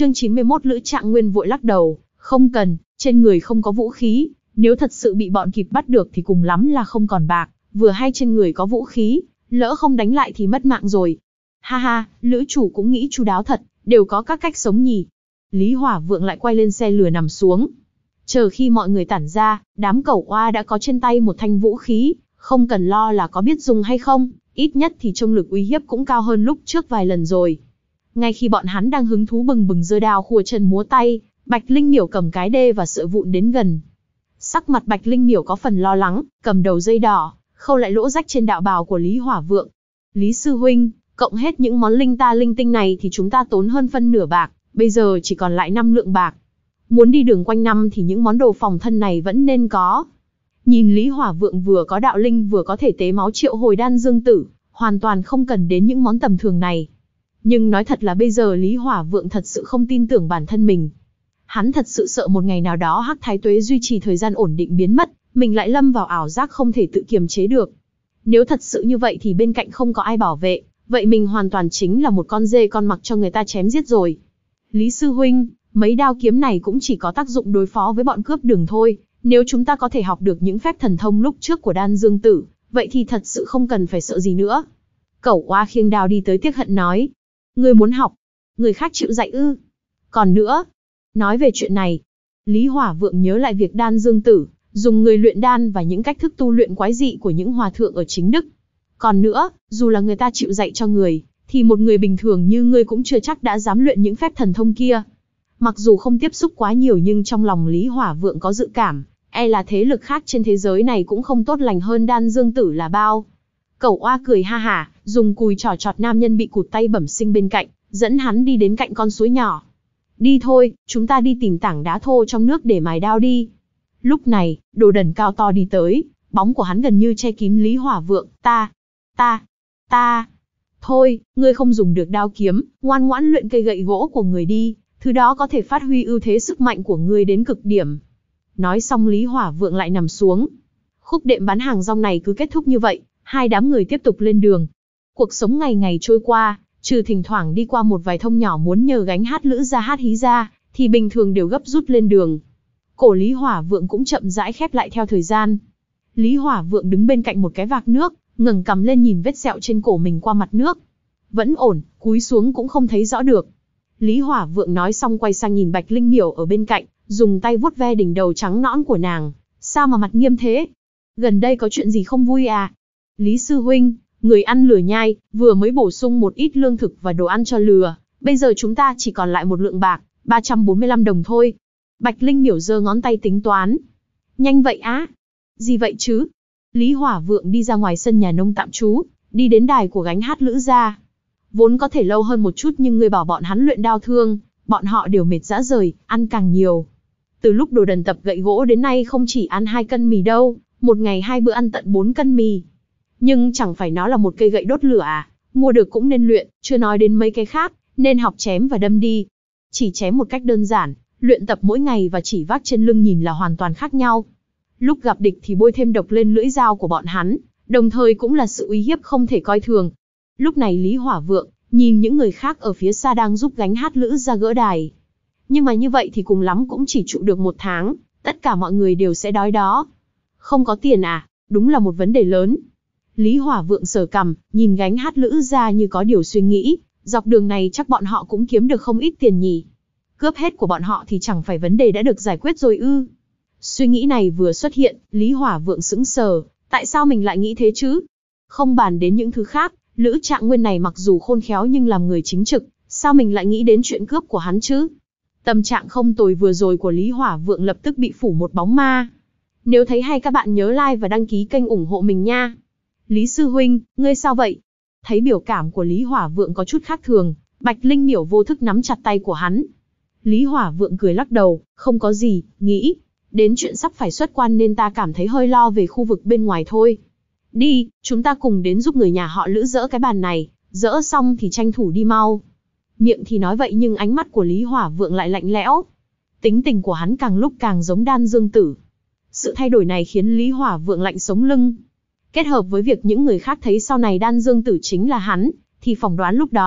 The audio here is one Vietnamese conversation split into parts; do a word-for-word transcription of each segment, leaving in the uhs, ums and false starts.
Chương chín mươi mốt Lữ Trạng Nguyên vội lắc đầu, không cần, trên người không có vũ khí, nếu thật sự bị bọn kịp bắt được thì cùng lắm là không còn bạc, vừa hay trên người có vũ khí, lỡ không đánh lại thì mất mạng rồi. Ha ha, Lữ chủ cũng nghĩ chu đáo thật, đều có các cách sống nhỉ. Lý Hỏa Vượng lại quay lên xe lừa nằm xuống. Chờ khi mọi người tản ra, đám cẩu oa đã có trên tay một thanh vũ khí, không cần lo là có biết dùng hay không, ít nhất thì trông lực uy hiếp cũng cao hơn lúc trước vài lần rồi. Ngay khi bọn hắn đang hứng thú bừng bừng giơ đao khua chân múa tay, Bạch Linh Miểu cầm cái đê và sợi vụn đến gần. Sắc mặt Bạch Linh Miểu có phần lo lắng, cầm đầu dây đỏ, khâu lại lỗ rách trên đạo bào của Lý Hỏa Vượng. Lý sư huynh, cộng hết những món linh ta linh tinh này thì chúng ta tốn hơn phân nửa bạc, bây giờ chỉ còn lại năm lượng bạc. Muốn đi đường quanh năm thì những món đồ phòng thân này vẫn nên có. Nhìn Lý Hỏa Vượng vừa có đạo linh vừa có thể tế máu triệu hồi đan dương tử, hoàn toàn không cần đến những món tầm thường này. Nhưng nói thật là bây giờ Lý Hỏa Vượng thật sự không tin tưởng bản thân mình. Hắn thật sự sợ một ngày nào đó Hắc Thái Tuế duy trì thời gian ổn định biến mất, mình lại lâm vào ảo giác không thể tự kiềm chế được. Nếu thật sự như vậy thì bên cạnh không có ai bảo vệ, vậy mình hoàn toàn chính là một con dê con mặc cho người ta chém giết rồi. Lý sư huynh, mấy đao kiếm này cũng chỉ có tác dụng đối phó với bọn cướp đường thôi, nếu chúng ta có thể học được những phép thần thông lúc trước của đan dương tử, vậy thì thật sự không cần phải sợ gì nữa. Cẩu oa khiêng đao đi tới tiếc hận nói. Ngươi muốn học, người khác chịu dạy ư? Còn nữa, nói về chuyện này, Lý Hỏa Vượng nhớ lại việc đan dương tử, dùng người luyện đan và những cách thức tu luyện quái dị của những hòa thượng ở chính đức. Còn nữa, dù là người ta chịu dạy cho người, thì một người bình thường như ngươi cũng chưa chắc đã dám luyện những phép thần thông kia. Mặc dù không tiếp xúc quá nhiều nhưng trong lòng Lý Hỏa Vượng có dự cảm, e là thế lực khác trên thế giới này cũng không tốt lành hơn đan dương tử là bao. Cẩu oa cười ha hả, dùng cùi trò chọt nam nhân bị cụt tay bẩm sinh bên cạnh, dẫn hắn đi đến cạnh con suối nhỏ. Đi thôi, chúng ta đi tìm tảng đá thô trong nước để mài đao đi. Lúc này, Đồ Đần cao to đi tới, bóng của hắn gần như che kín Lý Hỏa Vượng. Ta, ta, ta. Thôi, ngươi không dùng được đao kiếm, ngoan ngoãn luyện cây gậy gỗ của người đi, thứ đó có thể phát huy ưu thế sức mạnh của ngươi đến cực điểm. Nói xong Lý Hỏa Vượng lại nằm xuống. Khúc đệm bán hàng rong này cứ kết thúc như vậy, hai đám người tiếp tục lên đường. Cuộc sống ngày ngày trôi qua, trừ thỉnh thoảng đi qua một vài thông nhỏ muốn nhờ gánh hát lữ ra hát hí ra, thì bình thường đều gấp rút lên đường. Cổ Lý Hỏa Vượng cũng chậm rãi khép lại theo thời gian. Lý Hỏa Vượng đứng bên cạnh một cái vạc nước, ngẩng cằm lên nhìn vết sẹo trên cổ mình qua mặt nước. Vẫn ổn, cúi xuống cũng không thấy rõ được. Lý Hỏa Vượng nói xong quay sang nhìn Bạch Linh Miểu ở bên cạnh, dùng tay vuốt ve đỉnh đầu trắng nõn của nàng. Sao mà mặt nghiêm thế? Gần đây có chuyện gì không vui à? Lý sư huynh, người ăn lừa nhai, vừa mới bổ sung một ít lương thực và đồ ăn cho lừa, bây giờ chúng ta chỉ còn lại một lượng bạc, ba trăm bốn mươi lăm đồng thôi. Bạch Linh Miểu giơ ngón tay tính toán. Nhanh vậy á? Gì vậy chứ? Lý Hỏa Vượng đi ra ngoài sân nhà nông tạm trú, đi đến đài của gánh hát lữ gia. Vốn có thể lâu hơn một chút nhưng người bảo bọn hắn luyện đao thương, bọn họ đều mệt rã rời, ăn càng nhiều. Từ lúc Đồ Đần tập gậy gỗ đến nay không chỉ ăn hai cân mì đâu, một ngày hai bữa ăn tận bốn cân mì. Nhưng chẳng phải nó là một cây gậy đốt lửa à, mua được cũng nên luyện, chưa nói đến mấy cái khác, nên học chém và đâm đi. Chỉ chém một cách đơn giản, luyện tập mỗi ngày và chỉ vác trên lưng nhìn là hoàn toàn khác nhau. Lúc gặp địch thì bôi thêm độc lên lưỡi dao của bọn hắn, đồng thời cũng là sự uy hiếp không thể coi thường. Lúc này Lý Hỏa Vượng nhìn những người khác ở phía xa đang giúp gánh hát lữ ra gỡ đài. Nhưng mà như vậy thì cùng lắm cũng chỉ trụ được một tháng, tất cả mọi người đều sẽ đói đó. Không có tiền à, đúng là một vấn đề lớn. Lý Hỏa Vượng sờ cằm, nhìn gánh hát lữ ra như có điều suy nghĩ, dọc đường này chắc bọn họ cũng kiếm được không ít tiền nhỉ. Cướp hết của bọn họ thì chẳng phải vấn đề đã được giải quyết rồi ư? Suy nghĩ này vừa xuất hiện, Lý Hỏa Vượng sững sờ, tại sao mình lại nghĩ thế chứ? Không bàn đến những thứ khác, Lữ Trạng Nguyên này mặc dù khôn khéo nhưng làm người chính trực, sao mình lại nghĩ đến chuyện cướp của hắn chứ? Tâm trạng không tồi vừa rồi của Lý Hỏa Vượng lập tức bị phủ một bóng ma. Nếu thấy hay các bạn nhớ like và đăng ký kênh ủng hộ mình nha. Lý sư huynh, ngươi sao vậy? Thấy biểu cảm của Lý Hỏa Vượng có chút khác thường, Bạch Linh Miểu vô thức nắm chặt tay của hắn. Lý Hỏa Vượng cười lắc đầu, không có gì, nghĩ đến chuyện sắp phải xuất quan nên ta cảm thấy hơi lo về khu vực bên ngoài thôi. Đi, chúng ta cùng đến giúp người nhà họ Lữ dỡ cái bàn này, dỡ xong thì tranh thủ đi mau. Miệng thì nói vậy nhưng ánh mắt của Lý Hỏa Vượng lại lạnh lẽo. Tính tình của hắn càng lúc càng giống đan dương tử. Sự thay đổi này khiến Lý Hỏa Vượng lạnh sống lưng. Kết hợp với việc những người khác thấy sau này đan dương tử chính là hắn, thì phỏng đoán lúc đó,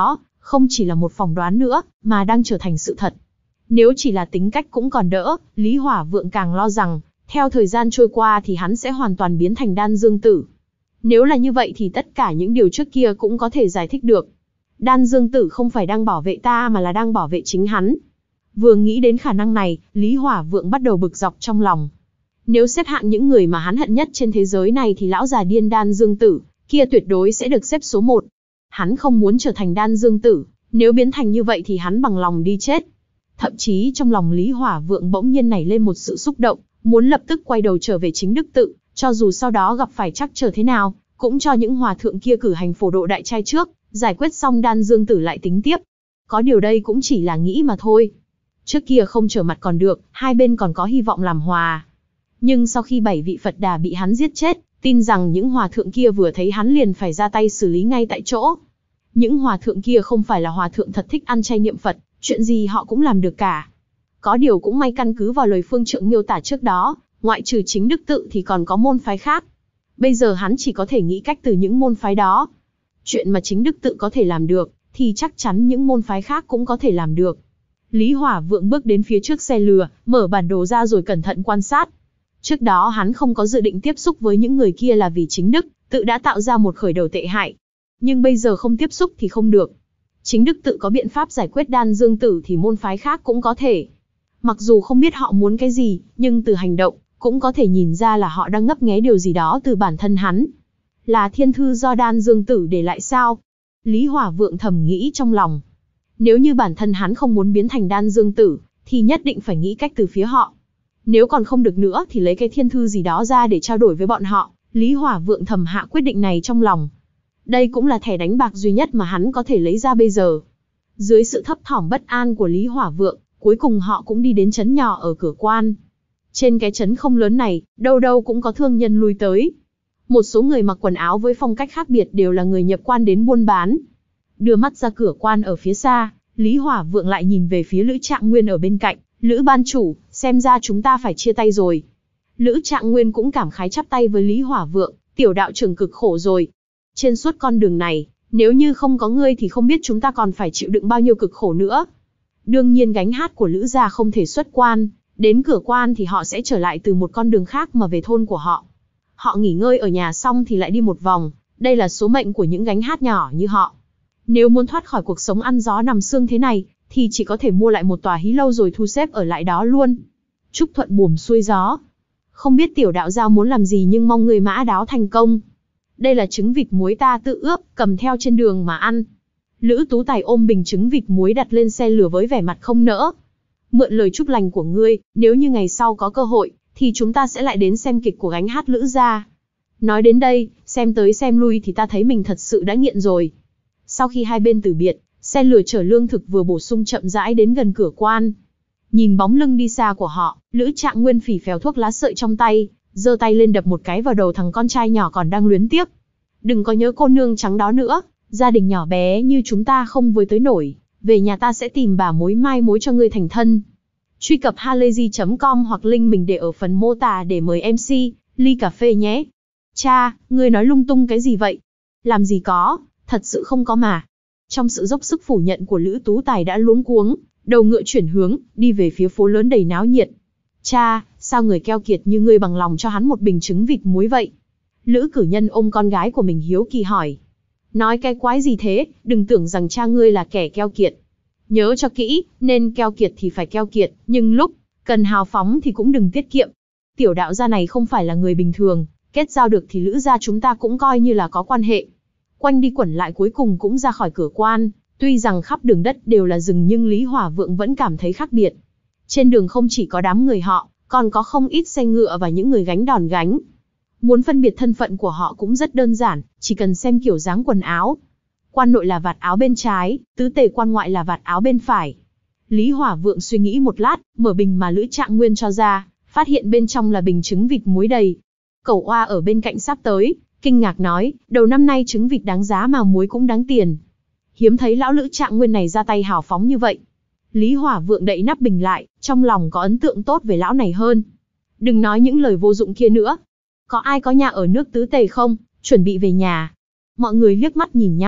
không chỉ là một phỏng đoán nữa, mà đang trở thành sự thật. Nếu chỉ là tính cách cũng còn đỡ, Lý Hỏa Vượng càng lo rằng, theo thời gian trôi qua thì hắn sẽ hoàn toàn biến thành Đan Dương Tử. Nếu là như vậy thì tất cả những điều trước kia cũng có thể giải thích được. Đan Dương Tử không phải đang bảo vệ ta mà là đang bảo vệ chính hắn. Vừa nghĩ đến khả năng này, Lý Hỏa Vượng bắt đầu bực dọc trong lòng. Nếu xếp hạng những người mà hắn hận nhất trên thế giới này thì lão già điên Đan Dương Tử kia tuyệt đối sẽ được xếp số một. Hắn không muốn trở thành Đan Dương Tử, nếu biến thành như vậy thì hắn bằng lòng đi chết. Thậm chí trong lòng Lý Hỏa Vượng bỗng nhiên nảy lên một sự xúc động, muốn lập tức quay đầu trở về chính đức tự, cho dù sau đó gặp phải trắc trở thế nào, cũng cho những hòa thượng kia cử hành phổ độ đại trai trước, giải quyết xong Đan Dương Tử lại tính tiếp. Có điều đây cũng chỉ là nghĩ mà thôi. Trước kia không trở mặt còn được, hai bên còn có hy vọng làm hòa. Nhưng sau khi bảy vị Phật Đà bị hắn giết chết, tin rằng những hòa thượng kia vừa thấy hắn liền phải ra tay xử lý ngay tại chỗ. Những hòa thượng kia không phải là hòa thượng thật thích ăn chay niệm Phật, chuyện gì họ cũng làm được cả. Có điều cũng may căn cứ vào lời phương trượng miêu tả trước đó, ngoại trừ chính đức tự thì còn có môn phái khác. Bây giờ hắn chỉ có thể nghĩ cách từ những môn phái đó. Chuyện mà chính đức tự có thể làm được, thì chắc chắn những môn phái khác cũng có thể làm được. Lý Hỏa Vượng bước đến phía trước xe lừa, mở bản đồ ra rồi cẩn thận quan sát. Trước đó hắn không có dự định tiếp xúc với những người kia là vì chính đức tự đã tạo ra một khởi đầu tệ hại. Nhưng bây giờ không tiếp xúc thì không được. Chính đức tự có biện pháp giải quyết Đan Dương Tử thì môn phái khác cũng có thể. Mặc dù không biết họ muốn cái gì, nhưng từ hành động, cũng có thể nhìn ra là họ đang ngấp nghé điều gì đó từ bản thân hắn. Là thiên thư do Đan Dương Tử để lại sao? Lý Hỏa Vượng thầm nghĩ trong lòng. Nếu như bản thân hắn không muốn biến thành Đan Dương Tử, thì nhất định phải nghĩ cách từ phía họ. Nếu còn không được nữa thì lấy cái thiên thư gì đó ra để trao đổi với bọn họ. Lý Hỏa Vượng thầm hạ quyết định này trong lòng. Đây cũng là thẻ đánh bạc duy nhất mà hắn có thể lấy ra bây giờ. Dưới sự thấp thỏm bất an của Lý Hỏa Vượng, cuối cùng họ cũng đi đến trấn nhỏ ở cửa quan. Trên cái trấn không lớn này, đâu đâu cũng có thương nhân lui tới. Một số người mặc quần áo với phong cách khác biệt đều là người nhập quan đến buôn bán. Đưa mắt ra cửa quan ở phía xa, Lý Hỏa Vượng lại nhìn về phía Lữ Trạng Nguyên ở bên cạnh. Lữ ban chủ, xem ra chúng ta phải chia tay rồi. Lữ Trạng Nguyên cũng cảm khái chắp tay với Lý Hỏa Vượng, tiểu đạo trưởng cực khổ rồi. Trên suốt con đường này, nếu như không có ngươi thì không biết chúng ta còn phải chịu đựng bao nhiêu cực khổ nữa. Đương nhiên gánh hát của Lữ gia không thể xuất quan, đến cửa quan thì họ sẽ trở lại từ một con đường khác mà về thôn của họ. Họ nghỉ ngơi ở nhà xong thì lại đi một vòng, đây là số mệnh của những gánh hát nhỏ như họ. Nếu muốn thoát khỏi cuộc sống ăn gió nằm sương thế này, thì chỉ có thể mua lại một tòa hí lâu rồi thu xếp ở lại đó luôn. Chúc thuận buồm xuôi gió. Không biết tiểu đạo giao muốn làm gì nhưng mong người mã đáo thành công. Đây là trứng vịt muối ta tự ướp, cầm theo trên đường mà ăn. Lữ Tú Tài ôm bình trứng vịt muối đặt lên xe lửa với vẻ mặt không nỡ. Mượn lời chúc lành của ngươi, nếu như ngày sau có cơ hội, thì chúng ta sẽ lại đến xem kịch của gánh hát Lữ gia. Nói đến đây, xem tới xem lui thì ta thấy mình thật sự đã nghiện rồi. Sau khi hai bên từ biệt, xe lửa chở lương thực vừa bổ sung chậm rãi đến gần cửa quan. Nhìn bóng lưng đi xa của họ, Lữ Trạng Nguyên phì phèo thuốc lá sợi trong tay, giơ tay lên đập một cái vào đầu thằng con trai nhỏ còn đang luyến tiếc. Đừng có nhớ cô nương trắng đó nữa, gia đình nhỏ bé như chúng ta không với tới nổi, về nhà ta sẽ tìm bà mối mai mối cho ngươi thành thân. Truy cập halayzi chấm com hoặc link mình để ở phần mô tả để mời em xê, ly cà phê nhé. Cha, ngươi nói lung tung cái gì vậy? Làm gì có, thật sự không có mà. Trong sự dốc sức phủ nhận của Lữ Tú Tài đã luống cuống, đầu ngựa chuyển hướng, đi về phía phố lớn đầy náo nhiệt. Cha, sao người keo kiệt như ngươi bằng lòng cho hắn một bình trứng vịt muối vậy? Lữ Cử Nhân ôm con gái của mình hiếu kỳ hỏi. Nói cái quái gì thế, đừng tưởng rằng cha ngươi là kẻ keo kiệt. Nhớ cho kỹ, nên keo kiệt thì phải keo kiệt, nhưng lúc cần hào phóng thì cũng đừng tiết kiệm. Tiểu đạo gia này không phải là người bình thường, kết giao được thì Lữ gia chúng ta cũng coi như là có quan hệ. Quanh đi quẩn lại cuối cùng cũng ra khỏi cửa quan, tuy rằng khắp đường đất đều là rừng nhưng Lý Hỏa Vượng vẫn cảm thấy khác biệt. Trên đường không chỉ có đám người họ, còn có không ít xe ngựa và những người gánh đòn gánh. Muốn phân biệt thân phận của họ cũng rất đơn giản, chỉ cần xem kiểu dáng quần áo. Quan nội là vạt áo bên trái, tứ tề quan ngoại là vạt áo bên phải. Lý Hỏa Vượng suy nghĩ một lát, mở bình mà Lữ Trạng Nguyên cho ra, phát hiện bên trong là bình trứng vịt muối đầy. Cẩu Oa ở bên cạnh sắp tới, kinh ngạc nói, đầu năm nay trứng vịt đáng giá mà muối cũng đáng tiền. Hiếm thấy lão Lữ Trạng Nguyên này ra tay hào phóng như vậy. Lý Hỏa Vượng đậy nắp bình lại, trong lòng có ấn tượng tốt về lão này hơn. Đừng nói những lời vô dụng kia nữa. Có ai có nhà ở nước tứ tề không, chuẩn bị về nhà. Mọi người liếc mắt nhìn nhau,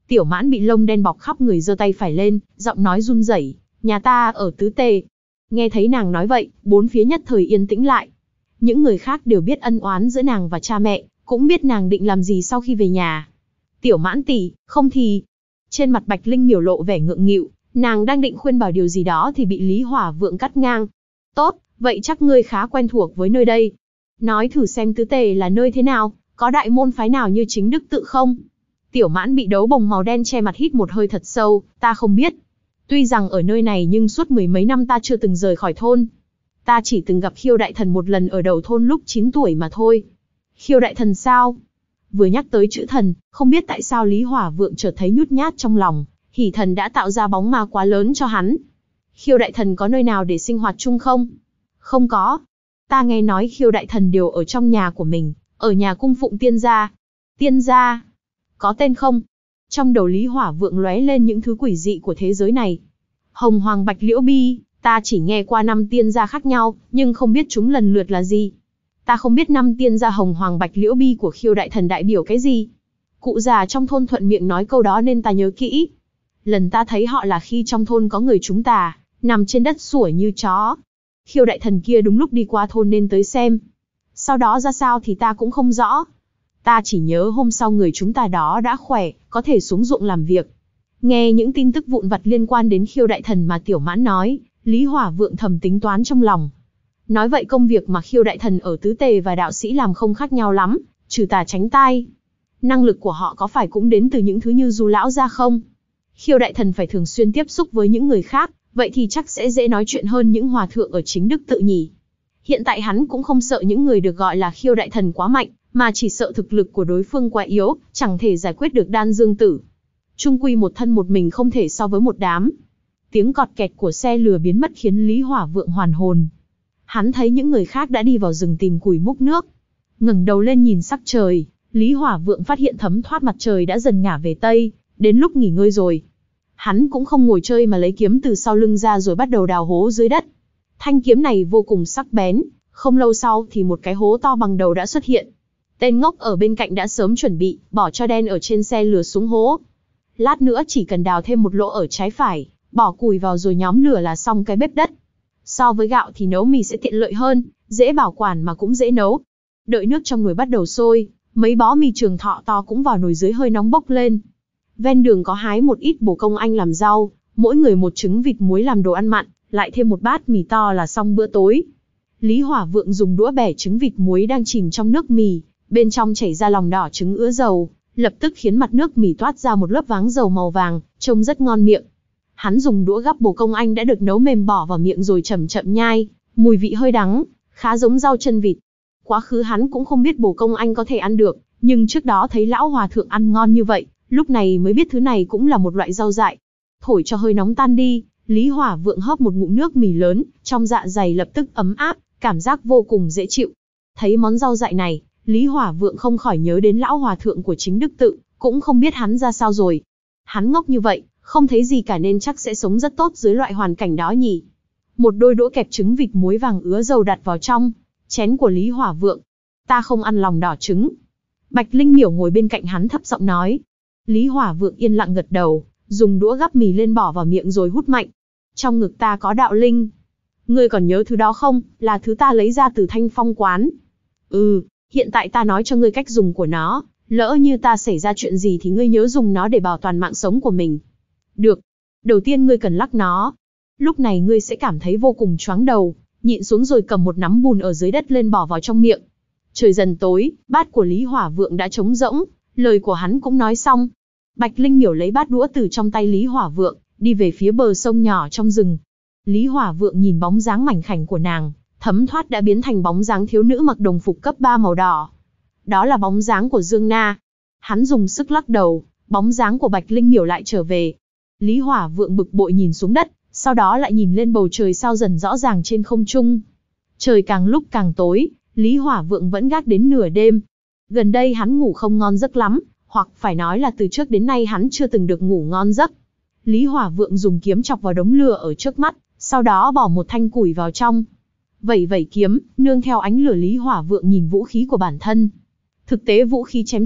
Tiểu Mãn bị lông đen bọc khắp người giơ tay phải lên, giọng nói run rẩy, nhà ta ở tứ tề. Nghe thấy nàng nói vậy, bốn phía nhất thời yên tĩnh lại. Những người khác đều biết ân oán giữa nàng và cha mẹ, cũng biết nàng định làm gì sau khi về nhà. Tiểu Mãn tỷ, không thì... Trên mặt Bạch Linh Miểu lộ vẻ ngượng nghịu, nàng đang định khuyên bảo điều gì đó thì bị Lý Hỏa Vượng cắt ngang. Tốt, vậy chắc ngươi khá quen thuộc với nơi đây. Nói thử xem tứ tề là nơi thế nào, có đại môn phái nào như chính đức tự không? Tiểu Mãn bị đấu bồng màu đen che mặt hít một hơi thật sâu, ta không biết. Tuy rằng ở nơi này nhưng suốt mười mấy năm ta chưa từng rời khỏi thôn. Ta chỉ từng gặp Khiêu Đại Thần một lần ở đầu thôn lúc chín tuổi mà thôi. Khiêu Đại Thần sao? Vừa nhắc tới chữ thần, không biết tại sao Lý Hỏa Vượng chợt thấy nhút nhát trong lòng, Hỉ Thần đã tạo ra bóng ma quá lớn cho hắn. Khiêu Đại Thần có nơi nào để sinh hoạt chung không? Không có. Ta nghe nói Khiêu Đại Thần đều ở trong nhà của mình, ở nhà cung phụng tiên gia. Tiên gia? Có tên không? Trong đầu Lý Hỏa Vượng lóe lên những thứ quỷ dị của thế giới này. Hồng Hoàng Bạch Liễu Bi, ta chỉ nghe qua năm tiên gia khác nhau, nhưng không biết chúng lần lượt là gì. Ta không biết năm tiên gia Hồng Hoàng Bạch Liễu Bi của Khiêu Đại Thần đại biểu cái gì. Cụ già trong thôn thuận miệng nói câu đó nên ta nhớ kỹ. Lần ta thấy họ là khi trong thôn có người chúng ta, nằm trên đất sủa như chó. Khiêu Đại Thần kia đúng lúc đi qua thôn nên tới xem. Sau đó ra sao thì ta cũng không rõ. Ta chỉ nhớ hôm sau người chúng ta đó đã khỏe, có thể xuống ruộng làm việc. Nghe những tin tức vụn vặt liên quan đến Khiêu Đại Thần mà Tiểu Mãn nói, Lý Hỏa Vượng thầm tính toán trong lòng. Nói vậy công việc mà Khiêu Đại Thần ở tứ tề và đạo sĩ làm không khác nhau lắm, trừ tà tránh tai. Năng lực của họ có phải cũng đến từ những thứ như Du lão gia không? Khiêu Đại Thần phải thường xuyên tiếp xúc với những người khác, vậy thì chắc sẽ dễ nói chuyện hơn những hòa thượng ở chính đức tự nhỉ. Hiện tại hắn cũng không sợ những người được gọi là Khiêu Đại Thần quá mạnh, mà chỉ sợ thực lực của đối phương quá yếu, chẳng thể giải quyết được đan dương tử. Trung quy một thân một mình không thể so với một đám. Tiếng cọt kẹt của xe lừa biến mất khiến Lý Hỏa Vượng hoàn hồn. Hắn thấy những người khác đã đi vào rừng tìm củi múc nước. Ngẩng đầu lên nhìn sắc trời, Lý Hỏa Vượng phát hiện thấm thoát mặt trời đã dần ngả về tây, đến lúc nghỉ ngơi rồi. Hắn cũng không ngồi chơi mà lấy kiếm từ sau lưng ra rồi bắt đầu đào hố dưới đất. Thanh kiếm này vô cùng sắc bén, không lâu sau thì một cái hố to bằng đầu đã xuất hiện. Tên ngốc ở bên cạnh đã sớm chuẩn bị, bỏ cho đen ở trên xe lừa xuống hố. Lát nữa chỉ cần đào thêm một lỗ ở trái phải, bỏ củi vào rồi nhóm lửa là xong cái bếp đất. So với gạo thì nấu mì sẽ tiện lợi hơn, dễ bảo quản mà cũng dễ nấu. Đợi nước trong nồi bắt đầu sôi, mấy bó mì trường thọ to cũng vào nồi dưới hơi nóng bốc lên. Ven đường có hái một ít bồ công anh làm rau, mỗi người một trứng vịt muối làm đồ ăn mặn, lại thêm một bát mì to là xong bữa tối. Lý Hỏa Vượng dùng đũa bẻ trứng vịt muối đang chìm trong nước mì, bên trong chảy ra lòng đỏ trứng ứa dầu, lập tức khiến mặt nước mì toát ra một lớp váng dầu màu vàng, trông rất ngon miệng. Hắn dùng đũa gắp bồ công anh đã được nấu mềm bỏ vào miệng rồi chậm chậm nhai, mùi vị hơi đắng, khá giống rau chân vịt. Quá khứ hắn cũng không biết bồ công anh có thể ăn được, nhưng trước đó thấy lão hòa thượng ăn ngon như vậy, lúc này mới biết thứ này cũng là một loại rau dại. Thổi cho hơi nóng tan đi, Lý Hỏa Vượng hớp một ngụm nước mì lớn, trong dạ dày lập tức ấm áp, cảm giác vô cùng dễ chịu. Thấy món rau dại này, Lý Hỏa Vượng không khỏi nhớ đến lão hòa thượng của chính đức tự, cũng không biết hắn ra sao rồi. Hắn ngốc như vậy, không thấy gì cả nên chắc sẽ sống rất tốt dưới loại hoàn cảnh đó nhỉ. Một đôi đũa kẹp trứng vịt muối vàng ứa dầu đặt vào trong chén của Lý Hỏa Vượng. Ta không ăn lòng đỏ trứng. Bạch Linh Miểu ngồi bên cạnh hắn thấp giọng nói. Lý Hỏa Vượng yên lặng gật đầu, dùng đũa gắp mì lên bỏ vào miệng rồi hút mạnh. Trong ngực ta có đạo linh. Ngươi còn nhớ thứ đó không, là thứ ta lấy ra từ Thanh Phong quán. Ừ, hiện tại ta nói cho ngươi cách dùng của nó, lỡ như ta xảy ra chuyện gì thì ngươi nhớ dùng nó để bảo toàn mạng sống của mình. Được. Đầu tiên ngươi cần lắc nó. Lúc này ngươi sẽ cảm thấy vô cùng choáng đầu, nhịn xuống rồi cầm một nắm bùn ở dưới đất lên bỏ vào trong miệng. Trời dần tối, bát của Lý Hỏa Vượng đã trống rỗng, lời của hắn cũng nói xong. Bạch Linh Miểu lấy bát đũa từ trong tay Lý Hỏa Vượng, đi về phía bờ sông nhỏ trong rừng. Lý Hỏa Vượng nhìn bóng dáng mảnh khảnh của nàng, thấm thoát đã biến thành bóng dáng thiếu nữ mặc đồng phục cấp ba màu đỏ. Đó là bóng dáng của Dương Na. Hắn dùng sức lắc đầu, bóng dáng của Bạch Linh Miểu lại trở về. Lý Hỏa Vượng bực bội nhìn xuống đất, sau đó lại nhìn lên bầu trời sao dần rõ ràng trên không trung. Trời càng lúc càng tối, Lý Hỏa Vượng vẫn gác đến nửa đêm. Gần đây hắn ngủ không ngon giấc lắm, hoặc phải nói là từ trước đến nay hắn chưa từng được ngủ ngon giấc. Lý Hỏa Vượng dùng kiếm chọc vào đống lửa ở trước mắt, sau đó bỏ một thanh củi vào trong. Vẩy vẩy kiếm, nương theo ánh lửa Lý Hỏa Vượng nhìn vũ khí của bản thân. Thực tế vũ khí chém sắt,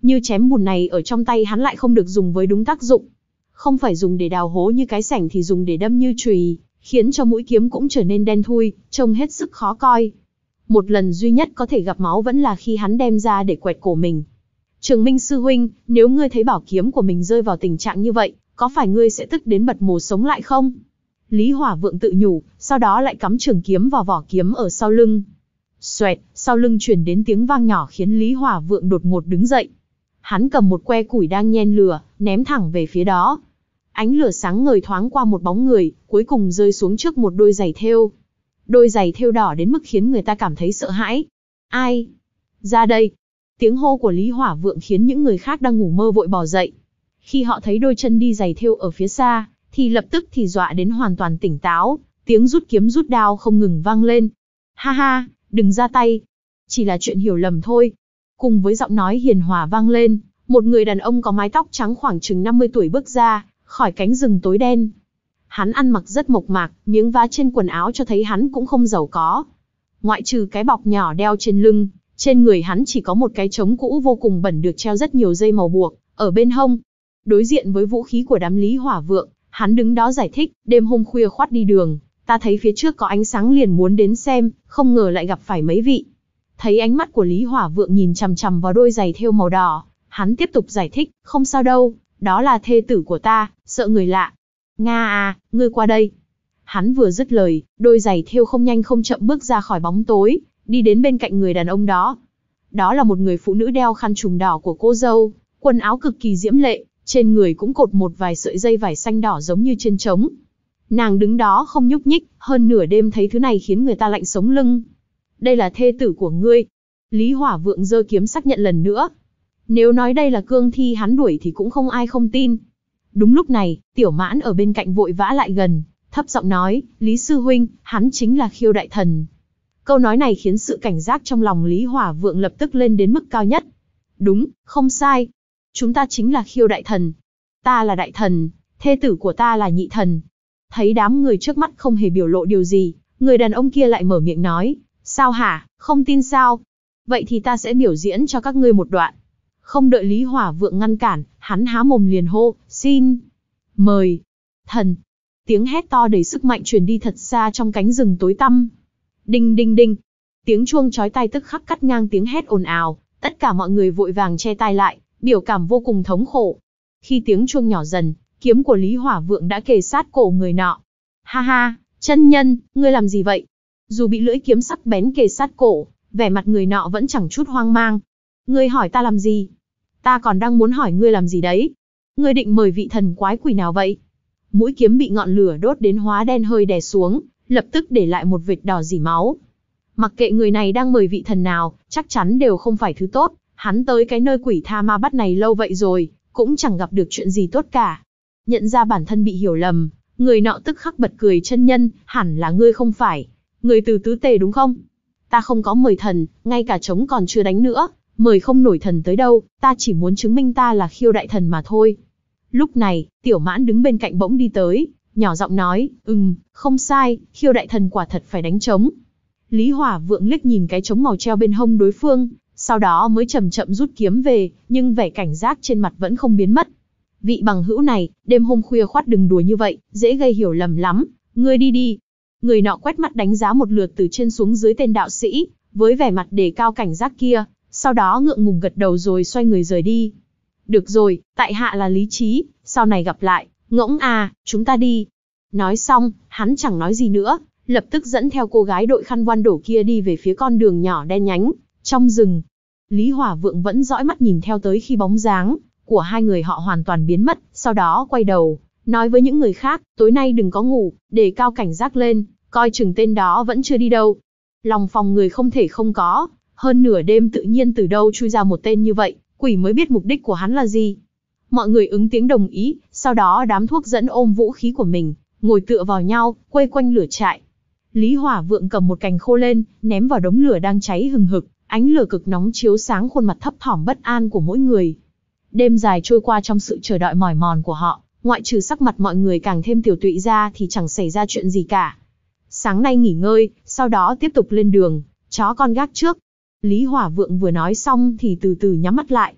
Như chém bùn này ở trong tay hắn lại không được dùng với đúng tác dụng. Không phải dùng để đào hố như cái sẻng thì dùng để đâm như chùy, khiến cho mũi kiếm cũng trở nên đen thui, trông hết sức khó coi. Một lần duy nhất có thể gặp máu vẫn là khi hắn đem ra để quẹt cổ mình. Trường Minh sư huynh, nếu ngươi thấy bảo kiếm của mình rơi vào tình trạng như vậy, có phải ngươi sẽ tức đến bật mồ sống lại không? Lý Hỏa Vượng tự nhủ, sau đó lại cắm trường kiếm vào vỏ kiếm ở sau lưng. Xoẹt, sau lưng truyền đến tiếng vang nhỏ khiến Lý Hỏa Vượng đột ngột đứng dậy. Hắn cầm một que củi đang nhen lửa, ném thẳng về phía đó. Ánh lửa sáng ngời thoáng qua một bóng người, cuối cùng rơi xuống trước một đôi giày thêu. Đôi giày thêu đỏ đến mức khiến người ta cảm thấy sợ hãi. Ai? Ra đây! Tiếng hô của Lý Hỏa Vượng khiến những người khác đang ngủ mơ vội bò dậy. Khi họ thấy đôi chân đi giày thêu ở phía xa, thì lập tức thì dọa đến hoàn toàn tỉnh táo, tiếng rút kiếm rút đao không ngừng vang lên. Ha ha, đừng ra tay. Chỉ là chuyện hiểu lầm thôi. Cùng với giọng nói hiền hòa vang lên, một người đàn ông có mái tóc trắng khoảng chừng năm mươi tuổi bước ra, khỏi cánh rừng tối đen. Hắn ăn mặc rất mộc mạc, miếng vá trên quần áo cho thấy hắn cũng không giàu có. Ngoại trừ cái bọc nhỏ đeo trên lưng, trên người hắn chỉ có một cái trống cũ vô cùng bẩn được treo rất nhiều dây màu buộc, ở bên hông. Đối diện với vũ khí của đám Lý Hỏa Vượng, hắn đứng đó giải thích, đêm hôm khuya khoắt đi đường, ta thấy phía trước có ánh sáng liền muốn đến xem, không ngờ lại gặp phải mấy vị. Thấy ánh mắt của Lý Hỏa Vượng nhìn chằm chằm vào đôi giày thêu màu đỏ, hắn tiếp tục giải thích, không sao đâu, đó là thê tử của ta, sợ người lạ. Nga à, ngươi qua đây. Hắn vừa dứt lời, đôi giày thêu không nhanh không chậm bước ra khỏi bóng tối, đi đến bên cạnh người đàn ông đó. Đó là một người phụ nữ đeo khăn trùm đỏ của cô dâu, quần áo cực kỳ diễm lệ, trên người cũng cột một vài sợi dây vải xanh đỏ giống như trên trống. Nàng đứng đó không nhúc nhích, hơn nửa đêm thấy thứ này khiến người ta lạnh sống lưng. Đây là thê tử của ngươi. Lý Hỏa Vượng giơ kiếm xác nhận lần nữa. Nếu nói đây là cương thi hắn đuổi thì cũng không ai không tin. Đúng lúc này, Tiểu Mãn ở bên cạnh vội vã lại gần, thấp giọng nói, Lý sư huynh, hắn chính là Khiêu Đại Thần. Câu nói này khiến sự cảnh giác trong lòng Lý Hỏa Vượng lập tức lên đến mức cao nhất. Đúng, không sai. Chúng ta chính là Khiêu Đại Thần. Ta là Đại Thần, thê tử của ta là Nhị Thần. Thấy đám người trước mắt không hề biểu lộ điều gì, người đàn ông kia lại mở miệng nói, sao hả, không tin sao? Vậy thì ta sẽ biểu diễn cho các ngươi một đoạn. Không đợi Lý Hỏa Vượng ngăn cản, hắn há mồm liền hô, xin, mời, thần. Tiếng hét to đầy sức mạnh truyền đi thật xa trong cánh rừng tối tăm. Đinh đinh đinh, tiếng chuông chói tai tức khắc cắt ngang tiếng hét ồn ào, tất cả mọi người vội vàng che tai lại, biểu cảm vô cùng thống khổ. Khi tiếng chuông nhỏ dần, kiếm của Lý Hỏa Vượng đã kề sát cổ người nọ. Ha ha, chân nhân, ngươi làm gì vậy? Dù bị lưỡi kiếm sắc bén kề sát cổ, vẻ mặt người nọ vẫn chẳng chút hoang mang. Ngươi hỏi ta làm gì? Ta còn đang muốn hỏi ngươi làm gì đấy? Ngươi định mời vị thần quái quỷ nào vậy? Mũi kiếm bị ngọn lửa đốt đến hóa đen hơi đè xuống, lập tức để lại một vệt đỏ rỉ máu. Mặc kệ người này đang mời vị thần nào, chắc chắn đều không phải thứ tốt. Hắn tới cái nơi quỷ tha ma bắt này lâu vậy rồi, cũng chẳng gặp được chuyện gì tốt cả. Nhận ra bản thân bị hiểu lầm, người nọ tức khắc bật cười, chân nhân, hẳn là ngươi không phải. Người từ tứ tề đúng không? Ta không có mời thần, ngay cả trống còn chưa đánh nữa, mời không nổi thần tới đâu, ta chỉ muốn chứng minh ta là Khiêu Đại Thần mà thôi. Lúc này, Tiểu Mãn đứng bên cạnh bỗng đi tới, nhỏ giọng nói, ừm, không sai, Khiêu Đại Thần quả thật phải đánh trống. Lý Hỏa Vượng liếc nhìn cái trống màu treo bên hông đối phương, sau đó mới chậm chậm rút kiếm về, nhưng vẻ cảnh giác trên mặt vẫn không biến mất. Vị bằng hữu này, đêm hôm khuya khoắt đừng đùa như vậy, dễ gây hiểu lầm lắm, ngươi đi đi. Người nọ quét mắt đánh giá một lượt từ trên xuống dưới tên đạo sĩ, với vẻ mặt đề cao cảnh giác kia, sau đó ngượng ngùng gật đầu rồi xoay người rời đi. Được rồi, tại hạ là Lý Trí, sau này gặp lại, ngỗng à, chúng ta đi. Nói xong, hắn chẳng nói gì nữa, lập tức dẫn theo cô gái đội khăn voan đổ kia đi về phía con đường nhỏ đen nhánh, trong rừng. Lý Hỏa Vượng vẫn dõi mắt nhìn theo tới khi bóng dáng của hai người họ hoàn toàn biến mất, sau đó quay đầu, nói với những người khác, tối nay đừng có ngủ, đề cao cảnh giác lên, coi chừng tên đó vẫn chưa đi đâu. Lòng phòng người không thể không có, hơn nửa đêm tự nhiên từ đâu chui ra một tên như vậy, quỷ mới biết mục đích của hắn là gì. Mọi người ứng tiếng đồng ý, sau đó đám thuốc dẫn ôm vũ khí của mình, ngồi tựa vào nhau, quây quanh lửa trại. Lý Hỏa Vượng cầm một cành khô lên, ném vào đống lửa đang cháy hừng hực, ánh lửa cực nóng chiếu sáng khuôn mặt thấp thỏm bất an của mỗi người. Đêm dài trôi qua trong sự chờ đợi mỏi mòn của họ, ngoại trừ sắc mặt mọi người càng thêm tiều tụy ra thì chẳng xảy ra chuyện gì cả. Sáng nay nghỉ ngơi, sau đó tiếp tục lên đường, chó con gác trước. Lý Hỏa Vượng vừa nói xong thì từ từ nhắm mắt lại.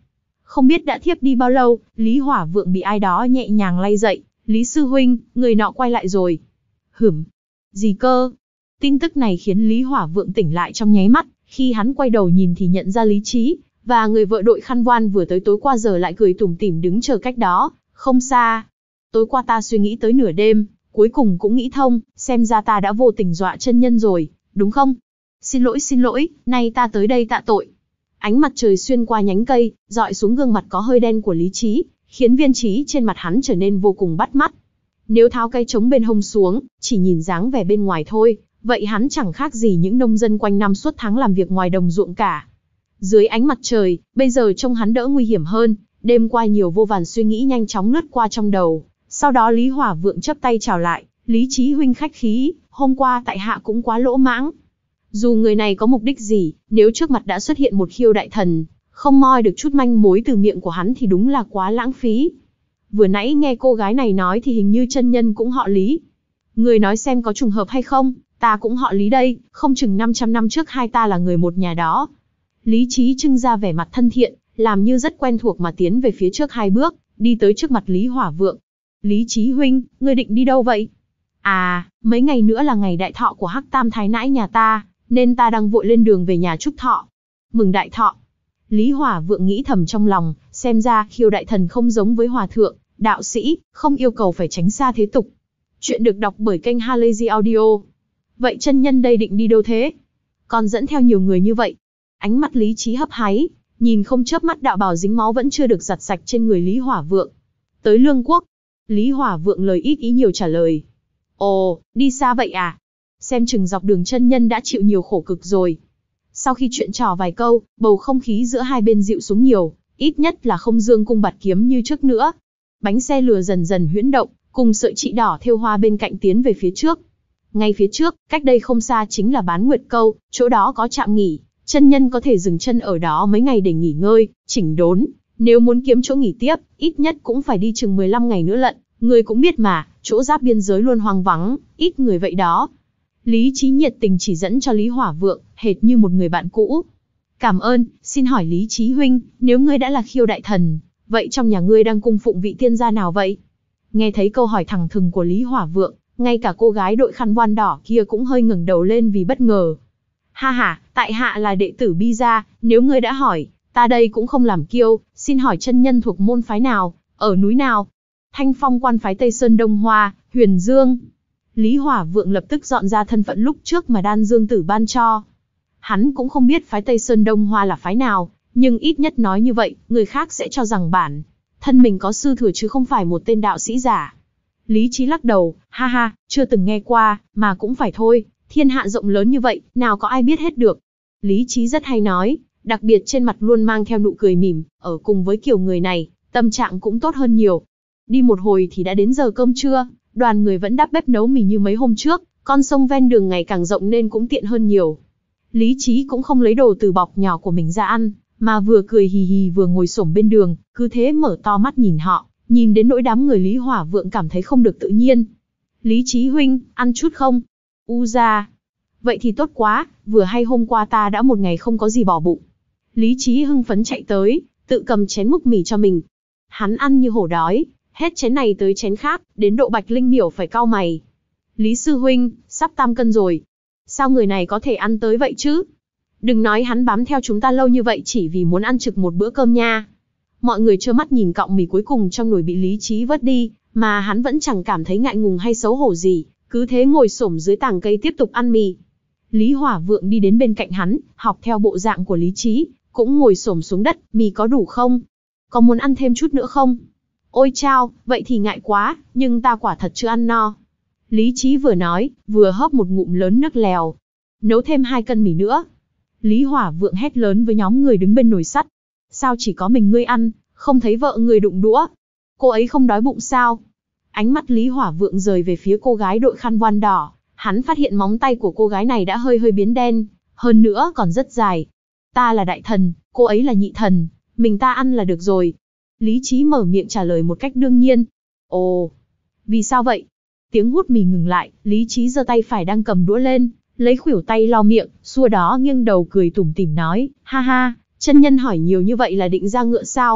Không biết đã thiếp đi bao lâu, Lý Hỏa Vượng bị ai đó nhẹ nhàng lay dậy. Lý sư huynh, người nọ quay lại rồi. Hửm, gì cơ? Tin tức này khiến Lý Hỏa Vượng tỉnh lại trong nháy mắt, khi hắn quay đầu nhìn thì nhận ra Lý Trí, và người vợ đội khăn voan vừa tới tối qua giờ lại cười tủm tỉm đứng chờ cách đó, không xa. Tối qua ta suy nghĩ tới nửa đêm, cuối cùng cũng nghĩ thông, xem ra ta đã vô tình dọa chân nhân rồi, đúng không? Xin lỗi xin lỗi, nay ta tới đây tạ tội. Ánh mặt trời xuyên qua nhánh cây, dọi xuống gương mặt có hơi đen của Lý Trí, khiến viên trí trên mặt hắn trở nên vô cùng bắt mắt. Nếu tháo cái trống bên hông xuống, chỉ nhìn dáng vẻ bên ngoài thôi, vậy hắn chẳng khác gì những nông dân quanh năm suốt tháng làm việc ngoài đồng ruộng cả. Dưới ánh mặt trời, bây giờ trông hắn đỡ nguy hiểm hơn, đêm qua nhiều vô vàn suy nghĩ nhanh chóng lướt qua trong đầu. Sau đó Lý Hỏa Vượng chắp tay chào lại, Lý Trí huynh khách khí, hôm qua tại hạ cũng quá lỗ mãng. Dù người này có mục đích gì, nếu trước mặt đã xuất hiện một khiêu đại thần, không moi được chút manh mối từ miệng của hắn thì đúng là quá lãng phí. Vừa nãy nghe cô gái này nói thì hình như chân nhân cũng họ Lý. Người nói xem có trùng hợp hay không, ta cũng họ Lý đây, không chừng năm trăm năm trước hai ta là người một nhà đó. Lý Trí trưng ra vẻ mặt thân thiện, làm như rất quen thuộc mà tiến về phía trước hai bước, đi tới trước mặt Lý Hỏa Vượng. Lý Trí huynh, ngươi định đi đâu vậy? À, mấy ngày nữa là ngày đại thọ của Hắc Tam Thái Nãi nhà ta, nên ta đang vội lên đường về nhà chúc thọ. Mừng đại thọ. Lý Hỏa Vượng nghĩ thầm trong lòng, xem ra khiêu đại thần không giống với hòa thượng, đạo sĩ, không yêu cầu phải tránh xa thế tục. Chuyện được đọc bởi kênh Halazy Audio. Vậy chân nhân đây định đi đâu thế? Còn dẫn theo nhiều người như vậy. Ánh mắt Lý Trí hấp háy, nhìn không chớp mắt đạo bào dính máu vẫn chưa được giặt sạch trên người Lý Hỏa Vượng. Tới Lương Quốc. Lý Hỏa Vượng lời ít ý nhiều trả lời. Ồ, đi xa vậy à? Xem chừng dọc đường chân nhân đã chịu nhiều khổ cực rồi. Sau khi chuyện trò vài câu, bầu không khí giữa hai bên dịu xuống nhiều, ít nhất là không dương cung bạt kiếm như trước nữa. Bánh xe lừa dần dần huyễn động, cùng sợi chỉ đỏ thêu hoa bên cạnh tiến về phía trước. Ngay phía trước, cách đây không xa chính là Bán Nguyệt Câu, chỗ đó có trạm nghỉ, chân nhân có thể dừng chân ở đó mấy ngày để nghỉ ngơi, chỉnh đốn. Nếu muốn kiếm chỗ nghỉ tiếp, ít nhất cũng phải đi chừng mười lăm ngày nữa lận, người cũng biết mà, chỗ giáp biên giới luôn hoang vắng, ít người vậy đó. Lý Trí nhiệt tình chỉ dẫn cho Lý Hỏa Vượng, hệt như một người bạn cũ. Cảm ơn, xin hỏi Lý Trí huynh, nếu ngươi đã là khiêu đại thần, vậy trong nhà ngươi đang cung phụng vị tiên gia nào vậy? Nghe thấy câu hỏi thẳng thừng của Lý Hỏa Vượng, ngay cả cô gái đội khăn voan đỏ kia cũng hơi ngẩng đầu lên vì bất ngờ. Ha ha, tại hạ là đệ tử Bi gia, nếu ngươi đã hỏi, ta đây cũng không làm kiêu, xin hỏi chân nhân thuộc môn phái nào, ở núi nào? Thanh Phong quan phái Tây Sơn Đông Hoa, Huyền Dương. Lý Hỏa Vượng lập tức dọn ra thân phận lúc trước mà Đan Dương Tử ban cho. Hắn cũng không biết phái Tây Sơn Đông Hoa là phái nào, nhưng ít nhất nói như vậy, người khác sẽ cho rằng bản thân mình có sư thừa chứ không phải một tên đạo sĩ giả. Lý Trí lắc đầu, ha ha, chưa từng nghe qua, mà cũng phải thôi, thiên hạ rộng lớn như vậy, nào có ai biết hết được. Lý Trí rất hay nói, đặc biệt trên mặt luôn mang theo nụ cười mỉm, ở cùng với kiểu người này, tâm trạng cũng tốt hơn nhiều. Đi một hồi thì đã đến giờ cơm trưa, đoàn người vẫn đắp bếp nấu mì như mấy hôm trước, con sông ven đường ngày càng rộng nên cũng tiện hơn nhiều. Lý Trí cũng không lấy đồ từ bọc nhỏ của mình ra ăn, mà vừa cười hì hì vừa ngồi xổm bên đường, cứ thế mở to mắt nhìn họ, nhìn đến nỗi đám người Lý Hỏa Vượng cảm thấy không được tự nhiên. Lý Trí huynh, ăn chút không? U ra. Vậy thì tốt quá, vừa hay hôm qua ta đã một ngày không có gì bỏ bụng. Lý Trí hưng phấn chạy tới, tự cầm chén múc mì cho mình. Hắn ăn như hổ đói, hết chén này tới chén khác, đến độ Bạch Linh Miểu phải cau mày. Lý sư huynh, sắp tam cân rồi. Sao người này có thể ăn tới vậy chứ? Đừng nói hắn bám theo chúng ta lâu như vậy chỉ vì muốn ăn trực một bữa cơm nha. Mọi người trơ mắt nhìn cọng mì cuối cùng trong nồi bị Lý Trí vớt đi, mà hắn vẫn chẳng cảm thấy ngại ngùng hay xấu hổ gì, cứ thế ngồi xổm dưới tàng cây tiếp tục ăn mì. Lý Hỏa Vượng đi đến bên cạnh hắn, học theo bộ dạng của Lý Trí, cũng ngồi xổm xuống đất, mì có đủ không? Có muốn ăn thêm chút nữa không? Ôi chao, vậy thì ngại quá, nhưng ta quả thật chưa ăn no. Lý Trí vừa nói, vừa hớp một ngụm lớn nước lèo. Nấu thêm hai cân mì nữa. Lý Hỏa Vượng hét lớn với nhóm người đứng bên nồi sắt. Sao chỉ có mình ngươi ăn, không thấy vợ người đụng đũa? Cô ấy không đói bụng sao? Ánh mắt Lý Hỏa Vượng rời về phía cô gái đội khăn voan đỏ. Hắn phát hiện móng tay của cô gái này đã hơi hơi biến đen, hơn nữa còn rất dài. Ta là đại thần, cô ấy là nhị thần, mình ta ăn là được rồi. Lý Trí mở miệng trả lời một cách đương nhiên. Ồ, vì sao vậy? Tiếng hút mì ngừng lại, Lý Trí giơ tay phải đang cầm đũa lên, lấy khuỷu tay lau miệng, xua đó nghiêng đầu cười tủm tỉm nói, ha ha, chân nhân hỏi nhiều như vậy là định ra ngựa sao?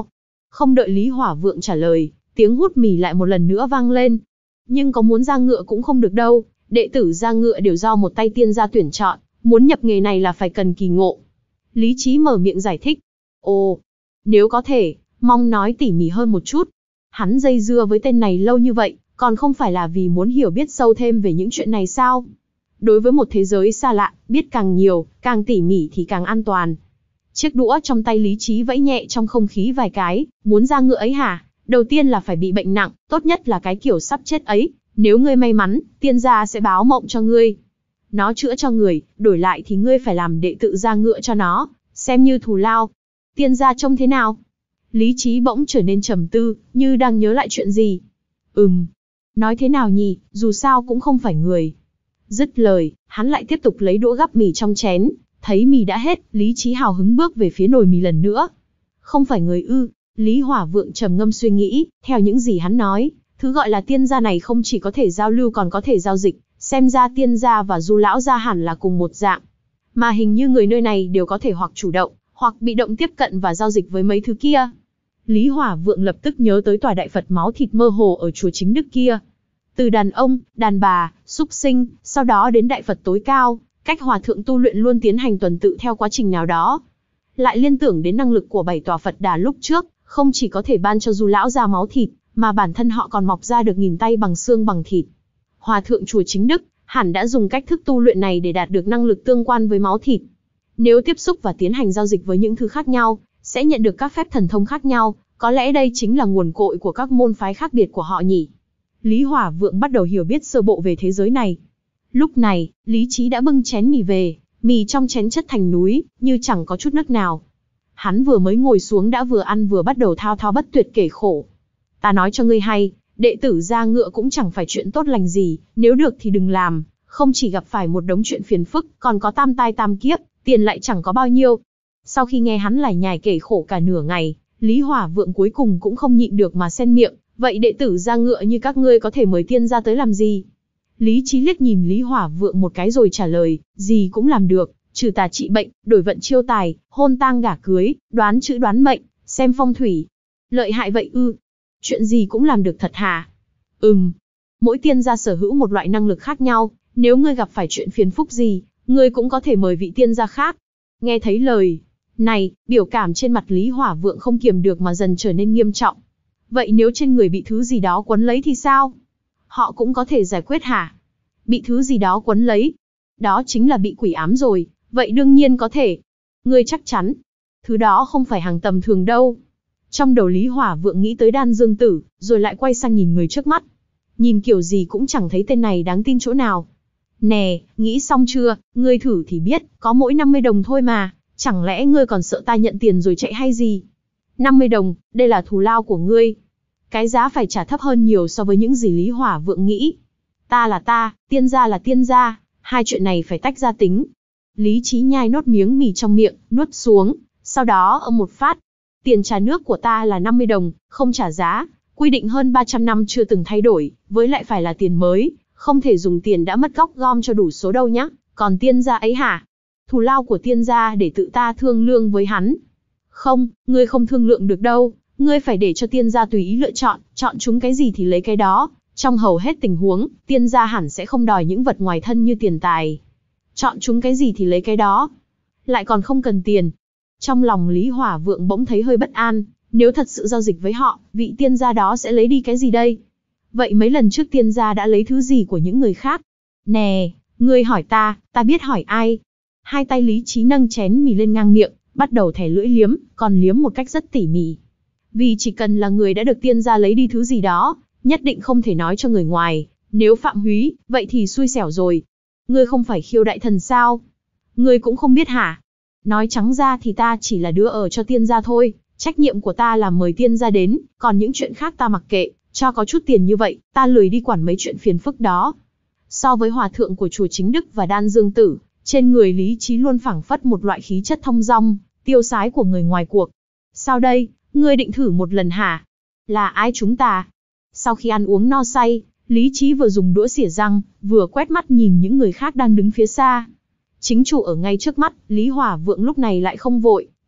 Không đợi Lý Hỏa Vượng trả lời, tiếng hút mì lại một lần nữa vang lên. Nhưng có muốn ra ngựa cũng không được đâu, đệ tử ra ngựa đều do một tay tiên gia tuyển chọn, muốn nhập nghề này là phải cần kỳ ngộ. Lý Trí mở miệng giải thích. Ồ, nếu có thể, mong nói tỉ mỉ hơn một chút. Hắn dây dưa với tên này lâu như vậy, còn không phải là vì muốn hiểu biết sâu thêm về những chuyện này sao? Đối với một thế giới xa lạ, biết càng nhiều, càng tỉ mỉ thì càng an toàn. Chiếc đũa trong tay Lý Trí vẫy nhẹ trong không khí vài cái, muốn ra ngựa ấy hả? Đầu tiên là phải bị bệnh nặng, tốt nhất là cái kiểu sắp chết ấy. Nếu ngươi may mắn, tiên gia sẽ báo mộng cho ngươi. Nó chữa cho người, đổi lại thì ngươi phải làm đệ tự ra ngựa cho nó, xem như thù lao. Tiên gia trông thế nào? Lý Trí bỗng trở nên trầm tư, như đang nhớ lại chuyện gì. Ừm, nói thế nào nhỉ, dù sao cũng không phải người. Dứt lời, hắn lại tiếp tục lấy đũa gắp mì trong chén, thấy mì đã hết, Lý Trí hào hứng bước về phía nồi mì lần nữa. Không phải người ư? Lý Hỏa Vượng trầm ngâm suy nghĩ, theo những gì hắn nói, thứ gọi là tiên gia này không chỉ có thể giao lưu còn có thể giao dịch, xem ra tiên gia và Du lão gia hẳn là cùng một dạng. Mà hình như người nơi này đều có thể hoặc chủ động, hoặc bị động tiếp cận và giao dịch với mấy thứ kia. Lý Hỏa Vượng lập tức nhớ tới tòa đại Phật máu thịt mơ hồ ở chùa Chính Đức kia. Từ đàn ông, đàn bà, súc sinh, sau đó đến đại Phật tối cao, cách hòa thượng tu luyện luôn tiến hành tuần tự theo quá trình nào đó. Lại liên tưởng đến năng lực của bảy tòa Phật Đà lúc trước, không chỉ có thể ban cho Du lão gia máu thịt, mà bản thân họ còn mọc ra được nghìn tay bằng xương bằng thịt. Hòa thượng chùa Chính Đức hẳn đã dùng cách thức tu luyện này để đạt được năng lực tương quan với máu thịt. Nếu tiếp xúc và tiến hành giao dịch với những thứ khác nhau, sẽ nhận được các phép thần thông khác nhau, có lẽ đây chính là nguồn cội của các môn phái khác biệt của họ nhỉ. Lý Hỏa Vượng bắt đầu hiểu biết sơ bộ về thế giới này. Lúc này, Lý Trí đã bưng chén mì về, mì trong chén chất thành núi, như chẳng có chút nấc nào. Hắn vừa mới ngồi xuống đã vừa ăn vừa bắt đầu thao thao bất tuyệt kể khổ. Ta nói cho ngươi hay, đệ tử ra ngựa cũng chẳng phải chuyện tốt lành gì, nếu được thì đừng làm, không chỉ gặp phải một đống chuyện phiền phức, còn có tam tai tam kiếp, tiền lại chẳng có bao nhiêu. Sau khi nghe hắn lải nhải kể khổ cả nửa ngày, Lý Hỏa Vượng cuối cùng cũng không nhịn được mà xen miệng, vậy đệ tử ra ngựa như các ngươi có thể mời tiên gia tới làm gì? Lý Trí liếc nhìn Lý Hỏa Vượng một cái rồi trả lời, gì cũng làm được, trừ tà trị bệnh, đổi vận chiêu tài, hôn tang gả cưới, đoán chữ đoán mệnh, xem phong thủy. Lợi hại vậy ư? Chuyện gì cũng làm được thật hả? Ừm. Mỗi tiên gia sở hữu một loại năng lực khác nhau, nếu ngươi gặp phải chuyện phiền phức gì, ngươi cũng có thể mời vị tiên gia khác. Nghe thấy lời này, biểu cảm trên mặt Lý Hỏa Vượng không kiềm được mà dần trở nên nghiêm trọng. Vậy nếu trên người bị thứ gì đó quấn lấy thì sao? Họ cũng có thể giải quyết hả? Bị thứ gì đó quấn lấy? Đó chính là bị quỷ ám rồi, vậy đương nhiên có thể. Ngươi chắc chắn? Thứ đó không phải hàng tầm thường đâu. Trong đầu Lý Hỏa Vượng nghĩ tới Đan Dương Tử, rồi lại quay sang nhìn người trước mắt. Nhìn kiểu gì cũng chẳng thấy tên này đáng tin chỗ nào. Nè, nghĩ xong chưa, ngươi thử thì biết, có mỗi năm mươi đồng thôi mà, chẳng lẽ ngươi còn sợ ta nhận tiền rồi chạy hay gì? năm mươi đồng, đây là thù lao của ngươi. Cái giá phải trả thấp hơn nhiều so với những gì Lý Hỏa Vượng nghĩ. Ta là ta, tiên gia là tiên gia, hai chuyện này phải tách ra tính. Lý Trí nhai nốt miếng mì trong miệng, nuốt xuống, sau đó âm một phát. Tiền trà nước của ta là năm mươi đồng, không trả giá, quy định hơn ba trăm năm chưa từng thay đổi, với lại phải là tiền mới, không thể dùng tiền đã mất gốc gom cho đủ số đâu nhá. Còn tiên gia ấy hả? Thù lao của tiên gia để tự ta thương lượng với hắn. Không, ngươi không thương lượng được đâu, ngươi phải để cho tiên gia tùy ý lựa chọn, chọn chúng cái gì thì lấy cái đó. Trong hầu hết tình huống, tiên gia hẳn sẽ không đòi những vật ngoài thân như tiền tài. Chọn chúng cái gì thì lấy cái đó. Lại còn không cần tiền. Trong lòng Lý Hỏa Vượng bỗng thấy hơi bất an, nếu thật sự giao dịch với họ, vị tiên gia đó sẽ lấy đi cái gì đây? Vậy mấy lần trước tiên gia đã lấy thứ gì của những người khác? Nè, ngươi hỏi ta, ta biết hỏi ai? Hai tay Lý Trí nâng chén mì lên ngang miệng, bắt đầu thè lưỡi liếm, còn liếm một cách rất tỉ mỉ. Vì chỉ cần là người đã được tiên gia lấy đi thứ gì đó, nhất định không thể nói cho người ngoài, nếu phạm húy, vậy thì xui xẻo rồi. Ngươi không phải khiêu đại thần sao? Ngươi cũng không biết hả? Nói trắng ra thì ta chỉ là đứa ở cho tiên gia thôi, trách nhiệm của ta là mời tiên gia đến, còn những chuyện khác ta mặc kệ, cho có chút tiền như vậy, ta lười đi quản mấy chuyện phiền phức đó. So với hòa thượng của chùa Chính Đức và Đan Dương Tử, trên người Lý Trí luôn phảng phất một loại khí chất thong dong, tiêu sái của người ngoài cuộc. Sao đây, ngươi định thử một lần hả? Là ai chúng ta? Sau khi ăn uống no say, Lý Trí vừa dùng đũa xỉa răng, vừa quét mắt nhìn những người khác đang đứng phía xa. Chính chủ ở ngay trước mắt, Lý Hỏa Vượng lúc này lại không vội,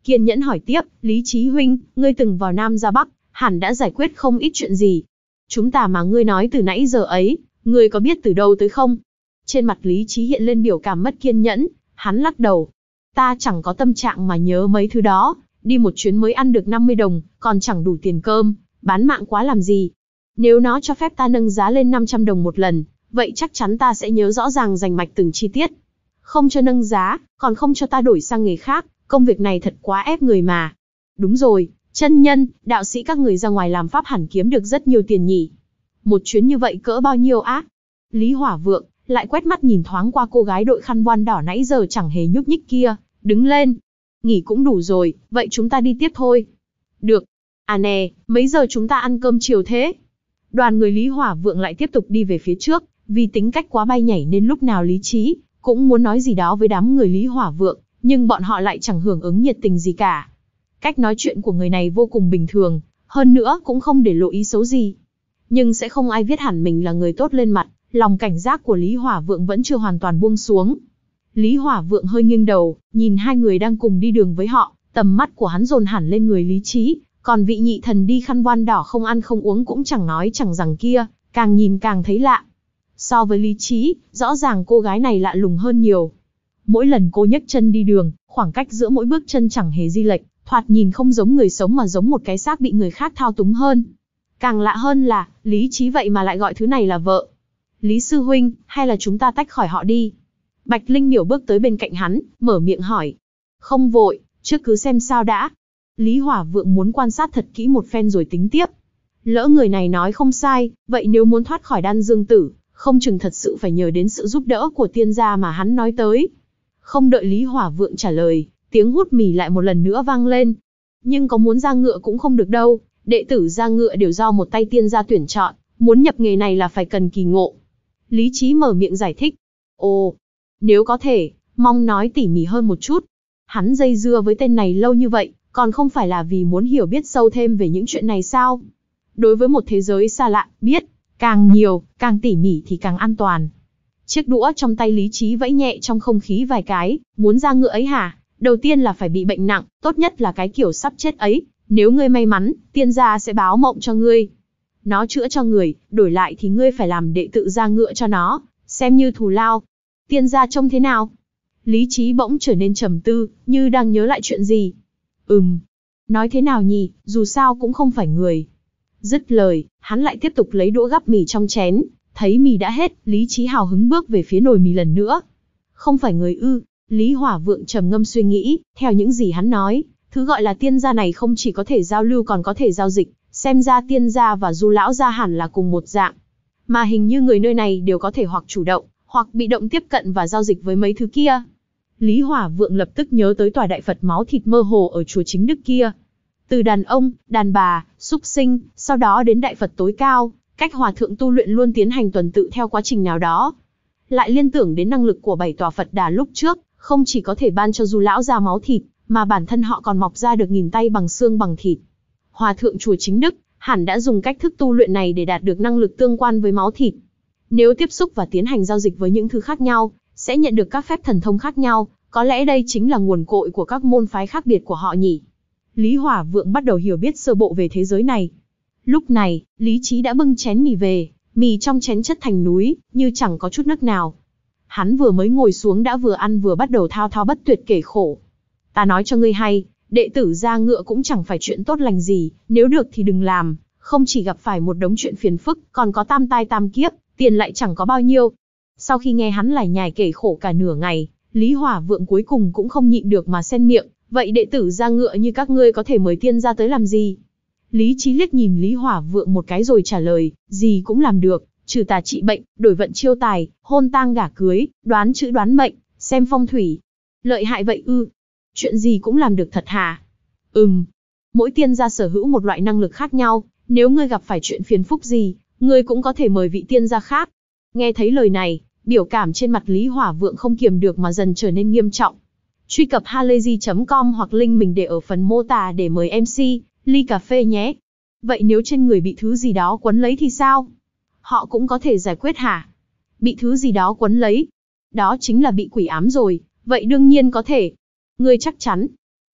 kiên nhẫn hỏi tiếp, Lý Chí huynh, ngươi từng vào Nam ra Bắc, hẳn đã giải quyết không ít chuyện gì. Chúng ta mà ngươi nói từ nãy giờ ấy, ngươi có biết từ đâu tới không? Trên mặt Lý Chí hiện lên biểu cảm mất kiên nhẫn, hắn lắc đầu. Ta chẳng có tâm trạng mà nhớ mấy thứ đó, đi một chuyến mới ăn được năm mươi đồng, còn chẳng đủ tiền cơm, bán mạng quá làm gì. Nếu nó cho phép ta nâng giá lên năm trăm đồng một lần, vậy chắc chắn ta sẽ nhớ rõ ràng rành mạch từng chi tiết. Không cho nâng giá, còn không cho ta đổi sang nghề khác, công việc này thật quá ép người mà. Đúng rồi, chân nhân, đạo sĩ các người ra ngoài làm pháp hẳn kiếm được rất nhiều tiền nhỉ. Một chuyến như vậy cỡ bao nhiêu á? Lý Hỏa Vượng lại quét mắt nhìn thoáng qua cô gái đội khăn voan đỏ nãy giờ chẳng hề nhúc nhích kia, đứng lên. Nghỉ cũng đủ rồi, vậy chúng ta đi tiếp thôi. Được. À nè, mấy giờ chúng ta ăn cơm chiều thế? Đoàn người Lý Hỏa Vượng lại tiếp tục đi về phía trước, vì tính cách quá bay nhảy nên lúc nào Lý Chí cũng muốn nói gì đó với đám người Lý Hỏa Vượng, nhưng bọn họ lại chẳng hưởng ứng nhiệt tình gì cả. Cách nói chuyện của người này vô cùng bình thường, hơn nữa cũng không để lộ ý xấu gì. Nhưng sẽ không ai viết hẳn mình là người tốt lên mặt, lòng cảnh giác của Lý Hỏa Vượng vẫn chưa hoàn toàn buông xuống. Lý Hỏa Vượng hơi nghiêng đầu, nhìn hai người đang cùng đi đường với họ, tầm mắt của hắn dồn hẳn lên người Lý Chí, còn vị nhị thần đi khăn voan đỏ không ăn không uống cũng chẳng nói chẳng rằng kia, càng nhìn càng thấy lạ. So với Lý Chí, rõ ràng cô gái này lạ lùng hơn nhiều. Mỗi lần cô nhấc chân đi đường, khoảng cách giữa mỗi bước chân chẳng hề di lệch, thoạt nhìn không giống người sống mà giống một cái xác bị người khác thao túng hơn. Càng lạ hơn là, Lý Chí vậy mà lại gọi thứ này là vợ. Lý sư huynh, hay là chúng ta tách khỏi họ đi? Bạch Linh Miểu bước tới bên cạnh hắn, mở miệng hỏi. Không vội, trước cứ xem sao đã. Lý Hỏa Vượng muốn quan sát thật kỹ một phen rồi tính tiếp. Lỡ người này nói không sai, vậy nếu muốn thoát khỏi đan dương tử, không chừng thật sự phải nhờ đến sự giúp đỡ của tiên gia mà hắn nói tới. Không đợi Lý Hỏa Vượng trả lời, tiếng hút mì lại một lần nữa vang lên. Nhưng có muốn ra ngựa cũng không được đâu, đệ tử ra ngựa đều do một tay tiên gia tuyển chọn, muốn nhập nghề này là phải cần kỳ ngộ. Lý Chí mở miệng giải thích. Ồ, nếu có thể, mong nói tỉ mỉ hơn một chút. Hắn dây dưa với tên này lâu như vậy, còn không phải là vì muốn hiểu biết sâu thêm về những chuyện này sao? Đối với một thế giới xa lạ, biết càng nhiều, càng tỉ mỉ thì càng an toàn. Chiếc đũa trong tay Lý Chí vẫy nhẹ trong không khí vài cái, muốn ra ngựa ấy hả? Đầu tiên là phải bị bệnh nặng, tốt nhất là cái kiểu sắp chết ấy. Nếu ngươi may mắn, tiên gia sẽ báo mộng cho ngươi. Nó chữa cho người, đổi lại thì ngươi phải làm đệ tử ra ngựa cho nó, xem như thù lao. Tiên gia trông thế nào? Lý Chí bỗng trở nên trầm tư, như đang nhớ lại chuyện gì. Ừm, nói thế nào nhỉ, dù sao cũng không phải người. Dứt lời, hắn lại tiếp tục lấy đũa gắp mì trong chén, thấy mì đã hết, Lý Chí hào hứng bước về phía nồi mì lần nữa. Không phải người ư? Lý Hỏa Vượng trầm ngâm suy nghĩ, theo những gì hắn nói, thứ gọi là tiên gia này không chỉ có thể giao lưu còn có thể giao dịch, xem ra tiên gia và Du lão gia hẳn là cùng một dạng. Mà hình như người nơi này đều có thể hoặc chủ động, hoặc bị động tiếp cận và giao dịch với mấy thứ kia. Lý Hỏa Vượng lập tức nhớ tới tòa đại Phật máu thịt mơ hồ ở chùa Chính Đức kia. Từ đàn ông, đàn bà, súc sinh, sau đó đến đại Phật tối cao, cách hòa thượng tu luyện luôn tiến hành tuần tự theo quá trình nào đó. Lại liên tưởng đến năng lực của bảy tòa Phật Đà lúc trước, không chỉ có thể ban cho Du lão gia máu thịt, mà bản thân họ còn mọc ra được nghìn tay bằng xương bằng thịt. Hòa thượng chùa Chính Đức hẳn đã dùng cách thức tu luyện này để đạt được năng lực tương quan với máu thịt. Nếu tiếp xúc và tiến hành giao dịch với những thứ khác nhau, sẽ nhận được các phép thần thông khác nhau, có lẽ đây chính là nguồn cội của các môn phái khác biệt của họ nhỉ. Lý Hỏa Vượng bắt đầu hiểu biết sơ bộ về thế giới này. Lúc này, Lý Chí đã bưng chén mì về, mì trong chén chất thành núi, như chẳng có chút nấc nào. Hắn vừa mới ngồi xuống đã vừa ăn vừa bắt đầu thao thao bất tuyệt kể khổ. Ta nói cho ngươi hay, đệ tử ra ngựa cũng chẳng phải chuyện tốt lành gì, nếu được thì đừng làm, không chỉ gặp phải một đống chuyện phiền phức, còn có tam tai tam kiếp, tiền lại chẳng có bao nhiêu. Sau khi nghe hắn lải nhải kể khổ cả nửa ngày, Lý Hỏa Vượng cuối cùng cũng không nhịn được mà xen miệng, vậy đệ tử ra ngựa như các ngươi có thể mời tiên gia tới làm gì? Lý Chí liếc nhìn Lý Hỏa Vượng một cái rồi trả lời, gì cũng làm được, trừ tà trị bệnh, đổi vận chiêu tài, hôn tang gả cưới, đoán chữ đoán mệnh, xem phong thủy. Lợi hại vậy ư? Chuyện gì cũng làm được thật hả? Ừm. Mỗi tiên gia sở hữu một loại năng lực khác nhau, nếu ngươi gặp phải chuyện phiền phức gì, ngươi cũng có thể mời vị tiên gia khác. Nghe thấy lời này, biểu cảm trên mặt Lý Hỏa Vượng không kiềm được mà dần trở nên nghiêm trọng. Truy cập halayzi chấm com hoặc link mình để ở phần mô tả để mời em xê, ly cà phê nhé. Vậy nếu trên người bị thứ gì đó quấn lấy thì sao? Họ cũng có thể giải quyết hả? Bị thứ gì đó quấn lấy? Đó chính là bị quỷ ám rồi, vậy đương nhiên có thể. Ngươi chắc chắn?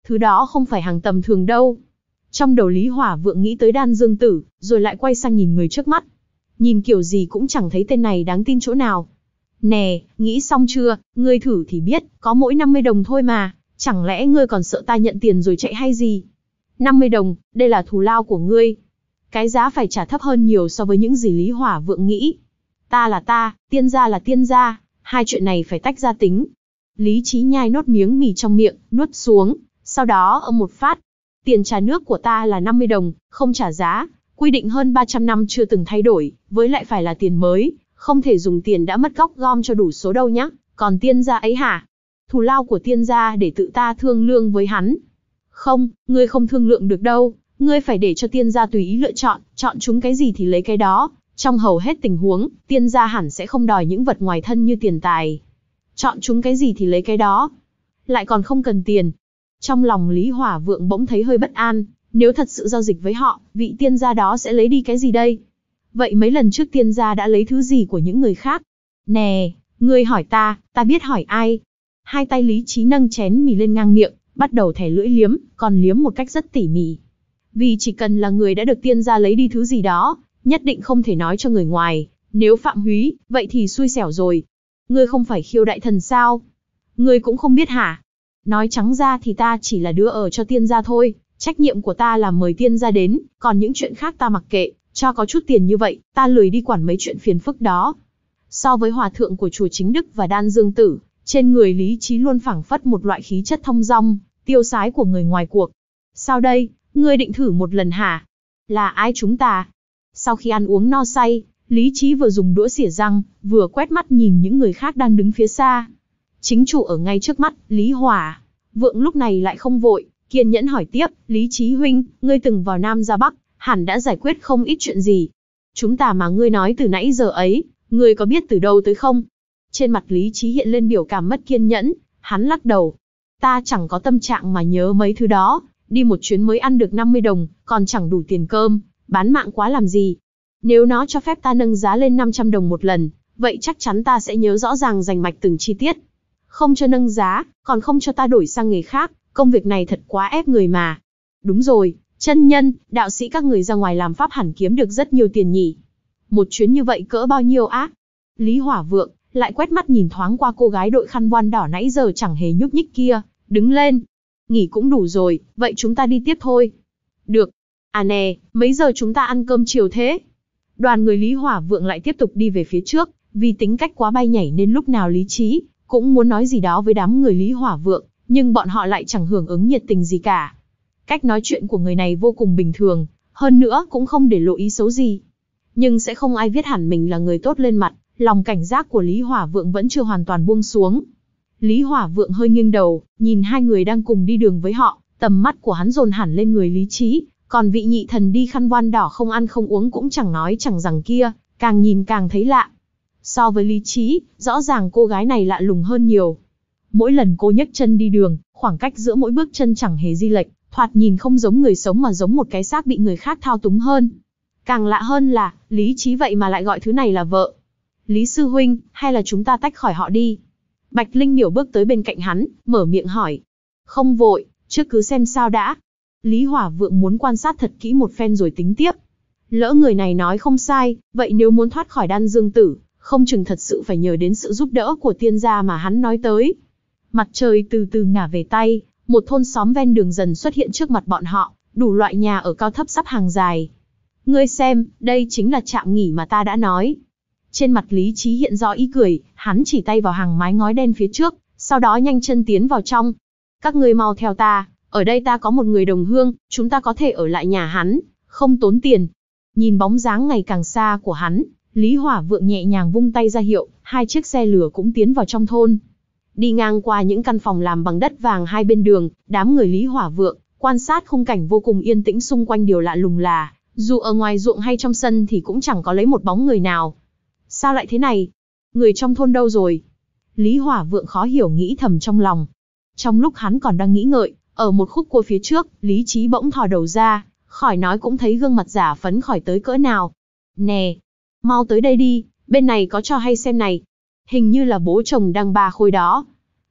thứ đó không phải hàng tầm thường đâu. Trong đầu Lý Hỏa Vượng nghĩ tới Đan Dương Tử, rồi lại quay sang nhìn người trước mắt. Nhìn kiểu gì cũng chẳng thấy tên này đáng tin chỗ nào. Nè, nghĩ xong chưa, ngươi thử thì biết, có mỗi năm mươi đồng thôi mà, chẳng lẽ ngươi còn sợ ta nhận tiền rồi chạy hay gì? năm mươi đồng, đây là thù lao của ngươi. Cái giá phải trả thấp hơn nhiều so với những gì Lý Hỏa Vượng nghĩ. Ta là ta, tiên gia là tiên gia, hai chuyện này phải tách ra tính. Lý Chí nhai nốt miếng mì trong miệng, nuốt xuống, sau đó ôm một phát. Tiền trà nước của ta là năm mươi đồng, không trả giá, quy định hơn ba trăm năm chưa từng thay đổi, với lại phải là tiền mới, không thể dùng tiền đã mất gốc gom cho đủ số đâu nhá. Còn tiên gia ấy hả? Thù lao của tiên gia để tự ta thương lượng với hắn. Không, ngươi không thương lượng được đâu, ngươi phải để cho tiên gia tùy ý lựa chọn, chọn chúng cái gì thì lấy cái đó. Trong hầu hết tình huống, tiên gia hẳn sẽ không đòi những vật ngoài thân như tiền tài. Chọn chúng cái gì thì lấy cái đó. Lại còn không cần tiền. Trong lòng Lý Hỏa Vượng bỗng thấy hơi bất an, nếu thật sự giao dịch với họ, vị tiên gia đó sẽ lấy đi cái gì đây? Vậy mấy lần trước tiên gia đã lấy thứ gì của những người khác? Nè, ngươi hỏi ta, ta biết hỏi ai? Hai tay Lý Chí nâng chén mì lên ngang miệng, bắt đầu thè lưỡi liếm, còn liếm một cách rất tỉ mỉ. Vì chỉ cần là người đã được tiên gia lấy đi thứ gì đó, nhất định không thể nói cho người ngoài, nếu phạm húy, vậy thì xui xẻo rồi. Ngươi không phải Khiêu đại thần sao? Ngươi cũng không biết hả? Nói trắng ra thì ta chỉ là đứa ở cho tiên gia thôi, trách nhiệm của ta là mời tiên gia đến, còn những chuyện khác ta mặc kệ, cho có chút tiền như vậy, ta lười đi quản mấy chuyện phiền phức đó. So với hòa thượng của chùa Chính Đức và Đan Dương Tử, trên người Lý Chí luôn phảng phất một loại khí chất thông dong, tiêu sái của người ngoài cuộc. Sao đây, ngươi định thử một lần hả? Là ai chúng ta? Sau khi ăn uống no say, Lý Chí vừa dùng đũa xỉa răng, vừa quét mắt nhìn những người khác đang đứng phía xa. Chính chủ ở ngay trước mắt, Lý Hỏa Vượng lúc này lại không vội, kiên nhẫn hỏi tiếp, Lý Chí huynh, ngươi từng vào Nam ra Bắc, hẳn đã giải quyết không ít chuyện gì. Chúng ta mà ngươi nói từ nãy giờ ấy, ngươi có biết từ đâu tới không? Trên mặt Lý Chí hiện lên biểu cảm mất kiên nhẫn, hắn lắc đầu. Ta chẳng có tâm trạng mà nhớ mấy thứ đó, đi một chuyến mới ăn được năm mươi đồng, còn chẳng đủ tiền cơm, bán mạng quá làm gì. Nếu nó cho phép ta nâng giá lên năm trăm đồng một lần, vậy chắc chắn ta sẽ nhớ rõ ràng rành mạch từng chi tiết. Không cho nâng giá, còn không cho ta đổi sang nghề khác, công việc này thật quá ép người mà. Đúng rồi, chân nhân, đạo sĩ các người ra ngoài làm pháp hẳn kiếm được rất nhiều tiền nhỉ. Một chuyến như vậy cỡ bao nhiêu á? Lý Hỏa Vượng lại quét mắt nhìn thoáng qua cô gái đội khăn voan đỏ nãy giờ chẳng hề nhúc nhích kia, đứng lên. Nghỉ cũng đủ rồi, vậy chúng ta đi tiếp thôi. Được. À nè, mấy giờ chúng ta ăn cơm chiều thế? Đoàn người Lý Hỏa Vượng lại tiếp tục đi về phía trước, vì tính cách quá bay nhảy nên lúc nào Lý Chí cũng muốn nói gì đó với đám người Lý Hỏa Vượng, nhưng bọn họ lại chẳng hưởng ứng nhiệt tình gì cả. Cách nói chuyện của người này vô cùng bình thường, hơn nữa cũng không để lộ ý xấu gì. Nhưng sẽ không ai viết hẳn mình là người tốt lên mặt, lòng cảnh giác của Lý Hỏa Vượng vẫn chưa hoàn toàn buông xuống. Lý Hỏa Vượng hơi nghiêng đầu, nhìn hai người đang cùng đi đường với họ, tầm mắt của hắn dồn hẳn lên người Lý Chí, còn vị nhị thần đi khăn voan đỏ không ăn không uống cũng chẳng nói chẳng rằng kia, càng nhìn càng thấy lạ. So với Lý Chí, rõ ràng cô gái này lạ lùng hơn nhiều. Mỗi lần cô nhấc chân đi đường, khoảng cách giữa mỗi bước chân chẳng hề di lệch, thoạt nhìn không giống người sống mà giống một cái xác bị người khác thao túng hơn. Càng lạ hơn là, Lý Chí vậy mà lại gọi thứ này là vợ. Lý sư huynh, hay là chúng ta tách khỏi họ đi? Bạch Linh Miểu bước tới bên cạnh hắn, mở miệng hỏi. Không vội, trước cứ xem sao đã. Lý Hỏa Vượng muốn quan sát thật kỹ một phen rồi tính tiếp. Lỡ người này nói không sai, vậy nếu muốn thoát khỏi Đan Dương Tử, không chừng thật sự phải nhờ đến sự giúp đỡ của tiên gia mà hắn nói tới. Mặt trời từ từ ngả về tây, một thôn xóm ven đường dần xuất hiện trước mặt bọn họ, đủ loại nhà ở cao thấp sắp hàng dài. Ngươi xem, đây chính là trạm nghỉ mà ta đã nói. Trên mặt Lý Chí hiện rõ ý cười, hắn chỉ tay vào hàng mái ngói đen phía trước, sau đó nhanh chân tiến vào trong. Các ngươi mau theo ta, ở đây ta có một người đồng hương, chúng ta có thể ở lại nhà hắn, không tốn tiền. Nhìn bóng dáng ngày càng xa của hắn, Lý Hỏa Vượng nhẹ nhàng vung tay ra hiệu, hai chiếc xe lửa cũng tiến vào trong thôn. Đi ngang qua những căn phòng làm bằng đất vàng hai bên đường, đám người Lý Hỏa Vượng quan sát khung cảnh vô cùng yên tĩnh xung quanh. Điều lạ lùng là, dù ở ngoài ruộng hay trong sân thì cũng chẳng có lấy một bóng người nào. Sao lại thế này? Người trong thôn đâu rồi? Lý Hỏa Vượng khó hiểu nghĩ thầm trong lòng. Trong lúc hắn còn đang nghĩ ngợi, ở một khúc cua phía trước, Lý Chí bỗng thò đầu ra, khỏi nói cũng thấy gương mặt giả phấn khỏi tới cỡ nào. Nè, mau tới đây đi, bên này có trò hay xem này. Hình như là bố chồng đang ba khôi đó.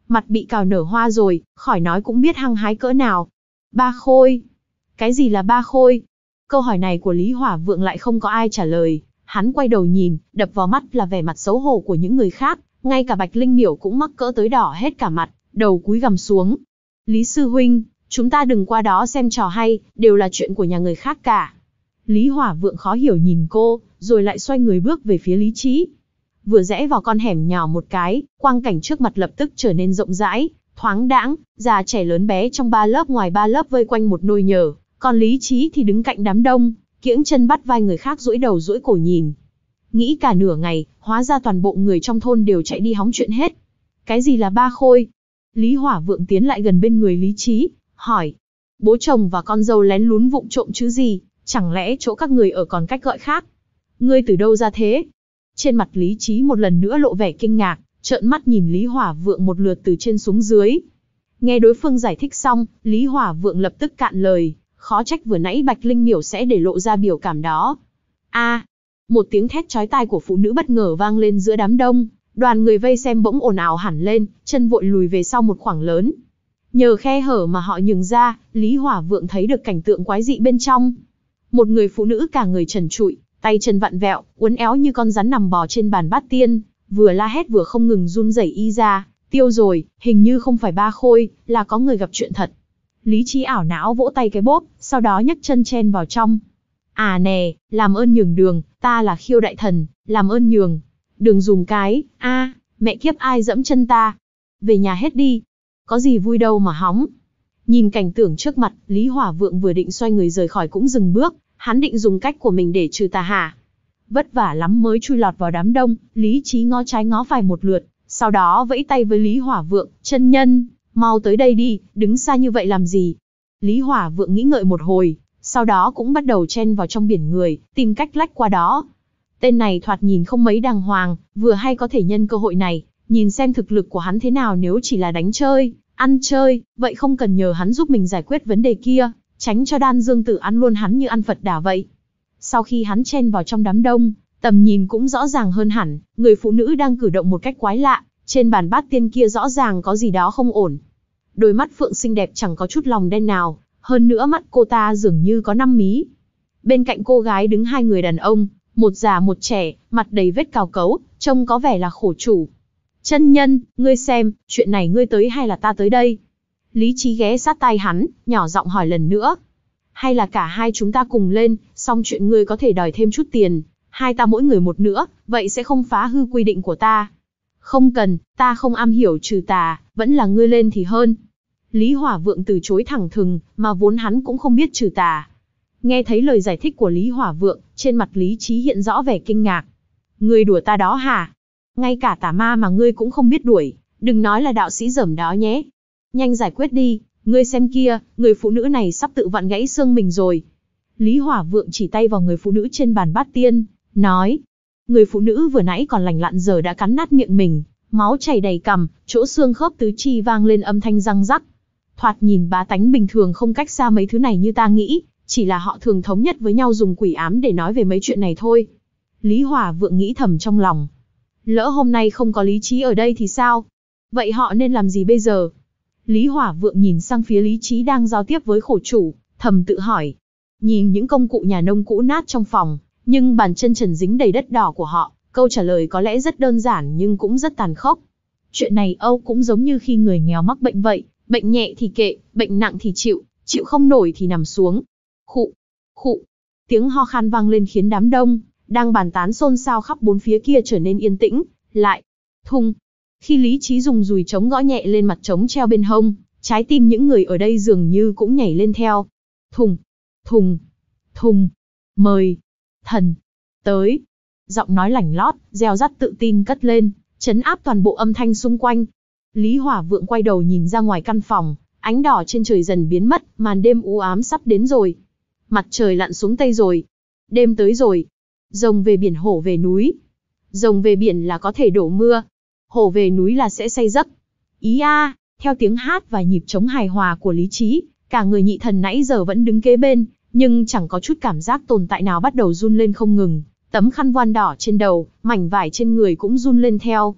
mặt bị cào nở hoa rồi, khỏi nói cũng biết hăng hái cỡ nào. Ba Khôi? Cái gì là Ba Khôi? Câu hỏi này của Lý Hỏa Vượng lại không có ai trả lời, hắn quay đầu nhìn, đập vào mắt là vẻ mặt xấu hổ của những người khác, ngay cả Bạch Linh Miểu cũng mắc cỡ tới đỏ hết cả mặt, đầu cúi gằm xuống. Lý sư huynh, chúng ta đừng qua đó xem trò hay, đều là chuyện của nhà người khác cả. Lý Hỏa Vượng khó hiểu nhìn cô, rồi lại xoay người bước về phía Lý Trí. Vừa rẽ vào con hẻm nhỏ một cái, quang cảnh trước mặt lập tức trở nên rộng rãi, thoáng đãng, già trẻ lớn bé trong ba lớp ngoài ba lớp vây quanh một nôi nhờ, còn Lý Trí thì đứng cạnh đám đông, kiễng chân bắt vai người khác duỗi đầu duỗi cổ nhìn. Nghĩ cả nửa ngày, hóa ra toàn bộ người trong thôn đều chạy đi hóng chuyện hết. Cái gì là Ba Khôi? Lý Hỏa Vượng tiến lại gần bên người Lý Trí, hỏi. Bố chồng và con dâu lén lún vụng trộm chứ gì, chẳng lẽ chỗ các người ở còn cách gọi khác? Ngươi từ đâu ra thế? Trên mặt Lý Trí một lần nữa lộ vẻ kinh ngạc, trợn mắt nhìn Lý Hỏa Vượng một lượt từ trên xuống dưới. Nghe đối phương giải thích xong, Lý Hỏa Vượng lập tức cạn lời, khó trách vừa nãy Bạch Linh Miểu sẽ để lộ ra biểu cảm đó. A! Một tiếng thét chói tai của phụ nữ bất ngờ vang lên giữa đám đông, đoàn người vây xem bỗng ồn ào hẳn lên, chân vội lùi về sau một khoảng lớn. Nhờ khe hở mà họ nhường ra, Lý Hỏa Vượng thấy được cảnh tượng quái dị bên trong. Một người phụ nữ cả người trần trụi, tay chân vặn vẹo, uốn éo như con rắn nằm bò trên bàn bát tiên, vừa la hét vừa không ngừng run rẩy y ra, tiêu rồi, hình như không phải Ba Khôi, là có người gặp chuyện thật. Lý Trí ảo não vỗ tay cái bốp, sau đó nhấc chân chen vào trong. À nè, làm ơn nhường đường, ta là Khiêu đại thần, làm ơn nhường. Đừng dùng cái, a, à, mẹ kiếp ai dẫm chân ta. Về nhà hết đi. Có gì vui đâu mà hóng. Nhìn cảnh tượng trước mặt, Lý Hỏa Vượng vừa định xoay người rời khỏi cũng dừng bước, hắn định dùng cách của mình để trừ tà hả. Vất vả lắm mới chui lọt vào đám đông, Lý Trí ngó trái ngó phải một lượt, sau đó vẫy tay với Lý Hỏa Vượng, chân nhân, mau tới đây đi, đứng xa như vậy làm gì. Lý Hỏa Vượng nghĩ ngợi một hồi, sau đó cũng bắt đầu chen vào trong biển người, tìm cách lách qua đó. Tên này thoạt nhìn không mấy đàng hoàng, vừa hay có thể nhân cơ hội này, nhìn xem thực lực của hắn thế nào. Nếu chỉ là đánh chơi, ăn chơi, vậy không cần nhờ hắn giúp mình giải quyết vấn đề kia, tránh cho Đan Dương Tử ăn luôn hắn như ăn Phật đà vậy. Sau khi hắn chen vào trong đám đông, tầm nhìn cũng rõ ràng hơn hẳn, người phụ nữ đang cử động một cách quái lạ, trên bàn bát tiên kia rõ ràng có gì đó không ổn. Đôi mắt phượng xinh đẹp chẳng có chút lòng đen nào, hơn nữa mắt cô ta dường như có năm mí. Bên cạnh cô gái đứng hai người đàn ông, một già một trẻ, mặt đầy vết cào cấu, trông có vẻ là khổ chủ. Chân nhân, ngươi xem, chuyện này ngươi tới hay là ta tới đây? Lý Trí ghé sát tai hắn, nhỏ giọng hỏi lần nữa. Hay là cả hai chúng ta cùng lên, xong chuyện ngươi có thể đòi thêm chút tiền, hai ta mỗi người một nữa, vậy sẽ không phá hư quy định của ta. Không cần, ta không am hiểu trừ tà, vẫn là ngươi lên thì hơn. Lý Hỏa Vượng từ chối thẳng thừng, mà vốn hắn cũng không biết trừ tà. Nghe thấy lời giải thích của Lý Hỏa Vượng, trên mặt Lý Trí hiện rõ vẻ kinh ngạc. Ngươi đùa ta đó hả? Ngay cả tà ma mà ngươi cũng không biết đuổi, đừng nói là đạo sĩ dởm đó nhé. Nhanh giải quyết đi, ngươi xem kia, người phụ nữ này sắp tự vặn gãy xương mình rồi. Lý Hỏa Vượng chỉ tay vào người phụ nữ trên bàn bát tiên, nói. Người phụ nữ vừa nãy còn lành lặn giờ đã cắn nát miệng mình, máu chảy đầy cằm, chỗ xương khớp tứ chi vang lên âm thanh răng rắc. Thoạt nhìn bá tánh bình thường không cách xa mấy thứ này như ta nghĩ, chỉ là họ thường thống nhất với nhau dùng quỷ ám để nói về mấy chuyện này thôi. Lý Hỏa Vượng nghĩ thầm trong lòng. Lỡ hôm nay không có Lý Trí ở đây thì sao? Vậy họ nên làm gì bây giờ? Lý Hỏa Vượng nhìn sang phía Lý Trí đang giao tiếp với khổ chủ, thầm tự hỏi. Nhìn những công cụ nhà nông cũ nát trong phòng, nhưng bàn chân trần dính đầy đất đỏ của họ, câu trả lời có lẽ rất đơn giản nhưng cũng rất tàn khốc. Chuyện này Âu cũng giống như khi người nghèo mắc bệnh vậy, bệnh nhẹ thì kệ, bệnh nặng thì chịu, chịu không nổi thì nằm xuống. Khụ, khụ, tiếng ho khan vang lên khiến đám đông đang bàn tán xôn xao khắp bốn phía kia trở nên yên tĩnh lại. Thùng. Khi Lý Trí dùng dùi trống gõ nhẹ lên mặt trống treo bên hông, trái tim những người ở đây dường như cũng nhảy lên theo. Thùng, thùng, thùng. Mời thần tới. Giọng nói lảnh lót, reo rắt tự tin cất lên, trấn áp toàn bộ âm thanh xung quanh. Lý Hỏa Vượng quay đầu nhìn ra ngoài căn phòng, ánh đỏ trên trời dần biến mất, màn đêm u ám sắp đến rồi. Mặt trời lặn xuống tây rồi. Đêm tới rồi. Rồng về biển hổ về núi. Rồng về biển là có thể đổ mưa. Hổ về núi là sẽ say giấc. Ý a, theo tiếng hát và nhịp trống hài hòa của Lý Trí, cả người nhị thần nãy giờ vẫn đứng kế bên, nhưng chẳng có chút cảm giác tồn tại nào bắt đầu run lên không ngừng. Tấm khăn voan đỏ trên đầu, mảnh vải trên người cũng run lên theo.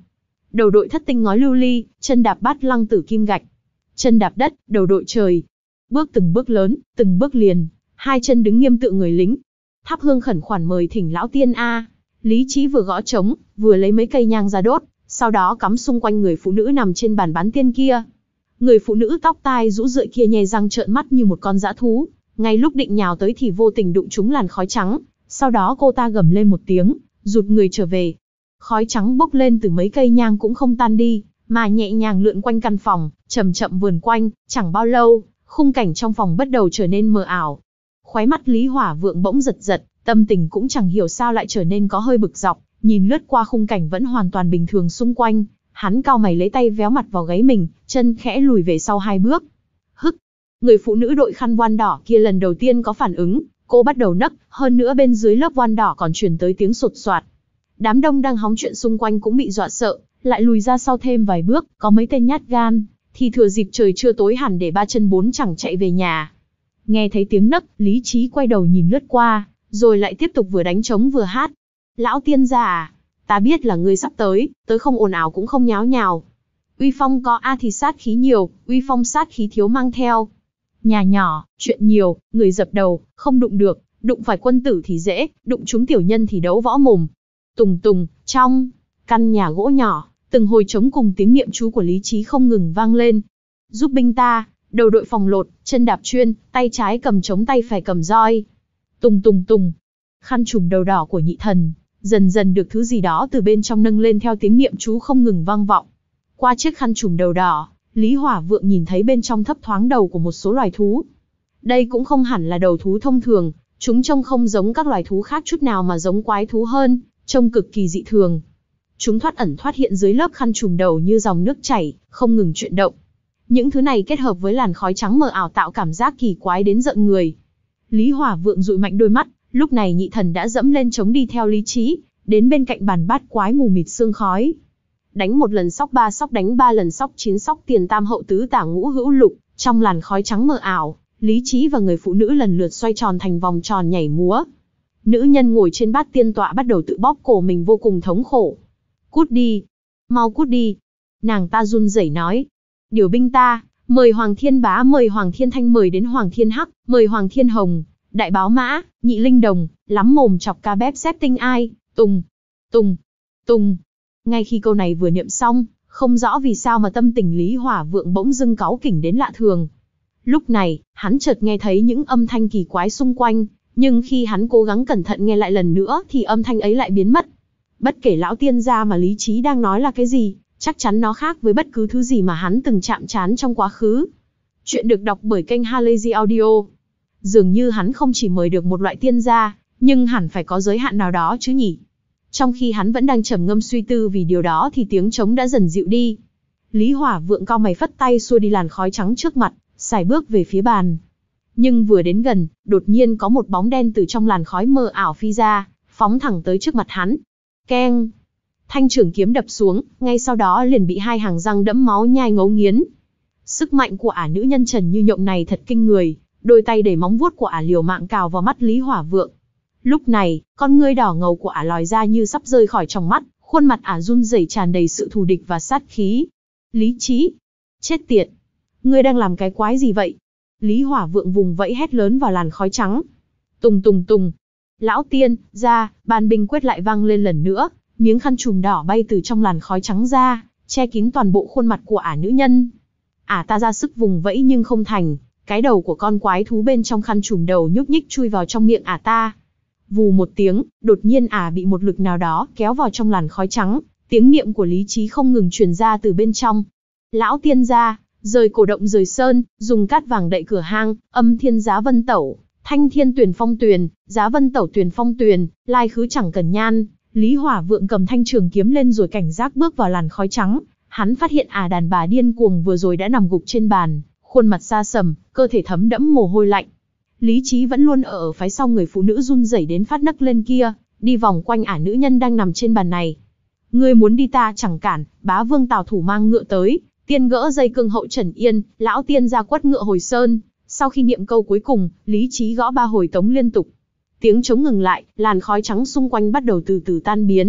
đầu đội thất tinh ngói lưu ly, chân đạp bát lăng tử kim gạch. Chân đạp đất, đầu đội trời. Bước từng bước lớn, từng bước liền, hai chân đứng nghiêm tựa người lính. Thắp hương khẩn khoản mời thỉnh lão tiên a. Lý Trí vừa gõ trống, vừa lấy mấy cây nhang ra đốt, sau đó cắm xung quanh người phụ nữ nằm trên bàn bán tiên kia. Người phụ nữ tóc tai rũ rượi kia nhe răng trợn mắt như một con dã thú, ngay lúc định nhào tới thì vô tình đụng trúng làn khói trắng, sau đó cô ta gầm lên một tiếng, rụt người trở về. Khói trắng bốc lên từ mấy cây nhang cũng không tan đi, mà nhẹ nhàng lượn quanh căn phòng, chậm chậm vườn quanh, chẳng bao lâu, khung cảnh trong phòng bắt đầu trở nên mờ ảo. Khóe mắt Lý Hỏa Vượng bỗng giật giật, tâm tình cũng chẳng hiểu sao lại trở nên có hơi bực dọc, nhìn lướt qua khung cảnh vẫn hoàn toàn bình thường xung quanh, hắn cau mày lấy tay véo mặt vào gáy mình, chân khẽ lùi về sau hai bước. Hức, người phụ nữ đội khăn voan đỏ kia lần đầu tiên có phản ứng, cô bắt đầu nấc, hơn nữa bên dưới lớp voan đỏ còn truyền tới tiếng sột soạt. Đám đông đang hóng chuyện xung quanh cũng bị dọa sợ, lại lùi ra sau thêm vài bước, có mấy tên nhát gan, thì thừa dịp trời chưa tối hẳn để ba chân bốn chẳng chạy về nhà. Nghe thấy tiếng nấc, Lý Trí quay đầu nhìn lướt qua, rồi lại tiếp tục vừa đánh trống vừa hát. Lão tiên gia à, ta biết là ngươi sắp tới, tới không ồn ào cũng không nháo nhào. Uy phong có a thì sát khí nhiều, uy phong sát khí thiếu mang theo. Nhà nhỏ, chuyện nhiều, người dập đầu, không đụng được, đụng phải quân tử thì dễ, đụng chúng tiểu nhân thì đấu võ mồm. Tùng tùng, trong căn nhà gỗ nhỏ, từng hồi trống cùng tiếng niệm chú của Lý Trí không ngừng vang lên. Giúp binh ta, đầu đội phòng lột, chân đạp chuyên, tay trái cầm trống tay phải cầm roi. Tùng tùng tùng, khăn trùm đầu đỏ của nhị thần, dần dần được thứ gì đó từ bên trong nâng lên theo tiếng niệm chú không ngừng vang vọng. Qua chiếc khăn trùm đầu đỏ, Lý Hỏa Vượng nhìn thấy bên trong thấp thoáng đầu của một số loài thú. Đây cũng không hẳn là đầu thú thông thường, chúng trông không giống các loài thú khác chút nào mà giống quái thú hơn, trông cực kỳ dị thường. Chúng thoát ẩn thoát hiện dưới lớp khăn trùm đầu như dòng nước chảy, không ngừng chuyển động. Những thứ này kết hợp với làn khói trắng mờ ảo tạo cảm giác kỳ quái đến giận người. Lý Hỏa Vượng dụi mạnh đôi mắt, lúc này nhị thần đã dẫm lên trống đi theo Lý Trí, đến bên cạnh bàn bát quái mù mịt sương khói. Đánh một lần sóc ba sóc đánh ba lần sóc chín sóc tiền tam hậu tứ tả ngũ hữu lục, trong làn khói trắng mờ ảo, Lý Trí và người phụ nữ lần lượt xoay tròn thành vòng tròn nhảy múa. Nữ nhân ngồi trên bát tiên tọa bắt đầu tự bóp cổ mình vô cùng thống khổ. Cút đi, mau cút đi. Nàng ta run rẩy nói. Điều binh ta, mời Hoàng Thiên Bá, mời Hoàng Thiên Thanh, mời đến Hoàng Thiên Hắc, mời Hoàng Thiên Hồng, Đại Báo Mã, Nhị Linh Đồng, lắm mồm chọc ca bép xếp tinh ai, tùng, tùng, tùng. Ngay khi câu này vừa niệm xong, không rõ vì sao mà tâm tình Lý Hỏa Vượng bỗng dưng cáu kỉnh đến lạ thường. Lúc này, hắn chợt nghe thấy những âm thanh kỳ quái xung quanh, nhưng khi hắn cố gắng cẩn thận nghe lại lần nữa thì âm thanh ấy lại biến mất. Bất kể lão tiên gia mà Lý Trí đang nói là cái gì, chắc chắn nó khác với bất cứ thứ gì mà hắn từng chạm trán trong quá khứ. Chuyện được đọc bởi kênh Halazy Audio. Dường như hắn không chỉ mời được một loại tiên gia, nhưng hẳn phải có giới hạn nào đó chứ nhỉ? Trong khi hắn vẫn đang trầm ngâm suy tư vì điều đó thì tiếng trống đã dần dịu đi. Lý Hỏa Vượng cau mày phất tay xua đi làn khói trắng trước mặt, sải bước về phía bàn. Nhưng vừa đến gần, đột nhiên có một bóng đen từ trong làn khói mờ ảo phi ra, phóng thẳng tới trước mặt hắn. Keng! Thanh trường kiếm đập xuống, ngay sau đó liền bị hai hàng răng đẫm máu nhai ngấu nghiến. Sức mạnh của ả nữ nhân trần như nhộng này thật kinh người, đôi tay đầy móng vuốt của ả liều mạng cào vào mắt Lý Hỏa Vượng. Lúc này, con ngươi đỏ ngầu của ả lòi ra như sắp rơi khỏi trong mắt, khuôn mặt ả run rẩy tràn đầy sự thù địch và sát khí. Lý Trí! Chết tiệt! Ngươi đang làm cái quái gì vậy? Lý Hỏa Vượng vùng vẫy hét lớn vào làn khói trắng. Tùng tùng tùng! Lão tiên, ra, bàn binh quyết lại vang lên lần nữa, miếng khăn trùm đỏ bay từ trong làn khói trắng ra, che kín toàn bộ khuôn mặt của ả nữ nhân. Ả ta ra sức vùng vẫy nhưng không thành, cái đầu của con quái thú bên trong khăn trùm đầu nhúc nhích chui vào trong miệng ả ta. Vù một tiếng, đột nhiên ả bị một lực nào đó kéo vào trong làn khói trắng, tiếng niệm của Lý Trí không ngừng truyền ra từ bên trong. Lão tiên gia, rời cổ động rời sơn, dùng cát vàng đậy cửa hang, âm thiên giá vân tẩu, thanh thiên tuyển phong tuyền, giá vân tẩu tuyển phong tuyền, lai khứ chẳng cần nhan. Lý Hỏa Vượng cầm thanh trường kiếm lên rồi cảnh giác bước vào làn khói trắng. Hắn phát hiện ả đàn bà điên cuồng vừa rồi đã nằm gục trên bàn, khuôn mặt xa sầm, cơ thể thấm đẫm mồ hôi lạnh. Lý Trí vẫn luôn ở ở phía sau người phụ nữ run rẩy đến phát nấc lên kia, đi vòng quanh ả nữ nhân đang nằm trên bàn này. Ngươi muốn đi ta chẳng cản, bá vương Tào Thủ mang ngựa tới, tiên gỡ dây cương hậu Trần Yên, lão tiên ra quất ngựa hồi sơn. Sau khi niệm câu cuối cùng, Lý Trí gõ ba hồi tống liên tục. Tiếng trống ngừng lại, làn khói trắng xung quanh bắt đầu từ từ tan biến,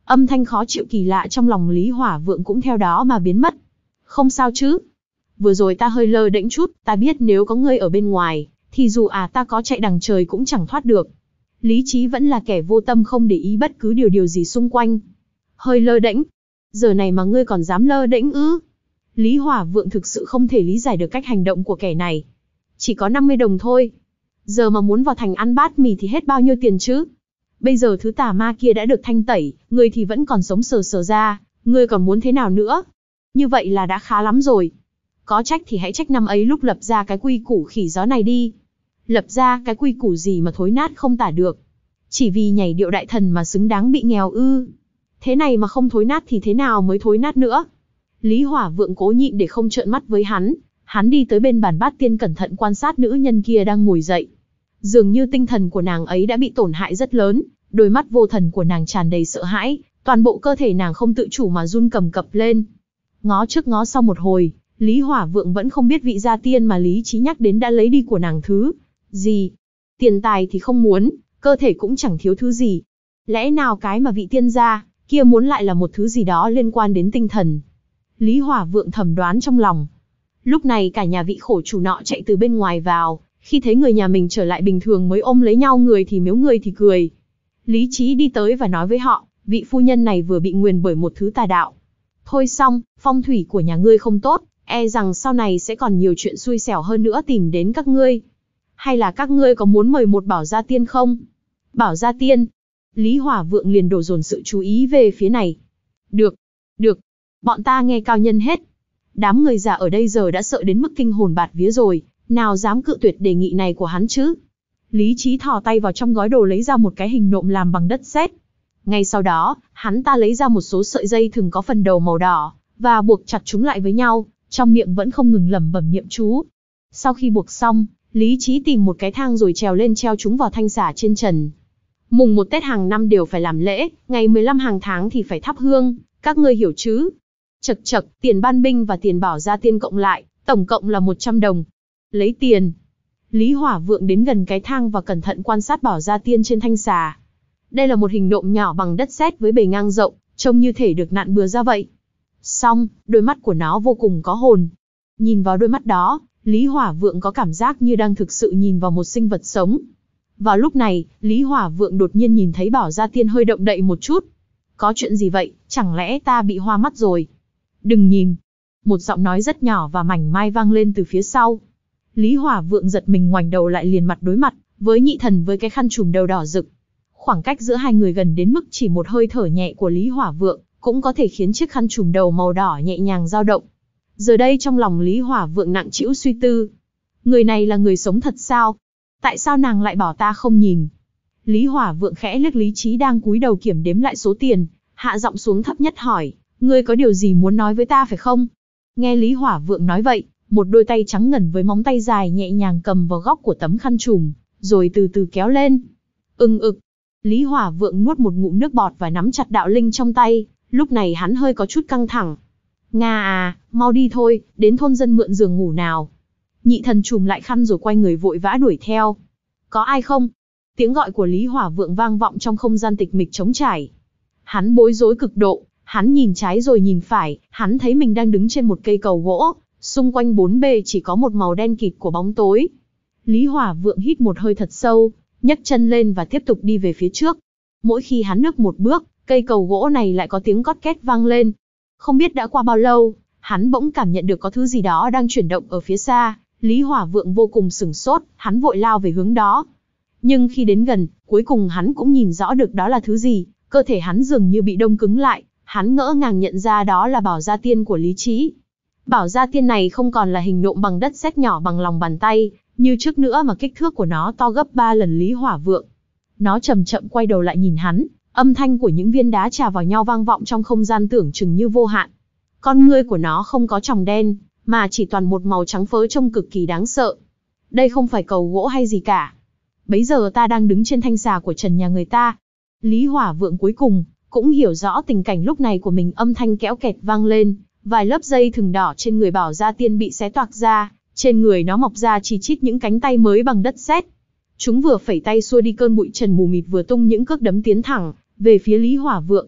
Âm thanh khó chịu kỳ lạ trong lòng Lý Hỏa Vượng cũng theo đó mà biến mất. Không sao chứ? Vừa rồi ta hơi lơ đễnh chút, ta biết nếu có ngươi ở bên ngoài, thì dù à ta có chạy đằng trời cũng chẳng thoát được. Lý trí vẫn là kẻ vô tâm không để ý bất cứ điều điều gì xung quanh. Hơi lơ đễnh? Giờ này mà ngươi còn dám lơ đễnh ư? Lý Hỏa Vượng thực sự không thể lý giải được cách hành động của kẻ này. Chỉ có năm mươi đồng thôi. Giờ mà muốn vào thành ăn bát mì thì hết bao nhiêu tiền chứ? Bây giờ thứ tà ma kia đã được thanh tẩy, ngươi thì vẫn còn sống sờ sờ ra, ngươi còn muốn thế nào nữa? Như vậy là đã khá lắm rồi. Có trách thì hãy trách năm ấy lúc lập ra cái quy củ khỉ gió này đi. Lập ra cái quy củ gì mà thối nát không tả được. Chỉ vì nhảy điệu đại thần mà xứng đáng bị nghèo ư? Thế này mà không thối nát thì thế nào mới thối nát nữa? Lý Hỏa Vượng cố nhịn để không trợn mắt với hắn. Hắn đi tới bên bàn bát tiên cẩn thận quan sát nữ nhân kia đang ngồi dậy. Dường như tinh thần của nàng ấy đã bị tổn hại rất lớn, đôi mắt vô thần của nàng tràn đầy sợ hãi, toàn bộ cơ thể nàng không tự chủ mà run cầm cập lên. Ngó trước ngó sau một hồi, Lý Hỏa Vượng vẫn không biết vị gia tiên mà Lý Trí nhắc đến đã lấy đi của nàng thứ gì. Tiền tài thì không muốn, cơ thể cũng chẳng thiếu thứ gì. Lẽ nào cái mà vị tiên gia kia muốn lại là một thứ gì đó liên quan đến tinh thần? Lý Hỏa Vượng thầm đoán trong lòng. Lúc này cả nhà vị khổ chủ nọ chạy từ bên ngoài vào, khi thấy người nhà mình trở lại bình thường mới ôm lấy nhau, người thì miếu người thì cười. Lý Trí đi tới và nói với họ, vị phu nhân này vừa bị nguyền bởi một thứ tà đạo. Thôi xong, phong thủy của nhà ngươi không tốt, e rằng sau này sẽ còn nhiều chuyện xui xẻo hơn nữa tìm đến các ngươi. Hay là các ngươi có muốn mời một bảo gia tiên không? Bảo gia tiên? Lý Hỏa Vượng liền đổ dồn sự chú ý về phía này. Được, được, bọn ta nghe cao nhân hết. Đám người già ở đây giờ đã sợ đến mức kinh hồn bạt vía rồi, nào dám cự tuyệt đề nghị này của hắn chứ? Lý Trí thò tay vào trong gói đồ lấy ra một cái hình nộm làm bằng đất sét. Ngay sau đó, hắn ta lấy ra một số sợi dây thừng có phần đầu màu đỏ, và buộc chặt chúng lại với nhau, trong miệng vẫn không ngừng lẩm bẩm niệm chú. Sau khi buộc xong, Lý Trí tìm một cái thang rồi trèo lên treo chúng vào thanh xà trên trần. Mùng một Tết hàng năm đều phải làm lễ, ngày mười lăm hàng tháng thì phải thắp hương, các ngươi hiểu chứ? Chậc chậc, tiền ban binh và tiền bảo gia tiên cộng lại, tổng cộng là một trăm đồng. Lấy tiền. Lý Hỏa Vượng đến gần cái thang và cẩn thận quan sát bảo gia tiên trên thanh xà. Đây là một hình nộm nhỏ bằng đất sét với bề ngang rộng, trông như thể được nặn bừa ra vậy. Xong, đôi mắt của nó vô cùng có hồn. Nhìn vào đôi mắt đó, Lý Hỏa Vượng có cảm giác như đang thực sự nhìn vào một sinh vật sống. Vào lúc này, Lý Hỏa Vượng đột nhiên nhìn thấy bảo gia tiên hơi động đậy một chút. Có chuyện gì vậy, chẳng lẽ ta bị hoa mắt rồi? Đừng nhìn. Một giọng nói rất nhỏ và mảnh mai vang lên từ phía sau. Lý Hỏa Vượng giật mình ngoảnh đầu lại, liền mặt đối mặt với nhị thần với cái khăn trùm đầu đỏ rực. Khoảng cách giữa hai người gần đến mức chỉ một hơi thở nhẹ của Lý Hỏa Vượng cũng có thể khiến chiếc khăn trùm đầu màu đỏ nhẹ nhàng dao động. Giờ đây trong lòng Lý Hỏa Vượng nặng trĩu suy tư. Người này là người sống thật sao? Tại sao nàng lại bảo ta không nhìn? Lý Hỏa Vượng khẽ liếc Lý Trí đang cúi đầu kiểm đếm lại số tiền, hạ giọng xuống thấp nhất hỏi, ngươi có điều gì muốn nói với ta phải không? Nghe Lý Hỏa Vượng nói vậy, một đôi tay trắng ngần với móng tay dài nhẹ nhàng cầm vào góc của tấm khăn trùm, rồi từ từ kéo lên. Ưng ực. Lý Hỏa Vượng nuốt một ngụm nước bọt và nắm chặt đạo linh trong tay, lúc này hắn hơi có chút căng thẳng. Nga à, mau đi thôi, đến thôn dân mượn giường ngủ nào. Nhị thần trùm lại khăn rồi quay người vội vã đuổi theo. Có ai không? Tiếng gọi của Lý Hỏa Vượng vang vọng trong không gian tịch mịch trống trải. Hắn bối rối cực độ, hắn nhìn trái rồi nhìn phải, hắn thấy mình đang đứng trên một cây cầu gỗ, xung quanh bốn bề chỉ có một màu đen kịt của bóng tối. Lý Hỏa Vượng hít một hơi thật sâu, nhấc chân lên và tiếp tục đi về phía trước. Mỗi khi hắn bước một bước, cây cầu gỗ này lại có tiếng cót két vang lên. Không biết đã qua bao lâu, hắn bỗng cảm nhận được có thứ gì đó đang chuyển động ở phía xa. Lý Hỏa Vượng vô cùng sửng sốt, hắn vội lao về hướng đó. Nhưng khi đến gần, cuối cùng hắn cũng nhìn rõ được đó là thứ gì, cơ thể hắn dường như bị đông cứng lại, hắn ngỡ ngàng nhận ra đó là bảo gia tiên của Lý Trí. Bảo gia tiên này không còn là hình nộm bằng đất sét nhỏ bằng lòng bàn tay, như trước nữa mà kích thước của nó to gấp ba lần Lý Hỏa Vượng. Nó chậm chậm quay đầu lại nhìn hắn, âm thanh của những viên đá chà vào nhau vang vọng trong không gian tưởng chừng như vô hạn. Con ngươi của nó không có tròng đen, mà chỉ toàn một màu trắng phớ trông cực kỳ đáng sợ. Đây không phải cầu gỗ hay gì cả. Bấy giờ ta đang đứng trên thanh xà của trần nhà người ta. Lý Hỏa Vượng cuối cùng cũng hiểu rõ tình cảnh lúc này của mình, âm thanh kéo kẹt vang lên, vài lớp dây thừng đỏ trên người bảo gia tiên bị xé toạc ra, trên người nó mọc ra chi chít những cánh tay mới bằng đất sét. Chúng vừa phẩy tay xua đi cơn bụi trần mù mịt vừa tung những cước đấm tiến thẳng về phía Lý Hỏa Vượng.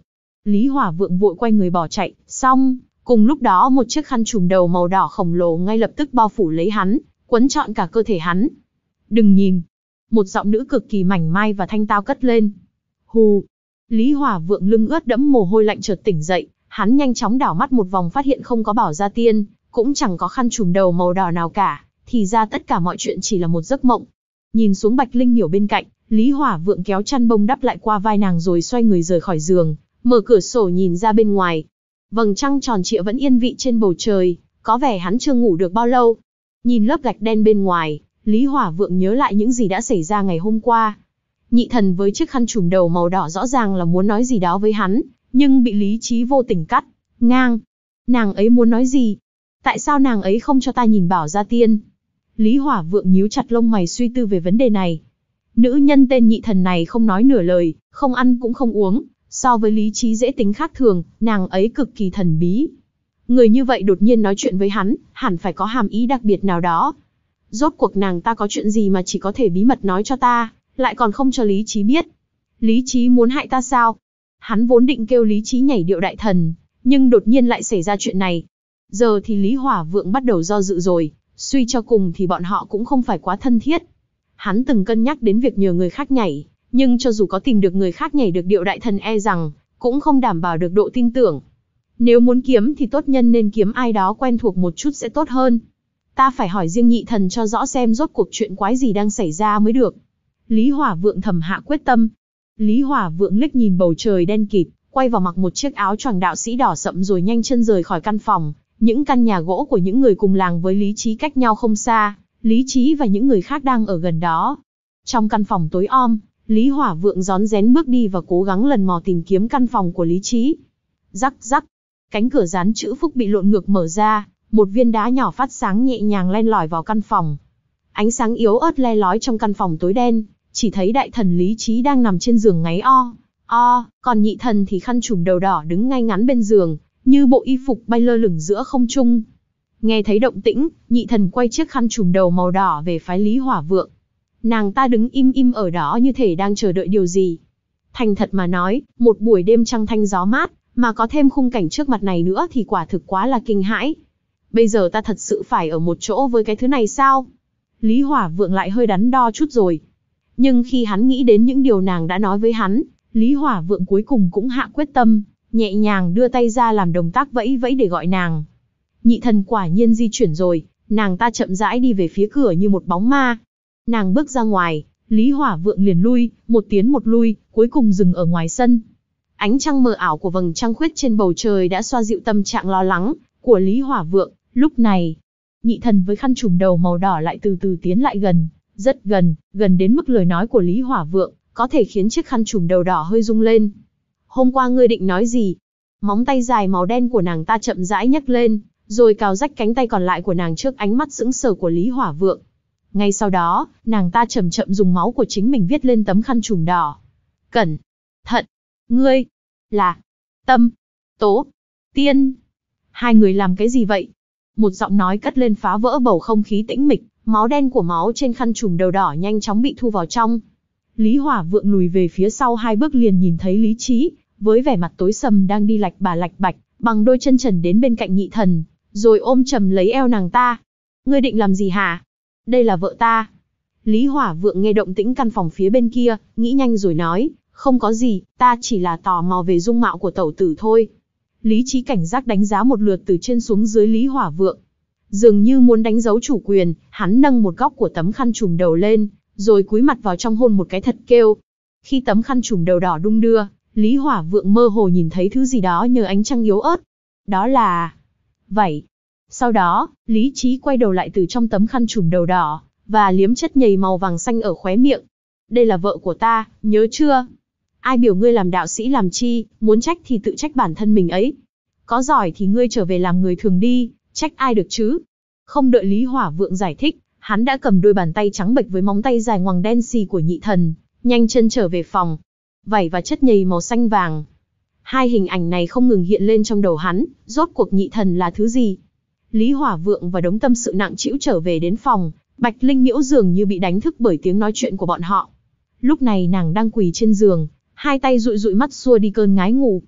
Lý Hỏa Vượng vội quay người bỏ chạy, xong, cùng lúc đó một chiếc khăn trùm đầu màu đỏ khổng lồ ngay lập tức bao phủ lấy hắn, quấn trọn cả cơ thể hắn. Đừng nhìn. Một giọng nữ cực kỳ mảnh mai và thanh tao cất lên. Hù. Lý Hỏa Vượng lưng ướt đẫm mồ hôi lạnh chợt tỉnh dậy, hắn nhanh chóng đảo mắt một vòng phát hiện không có Bảo Gia Tiên, cũng chẳng có khăn trùm đầu màu đỏ nào cả, thì ra tất cả mọi chuyện chỉ là một giấc mộng. Nhìn xuống Bạch Linh Miểu bên cạnh, Lý Hỏa Vượng kéo chăn bông đắp lại qua vai nàng rồi xoay người rời khỏi giường, mở cửa sổ nhìn ra bên ngoài. Vầng trăng tròn trịa vẫn yên vị trên bầu trời, có vẻ hắn chưa ngủ được bao lâu. Nhìn lớp gạch đen bên ngoài, Lý Hỏa Vượng nhớ lại những gì đã xảy ra ngày hôm qua. Nhị thần với chiếc khăn trùm đầu màu đỏ rõ ràng là muốn nói gì đó với hắn, nhưng bị lý trí vô tình cắt ngang. Nàng ấy muốn nói gì? Tại sao nàng ấy không cho ta nhìn Bảo Gia Tiên? Lý Hỏa Vượng nhíu chặt lông mày suy tư về vấn đề này. Nữ nhân tên nhị thần này không nói nửa lời, không ăn cũng không uống, so với lý trí dễ tính khác thường, nàng ấy cực kỳ thần bí. Người như vậy đột nhiên nói chuyện với hắn, hẳn phải có hàm ý đặc biệt nào đó. Rốt cuộc nàng ta có chuyện gì mà chỉ có thể bí mật nói cho ta, lại còn không cho lý trí biết. Lý trí muốn hại ta sao? Hắn vốn định kêu lý trí nhảy điệu đại thần, nhưng đột nhiên lại xảy ra chuyện này. Giờ thì Lý Hỏa Vượng bắt đầu do dự rồi, suy cho cùng thì bọn họ cũng không phải quá thân thiết. Hắn từng cân nhắc đến việc nhờ người khác nhảy, nhưng cho dù có tìm được người khác nhảy được điệu đại thần e rằng, cũng không đảm bảo được độ tin tưởng. Nếu muốn kiếm thì tốt nhân nên kiếm ai đó quen thuộc một chút sẽ tốt hơn. Ta phải hỏi riêng nhị thần cho rõ xem rốt cuộc chuyện quái gì đang xảy ra mới được. Lý Hỏa Vượng thầm hạ quyết tâm. Lý Hỏa Vượng liếc nhìn bầu trời đen kịt, quay vào mặc một chiếc áo choàng đạo sĩ đỏ sậm rồi nhanh chân rời khỏi căn phòng. Những căn nhà gỗ của những người cùng làng với Lý Trí cách nhau không xa, Lý Trí và những người khác đang ở gần đó. Trong căn phòng tối om, Lý Hỏa Vượng rón rén bước đi và cố gắng lần mò tìm kiếm căn phòng của Lý Trí. Rắc rắc, cánh cửa dán chữ phúc bị lộn ngược mở ra, một viên đá nhỏ phát sáng nhẹ nhàng len lỏi vào căn phòng. Ánh sáng yếu ớt le lói trong căn phòng tối đen, chỉ thấy đại thần Lý Trí đang nằm trên giường ngáy o, o, còn nhị thần thì khăn trùm đầu đỏ đứng ngay ngắn bên giường, như bộ y phục bay lơ lửng giữa không trung. Nghe thấy động tĩnh, nhị thần quay chiếc khăn trùm đầu màu đỏ về phái Lý Hỏa Vượng. Nàng ta đứng im im ở đó như thể đang chờ đợi điều gì. Thành thật mà nói, một buổi đêm trăng thanh gió mát, mà có thêm khung cảnh trước mặt này nữa thì quả thực quá là kinh hãi. Bây giờ ta thật sự phải ở một chỗ với cái thứ này sao? Lý Hỏa Vượng lại hơi đắn đo chút rồi. Nhưng khi hắn nghĩ đến những điều nàng đã nói với hắn, Lý Hỏa Vượng cuối cùng cũng hạ quyết tâm, nhẹ nhàng đưa tay ra làm động tác vẫy vẫy để gọi nàng. Nhị thần quả nhiên di chuyển rồi, nàng ta chậm rãi đi về phía cửa như một bóng ma. Nàng bước ra ngoài, Lý Hỏa Vượng liền lui, một tiến một lui, cuối cùng dừng ở ngoài sân. Ánh trăng mờ ảo của vầng trăng khuyết trên bầu trời đã xoa dịu tâm trạng lo lắng của Lý Hỏa Vượng. Lúc này, nhị thần với khăn trùm đầu màu đỏ lại từ từ tiến lại gần, rất gần, gần đến mức lời nói của Lý Hỏa Vượng có thể khiến chiếc khăn trùm đầu đỏ hơi rung lên. Hôm qua ngươi định nói gì? Móng tay dài màu đen của nàng ta chậm rãi nhấc lên, rồi cào rách cánh tay còn lại của nàng trước ánh mắt sững sờ của Lý Hỏa Vượng. Ngay sau đó, nàng ta chậm chậm dùng máu của chính mình viết lên tấm khăn trùm đỏ. Cẩn thận, ngươi là Tâm Tố Tiên. Hai người làm cái gì vậy? Một giọng nói cất lên phá vỡ bầu không khí tĩnh mịch, máu đen của máu trên khăn trùm đầu đỏ nhanh chóng bị thu vào trong. Lý Hỏa Vượng lùi về phía sau hai bước liền nhìn thấy Lý Trí, với vẻ mặt tối sầm đang đi lạch bà lạch bạch, bằng đôi chân trần đến bên cạnh nhị thần, rồi ôm chầm lấy eo nàng ta. Ngươi định làm gì hả? Đây là vợ ta. Lý Hỏa Vượng nghe động tĩnh căn phòng phía bên kia, nghĩ nhanh rồi nói, không có gì, ta chỉ là tò mò về dung mạo của tẩu tử thôi. Lý Trí cảnh giác đánh giá một lượt từ trên xuống dưới Lý Hỏa Vượng. Dường như muốn đánh dấu chủ quyền, hắn nâng một góc của tấm khăn trùm đầu lên, rồi cúi mặt vào trong hôn một cái thật kêu. Khi tấm khăn trùm đầu đỏ đung đưa, Lý Hỏa Vượng mơ hồ nhìn thấy thứ gì đó nhờ ánh trăng yếu ớt. Đó là vảy. Sau đó, Lý Trí quay đầu lại từ trong tấm khăn trùm đầu đỏ, và liếm chất nhầy màu vàng xanh ở khóe miệng. Đây là vợ của ta, nhớ chưa? Ai biểu ngươi làm đạo sĩ làm chi, muốn trách thì tự trách bản thân mình ấy. Có giỏi thì ngươi trở về làm người thường đi, trách ai được chứ? Không đợi Lý Hỏa Vượng giải thích, hắn đã cầm đôi bàn tay trắng bệch với móng tay dài ngoằng đen xì của nhị thần, nhanh chân trở về phòng. Vảy và chất nhầy màu xanh vàng. Hai hình ảnh này không ngừng hiện lên trong đầu hắn, rốt cuộc nhị thần là thứ gì? Lý Hỏa Vượng và đống tâm sự nặng trĩu trở về đến phòng, Bạch Linh Miễu dường như bị đánh thức bởi tiếng nói chuyện của bọn họ. Lúc này nàng đang quỳ trên giường, hai tay dụi dụi mắt xua đi cơn ngái ngủ.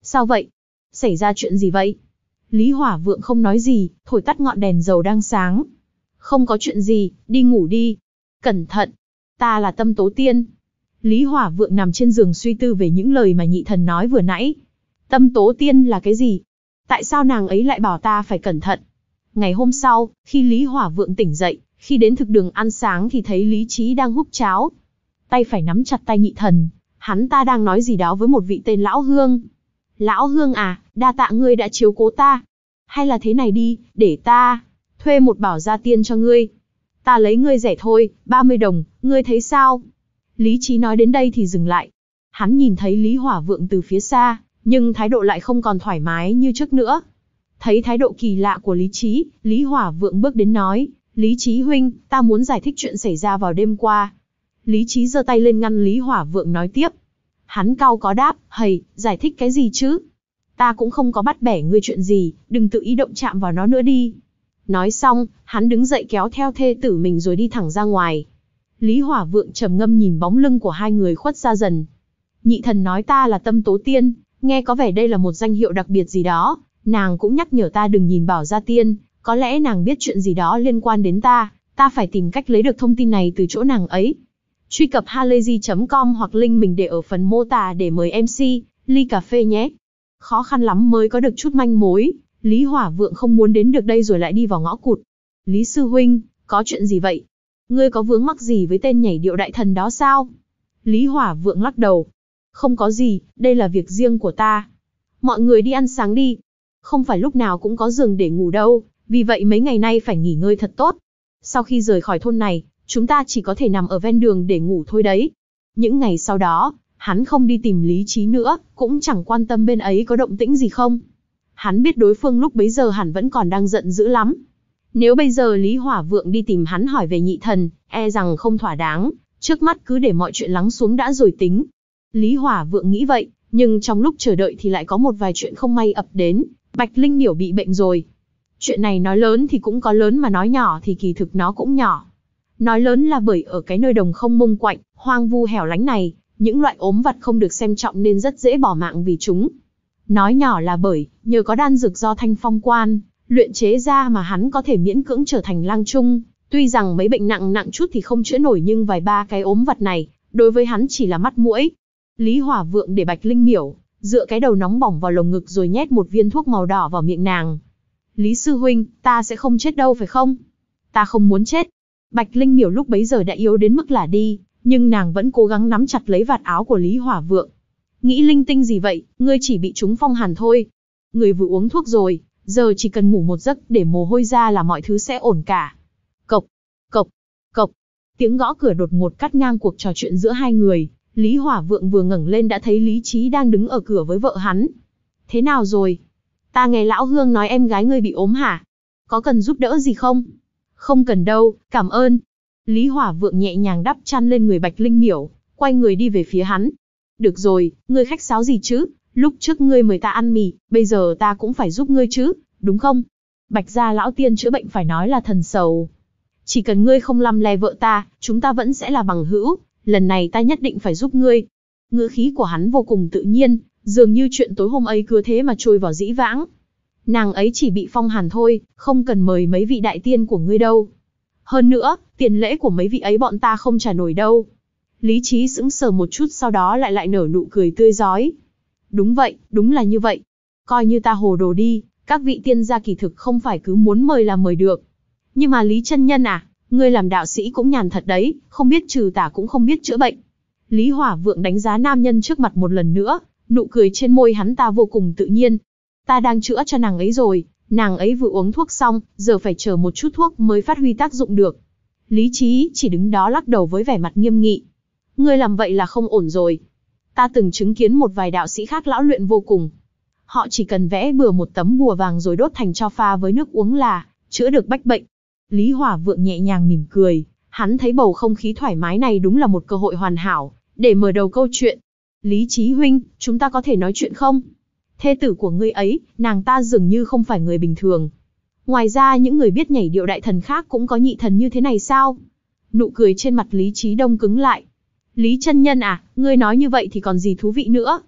Sao vậy? Xảy ra chuyện gì vậy? Lý Hỏa Vượng không nói gì, thổi tắt ngọn đèn dầu đang sáng. Không có chuyện gì, đi ngủ đi. Cẩn thận, ta là Tâm Tố Tiên. Lý Hỏa Vượng nằm trên giường suy tư về những lời mà nhị thần nói vừa nãy. Tâm Tố Tiên là cái gì? Tại sao nàng ấy lại bảo ta phải cẩn thận? Ngày hôm sau, khi Lý Hỏa Vượng tỉnh dậy, khi đến thực đường ăn sáng thì thấy Lý Trí đang húp cháo. Tay phải nắm chặt tay nhị thần, hắn ta đang nói gì đó với một vị tên Lão Hương. Lão Hương à, đa tạ ngươi đã chiếu cố ta. Hay là thế này đi, để ta thuê một bảo gia tiên cho ngươi. Ta lấy ngươi rẻ thôi, ba mươi đồng, ngươi thấy sao? Lý Trí nói đến đây thì dừng lại. Hắn nhìn thấy Lý Hỏa Vượng từ phía xa, nhưng thái độ lại không còn thoải mái như trước nữa. Thấy thái độ kỳ lạ của Lý Trí, Lý Hỏa Vượng bước đến nói, Lý Trí huynh, ta muốn giải thích chuyện xảy ra vào đêm qua. Lý Trí giơ tay lên ngăn Lý Hỏa Vượng nói tiếp. Hắn cau có đáp, hầy, giải thích cái gì chứ? Ta cũng không có bắt bẻ ngươi chuyện gì, đừng tự ý động chạm vào nó nữa đi. Nói xong, hắn đứng dậy kéo theo thê tử mình rồi đi thẳng ra ngoài. Lý Hỏa Vượng trầm ngâm nhìn bóng lưng của hai người khuất ra dần. Nhị thần nói ta là Tâm Tố Tiên, nghe có vẻ đây là một danh hiệu đặc biệt gì đó. Nàng cũng nhắc nhở ta đừng nhìn Bảo Gia Tiên, có lẽ nàng biết chuyện gì đó liên quan đến ta, ta phải tìm cách lấy được thông tin này từ chỗ nàng ấy. Truy cập halayzi chấm com hoặc link mình để ở phần mô tả để mời em xê, ly cà phê nhé. Khó khăn lắm mới có được chút manh mối, Lý Hỏa Vượng không muốn đến được đây rồi lại đi vào ngõ cụt. Lý sư huynh, có chuyện gì vậy? Ngươi có vướng mắc gì với tên nhảy điệu đại thần đó sao? Lý Hỏa Vượng lắc đầu. Không có gì, đây là việc riêng của ta. Mọi người đi ăn sáng đi. Không phải lúc nào cũng có giường để ngủ đâu, vì vậy mấy ngày nay phải nghỉ ngơi thật tốt. Sau khi rời khỏi thôn này, chúng ta chỉ có thể nằm ở ven đường để ngủ thôi đấy. Những ngày sau đó, hắn không đi tìm Lý Trí nữa, cũng chẳng quan tâm bên ấy có động tĩnh gì không. Hắn biết đối phương lúc bấy giờ hẳn vẫn còn đang giận dữ lắm. Nếu bây giờ Lý Hỏa Vượng đi tìm hắn hỏi về nhị thần, e rằng không thỏa đáng, trước mắt cứ để mọi chuyện lắng xuống đã rồi tính. Lý Hỏa Vượng nghĩ vậy, nhưng trong lúc chờ đợi thì lại có một vài chuyện không may ập đến. Bạch Linh Miểu bị bệnh rồi. Chuyện này nói lớn thì cũng có lớn mà nói nhỏ thì kỳ thực nó cũng nhỏ. Nói lớn là bởi ở cái nơi đồng không mông quạnh, hoang vu hẻo lánh này, những loại ốm vặt không được xem trọng nên rất dễ bỏ mạng vì chúng. Nói nhỏ là bởi, nhờ có đan dược do Thanh Phong Quan luyện chế ra mà hắn có thể miễn cưỡng trở thành lang trung. Tuy rằng mấy bệnh nặng nặng chút thì không chữa nổi nhưng vài ba cái ốm vặt này, đối với hắn chỉ là mắt muỗi. Lý Hỏa Vượng để Bạch Linh Miểu dựa cái đầu nóng bỏng vào lồng ngực rồi nhét một viên thuốc màu đỏ vào miệng nàng. Lý sư huynh, ta sẽ không chết đâu phải không? Ta không muốn chết. Bạch Linh Miểu lúc bấy giờ đã yếu đến mức lả đi, nhưng nàng vẫn cố gắng nắm chặt lấy vạt áo của Lý Hỏa Vượng. Nghĩ linh tinh gì vậy, ngươi chỉ bị trúng phong hàn thôi. Ngươi vừa uống thuốc rồi, giờ chỉ cần ngủ một giấc để mồ hôi ra là mọi thứ sẽ ổn cả. Cộc, cộc, cộc. Tiếng gõ cửa đột ngột cắt ngang cuộc trò chuyện giữa hai người. Lý Hỏa Vượng vừa ngẩng lên đã thấy Lý Trí đang đứng ở cửa với vợ hắn. Thế nào rồi? Ta nghe Lão Hương nói em gái ngươi bị ốm hả? Có cần giúp đỡ gì không? Không cần đâu, cảm ơn. Lý Hỏa Vượng nhẹ nhàng đắp chăn lên người Bạch Linh Miểu, quay người đi về phía hắn. Được rồi, ngươi khách sáo gì chứ? Lúc trước ngươi mời ta ăn mì, bây giờ ta cũng phải giúp ngươi chứ, đúng không? Bạch gia lão tiên chữa bệnh phải nói là thần sầu. Chỉ cần ngươi không lăm le vợ ta, chúng ta vẫn sẽ là bằng hữu. Lần này ta nhất định phải giúp ngươi. Ngữ khí của hắn vô cùng tự nhiên, dường như chuyện tối hôm ấy cứ thế mà trôi vào dĩ vãng. Nàng ấy chỉ bị phong hàn thôi, không cần mời mấy vị đại tiên của ngươi đâu. Hơn nữa, tiền lễ của mấy vị ấy bọn ta không trả nổi đâu. Lý Trí sững sờ một chút sau đó lại lại nở nụ cười tươi rói. Đúng vậy, đúng là như vậy. Coi như ta hồ đồ đi, các vị tiên gia kỳ thực không phải cứ muốn mời là mời được. Nhưng mà Lý chân nhân à, ngươi làm đạo sĩ cũng nhàn thật đấy, không biết trừ tà cũng không biết chữa bệnh. Lý Hỏa Vượng đánh giá nam nhân trước mặt một lần nữa, nụ cười trên môi hắn ta vô cùng tự nhiên. Ta đang chữa cho nàng ấy rồi, nàng ấy vừa uống thuốc xong, giờ phải chờ một chút thuốc mới phát huy tác dụng được. Lý Trí chỉ đứng đó lắc đầu với vẻ mặt nghiêm nghị. Ngươi làm vậy là không ổn rồi. Ta từng chứng kiến một vài đạo sĩ khác lão luyện vô cùng. Họ chỉ cần vẽ bừa một tấm bùa vàng rồi đốt thành tro pha với nước uống là chữa được bách bệnh. Lý Hỏa Vượng nhẹ nhàng mỉm cười, hắn thấy bầu không khí thoải mái này đúng là một cơ hội hoàn hảo để mở đầu câu chuyện. Lý Trí huynh, chúng ta có thể nói chuyện không? Thê tử của ngươi ấy, nàng ta dường như không phải người bình thường. Ngoài ra những người biết nhảy điệu đại thần khác cũng có nhị thần như thế này sao? Nụ cười trên mặt Lý Trí đông cứng lại. Lý chân nhân à, ngươi nói như vậy thì còn gì thú vị nữa?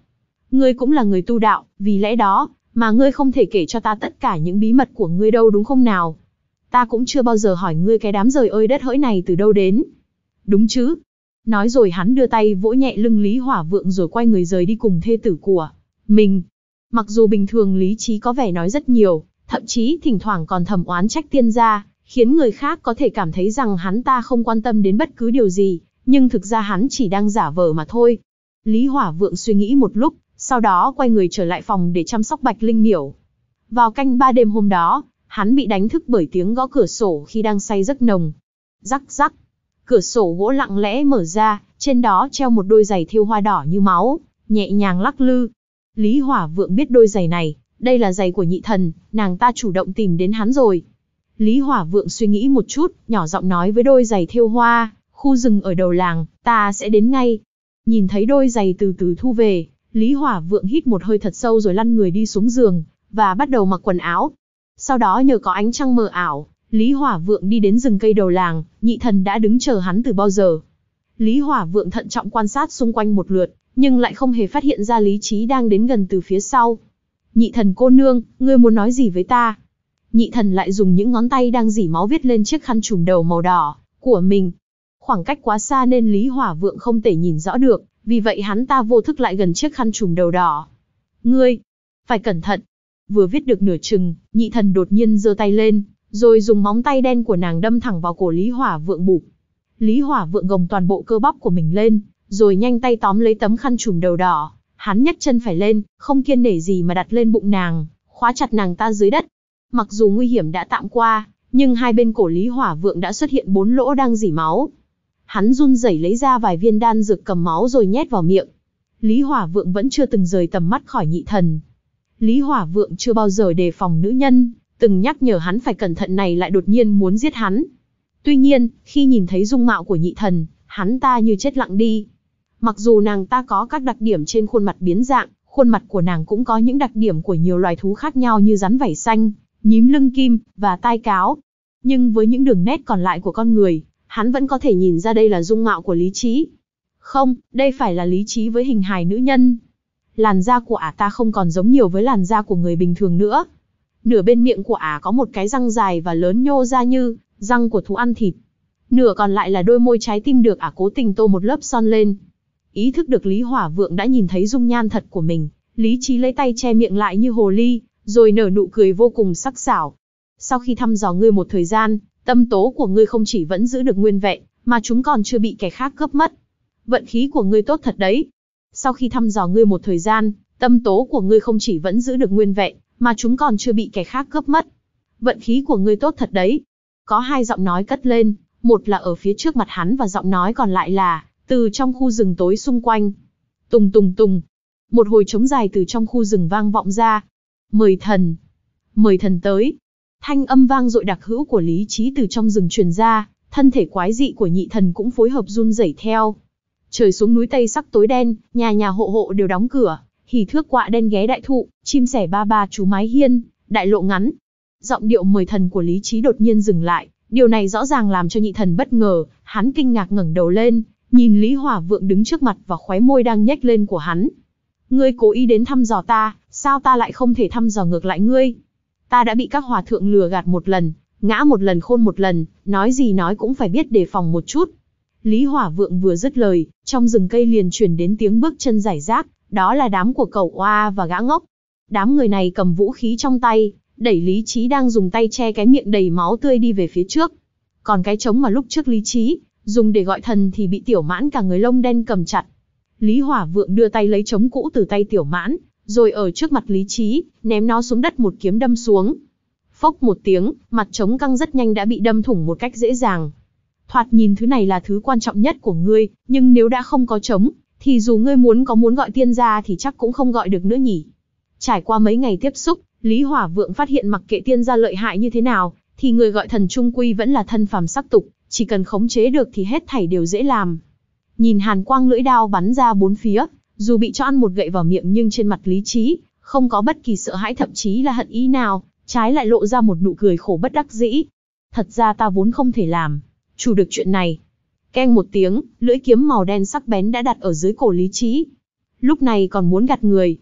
Ngươi cũng là người tu đạo, vì lẽ đó, mà ngươi không thể kể cho ta tất cả những bí mật của ngươi đâu đúng không nào? Ta cũng chưa bao giờ hỏi ngươi cái đám giời ơi đất hỡi này từ đâu đến. Đúng chứ? Nói rồi hắn đưa tay vỗ nhẹ lưng Lý Hỏa Vượng rồi quay người rời đi cùng thê tử của mình. Mặc dù bình thường Lý Trí có vẻ nói rất nhiều, thậm chí thỉnh thoảng còn thầm oán trách tiên gia, khiến người khác có thể cảm thấy rằng hắn ta không quan tâm đến bất cứ điều gì, nhưng thực ra hắn chỉ đang giả vờ mà thôi. Lý Hỏa Vượng suy nghĩ một lúc, sau đó quay người trở lại phòng để chăm sóc Bạch Linh Miểu. Vào canh ba đêm hôm đó, hắn bị đánh thức bởi tiếng gõ cửa sổ khi đang say giấc nồng. Rắc rắc, cửa sổ gỗ lặng lẽ mở ra, trên đó treo một đôi giày thêu hoa đỏ như máu, nhẹ nhàng lắc lư. Lý Hỏa Vượng biết đôi giày này, đây là giày của nhị thần, nàng ta chủ động tìm đến hắn rồi. Lý Hỏa Vượng suy nghĩ một chút, nhỏ giọng nói với đôi giày thêu hoa, khu rừng ở đầu làng, ta sẽ đến ngay. Nhìn thấy đôi giày từ từ thu về, Lý Hỏa Vượng hít một hơi thật sâu rồi lăn người đi xuống giường, và bắt đầu mặc quần áo. Sau đó nhờ có ánh trăng mờ ảo, Lý Hỏa Vượng đi đến rừng cây đầu làng, nhị thần đã đứng chờ hắn từ bao giờ. Lý Hỏa Vượng thận trọng quan sát xung quanh một lượt, nhưng lại không hề phát hiện ra Lý Trí đang đến gần từ phía sau. Nhị thần cô nương, ngươi muốn nói gì với ta? Nhị thần lại dùng những ngón tay đang rỉ máu viết lên chiếc khăn trùm đầu màu đỏ của mình. Khoảng cách quá xa nên Lý Hỏa Vượng không thể nhìn rõ được, vì vậy hắn ta vô thức lại gần chiếc khăn trùm đầu đỏ. Ngươi, phải cẩn thận. Vừa viết được nửa chừng, nhị thần đột nhiên giơ tay lên, rồi dùng móng tay đen của nàng đâm thẳng vào cổ Lý Hỏa Vượng bụp. Lý Hỏa Vượng gồng toàn bộ cơ bắp của mình lên, rồi nhanh tay tóm lấy tấm khăn trùm đầu đỏ. Hắn nhấc chân phải lên, không kiêng nể gì mà đặt lên bụng nàng, khóa chặt nàng ta dưới đất. Mặc dù nguy hiểm đã tạm qua, nhưng hai bên cổ Lý Hỏa Vượng đã xuất hiện bốn lỗ đang rỉ máu. Hắn run rẩy lấy ra vài viên đan dược cầm máu rồi nhét vào miệng. Lý Hỏa Vượng vẫn chưa từng rời tầm mắt khỏi nhị thần. Lý Hỏa Vượng chưa bao giờ đề phòng nữ nhân, từng nhắc nhở hắn phải cẩn thận này lại đột nhiên muốn giết hắn. Tuy nhiên, khi nhìn thấy dung mạo của nhị thần, hắn ta như chết lặng đi. Mặc dù nàng ta có các đặc điểm trên khuôn mặt biến dạng, khuôn mặt của nàng cũng có những đặc điểm của nhiều loài thú khác nhau như rắn vảy xanh, nhím lưng kim, và tai cáo. Nhưng với những đường nét còn lại của con người, hắn vẫn có thể nhìn ra đây là dung mạo của Lý Trí. Không, đây phải là Lý Trí với hình hài nữ nhân. Làn da của ả ta không còn giống nhiều với làn da của người bình thường nữa. Nửa bên miệng của ả có một cái răng dài và lớn nhô ra như răng của thú ăn thịt. Nửa còn lại là đôi môi trái tim được ả cố tình tô một lớp son lên. Ý thức được Lý Hỏa Vượng đã nhìn thấy dung nhan thật của mình, Lý Trí lấy tay che miệng lại như hồ ly, rồi nở nụ cười vô cùng sắc sảo. Sau khi thăm dò ngươi một thời gian, tâm tố của ngươi không chỉ vẫn giữ được nguyên vẹn, mà chúng còn chưa bị kẻ khác cướp mất. Vận khí của ngươi tốt thật đấy. Sau khi thăm dò ngươi một thời gian, tâm tố của ngươi không chỉ vẫn giữ được nguyên vẹn, mà chúng còn chưa bị kẻ khác cướp mất. Vận khí của ngươi tốt thật đấy. Có hai giọng nói cất lên, một là ở phía trước mặt hắn và giọng nói còn lại là từ trong khu rừng tối xung quanh. Tùng tùng tùng. Một hồi trống dài từ trong khu rừng vang vọng ra. Mời thần. Mời thần tới. Thanh âm vang dội đặc hữu của Lý Trí từ trong rừng truyền ra, thân thể quái dị của nhị thần cũng phối hợp run rẩy theo. Trời xuống núi Tây sắc tối đen, nhà nhà hộ hộ đều đóng cửa, hỉ thước quạ đen ghé đại thụ, chim sẻ ba ba trú mái hiên, đại lộ ngắn. Giọng điệu mời thần của Lý Trí đột nhiên dừng lại, điều này rõ ràng làm cho nhị thần bất ngờ, hắn kinh ngạc ngẩng đầu lên, nhìn Lý Hỏa Vượng đứng trước mặt và khóe môi đang nhếch lên của hắn. Ngươi cố ý đến thăm dò ta, sao ta lại không thể thăm dò ngược lại ngươi? Ta đã bị các hòa thượng lừa gạt một lần, ngã một lần khôn một lần, nói gì nói cũng phải biết đề phòng một chút. Lý Hỏa Vượng vừa dứt lời, trong rừng cây liền truyền đến tiếng bước chân rải rác, đó là đám của cẩu oa và gã ngốc. Đám người này cầm vũ khí trong tay, đẩy Lý Trí đang dùng tay che cái miệng đầy máu tươi đi về phía trước. Còn cái trống mà lúc trước Lý Trí dùng để gọi thần thì bị Tiểu Mãn cả người lông đen cầm chặt. Lý Hỏa Vượng đưa tay lấy trống cũ từ tay Tiểu Mãn, rồi ở trước mặt Lý Trí, ném nó xuống đất một kiếm đâm xuống. Phốc một tiếng, mặt trống căng rất nhanh đã bị đâm thủng một cách dễ dàng. Thoạt nhìn thứ này là thứ quan trọng nhất của ngươi, nhưng nếu đã không có trống, thì dù ngươi muốn có muốn gọi tiên gia thì chắc cũng không gọi được nữa nhỉ. Trải qua mấy ngày tiếp xúc, Lý Hỏa Vượng phát hiện mặc kệ tiên gia lợi hại như thế nào, thì người gọi thần trung quy vẫn là thân phàm sắc tục, chỉ cần khống chế được thì hết thảy đều dễ làm. Nhìn hàn quang lưỡi đao bắn ra bốn phía, dù bị cho ăn một gậy vào miệng nhưng trên mặt Lý Trí không có bất kỳ sợ hãi thậm chí là hận ý nào, trái lại lộ ra một nụ cười khổ bất đắc dĩ. Thật ra ta vốn không thể làm chủ được chuyện này. Keng một tiếng, lưỡi kiếm màu đen sắc bén đã đặt ở dưới cổ Lý Trí. Lúc này còn muốn gạt người,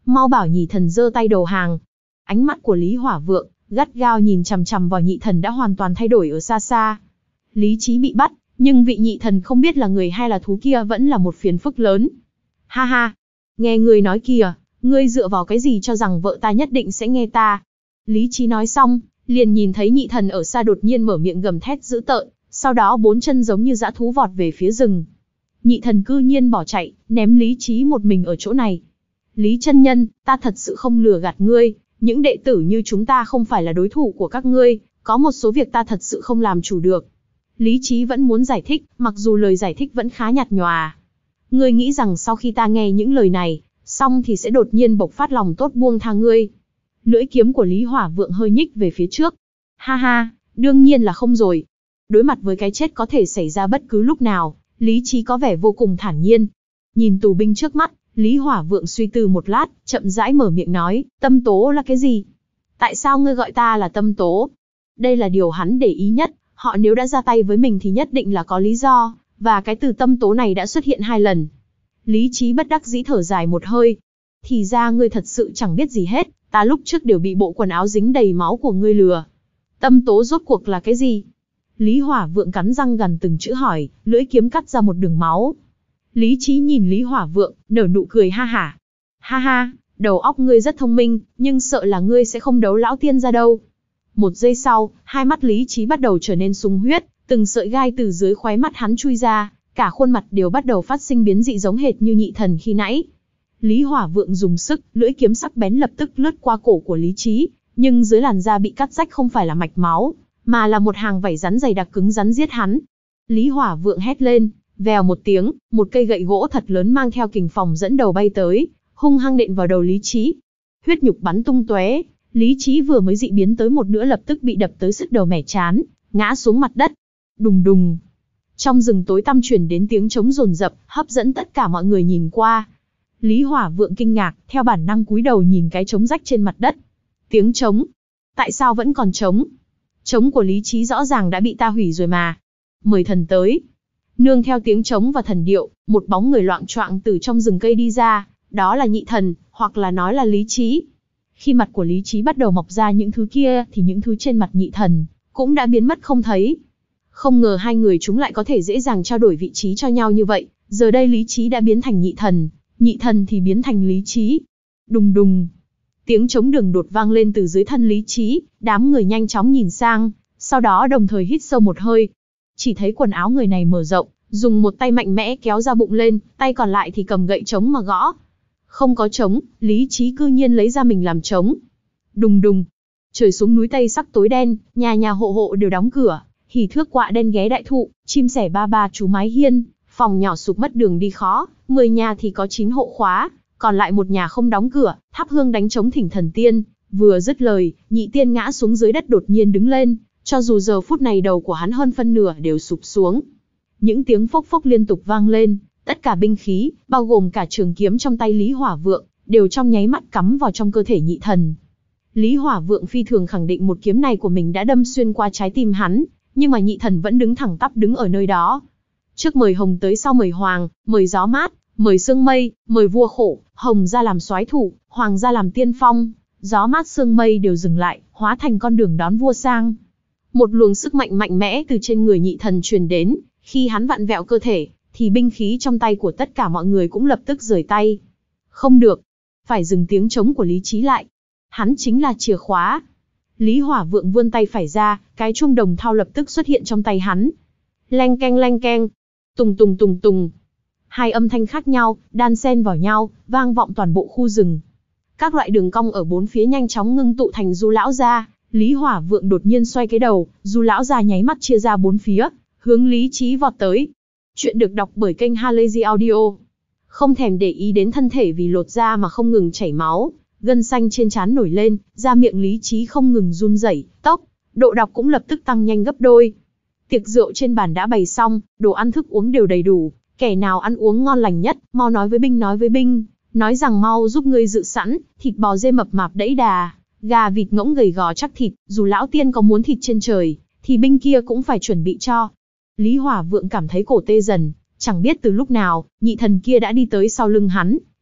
mau bảo nhị thần giơ tay đầu hàng. Ánh mắt của Lý Hỏa Vượng, gắt gao nhìn chằm chằm vào nhị thần đã hoàn toàn thay đổi ở xa xa. Lý trí bị bắt, nhưng vị nhị thần không biết là người hay là thú kia vẫn là một phiền phức lớn. Ha ha, nghe ngươi nói kìa, ngươi dựa vào cái gì cho rằng vợ ta nhất định sẽ nghe ta? Lý trí nói xong, liền nhìn thấy nhị thần ở xa đột nhiên mở miệng gầm thét dữ tợn, sau đó bốn chân giống như dã thú vọt về phía rừng. Nhị thần cư nhiên bỏ chạy, ném Lý trí một mình ở chỗ này. Lý chân nhân, ta thật sự không lừa gạt ngươi, những đệ tử như chúng ta không phải là đối thủ của các ngươi, có một số việc ta thật sự không làm chủ được. Lý trí vẫn muốn giải thích, mặc dù lời giải thích vẫn khá nhạt nhòa. Ngươi nghĩ rằng sau khi ta nghe những lời này, xong thì sẽ đột nhiên bộc phát lòng tốt buông tha ngươi. Lưỡi kiếm của Lý Hỏa Vượng hơi nhích về phía trước. Ha ha, đương nhiên là không rồi. Đối mặt với cái chết có thể xảy ra bất cứ lúc nào, Lý trí có vẻ vô cùng thản nhiên. Nhìn tù binh trước mắt, Lý Hỏa Vượng suy tư một lát, chậm rãi mở miệng nói, tâm tố là cái gì? Tại sao ngươi gọi ta là tâm tố? Đây là điều hắn để ý nhất, họ nếu đã ra tay với mình thì nhất định là có lý do, và cái từ tâm tố này đã xuất hiện hai lần. Lý trí bất đắc dĩ thở dài một hơi. Thì ra ngươi thật sự chẳng biết gì hết, ta lúc trước đều bị bộ quần áo dính đầy máu của ngươi lừa. Tâm tố rốt cuộc là cái gì? Lý Hỏa Vượng cắn răng gằn từng chữ hỏi, lưỡi kiếm cắt ra một đường máu. Lý trí nhìn Lý Hỏa Vượng, nở nụ cười ha hả. Ha ha, đầu óc ngươi rất thông minh, nhưng sợ là ngươi sẽ không đấu lão tiên gia đâu. Một giây sau, hai mắt Lý trí bắt đầu trở nên sung huyết, từng sợi gai từ dưới khóe mắt hắn chui ra, cả khuôn mặt đều bắt đầu phát sinh biến dị giống hệt như nhị thần khi nãy. Lý Hỏa Vượng dùng sức, lưỡi kiếm sắc bén lập tức lướt qua cổ của Lý trí, nhưng dưới làn da bị cắt rách không phải là mạch máu, mà là một hàng vảy rắn dày đặc cứng rắn giết hắn. Lý Hỏa Vượng hét lên, vèo một tiếng, một cây gậy gỗ thật lớn mang theo kình phòng dẫn đầu bay tới, hung hăng nện vào đầu Lý trí. Huyết nhục bắn tung tóe, Lý trí vừa mới dị biến tới một nữa lập tức bị đập tới sứt đầu mẻ chán, ngã xuống mặt đất. Đùng đùng. Trong rừng tối tăm truyền đến tiếng trống rồn rập, hấp dẫn tất cả mọi người nhìn qua. Lý Hỏa Vượng kinh ngạc, theo bản năng cúi đầu nhìn cái trống rách trên mặt đất. Tiếng trống? Tại sao vẫn còn trống? Trống của Lý trí rõ ràng đã bị ta hủy rồi mà. Mời thần tới. Nương theo tiếng trống và thần điệu, một bóng người loạng choạng từ trong rừng cây đi ra, đó là nhị thần, hoặc là nói là Lý trí. Khi mặt của Lý trí bắt đầu mọc ra những thứ kia thì những thứ trên mặt nhị thần cũng đã biến mất không thấy. Không ngờ hai người chúng lại có thể dễ dàng trao đổi vị trí cho nhau như vậy, giờ đây Lý trí đã biến thành nhị thần, nhị thần thì biến thành Lý trí. Đùng đùng. Tiếng trống đường đột vang lên từ dưới thân Lý trí, đám người nhanh chóng nhìn sang, sau đó đồng thời hít sâu một hơi. Chỉ thấy quần áo người này mở rộng, dùng một tay mạnh mẽ kéo ra bụng lên, tay còn lại thì cầm gậy trống mà gõ. Không có trống, Lý trí cư nhiên lấy ra mình làm trống. Đùng đùng. Trời xuống núi Tây sắc tối đen, nhà nhà hộ hộ đều đóng cửa, hỉ thước quạ đen ghé đại thụ, chim sẻ ba ba trú mái hiên, phòng nhỏ sụp mất đường đi khó, mười nhà thì có chín hộ khóa, còn lại một nhà không đóng cửa, thắp hương đánh trống thỉnh thần tiên. Vừa dứt lời, nhị tiên ngã xuống dưới đất đột nhiên đứng lên, cho dù giờ phút này đầu của hắn hơn phân nửa đều sụp xuống. Những tiếng phốc phốc liên tục vang lên, tất cả binh khí, bao gồm cả trường kiếm trong tay Lý Hỏa Vượng, đều trong nháy mắt cắm vào trong cơ thể nhị thần. Lý Hỏa Vượng phi thường khẳng định một kiếm này của mình đã đâm xuyên qua trái tim hắn, nhưng mà nhị thần vẫn đứng thẳng tắp đứng ở nơi đó. Trước mời hồng tới sau mời hoàng, mời gió mát, mời sương mây, mời vua khổ, hồng ra làm soái thủ, hoàng ra làm tiên phong, gió mát sương mây đều dừng lại, hóa thành con đường đón vua sang. Một luồng sức mạnh mạnh mẽ từ trên người nhị thần truyền đến, khi hắn vặn vẹo cơ thể, thì binh khí trong tay của tất cả mọi người cũng lập tức rời tay. Không được, phải dừng tiếng trống của Lý trí lại. Hắn chính là chìa khóa. Lý Hỏa Vượng vươn tay phải ra, cái chuông đồng thau lập tức xuất hiện trong tay hắn. Leng keng leng keng, tùng tùng tùng tùng. Hai âm thanh khác nhau, đan xen vào nhau, vang vọng toàn bộ khu rừng. Các loại đường cong ở bốn phía nhanh chóng ngưng tụ thành Du lão gia. Lý Hỏa Vượng đột nhiên xoay cái đầu, Du lão gia nháy mắt chia ra bốn phía, hướng Lý trí vọt tới. Chuyện được đọc bởi kênh Halazy Audio. Không thèm để ý đến thân thể vì lột da mà không ngừng chảy máu, gân xanh trên trán nổi lên, da miệng Lý trí không ngừng run rẩy, tốc độ đọc cũng lập tức tăng nhanh gấp đôi. Tiệc rượu trên bàn đã bày xong, đồ ăn thức uống đều đầy đủ, kẻ nào ăn uống ngon lành nhất, mau nói với binh nói với binh, nói rằng mau giúp ngươi dự sẵn, thịt bò dê mập mạp đẫy đà, gà vịt ngỗng gầy gò chắc thịt, dù lão tiên có muốn thịt trên trời, thì binh kia cũng phải chuẩn bị cho. Lý Hỏa Vượng cảm thấy cổ tê dần, chẳng biết từ lúc nào, nhị thần kia đã đi tới sau lưng hắn,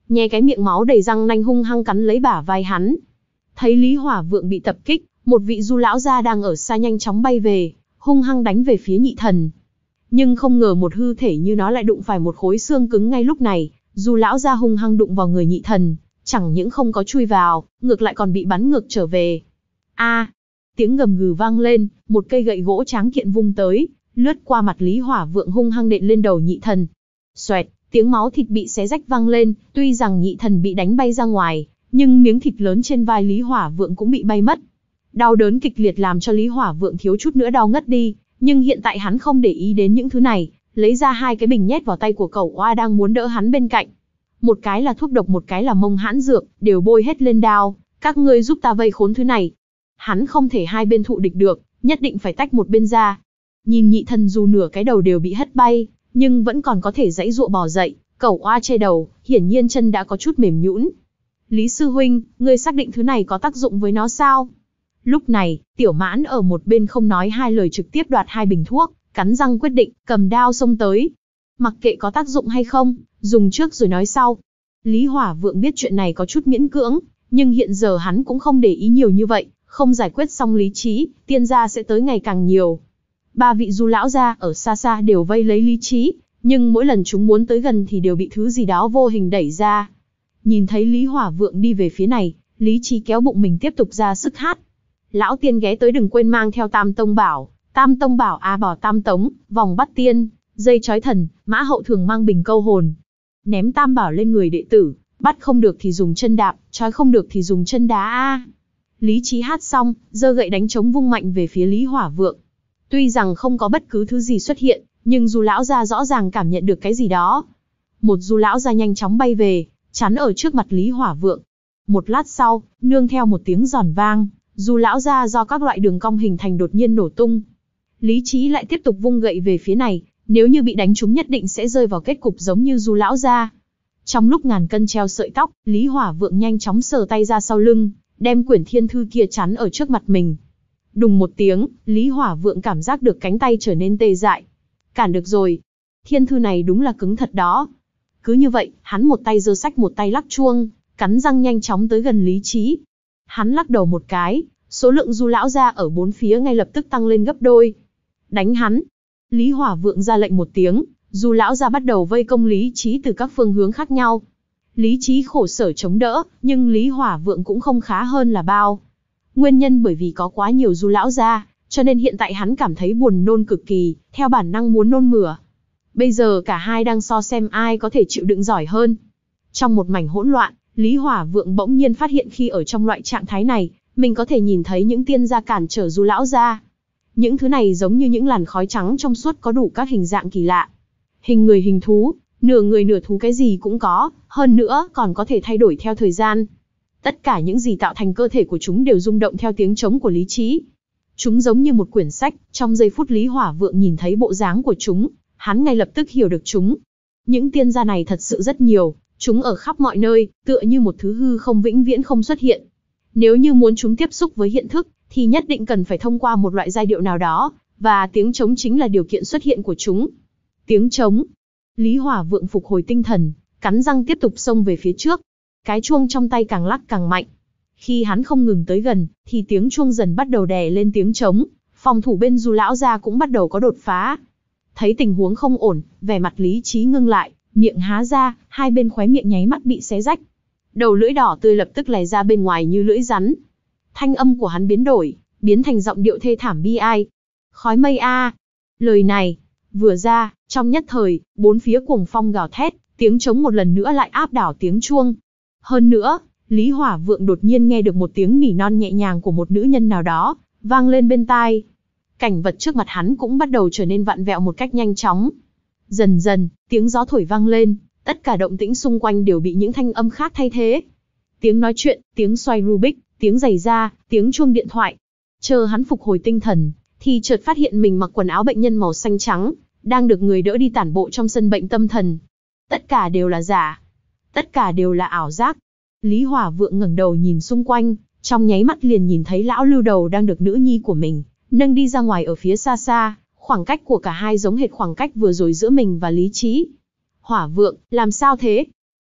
nhè cái miệng máu đầy răng nanh hung hăng cắn lấy bả vai hắn. Thấy Lý Hỏa Vượng bị tập kích, một vị Du lão gia đang ở xa nhanh chóng bay về, hung hăng đánh về phía Nhị Thần. Nhưng không ngờ một hư thể như nó lại đụng phải một khối xương cứng ngay lúc này, Du lão gia hung hăng đụng vào người Nhị Thần, chẳng những không có chui vào, ngược lại còn bị bắn ngược trở về. A! Tiếng gầm gừ vang lên, một cây gậy gỗ tráng kiện vung tới, lướt qua mặt Lý Hỏa Vượng hung hăng nện lên đầu Nhị Thần. Xoẹt, tiếng máu thịt bị xé rách vang lên, tuy rằng Nhị Thần bị đánh bay ra ngoài, nhưng miếng thịt lớn trên vai Lý Hỏa Vượng cũng bị bay mất. Đau đớn kịch liệt làm cho Lý Hỏa Vượng thiếu chút nữa đau ngất đi, nhưng hiện tại hắn không để ý đến những thứ này, lấy ra hai cái bình nhét vào tay của Cẩu Oa đang muốn đỡ hắn bên cạnh. Một cái là thuốc độc, một cái là mông hãn dược, đều bôi hết lên đao, các ngươi giúp ta vây khốn thứ này. Hắn không thể hai bên thụ địch được, nhất định phải tách một bên ra. Nhìn Nhị Thần dù nửa cái đầu đều bị hất bay, nhưng vẫn còn có thể giãy giụa bò dậy, Cẩu Oa che đầu, hiển nhiên chân đã có chút mềm nhũn. Lý sư huynh, ngươi xác định thứ này có tác dụng với nó sao? Lúc này, Tiểu Mãn ở một bên không nói hai lời trực tiếp đoạt hai bình thuốc, cắn răng quyết định, cầm đao xông tới. Mặc kệ có tác dụng hay không, dùng trước rồi nói sau. Lý Hỏa Vượng biết chuyện này có chút miễn cưỡng, nhưng hiện giờ hắn cũng không để ý nhiều như vậy, không giải quyết xong Lý Trí, tiên gia sẽ tới ngày càng nhiều. Ba vị Du lão gia ở xa xa đều vây lấy Lý Trí, nhưng mỗi lần chúng muốn tới gần thì đều bị thứ gì đó vô hình đẩy ra. Nhìn thấy Lý Hỏa Vượng đi về phía này, Lý Trí kéo bụng mình tiếp tục ra sức hát. Lão tiên ghé tới đừng quên mang theo Tam Tông Bảo, Tam Tông Bảo a bảo Tam Tống, vòng bắt tiên, dây chói thần, mã hậu thường mang bình câu hồn. Ném Tam Bảo lên người đệ tử, bắt không được thì dùng chân đạp, trói không được thì dùng chân đá a. Lý Trí hát xong, giơ gậy đánh trống vung mạnh về phía Lý Hỏa Vượng. Tuy rằng không có bất cứ thứ gì xuất hiện, nhưng Du lão gia rõ ràng cảm nhận được cái gì đó. Một Du lão gia nhanh chóng bay về, chắn ở trước mặt Lý Hỏa Vượng. Một lát sau, nương theo một tiếng giòn vang, Du lão gia do các loại đường cong hình thành đột nhiên nổ tung. Lý Trí lại tiếp tục vung gậy về phía này, nếu như bị đánh trúng nhất định sẽ rơi vào kết cục giống như Du lão gia. Trong lúc ngàn cân treo sợi tóc, Lý Hỏa Vượng nhanh chóng sờ tay ra sau lưng, đem quyển thiên thư kia chắn ở trước mặt mình. Đùng một tiếng, Lý Hỏa Vượng cảm giác được cánh tay trở nên tê dại. Cản được rồi. Thiên thư này đúng là cứng thật đó. Cứ như vậy, hắn một tay giơ sách một tay lắc chuông, cắn răng nhanh chóng tới gần Lý Trí. Hắn lắc đầu một cái, số lượng Du lão gia ở bốn phía ngay lập tức tăng lên gấp đôi. Đánh hắn. Lý Hỏa Vượng ra lệnh một tiếng, Du lão gia bắt đầu vây công Lý Trí từ các phương hướng khác nhau. Lý Trí khổ sở chống đỡ, nhưng Lý Hỏa Vượng cũng không khá hơn là bao. Nguyên nhân bởi vì có quá nhiều Du lão gia, cho nên hiện tại hắn cảm thấy buồn nôn cực kỳ, theo bản năng muốn nôn mửa. Bây giờ cả hai đang so xem ai có thể chịu đựng giỏi hơn. Trong một mảnh hỗn loạn, Lý Hỏa Vượng bỗng nhiên phát hiện khi ở trong loại trạng thái này, mình có thể nhìn thấy những tiên gia cản trở Du lão gia. Những thứ này giống như những làn khói trắng trong suốt có đủ các hình dạng kỳ lạ. Hình người hình thú, nửa người nửa thú cái gì cũng có, hơn nữa còn có thể thay đổi theo thời gian. Tất cả những gì tạo thành cơ thể của chúng đều rung động theo tiếng trống của Lý Trí. Chúng giống như một quyển sách, trong giây phút Lý Hỏa Vượng nhìn thấy bộ dáng của chúng, hắn ngay lập tức hiểu được chúng. Những tiên gia này thật sự rất nhiều, chúng ở khắp mọi nơi, tựa như một thứ hư không vĩnh viễn không xuất hiện. Nếu như muốn chúng tiếp xúc với hiện thức, thì nhất định cần phải thông qua một loại giai điệu nào đó, và tiếng trống chính là điều kiện xuất hiện của chúng. Tiếng trống. Lý Hỏa Vượng phục hồi tinh thần, cắn răng tiếp tục xông về phía trước. Cái chuông trong tay càng lắc càng mạnh. Khi hắn không ngừng tới gần, thì tiếng chuông dần bắt đầu đè lên tiếng trống, phòng thủ bên Du lão gia cũng bắt đầu có đột phá. Thấy tình huống không ổn, vẻ mặt Lý Trí ngưng lại, miệng há ra, hai bên khóe miệng nháy mắt bị xé rách. Đầu lưỡi đỏ tươi lập tức lè ra bên ngoài như lưỡi rắn. Thanh âm của hắn biến đổi, biến thành giọng điệu thê thảm bi ai. Khói mây a. Lời này vừa ra, trong nhất thời, bốn phía cuồng phong gào thét, tiếng trống một lần nữa lại áp đảo tiếng chuông. Hơn nữa, Lý Hỏa Vượng đột nhiên nghe được một tiếng nỉ non nhẹ nhàng của một nữ nhân nào đó, vang lên bên tai. Cảnh vật trước mặt hắn cũng bắt đầu trở nên vặn vẹo một cách nhanh chóng. Dần dần, tiếng gió thổi vang lên, tất cả động tĩnh xung quanh đều bị những thanh âm khác thay thế. Tiếng nói chuyện, tiếng xoay Rubik, tiếng giày da, tiếng chuông điện thoại. Chờ hắn phục hồi tinh thần, thì chợt phát hiện mình mặc quần áo bệnh nhân màu xanh trắng, đang được người đỡ đi tản bộ trong sân bệnh tâm thần. Tất cả đều là giả. Tất cả đều là ảo giác. Lý Hỏa Vượng ngẩng đầu nhìn xung quanh, trong nháy mắt liền nhìn thấy lão Lưu Đầu đang được nữ nhi của mình nâng đi ra ngoài ở phía xa xa, khoảng cách của cả hai giống hệt khoảng cách vừa rồi giữa mình và Lý Trí. Hỏa Vượng, làm sao thế?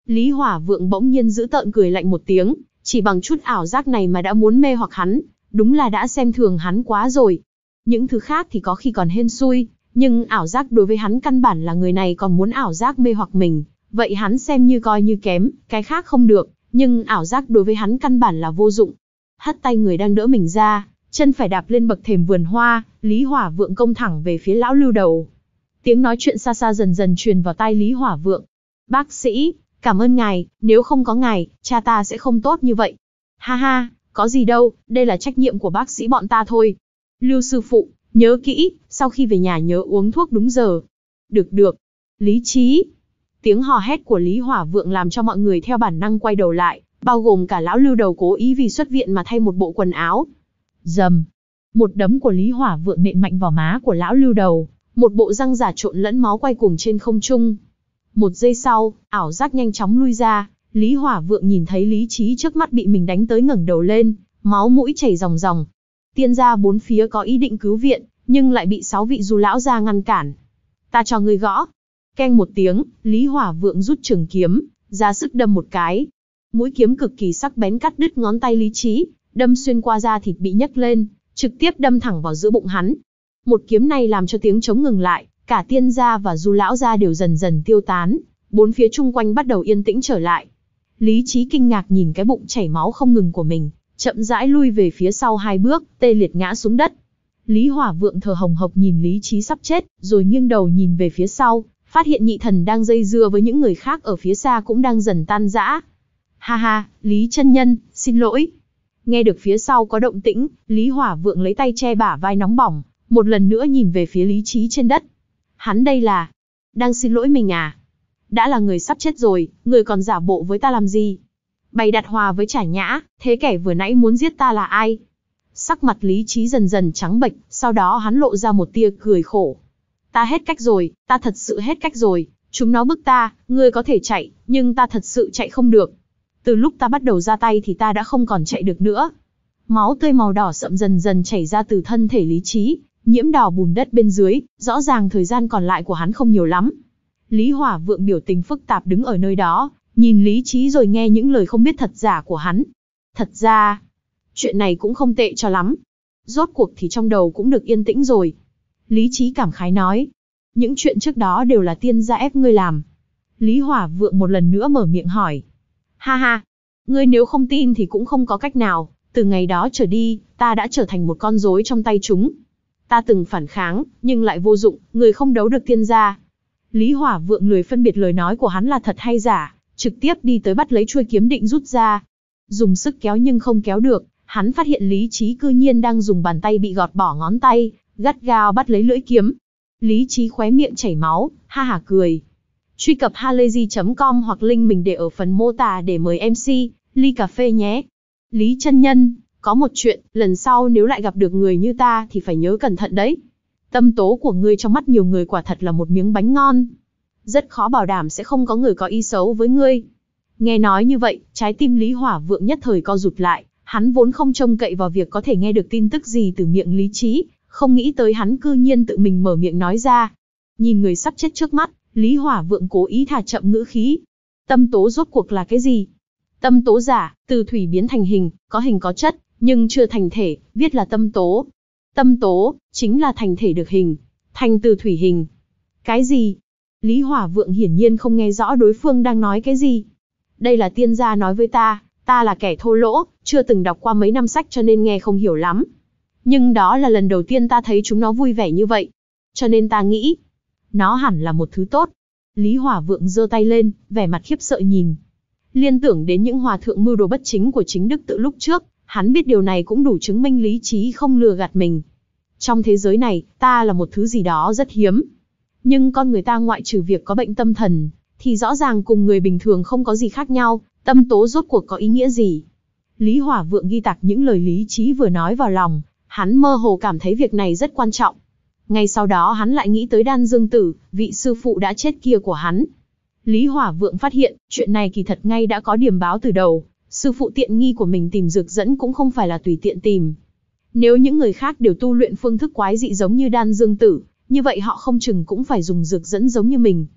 Lý Hỏa Vượng bỗng nhiên giữ tợn cười lạnh một tiếng, chỉ bằng chút ảo giác này mà đã muốn mê hoặc hắn, đúng là đã xem thường hắn quá rồi. Những thứ khác thì có khi còn hên xui, nhưng ảo giác đối với hắn căn bản là người này còn muốn ảo giác mê hoặc mình, vậy hắn xem như coi như kém, cái khác không được, nhưng ảo giác đối với hắn căn bản là vô dụng. Hất tay người đang đỡ mình ra, chân phải đạp lên bậc thềm vườn hoa, Lý Hỏa Vượng công thẳng về phía lão Lưu Đầu. Tiếng nói chuyện xa xa dần dần truyền vào tai Lý Hỏa Vượng. Bác sĩ, cảm ơn ngài, nếu không có ngài, cha ta sẽ không tốt như vậy. Ha ha, có gì đâu, đây là trách nhiệm của bác sĩ bọn ta thôi. Lưu sư phụ, nhớ kỹ, sau khi về nhà nhớ uống thuốc đúng giờ. Được được. Lý Trí. Tiếng hò hét của Lý Hỏa Vượng làm cho mọi người theo bản năng quay đầu lại, bao gồm cả lão Lưu Đầu cố ý vì xuất viện mà thay một bộ quần áo. Dầm. Một đấm của Lý Hỏa Vượng nện mạnh vào má của lão Lưu Đầu, một bộ răng giả trộn lẫn máu quay cuồng trên không trung. Một giây sau, ảo giác nhanh chóng lui ra, Lý Hỏa Vượng nhìn thấy Lý Trí trước mắt bị mình đánh tới ngẩng đầu lên, máu mũi chảy ròng ròng. Tiên gia bốn phía có ý định cứu viện, nhưng lại bị sáu vị Du lão gia ngăn cản. Ta cho ngươi gõ. Keng một tiếng, Lý Hỏa Vượng rút trường kiếm, ra sức đâm một cái. Mũi kiếm cực kỳ sắc bén cắt đứt ngón tay Lý Trí, đâm xuyên qua da thịt bị nhấc lên, trực tiếp đâm thẳng vào giữa bụng hắn. Một kiếm này làm cho tiếng trống ngừng lại, cả tiên gia và Du lão gia đều dần dần tiêu tán, bốn phía chung quanh bắt đầu yên tĩnh trở lại. Lý Trí kinh ngạc nhìn cái bụng chảy máu không ngừng của mình, chậm rãi lui về phía sau hai bước, tê liệt ngã xuống đất. Lý Hỏa Vượng thở hồng hộc nhìn Lý Trí sắp chết, rồi nghiêng đầu nhìn về phía sau, phát hiện nhị thần đang dây dưa với những người khác ở phía xa cũng đang dần tan rã. Ha ha, Lý chân nhân, xin lỗi. Nghe được phía sau có động tĩnh, Lý Hỏa Vượng lấy tay che bả vai nóng bỏng, một lần nữa nhìn về phía Lý Trí trên đất. Hắn đây là... đang xin lỗi mình à? Đã là người sắp chết rồi, người còn giả bộ với ta làm gì? Bày đặt hòa với trả nhã, thế kẻ vừa nãy muốn giết ta là ai? Sắc mặt Lý Trí dần dần trắng bệch, sau đó hắn lộ ra một tia cười khổ. Ta hết cách rồi, ta thật sự hết cách rồi, chúng nó bức ta, ngươi có thể chạy, nhưng ta thật sự chạy không được. Từ lúc ta bắt đầu ra tay thì ta đã không còn chạy được nữa. Máu tươi màu đỏ sậm dần dần chảy ra từ thân thể Lý Trí, nhiễm đỏ bùn đất bên dưới, rõ ràng thời gian còn lại của hắn không nhiều lắm. Lý Hỏa Vượng biểu tình phức tạp đứng ở nơi đó, nhìn Lý Trí rồi nghe những lời không biết thật giả của hắn. Thật ra, chuyện này cũng không tệ cho lắm. Rốt cuộc thì trong đầu cũng được yên tĩnh rồi. Lý Trí cảm khái nói, những chuyện trước đó đều là tiên gia ép ngươi làm. Lý Hỏa Vượng một lần nữa mở miệng hỏi. Ha ha, ngươi nếu không tin thì cũng không có cách nào, từ ngày đó trở đi, ta đã trở thành một con rối trong tay chúng. Ta từng phản kháng, nhưng lại vô dụng, người không đấu được tiên gia. Lý Hỏa Vượng lười phân biệt lời nói của hắn là thật hay giả, trực tiếp đi tới bắt lấy chuôi kiếm định rút ra. Dùng sức kéo nhưng không kéo được, hắn phát hiện Lý Trí cư nhiên đang dùng bàn tay bị gọt bỏ ngón tay, gắt gao bắt lấy lưỡi kiếm. Lý Trí khóe miệng chảy máu, ha hả cười. Truy cập halayzi chấm com hoặc link mình để ở phần mô tả để mời em xê, ly cà phê nhé. Lý chân nhân, có một chuyện, lần sau nếu lại gặp được người như ta thì phải nhớ cẩn thận đấy. Tâm tố của ngươi trong mắt nhiều người quả thật là một miếng bánh ngon. Rất khó bảo đảm sẽ không có người có ý xấu với ngươi. Nghe nói như vậy, trái tim Lý Hỏa Vượng nhất thời co rụt lại, hắn vốn không trông cậy vào việc có thể nghe được tin tức gì từ miệng Lý Trí, không nghĩ tới hắn cư nhiên tự mình mở miệng nói ra. Nhìn người sắp chết trước mắt, Lý Hỏa Vượng cố ý thả chậm ngữ khí. Tâm tố rốt cuộc là cái gì? Tâm tố giả, từ thủy biến thành hình, có hình có chất, nhưng chưa thành thể, viết là tâm tố. Tâm tố, chính là thành thể được hình, thành từ thủy hình. Cái gì? Lý Hỏa Vượng hiển nhiên không nghe rõ đối phương đang nói cái gì. Đây là tiên gia nói với ta, ta là kẻ thô lỗ, chưa từng đọc qua mấy năm sách cho nên nghe không hiểu lắm. Nhưng đó là lần đầu tiên ta thấy chúng nó vui vẻ như vậy. Cho nên ta nghĩ, nó hẳn là một thứ tốt. Lý Hỏa Vượng giơ tay lên, vẻ mặt khiếp sợ nhìn. Liên tưởng đến những hòa thượng mưu đồ bất chính của chính Đức Tự lúc trước, hắn biết điều này cũng đủ chứng minh Lý Trí không lừa gạt mình. Trong thế giới này, ta là một thứ gì đó rất hiếm. Nhưng con người ta ngoại trừ việc có bệnh tâm thần, thì rõ ràng cùng người bình thường không có gì khác nhau, tâm tố rốt cuộc có ý nghĩa gì. Lý Hỏa Vượng ghi tạc những lời Lý Trí vừa nói vào lòng, hắn mơ hồ cảm thấy việc này rất quan trọng. Ngay sau đó hắn lại nghĩ tới Đan Dương Tử, vị sư phụ đã chết kia của hắn. Lý Hỏa Vượng phát hiện, chuyện này kỳ thật ngay đã có điểm báo từ đầu, sư phụ tiện nghi của mình tìm dược dẫn cũng không phải là tùy tiện tìm. Nếu những người khác đều tu luyện phương thức quái dị giống như Đan Dương Tử, như vậy họ không chừng cũng phải dùng dược dẫn giống như mình.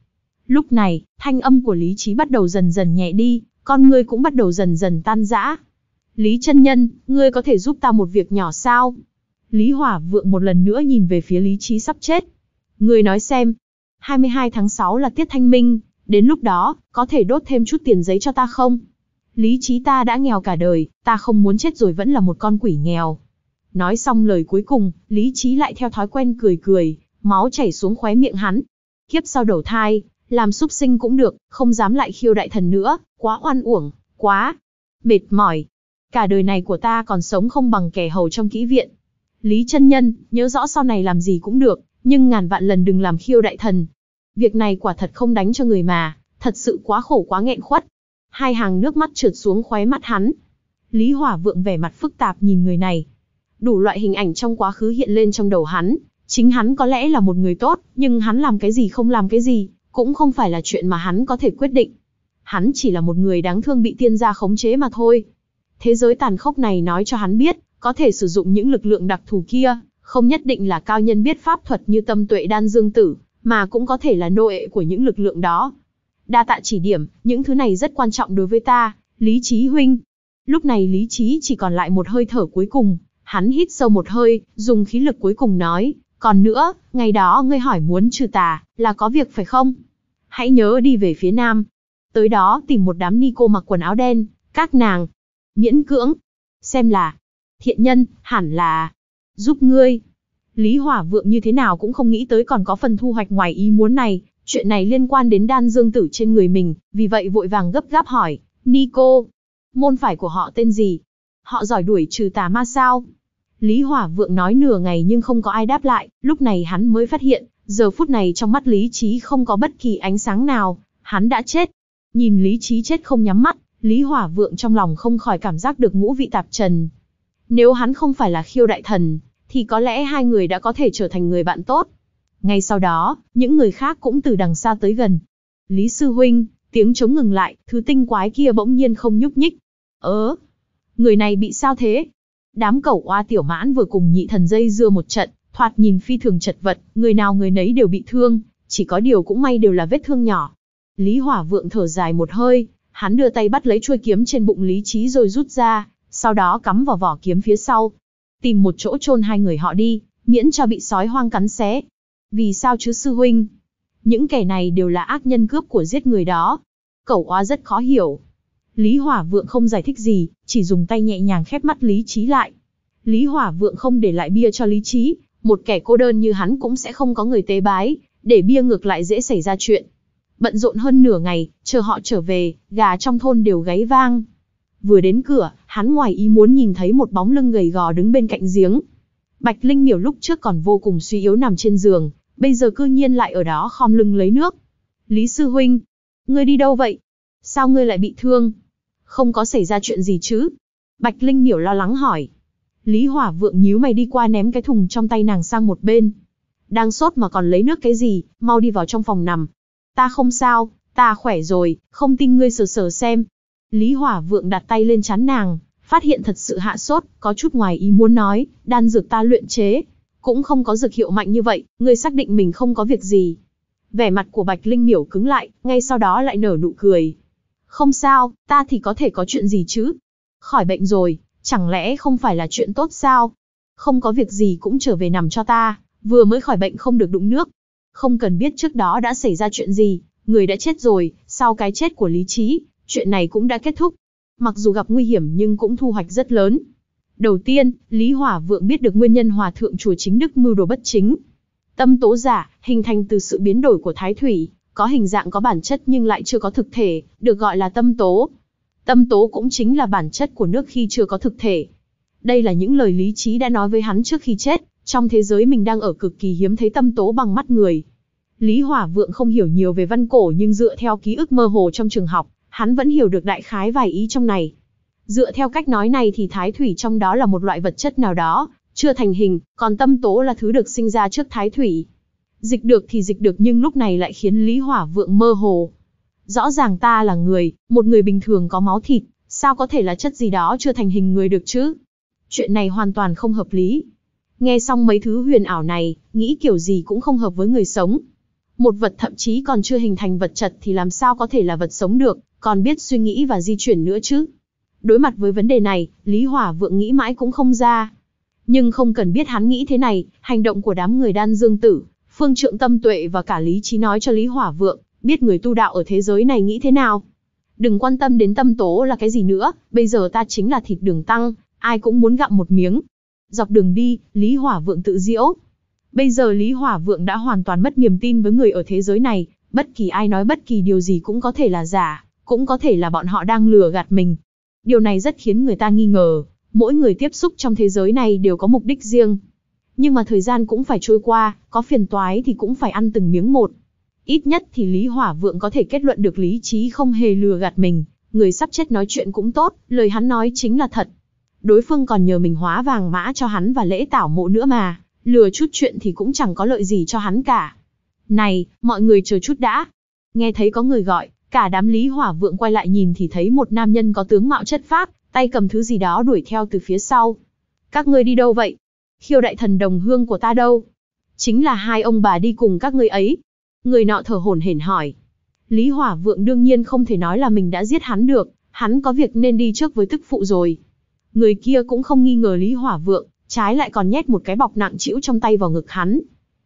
Lúc này, thanh âm của Lý Trí bắt đầu dần dần nhẹ đi, con ngươi cũng bắt đầu dần dần tan rã. Lý chân nhân, ngươi có thể giúp ta một việc nhỏ sao? Lý Hỏa Vượng một lần nữa nhìn về phía Lý Trí sắp chết. Ngươi nói xem, hai mươi hai tháng sáu là tiết thanh minh, đến lúc đó, có thể đốt thêm chút tiền giấy cho ta không? Lý Trí ta đã nghèo cả đời, ta không muốn chết rồi vẫn là một con quỷ nghèo. Nói xong lời cuối cùng, Lý Trí lại theo thói quen cười cười, máu chảy xuống khóe miệng hắn. Kiếp sau đầu thai, làm súc sinh cũng được, không dám lại khiêu đại thần nữa, quá oan uổng, quá mệt mỏi. Cả đời này của ta còn sống không bằng kẻ hầu trong kỹ viện. Lý chân nhân, nhớ rõ sau này làm gì cũng được, nhưng ngàn vạn lần đừng làm khiêu đại thần. Việc này quả thật không đánh cho người mà, thật sự quá khổ quá nghẹn khuất. Hai hàng nước mắt trượt xuống khóe mắt hắn. Lý Hỏa Vượng vẻ mặt phức tạp nhìn người này. Đủ loại hình ảnh trong quá khứ hiện lên trong đầu hắn. Chính hắn có lẽ là một người tốt, nhưng hắn làm cái gì không làm cái gì, cũng không phải là chuyện mà hắn có thể quyết định. Hắn chỉ là một người đáng thương bị tiên gia khống chế mà thôi. Thế giới tàn khốc này nói cho hắn biết, có thể sử dụng những lực lượng đặc thù kia, không nhất định là cao nhân biết pháp thuật như Tâm Tuệ Đan Dương Tử, mà cũng có thể là nô ệ của những lực lượng đó. Đa tạ chỉ điểm, những thứ này rất quan trọng đối với ta, Lý Trí huynh. Lúc này Lý Trí chỉ còn lại một hơi thở cuối cùng, hắn hít sâu một hơi, dùng khí lực cuối cùng nói, còn nữa, ngày đó ngươi hỏi muốn trừ tà, là có việc phải không? Hãy nhớ đi về phía nam. Tới đó tìm một đám ni cô mặc quần áo đen, các nàng miễn cưỡng, xem là thiện nhân, hẳn là giúp ngươi. Lý Hỏa Vượng như thế nào cũng không nghĩ tới còn có phần thu hoạch ngoài ý muốn này, chuyện này liên quan đến đan dương tử trên người mình, vì vậy vội vàng gấp gáp hỏi, ni cô, môn phái của họ tên gì? Họ giỏi đuổi trừ tà ma sao? Lý Hỏa Vượng nói nửa ngày nhưng không có ai đáp lại, lúc này hắn mới phát hiện, giờ phút này trong mắt Lý Trí không có bất kỳ ánh sáng nào, hắn đã chết. Nhìn Lý Trí chết không nhắm mắt, Lý Hỏa Vượng trong lòng không khỏi cảm giác được ngũ vị tạp trần. Nếu hắn không phải là khiêu đại thần, thì có lẽ hai người đã có thể trở thành người bạn tốt. Ngay sau đó, những người khác cũng từ đằng xa tới gần. Lý sư huynh, tiếng trống ngừng lại, thứ tinh quái kia bỗng nhiên không nhúc nhích. Ớ, người này bị sao thế? Đám cẩu oa tiểu mãn vừa cùng nhị thần dây dưa một trận, thoạt nhìn phi thường chật vật, người nào người nấy đều bị thương, chỉ có điều cũng may đều là vết thương nhỏ. Lý Hỏa Vượng thở dài một hơi, hắn đưa tay bắt lấy chuôi kiếm trên bụng Lý Trí rồi rút ra, sau đó cắm vào vỏ kiếm phía sau. Tìm một chỗ chôn hai người họ đi, miễn cho bị sói hoang cắn xé. Vì sao chứ sư huynh? Những kẻ này đều là ác nhân cướp của giết người đó. Cẩu oa rất khó hiểu. Lý Hỏa Vượng không giải thích gì, chỉ dùng tay nhẹ nhàng khép mắt Lý Trí lại. Lý Hỏa Vượng không để lại bia cho Lý Trí, một kẻ cô đơn như hắn cũng sẽ không có người tế bái, để bia ngược lại dễ xảy ra chuyện. Bận rộn hơn nửa ngày, chờ họ trở về, gà trong thôn đều gáy vang. Vừa đến cửa, hắn ngoài ý muốn nhìn thấy một bóng lưng gầy gò đứng bên cạnh giếng. Bạch Linh Miểu lúc trước còn vô cùng suy yếu nằm trên giường, bây giờ cư nhiên lại ở đó khom lưng lấy nước. Lý sư huynh, ngươi đi đâu vậy? Sao ngươi lại bị thương? Không có xảy ra chuyện gì chứ? Bạch Linh Miểu lo lắng hỏi. Lý Hỏa Vượng nhíu mày đi qua ném cái thùng trong tay nàng sang một bên. Đang sốt mà còn lấy nước cái gì, mau đi vào trong phòng nằm. Ta không sao, ta khỏe rồi, không tin ngươi sờ sờ xem. Lý Hỏa Vượng đặt tay lên trán nàng, phát hiện thật sự hạ sốt, có chút ngoài ý muốn nói, đan dược ta luyện chế, cũng không có dược hiệu mạnh như vậy, ngươi xác định mình không có việc gì. Vẻ mặt của Bạch Linh Miểu cứng lại, ngay sau đó lại nở nụ cười. Không sao, ta thì có thể có chuyện gì chứ? Khỏi bệnh rồi, chẳng lẽ không phải là chuyện tốt sao? Không có việc gì cũng trở về nằm cho ta, vừa mới khỏi bệnh không được đụng nước. Không cần biết trước đó đã xảy ra chuyện gì, người đã chết rồi, sau cái chết của Lý Trí, chuyện này cũng đã kết thúc. Mặc dù gặp nguy hiểm nhưng cũng thu hoạch rất lớn. Đầu tiên, Lý Hỏa Vượng biết được nguyên nhân Hòa thượng chùa Chính Đức mưu đồ bất chính. Tâm tố giả, hình thành từ sự biến đổi của Thái Thủy, có hình dạng có bản chất nhưng lại chưa có thực thể, được gọi là tâm tố. Tâm tố cũng chính là bản chất của nước khi chưa có thực thể. Đây là những lời Lý Trí đã nói với hắn trước khi chết, trong thế giới mình đang ở cực kỳ hiếm thấy tâm tố bằng mắt người. Lý Hỏa Vượng không hiểu nhiều về văn cổ nhưng dựa theo ký ức mơ hồ trong trường học, hắn vẫn hiểu được đại khái vài ý trong này. Dựa theo cách nói này thì Thái Thủy trong đó là một loại vật chất nào đó, chưa thành hình, còn tâm tố là thứ được sinh ra trước Thái Thủy. Dịch được thì dịch được nhưng lúc này lại khiến Lý Hỏa Vượng mơ hồ. Rõ ràng ta là người, một người bình thường có máu thịt, sao có thể là chất gì đó chưa thành hình người được chứ? Chuyện này hoàn toàn không hợp lý. Nghe xong mấy thứ huyền ảo này, nghĩ kiểu gì cũng không hợp với người sống. Một vật thậm chí còn chưa hình thành vật chất thì làm sao có thể là vật sống được, còn biết suy nghĩ và di chuyển nữa chứ. Đối mặt với vấn đề này, Lý Hỏa Vượng nghĩ mãi cũng không ra. Nhưng không cần biết hắn nghĩ thế này, hành động của đám người Đan Dương Tử, Phương Trượng Tâm Tuệ và cả Lý Trí nói cho Lý Hỏa Vượng, biết người tu đạo ở thế giới này nghĩ thế nào. Đừng quan tâm đến tâm tố là cái gì nữa, bây giờ ta chính là thịt đường tăng, ai cũng muốn gặm một miếng. Dọc đường đi, Lý Hỏa Vượng tự giễu. Bây giờ Lý Hỏa Vượng đã hoàn toàn mất niềm tin với người ở thế giới này, bất kỳ ai nói bất kỳ điều gì cũng có thể là giả, cũng có thể là bọn họ đang lừa gạt mình. Điều này rất khiến người ta nghi ngờ, mỗi người tiếp xúc trong thế giới này đều có mục đích riêng. Nhưng mà thời gian cũng phải trôi qua, có phiền toái thì cũng phải ăn từng miếng một. Ít nhất thì Lý Hỏa Vượng có thể kết luận được Lý Trí không hề lừa gạt mình, người sắp chết nói chuyện cũng tốt, lời hắn nói chính là thật. Đối phương còn nhờ mình hóa vàng mã cho hắn và lễ tảo mộ nữa mà, lừa chút chuyện thì cũng chẳng có lợi gì cho hắn cả. Này, mọi người chờ chút đã. Nghe thấy có người gọi, cả đám Lý Hỏa Vượng quay lại nhìn thì thấy một nam nhân có tướng mạo chất phác, tay cầm thứ gì đó đuổi theo từ phía sau. Các ngươi đi đâu vậy? Khiêu đại thần đồng hương của ta đâu? Chính là hai ông bà đi cùng các ngươi ấy. Người nọ thở hổn hển hỏi. Lý Hỏa Vượng đương nhiên không thể nói là mình đã giết hắn được, hắn có việc nên đi trước với tức phụ rồi. Người kia cũng không nghi ngờ Lý Hỏa Vượng, trái lại còn nhét một cái bọc nặng trĩu trong tay vào ngực hắn.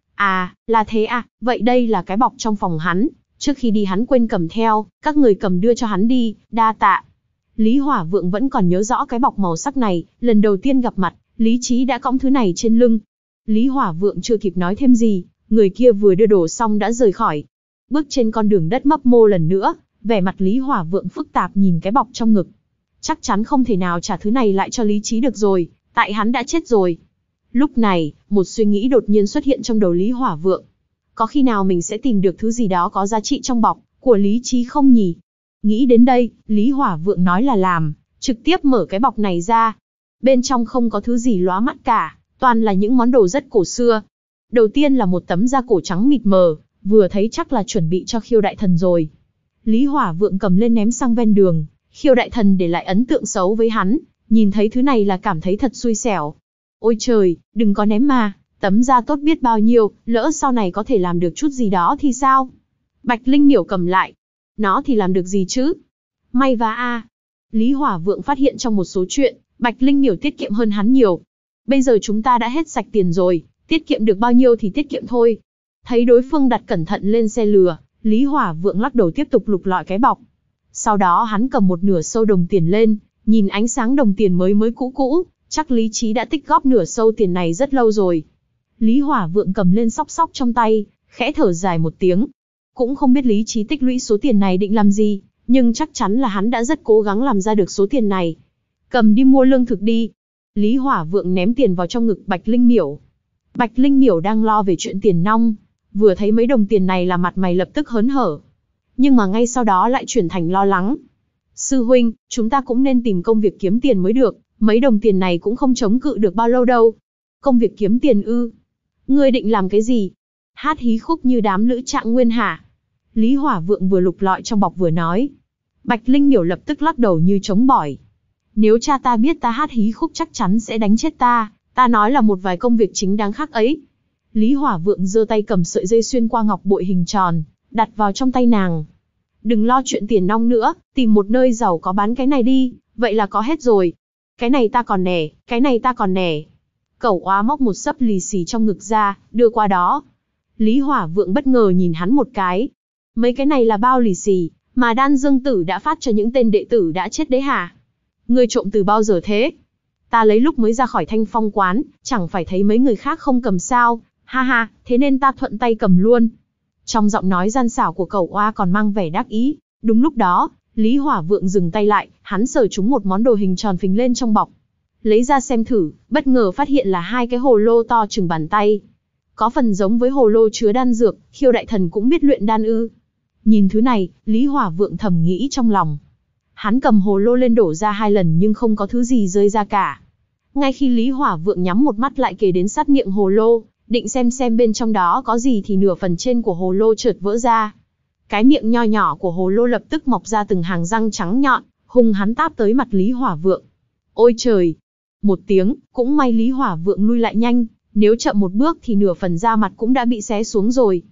À, là thế à, vậy đây là cái bọc trong phòng hắn, trước khi đi hắn quên cầm theo, các người cầm đưa cho hắn đi, đa tạ. Lý Hỏa Vượng vẫn còn nhớ rõ cái bọc màu sắc này, lần đầu tiên gặp mặt, Lý Trí đã cõng thứ này trên lưng. Lý Hỏa Vượng chưa kịp nói thêm gì, người kia vừa đưa đồ xong đã rời khỏi. Bước trên con đường đất mấp mô lần nữa, vẻ mặt Lý Hỏa Vượng phức tạp nhìn cái bọc trong ngực. Chắc chắn không thể nào trả thứ này lại cho Lý Trí được rồi, tại hắn đã chết rồi. Lúc này, một suy nghĩ đột nhiên xuất hiện trong đầu Lý Hỏa Vượng. Có khi nào mình sẽ tìm được thứ gì đó có giá trị trong bọc của Lý Trí không nhỉ? Nghĩ đến đây, Lý Hỏa Vượng nói là làm, trực tiếp mở cái bọc này ra. Bên trong không có thứ gì lóa mắt cả, toàn là những món đồ rất cổ xưa. Đầu tiên là một tấm da cổ trắng mịt mờ, vừa thấy chắc là chuẩn bị cho Khiêu đại thần rồi. Lý Hỏa Vượng cầm lên ném sang ven đường, Khiêu đại thần để lại ấn tượng xấu với hắn, nhìn thấy thứ này là cảm thấy thật xui xẻo. Ôi trời, đừng có ném mà, tấm da tốt biết bao nhiêu, lỡ sau này có thể làm được chút gì đó thì sao? Bạch Linh Miểu cầm lại, nó thì làm được gì chứ? May vá a. Lý Hỏa Vượng phát hiện trong một số chuyện, Bạch Linh Miểu tiết kiệm hơn hắn nhiều. Bây giờ chúng ta đã hết sạch tiền rồi, tiết kiệm được bao nhiêu thì tiết kiệm thôi. Thấy đối phương đặt cẩn thận lên xe lừa, Lý Hỏa Vượng lắc đầu tiếp tục lục lọi cái bọc. Sau đó hắn cầm một nửa sâu đồng tiền lên, nhìn ánh sáng đồng tiền mới mới cũ cũ, chắc Lý Trí đã tích góp nửa sâu tiền này rất lâu rồi. Lý Hỏa Vượng cầm lên xóc xóc trong tay, khẽ thở dài một tiếng. Cũng không biết Lý Trí tích lũy số tiền này định làm gì, nhưng chắc chắn là hắn đã rất cố gắng làm ra được số tiền này. Cầm đi mua lương thực đi. Lý Hỏa Vượng ném tiền vào trong ngực Bạch Linh Miểu. Bạch Linh Miểu đang lo về chuyện tiền nong, vừa thấy mấy đồng tiền này là mặt mày lập tức hớn hở. Nhưng mà ngay sau đó lại chuyển thành lo lắng. Sư huynh, chúng ta cũng nên tìm công việc kiếm tiền mới được, mấy đồng tiền này cũng không chống cự được bao lâu đâu. Công việc kiếm tiền ư? Ngươi định làm cái gì? Hát hí khúc như đám lữ trạng nguyên hả? Lý Hỏa Vượng vừa lục lọi trong bọc vừa nói. Bạch Linh Miểu lập tức lắc đầu như trống bỏi. Nếu cha ta biết ta hát hí khúc chắc chắn sẽ đánh chết ta, ta nói là một vài công việc chính đáng khác ấy. Lý Hỏa Vượng giơ tay cầm sợi dây xuyên qua ngọc bội hình tròn, đặt vào trong tay nàng. Đừng lo chuyện tiền nong nữa, tìm một nơi giàu có bán cái này đi, vậy là có hết rồi. Cái này ta còn nể, cái này ta còn nể. Cẩu Oá móc một xấp lì xì trong ngực ra, đưa qua đó. Lý Hỏa Vượng bất ngờ nhìn hắn một cái. Mấy cái này là bao lì xì, mà Đan Dương Tử đã phát cho những tên đệ tử đã chết đấy hả? Ngươi trộm từ bao giờ thế? Ta lấy lúc mới ra khỏi Thanh Phong quán, chẳng phải thấy mấy người khác không cầm sao, ha ha, thế nên ta thuận tay cầm luôn. Trong giọng nói gian xảo của Cẩu Oá còn mang vẻ đắc ý. Đúng lúc đó, Lý Hỏa Vượng dừng tay lại, hắn sờ trúng một món đồ hình tròn phình lên trong bọc. Lấy ra xem thử, bất ngờ phát hiện là hai cái hồ lô to chừng bàn tay. Có phần giống với hồ lô chứa đan dược, Khiêu đại thần cũng biết luyện đan ư. Nhìn thứ này, Lý Hỏa Vượng thầm nghĩ trong lòng. Hắn cầm hồ lô lên đổ ra hai lần nhưng không có thứ gì rơi ra cả. Ngay khi Lý Hỏa Vượng nhắm một mắt lại kề đến sát miệng hồ lô, định xem xem bên trong đó có gì thì nửa phần trên của hồ lô chợt vỡ ra. Cái miệng nho nhỏ của hồ lô lập tức mọc ra từng hàng răng trắng nhọn, hung hắn táp tới mặt Lý Hỏa Vượng. Ôi trời! Một tiếng, cũng may Lý Hỏa Vượng lui lại nhanh, nếu chậm một bước thì nửa phần da mặt cũng đã bị xé xuống rồi.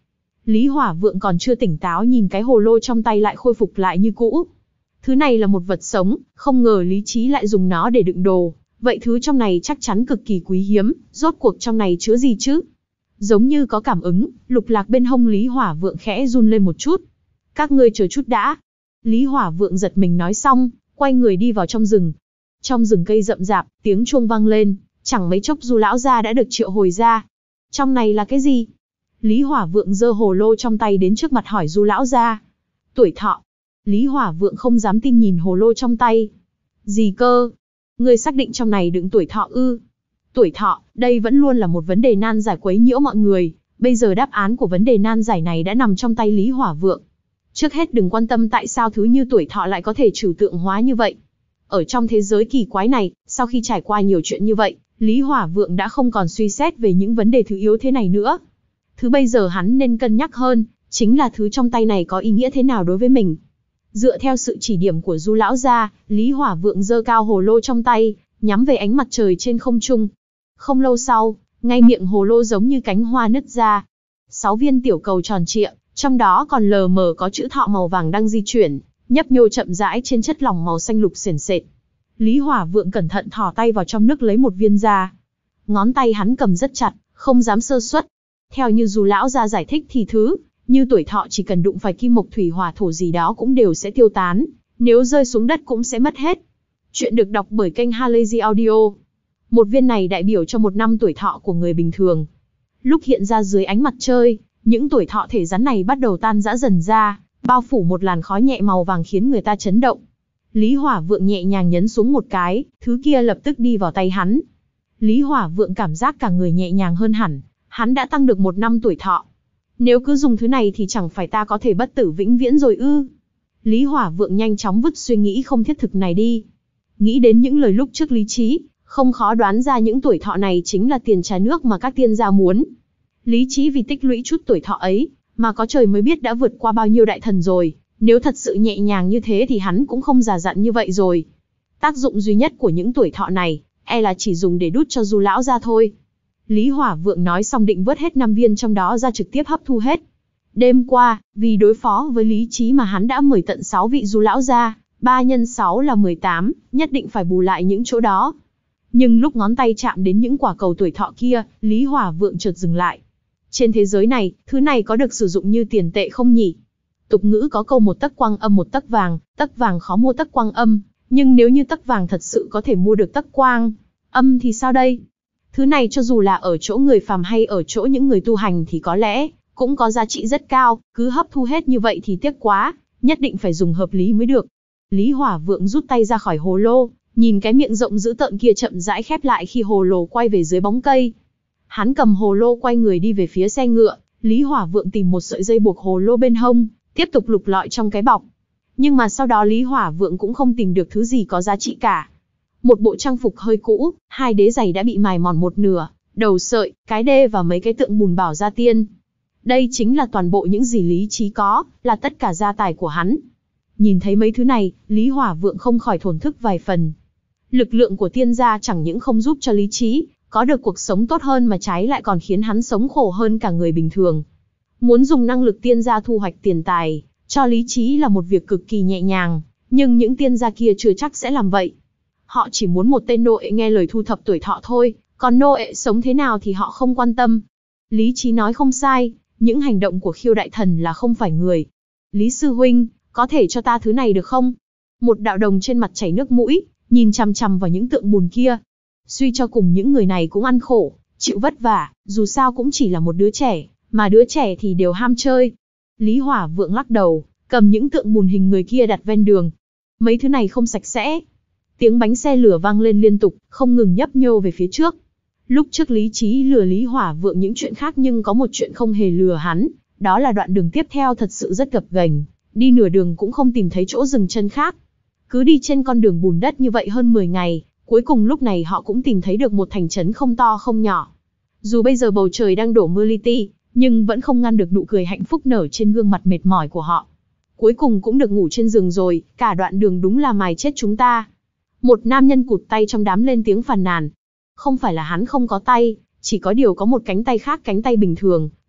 Lý Hỏa Vượng còn chưa tỉnh táo nhìn cái hồ lô trong tay lại khôi phục lại như cũ. Thứ này là một vật sống, không ngờ lý trí lại dùng nó để đựng đồ. Vậy thứ trong này chắc chắn cực kỳ quý hiếm, rốt cuộc trong này chứa gì chứ? Giống như có cảm ứng, lục lạc bên hông Lý Hỏa Vượng khẽ run lên một chút. Các ngươi chờ chút đã. Lý Hỏa Vượng giật mình nói xong, quay người đi vào trong rừng. Trong rừng cây rậm rạp, tiếng chuông vang lên, chẳng mấy chốc Du lão gia đã được triệu hồi ra. Trong này là cái gì? Lý Hỏa Vượng giơ hồ lô trong tay đến trước mặt hỏi Du lão gia. Tuổi thọ. Lý Hỏa Vượng không dám tin nhìn hồ lô trong tay. Gì cơ? Ngươi xác định trong này đựng tuổi thọ ư? Tuổi thọ, đây vẫn luôn là một vấn đề nan giải quấy nhiễu mọi người. Bây giờ đáp án của vấn đề nan giải này đã nằm trong tay Lý Hỏa Vượng. Trước hết đừng quan tâm tại sao thứ như tuổi thọ lại có thể trừu tượng hóa như vậy. Ở trong thế giới kỳ quái này, sau khi trải qua nhiều chuyện như vậy, Lý Hỏa Vượng đã không còn suy xét về những vấn đề thứ yếu thế này nữa. Thứ bây giờ hắn nên cân nhắc hơn, chính là thứ trong tay này có ý nghĩa thế nào đối với mình. Dựa theo sự chỉ điểm của Du lão gia, Lý Hỏa Vượng giơ cao hồ lô trong tay, nhắm về ánh mặt trời trên không trung. Không lâu sau, ngay miệng hồ lô giống như cánh hoa nứt ra. Sáu viên tiểu cầu tròn trịa, trong đó còn lờ mờ có chữ thọ màu vàng đang di chuyển, nhấp nhô chậm rãi trên chất lỏng màu xanh lục sền sệt. Lý Hỏa Vượng cẩn thận thò tay vào trong nước lấy một viên ra. Ngón tay hắn cầm rất chặt, không dám sơ suất. Theo như Du lão gia giải thích thì thứ như tuổi thọ chỉ cần đụng phải kim mộc thủy hỏa thổ gì đó cũng đều sẽ tiêu tán, nếu rơi xuống đất cũng sẽ mất hết. Chuyện được đọc bởi kênh Halazy Audio. Một viên này đại biểu cho một năm tuổi thọ của người bình thường. Lúc hiện ra dưới ánh mặt trời, những tuổi thọ thể rắn này bắt đầu tan rã dần ra, bao phủ một làn khói nhẹ màu vàng khiến người ta chấn động. Lý Hỏa Vượng nhẹ nhàng nhấn xuống một cái, thứ kia lập tức đi vào tay hắn. Lý Hỏa Vượng cảm giác cả người nhẹ nhàng hơn hẳn, hắn đã tăng được một năm tuổi thọ. Nếu cứ dùng thứ này thì chẳng phải ta có thể bất tử vĩnh viễn rồi ư? Lý Hỏa Vượng nhanh chóng vứt suy nghĩ không thiết thực này đi. Nghĩ đến những lời lúc trước lý trí, không khó đoán ra những tuổi thọ này chính là tiền trà nước mà các tiên gia muốn. Lý trí vì tích lũy chút tuổi thọ ấy, mà có trời mới biết đã vượt qua bao nhiêu đại thần rồi. Nếu thật sự nhẹ nhàng như thế thì hắn cũng không già dặn như vậy rồi. Tác dụng duy nhất của những tuổi thọ này, e là chỉ dùng để đút cho Du lão gia thôi. Lý Hỏa Vượng nói xong định vớt hết năm viên trong đó ra trực tiếp hấp thu hết. Đêm qua, vì đối phó với lý trí mà hắn đã mời tận sáu vị Du lão gia, ba nhân sáu là mười tám, nhất định phải bù lại những chỗ đó. Nhưng lúc ngón tay chạm đến những quả cầu tuổi thọ kia, Lý Hỏa Vượng chợt dừng lại. Trên thế giới này, thứ này có được sử dụng như tiền tệ không nhỉ? Tục ngữ có câu một tấc quang âm một tấc vàng, tấc vàng khó mua tấc quang âm, nhưng nếu như tấc vàng thật sự có thể mua được tấc quang âm thì sao đây? Thứ này cho dù là ở chỗ người phàm hay ở chỗ những người tu hành thì có lẽ cũng có giá trị rất cao, cứ hấp thu hết như vậy thì tiếc quá, nhất định phải dùng hợp lý mới được. Lý Hỏa Vượng rút tay ra khỏi hồ lô, nhìn cái miệng rộng dữ tợn kia chậm rãi khép lại khi hồ lô quay về dưới bóng cây. Hắn cầm hồ lô quay người đi về phía xe ngựa, Lý Hỏa Vượng tìm một sợi dây buộc hồ lô bên hông, tiếp tục lục lọi trong cái bọc. Nhưng mà sau đó Lý Hỏa Vượng cũng không tìm được thứ gì có giá trị cả. Một bộ trang phục hơi cũ, hai đế giày đã bị mài mòn một nửa, đầu sợi, cái đê và mấy cái tượng bùn bảo gia tiên. Đây chính là toàn bộ những gì lý trí có, là tất cả gia tài của hắn. Nhìn thấy mấy thứ này, Lý Hỏa Vượng không khỏi thổn thức vài phần. Lực lượng của tiên gia chẳng những không giúp cho lý trí có được cuộc sống tốt hơn mà trái lại còn khiến hắn sống khổ hơn cả người bình thường. Muốn dùng năng lực tiên gia thu hoạch tiền tài, cho lý trí là một việc cực kỳ nhẹ nhàng, nhưng những tiên gia kia chưa chắc sẽ làm vậy. Họ chỉ muốn một tên nô ệ nghe lời thu thập tuổi thọ thôi, còn nô ệ sống thế nào thì họ không quan tâm. Lý trí nói không sai, những hành động của Khiêu đại thần là không phải người. Lý sư huynh, có thể cho ta thứ này được không? Một đạo đồng trên mặt chảy nước mũi, nhìn chằm chằm vào những tượng bùn kia. Suy cho cùng những người này cũng ăn khổ, chịu vất vả, dù sao cũng chỉ là một đứa trẻ, mà đứa trẻ thì đều ham chơi. Lý Hỏa Vượng lắc đầu, cầm những tượng bùn hình người kia đặt ven đường. Mấy thứ này không sạch sẽ. Tiếng bánh xe lửa vang lên liên tục, không ngừng nhấp nhô về phía trước. Lúc trước lý trí lừa Lý Hỏa Vượng những chuyện khác nhưng có một chuyện không hề lừa hắn, đó là đoạn đường tiếp theo thật sự rất gập ghềnh, đi nửa đường cũng không tìm thấy chỗ dừng chân khác. Cứ đi trên con đường bùn đất như vậy hơn mười ngày, cuối cùng lúc này họ cũng tìm thấy được một thành trấn không to không nhỏ. Dù bây giờ bầu trời đang đổ mưa li ti, nhưng vẫn không ngăn được nụ cười hạnh phúc nở trên gương mặt mệt mỏi của họ. Cuối cùng cũng được ngủ trên giường rồi, cả đoạn đường đúng là mài chết chúng ta. Một nam nhân cụt tay trong đám lên tiếng phàn nàn. Không phải là hắn không có tay, chỉ có điều có một cánh tay khác, cánh tay bình thường,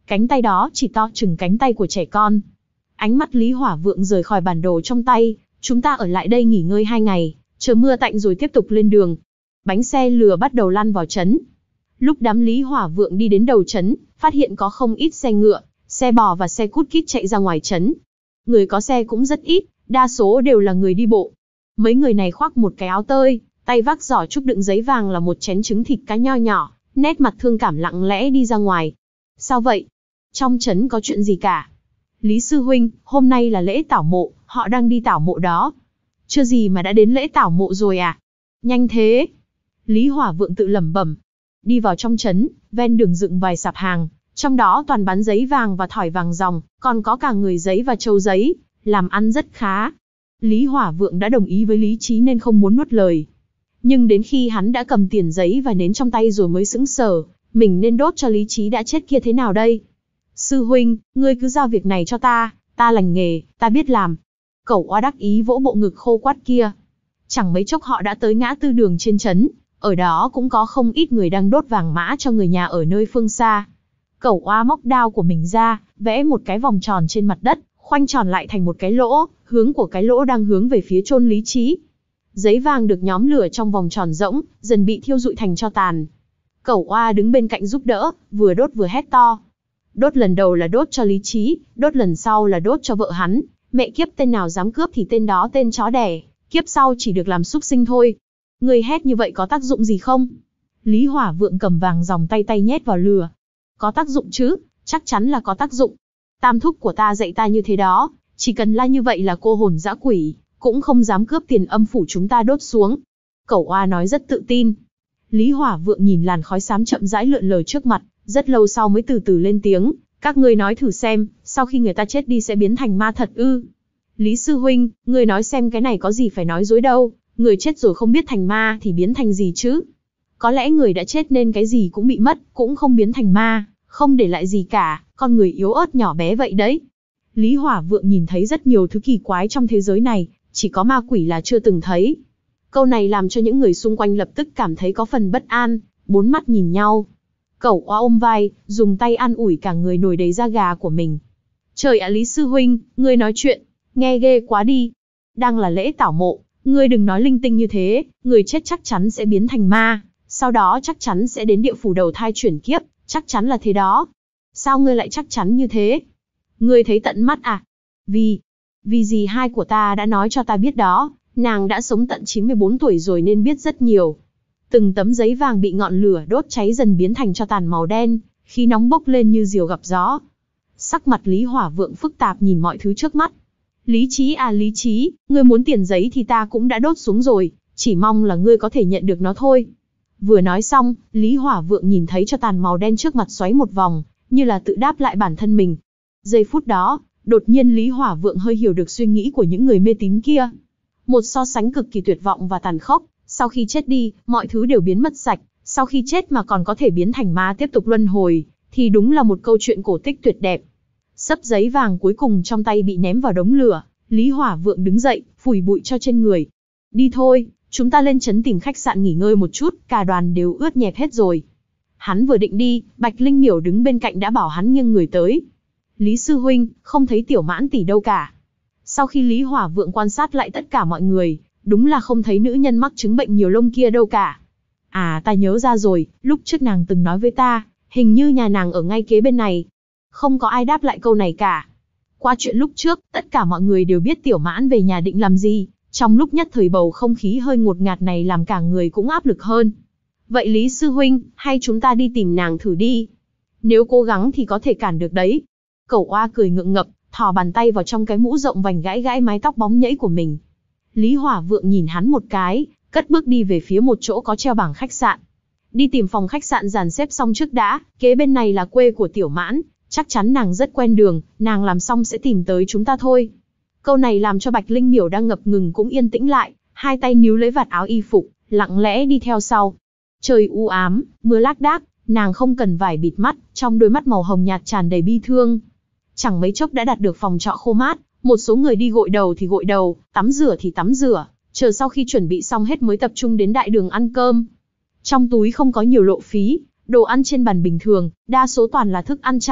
cánh tay đó chỉ to chừng cánh tay của trẻ con. Ánh mắt Lý Hỏa Vượng rời khỏi bản đồ trong tay, chúng ta ở lại đây nghỉ ngơi hai ngày, chờ mưa tạnh rồi tiếp tục lên đường. Bánh xe lừa bắt đầu lăn vào trấn. Lúc đám Lý Hỏa Vượng đi đến đầu trấn, phát hiện có không ít xe ngựa, xe bò và xe cút kít chạy ra ngoài trấn. Người có xe cũng rất ít, đa số đều là người đi bộ. Mấy người này khoác một cái áo tơi, tay vác giỏ trúc đựng giấy vàng là một chén trứng thịt cá nho nhỏ, nét mặt thương cảm lặng lẽ đi ra ngoài. Sao vậy? Trong trấn có chuyện gì cả? Lý sư huynh, hôm nay là lễ tảo mộ, họ đang đi tảo mộ đó. Chưa gì mà đã đến lễ tảo mộ rồi à? Nhanh thế. Lý Hỏa Vượng tự lẩm bẩm. Đi vào trong trấn, ven đường dựng vài sạp hàng, trong đó toàn bán giấy vàng và thỏi vàng ròng, còn có cả người giấy và trâu giấy, làm ăn rất khá. Lý Hỏa Vượng đã đồng ý với lý trí nên không muốn nuốt lời. Nhưng đến khi hắn đã cầm tiền giấy và nến trong tay rồi mới sững sờ, mình nên đốt cho lý trí đã chết kia thế nào đây? Sư huynh, ngươi cứ giao việc này cho ta, ta lành nghề, ta biết làm. Cẩu oa đắc ý vỗ bộ ngực khô quắt kia. Chẳng mấy chốc họ đã tới ngã tư đường trên trấn, ở đó cũng có không ít người đang đốt vàng mã cho người nhà ở nơi phương xa. Cẩu oa móc đao của mình ra, vẽ một cái vòng tròn trên mặt đất, khoanh tròn lại thành một cái lỗ, hướng của cái lỗ đang hướng về phía chôn lý trí. Giấy vàng được nhóm lửa trong vòng tròn rỗng, dần bị thiêu rụi thành tro tàn. Cẩu oa đứng bên cạnh giúp đỡ, vừa đốt vừa hét to. Đốt lần đầu là đốt cho lý trí, đốt lần sau là đốt cho vợ hắn. Mẹ kiếp, tên nào dám cướp thì tên đó tên chó đẻ, kiếp sau chỉ được làm súc sinh thôi. Người hét như vậy có tác dụng gì không? Lý Hỏa Vượng cầm vàng dòng tay tay nhét vào lửa. Có tác dụng chứ, chắc chắn là có tác dụng. Tam thúc của ta dạy ta như thế đó, chỉ cần la như vậy là cô hồn dã quỷ, cũng không dám cướp tiền âm phủ chúng ta đốt xuống. Cẩu oa nói rất tự tin. Lý Hỏa Vượng nhìn làn khói xám chậm rãi lượn lờ trước mặt, rất lâu sau mới từ từ lên tiếng. Các ngươi nói thử xem, sau khi người ta chết đi sẽ biến thành ma thật ư? Lý sư huynh, ngươi nói xem cái này có gì phải nói dối đâu, người chết rồi không biết thành ma thì biến thành gì chứ? Có lẽ người đã chết nên cái gì cũng bị mất, cũng không biến thành ma, không để lại gì cả, con người yếu ớt nhỏ bé vậy đấy. Lý Hỏa Vượng nhìn thấy rất nhiều thứ kỳ quái trong thế giới này, chỉ có ma quỷ là chưa từng thấy. Câu này làm cho những người xung quanh lập tức cảm thấy có phần bất an, bốn mắt nhìn nhau. Cẩu oa ôm vai, dùng tay an ủi cả người nổi đầy da gà của mình. Trời ạ, Lý sư huynh, ngươi nói chuyện, nghe ghê quá đi. Đang là lễ tảo mộ, ngươi đừng nói linh tinh như thế, người chết chắc chắn sẽ biến thành ma, sau đó chắc chắn sẽ đến địa phủ đầu thai chuyển kiếp, chắc chắn là thế đó. Sao ngươi lại chắc chắn như thế? Ngươi thấy tận mắt à? Vì, vì dì hai của ta đã nói cho ta biết đó, nàng đã sống tận chín mươi bốn tuổi rồi nên biết rất nhiều. Từng tấm giấy vàng bị ngọn lửa đốt cháy dần biến thành tro tàn màu đen, khí nóng bốc lên như diều gặp gió. Sắc mặt Lý Hỏa Vượng phức tạp nhìn mọi thứ trước mắt. Lý trí à lý trí, ngươi muốn tiền giấy thì ta cũng đã đốt xuống rồi, chỉ mong là ngươi có thể nhận được nó thôi. Vừa nói xong, Lý Hỏa Vượng nhìn thấy tro tàn màu đen trước mặt xoáy một vòng, như là tự đáp lại bản thân mình. Giây phút đó, đột nhiên Lý Hỏa Vượng hơi hiểu được suy nghĩ của những người mê tín kia. Một so sánh cực kỳ tuyệt vọng và tàn khốc, sau khi chết đi, mọi thứ đều biến mất sạch, sau khi chết mà còn có thể biến thành ma tiếp tục luân hồi, thì đúng là một câu chuyện cổ tích tuyệt đẹp. Sấp giấy vàng cuối cùng trong tay bị ném vào đống lửa, Lý Hỏa Vượng đứng dậy, phủi bụi cho trên người. Đi thôi, chúng ta lên trấn tìm khách sạn nghỉ ngơi một chút, cả đoàn đều ướt nhẹp hết rồi. Hắn vừa định đi, Bạch Linh Miểu đứng bên cạnh đã bảo hắn nghiêng người tới. Lý sư huynh, không thấy Tiểu Mãn tỷ đâu cả. Sau khi Lý Hỏa Vượng quan sát lại tất cả mọi người, đúng là không thấy nữ nhân mắc chứng bệnh nhiều lông kia đâu cả. À, ta nhớ ra rồi, lúc trước nàng từng nói với ta, hình như nhà nàng ở ngay kế bên này. Không có ai đáp lại câu này cả. Qua chuyện lúc trước, tất cả mọi người đều biết Tiểu Mãn về nhà định làm gì. Trong lúc nhất thời bầu không khí hơi ngột ngạt này làm cả người cũng áp lực hơn. Vậy Lý sư huynh, hay chúng ta đi tìm nàng thử đi. Nếu cố gắng thì có thể cản được đấy. Cẩu oa cười ngượng ngập, thò bàn tay vào trong cái mũ rộng vành gãi gãi mái tóc bóng nhẫy của mình. Lý Hỏa Vượng nhìn hắn một cái, cất bước đi về phía một chỗ có treo bảng khách sạn. Đi tìm phòng khách sạn dàn xếp xong trước đã, kế bên này là quê của Tiểu Mãn, chắc chắn nàng rất quen đường, nàng làm xong sẽ tìm tới chúng ta thôi. Câu này làm cho Bạch Linh Miểu đang ngập ngừng cũng yên tĩnh lại, hai tay níu lấy vạt áo y phục, lặng lẽ đi theo sau. Trời u ám, mưa lác đác, nàng không cần vải bịt mắt, trong đôi mắt màu hồng nhạt tràn đầy bi thương. Chẳng mấy chốc đã đạt được phòng trọ khô mát, một số người đi gội đầu thì gội đầu, tắm rửa thì tắm rửa, chờ sau khi chuẩn bị xong hết mới tập trung đến đại đường ăn cơm. Trong túi không có nhiều lộ phí, đồ ăn trên bàn bình thường, đa số toàn là thức ăn chay,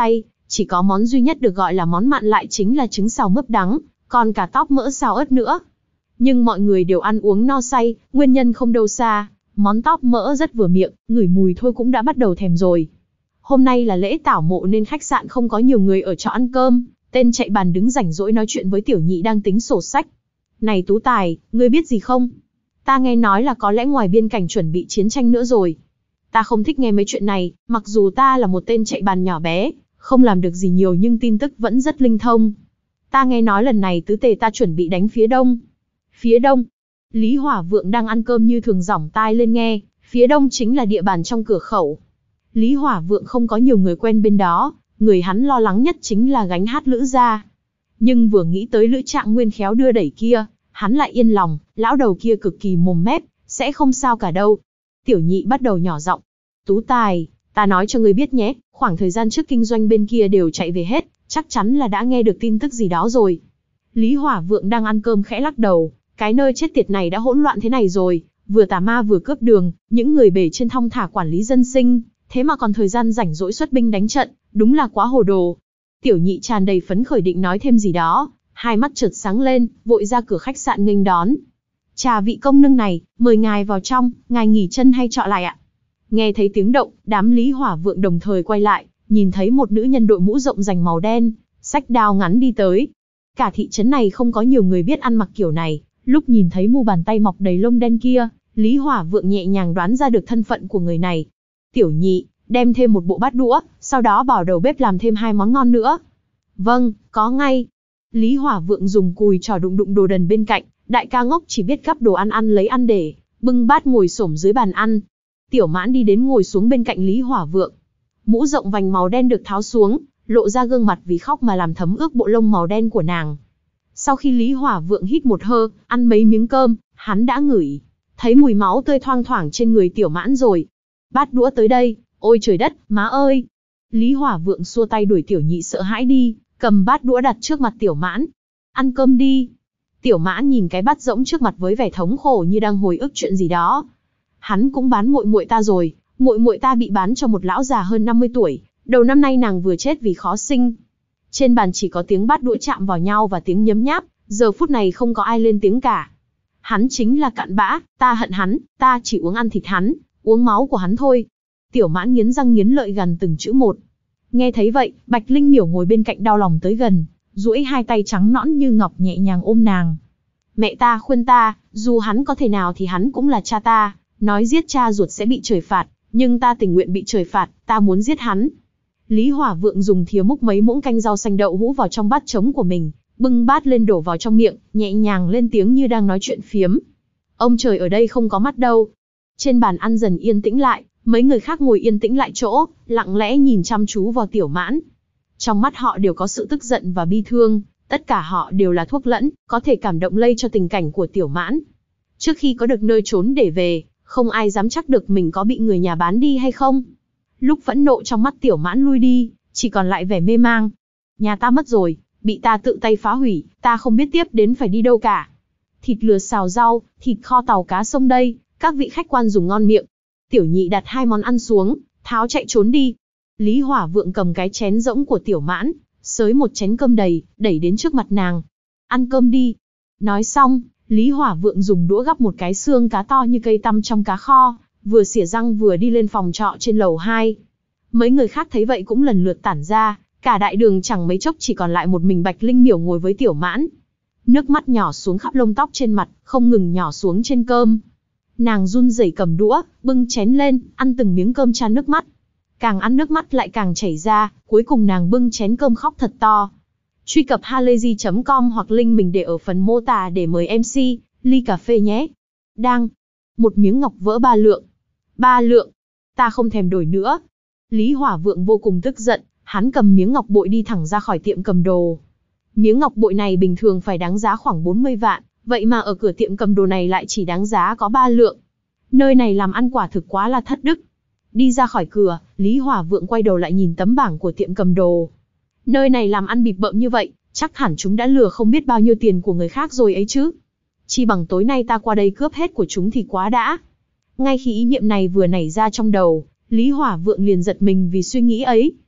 Chỉ có món duy nhất được gọi là món mặn lại chính là trứng xào mướp đắng, còn cả tóp mỡ xào ớt nữa. Nhưng mọi người đều ăn uống no say, nguyên nhân không đâu xa, món tóp mỡ rất vừa miệng, ngửi mùi thôi cũng đã bắt đầu thèm rồi. Hôm nay là lễ tảo mộ nên khách sạn không có nhiều người ở trọ ăn cơm, tên chạy bàn đứng rảnh rỗi nói chuyện với Tiểu Nhị đang tính sổ sách. Này Tú Tài, ngươi biết gì không? Ta nghe nói là có lẽ ngoài biên cảnh chuẩn bị chiến tranh nữa rồi. Ta không thích nghe mấy chuyện này, mặc dù ta là một tên chạy bàn nhỏ bé, không làm được gì nhiều nhưng tin tức vẫn rất linh thông. Ta nghe nói lần này tứ tề ta chuẩn bị đánh phía đông. Phía đông? Lý Hỏa Vượng đang ăn cơm như thường giỏng tai lên nghe, phía đông chính là địa bàn trong cửa khẩu. Lý Hỏa Vượng không có nhiều người quen bên đó, người hắn lo lắng nhất chính là gánh hát Lữ gia. Nhưng vừa nghĩ tới Lữ Trạng Nguyên khéo đưa đẩy kia, hắn lại yên lòng, lão đầu kia cực kỳ mồm mép, sẽ không sao cả đâu. Tiểu Nhị bắt đầu nhỏ giọng, Tú Tài, ta nói cho ngươi biết nhé, khoảng thời gian trước kinh doanh bên kia đều chạy về hết, chắc chắn là đã nghe được tin tức gì đó rồi. Lý Hỏa Vượng đang ăn cơm khẽ lắc đầu, cái nơi chết tiệt này đã hỗn loạn thế này rồi, vừa tà ma vừa cướp đường, những người bề trên thong thả quản lý dân sinh, thế mà còn thời gian rảnh rỗi xuất binh đánh trận, đúng là quá hồ đồ. Tiểu Nhị tràn đầy phấn khởi định nói thêm gì đó, hai mắt chợt sáng lên, vội ra cửa khách sạn nghênh đón. Chà vị công nương này, mời ngài vào trong, ngài nghỉ chân hay trọ lại ạ? Nghe thấy tiếng động, đám Lý Hỏa Vượng đồng thời quay lại, nhìn thấy một nữ nhân đội mũ rộng rành màu đen, xách đao ngắn đi tới. Cả thị trấn này không có nhiều người biết ăn mặc kiểu này, lúc nhìn thấy mu bàn tay mọc đầy lông đen kia, Lý Hỏa Vượng nhẹ nhàng đoán ra được thân phận của người này. Tiểu Nhị, đem thêm một bộ bát đũa, sau đó bảo đầu bếp làm thêm hai món ngon nữa. Vâng, có ngay. Lý Hỏa Vượng dùng cùi trò đụng đụng đồ đần bên cạnh, đại ca ngốc chỉ biết gắp đồ ăn ăn lấy ăn để, bưng bát ngồi xổm dưới bàn ăn. Tiểu Mãn đi đến ngồi xuống bên cạnh Lý Hỏa Vượng. Mũ rộng vành màu đen được tháo xuống, lộ ra gương mặt vì khóc mà làm thấm ướt bộ lông màu đen của nàng. Sau khi Lý Hỏa Vượng hít một hơi, ăn mấy miếng cơm, hắn đã ngửi thấy mùi máu tươi thoang thoảng trên người Tiểu Mãn rồi. Bát đũa tới đây, ôi trời đất, má ơi! Lý Hỏa Vượng xua tay đuổi Tiểu Nhị sợ hãi đi, cầm bát đũa đặt trước mặt Tiểu Mãn. Ăn cơm đi. Tiểu Mãn nhìn cái bát rỗng trước mặt với vẻ thống khổ như đang hồi ức chuyện gì đó. Hắn cũng bán muội muội ta rồi, muội muội ta bị bán cho một lão già hơn năm mươi tuổi, đầu năm nay nàng vừa chết vì khó sinh. Trên bàn chỉ có tiếng bát đũa chạm vào nhau và tiếng nhấm nháp, giờ phút này không có ai lên tiếng cả. Hắn chính là cặn bã, ta hận hắn, ta chỉ uống ăn thịt hắn, uống máu của hắn thôi. Tiểu Mãn nghiến răng nghiến lợi gằn từng chữ một. Nghe thấy vậy, Bạch Linh Miểu ngồi bên cạnh đau lòng tới gần, duỗi hai tay trắng nõn như ngọc nhẹ nhàng ôm nàng. Mẹ ta khuyên ta, dù hắn có thể nào thì hắn cũng là cha ta, nói giết cha ruột sẽ bị trời phạt, nhưng ta tình nguyện bị trời phạt, ta muốn giết hắn. Lý Hỏa Vượng dùng thìa múc mấy muỗng canh rau xanh đậu hũ vào trong bát trống của mình, bưng bát lên đổ vào trong miệng, nhẹ nhàng lên tiếng như đang nói chuyện phiếm. Ông trời ở đây không có mắt đâu. Trên bàn ăn dần yên tĩnh lại, mấy người khác ngồi yên tĩnh lại chỗ, lặng lẽ nhìn chăm chú vào Tiểu Mãn. Trong mắt họ đều có sự tức giận và bi thương, tất cả họ đều là thuốc lẫn, có thể cảm động lây cho tình cảnh của Tiểu Mãn. Trước khi có được nơi trốn để về, không ai dám chắc được mình có bị người nhà bán đi hay không. Lúc phẫn nộ trong mắt Tiểu Mãn lui đi, chỉ còn lại vẻ mê mang. Nhà ta mất rồi, bị ta tự tay phá hủy, ta không biết tiếp đến phải đi đâu cả. Thịt lừa xào rau, thịt kho tàu cá sông đây, các vị khách quan dùng ngon miệng. Tiểu Nhị đặt hai món ăn xuống, tháo chạy trốn đi. Lý Hỏa Vượng cầm cái chén rỗng của Tiểu Mãn, xới một chén cơm đầy, đẩy đến trước mặt nàng. Ăn cơm đi. Nói xong, Lý Hỏa Vượng dùng đũa gắp một cái xương cá to như cây tăm trong cá kho, vừa xỉa răng vừa đi lên phòng trọ trên lầu hai. Mấy người khác thấy vậy cũng lần lượt tản ra, cả đại đường chẳng mấy chốc chỉ còn lại một mình Bạch Linh Miểu ngồi với Tiểu Mãn. Nước mắt nhỏ xuống khắp lông tóc trên mặt, không ngừng nhỏ xuống trên cơm. Nàng run rẩy cầm đũa, bưng chén lên, ăn từng miếng cơm chan nước mắt. Càng ăn nước mắt lại càng chảy ra, cuối cùng nàng bưng chén cơm khóc thật to. Truy cập halayzi chấm com hoặc link mình để ở phần mô tả để mời em xê, ly cà phê nhé. Đang. Một miếng ngọc vỡ ba lượng. Ba lượng. Ta không thèm đổi nữa. Lý Hỏa Vượng vô cùng tức giận, hắn cầm miếng ngọc bội đi thẳng ra khỏi tiệm cầm đồ. Miếng ngọc bội này bình thường phải đáng giá khoảng bốn mươi vạn, vậy mà ở cửa tiệm cầm đồ này lại chỉ đáng giá có ba lượng. Nơi này làm ăn quả thực quá là thất đức. Đi ra khỏi cửa, Lý Hỏa Vượng quay đầu lại nhìn tấm bảng của tiệm cầm đồ. Nơi này làm ăn bịp bợm như vậy, chắc hẳn chúng đã lừa không biết bao nhiêu tiền của người khác rồi ấy chứ. Chi bằng tối nay ta qua đây cướp hết của chúng thì quá đã. Ngay khi ý niệm này vừa nảy ra trong đầu, Lý Hỏa Vượng liền giật mình vì suy nghĩ ấy.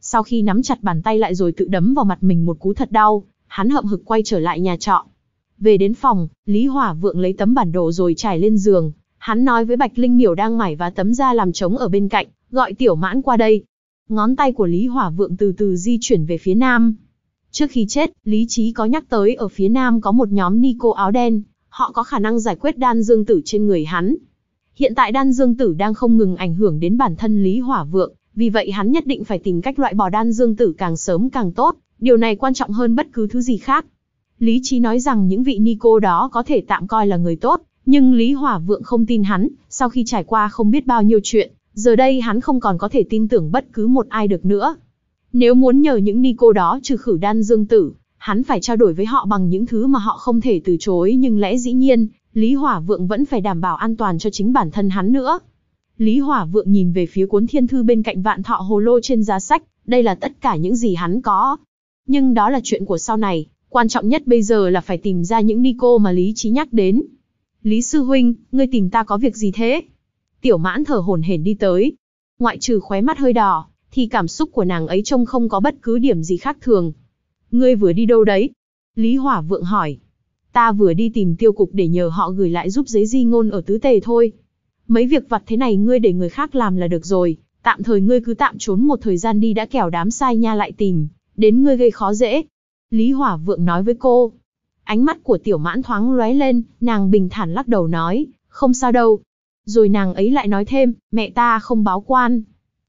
Sau khi nắm chặt bàn tay lại rồi tự đấm vào mặt mình một cú thật đau, hắn hậm hực quay trở lại nhà trọ. Về đến phòng, Lý Hỏa Vượng lấy tấm bản đồ rồi trải lên giường. Hắn nói với Bạch Linh Miểu đang mải vá tấm da làm trống ở bên cạnh, gọi Tiểu Mãn qua đây. Ngón tay của Lý Hỏa Vượng từ từ di chuyển về phía nam. Trước khi chết, Lý Chí có nhắc tới ở phía nam có một nhóm Nico áo đen, họ có khả năng giải quyết đan dương tử trên người hắn. Hiện tại đan dương tử đang không ngừng ảnh hưởng đến bản thân Lý Hỏa Vượng, vì vậy hắn nhất định phải tìm cách loại bỏ đan dương tử càng sớm càng tốt, điều này quan trọng hơn bất cứ thứ gì khác. Lý Chí nói rằng những vị Nico đó có thể tạm coi là người tốt, nhưng Lý Hỏa Vượng không tin hắn, sau khi trải qua không biết bao nhiêu chuyện, giờ đây hắn không còn có thể tin tưởng bất cứ một ai được nữa. Nếu muốn nhờ những Nico đó trừ khử đan dương tử, hắn phải trao đổi với họ bằng những thứ mà họ không thể từ chối, nhưng lẽ dĩ nhiên, Lý Hỏa Vượng vẫn phải đảm bảo an toàn cho chính bản thân hắn nữa. Lý Hỏa Vượng nhìn về phía cuốn thiên thư bên cạnh vạn thọ hồ lô trên giá sách, đây là tất cả những gì hắn có. Nhưng đó là chuyện của sau này, quan trọng nhất bây giờ là phải tìm ra những Nico mà Lý Chí nhắc đến. Lý sư huynh, ngươi tìm ta có việc gì thế? Tiểu Mãn thở hổn hển đi tới. Ngoại trừ khóe mắt hơi đỏ, thì cảm xúc của nàng ấy trông không có bất cứ điểm gì khác thường. Ngươi vừa đi đâu đấy? Lý Hỏa Vượng hỏi. Ta vừa đi tìm tiêu cục để nhờ họ gửi lại giúp giấy di ngôn ở Tứ Tề thôi. Mấy việc vặt thế này ngươi để người khác làm là được rồi, tạm thời ngươi cứ tạm trốn một thời gian đi đã, kẻo đám sai nha lại tìm, đến ngươi gây khó dễ. Lý Hỏa Vượng nói với cô. Ánh mắt của Tiểu Mãn thoáng lóe lên, nàng bình thản lắc đầu nói, không sao đâu. Rồi nàng ấy lại nói thêm, mẹ ta không báo quan.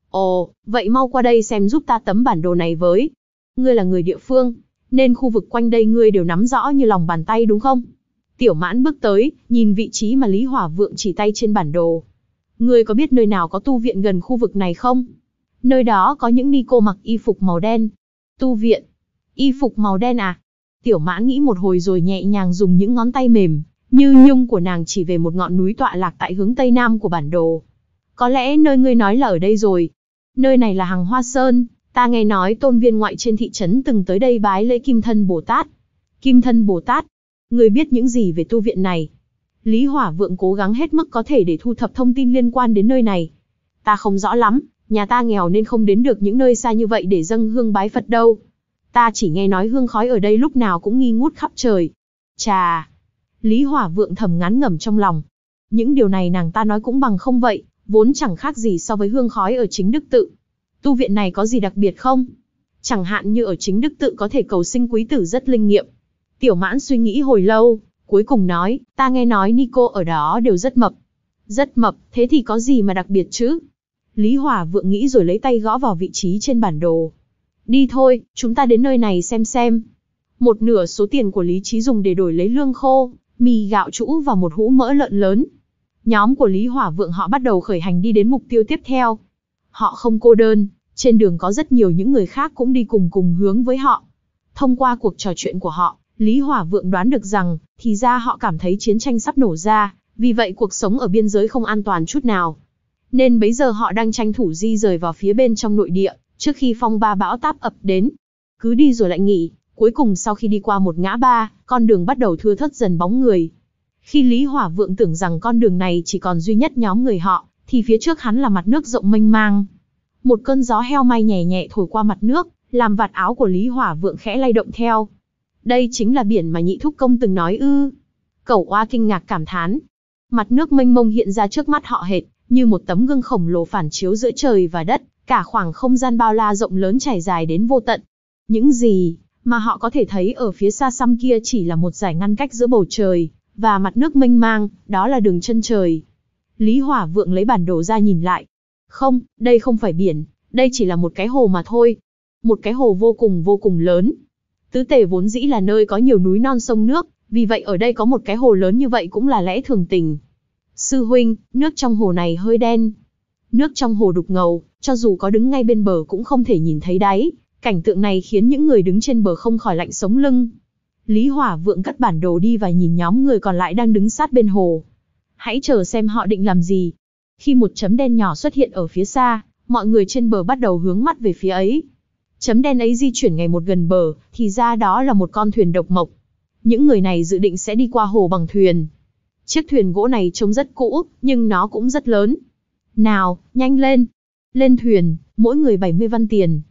Ồ, vậy mau qua đây xem giúp ta tấm bản đồ này với. Ngươi là người địa phương, nên khu vực quanh đây ngươi đều nắm rõ như lòng bàn tay đúng không? Tiểu Mãn bước tới, nhìn vị trí mà Lý Hỏa Vượng chỉ tay trên bản đồ. Ngươi có biết nơi nào có tu viện gần khu vực này không? Nơi đó có những Nico mặc y phục màu đen. Tu viện? Y phục màu đen à? Tiểu Mãn nghĩ một hồi rồi nhẹ nhàng dùng những ngón tay mềm, như nhung của nàng chỉ về một ngọn núi tọa lạc tại hướng tây nam của bản đồ. Có lẽ nơi ngươi nói là ở đây rồi. Nơi này là Hằng Hoa Sơn, ta nghe nói tôn viên ngoại trên thị trấn từng tới đây bái lễ Kim Thân Bồ Tát. Kim Thân Bồ Tát? Ngươi biết những gì về tu viện này? Lý Hỏa Vượng cố gắng hết mức có thể để thu thập thông tin liên quan đến nơi này. Ta không rõ lắm, nhà ta nghèo nên không đến được những nơi xa như vậy để dâng hương bái Phật đâu. Ta chỉ nghe nói hương khói ở đây lúc nào cũng nghi ngút khắp trời. Chà! Lý Hỏa Vượng thầm ngán ngẩm trong lòng. Những điều này nàng ta nói cũng bằng không vậy, vốn chẳng khác gì so với hương khói ở Chính Đức Tự. Tu viện này có gì đặc biệt không? Chẳng hạn như ở Chính Đức Tự có thể cầu sinh quý tử rất linh nghiệm. Tiểu Mãn suy nghĩ hồi lâu, cuối cùng nói, ta nghe nói Nico ở đó đều rất mập. Rất mập, thế thì có gì mà đặc biệt chứ? Lý Hỏa Vượng nghĩ rồi lấy tay gõ vào vị trí trên bản đồ. Đi thôi, chúng ta đến nơi này xem xem. Một nửa số tiền của Lý Chí dùng để đổi lấy lương khô, mì gạo trũ và một hũ mỡ lợn lớn. Nhóm của Lý Hỏa Vượng họ bắt đầu khởi hành đi đến mục tiêu tiếp theo. Họ không cô đơn, trên đường có rất nhiều những người khác cũng đi cùng cùng hướng với họ. Thông qua cuộc trò chuyện của họ, Lý Hỏa Vượng đoán được rằng, thì ra họ cảm thấy chiến tranh sắp nổ ra, vì vậy cuộc sống ở biên giới không an toàn chút nào. Nên bấy giờ họ đang tranh thủ di rời vào phía bên trong nội địa, trước khi phong ba bão táp ập đến. Cứ đi rồi lại nghỉ, cuối cùng sau khi đi qua một ngã ba, con đường bắt đầu thưa thớt dần bóng người. Khi Lý Hỏa Vượng tưởng rằng con đường này chỉ còn duy nhất nhóm người họ, thì phía trước hắn là mặt nước rộng mênh mang. Một cơn gió heo may nhẹ nhẹ thổi qua mặt nước, làm vạt áo của Lý Hỏa Vượng khẽ lay động theo. Đây chính là biển mà Nhị Thúc Công từng nói ư? Cẩu Oa kinh ngạc cảm thán. Mặt nước mênh mông hiện ra trước mắt họ hệt như một tấm gương khổng lồ phản chiếu giữa trời và đất, cả khoảng không gian bao la rộng lớn trải dài đến vô tận. Những gì mà họ có thể thấy ở phía xa xăm kia chỉ là một dải ngăn cách giữa bầu trời và mặt nước mênh mang, đó là đường chân trời. Lý Hỏa Vượng lấy bản đồ ra nhìn lại. Không, đây không phải biển, đây chỉ là một cái hồ mà thôi. Một cái hồ vô cùng vô cùng lớn. Tứ Tề vốn dĩ là nơi có nhiều núi non sông nước, vì vậy ở đây có một cái hồ lớn như vậy cũng là lẽ thường tình. Sư huynh, nước trong hồ này hơi đen. Nước trong hồ đục ngầu, cho dù có đứng ngay bên bờ cũng không thể nhìn thấy đáy. Cảnh tượng này khiến những người đứng trên bờ không khỏi lạnh sống lưng. Lý Hỏa Vượng cất bản đồ đi và nhìn nhóm người còn lại đang đứng sát bên hồ. Hãy chờ xem họ định làm gì. Khi một chấm đen nhỏ xuất hiện ở phía xa, mọi người trên bờ bắt đầu hướng mắt về phía ấy. Chấm đen ấy di chuyển ngày một gần bờ, thì ra đó là một con thuyền độc mộc. Những người này dự định sẽ đi qua hồ bằng thuyền. Chiếc thuyền gỗ này trông rất cũ, nhưng nó cũng rất lớn. Nào, nhanh lên. Lên thuyền, mỗi người bảy mươi văn tiền.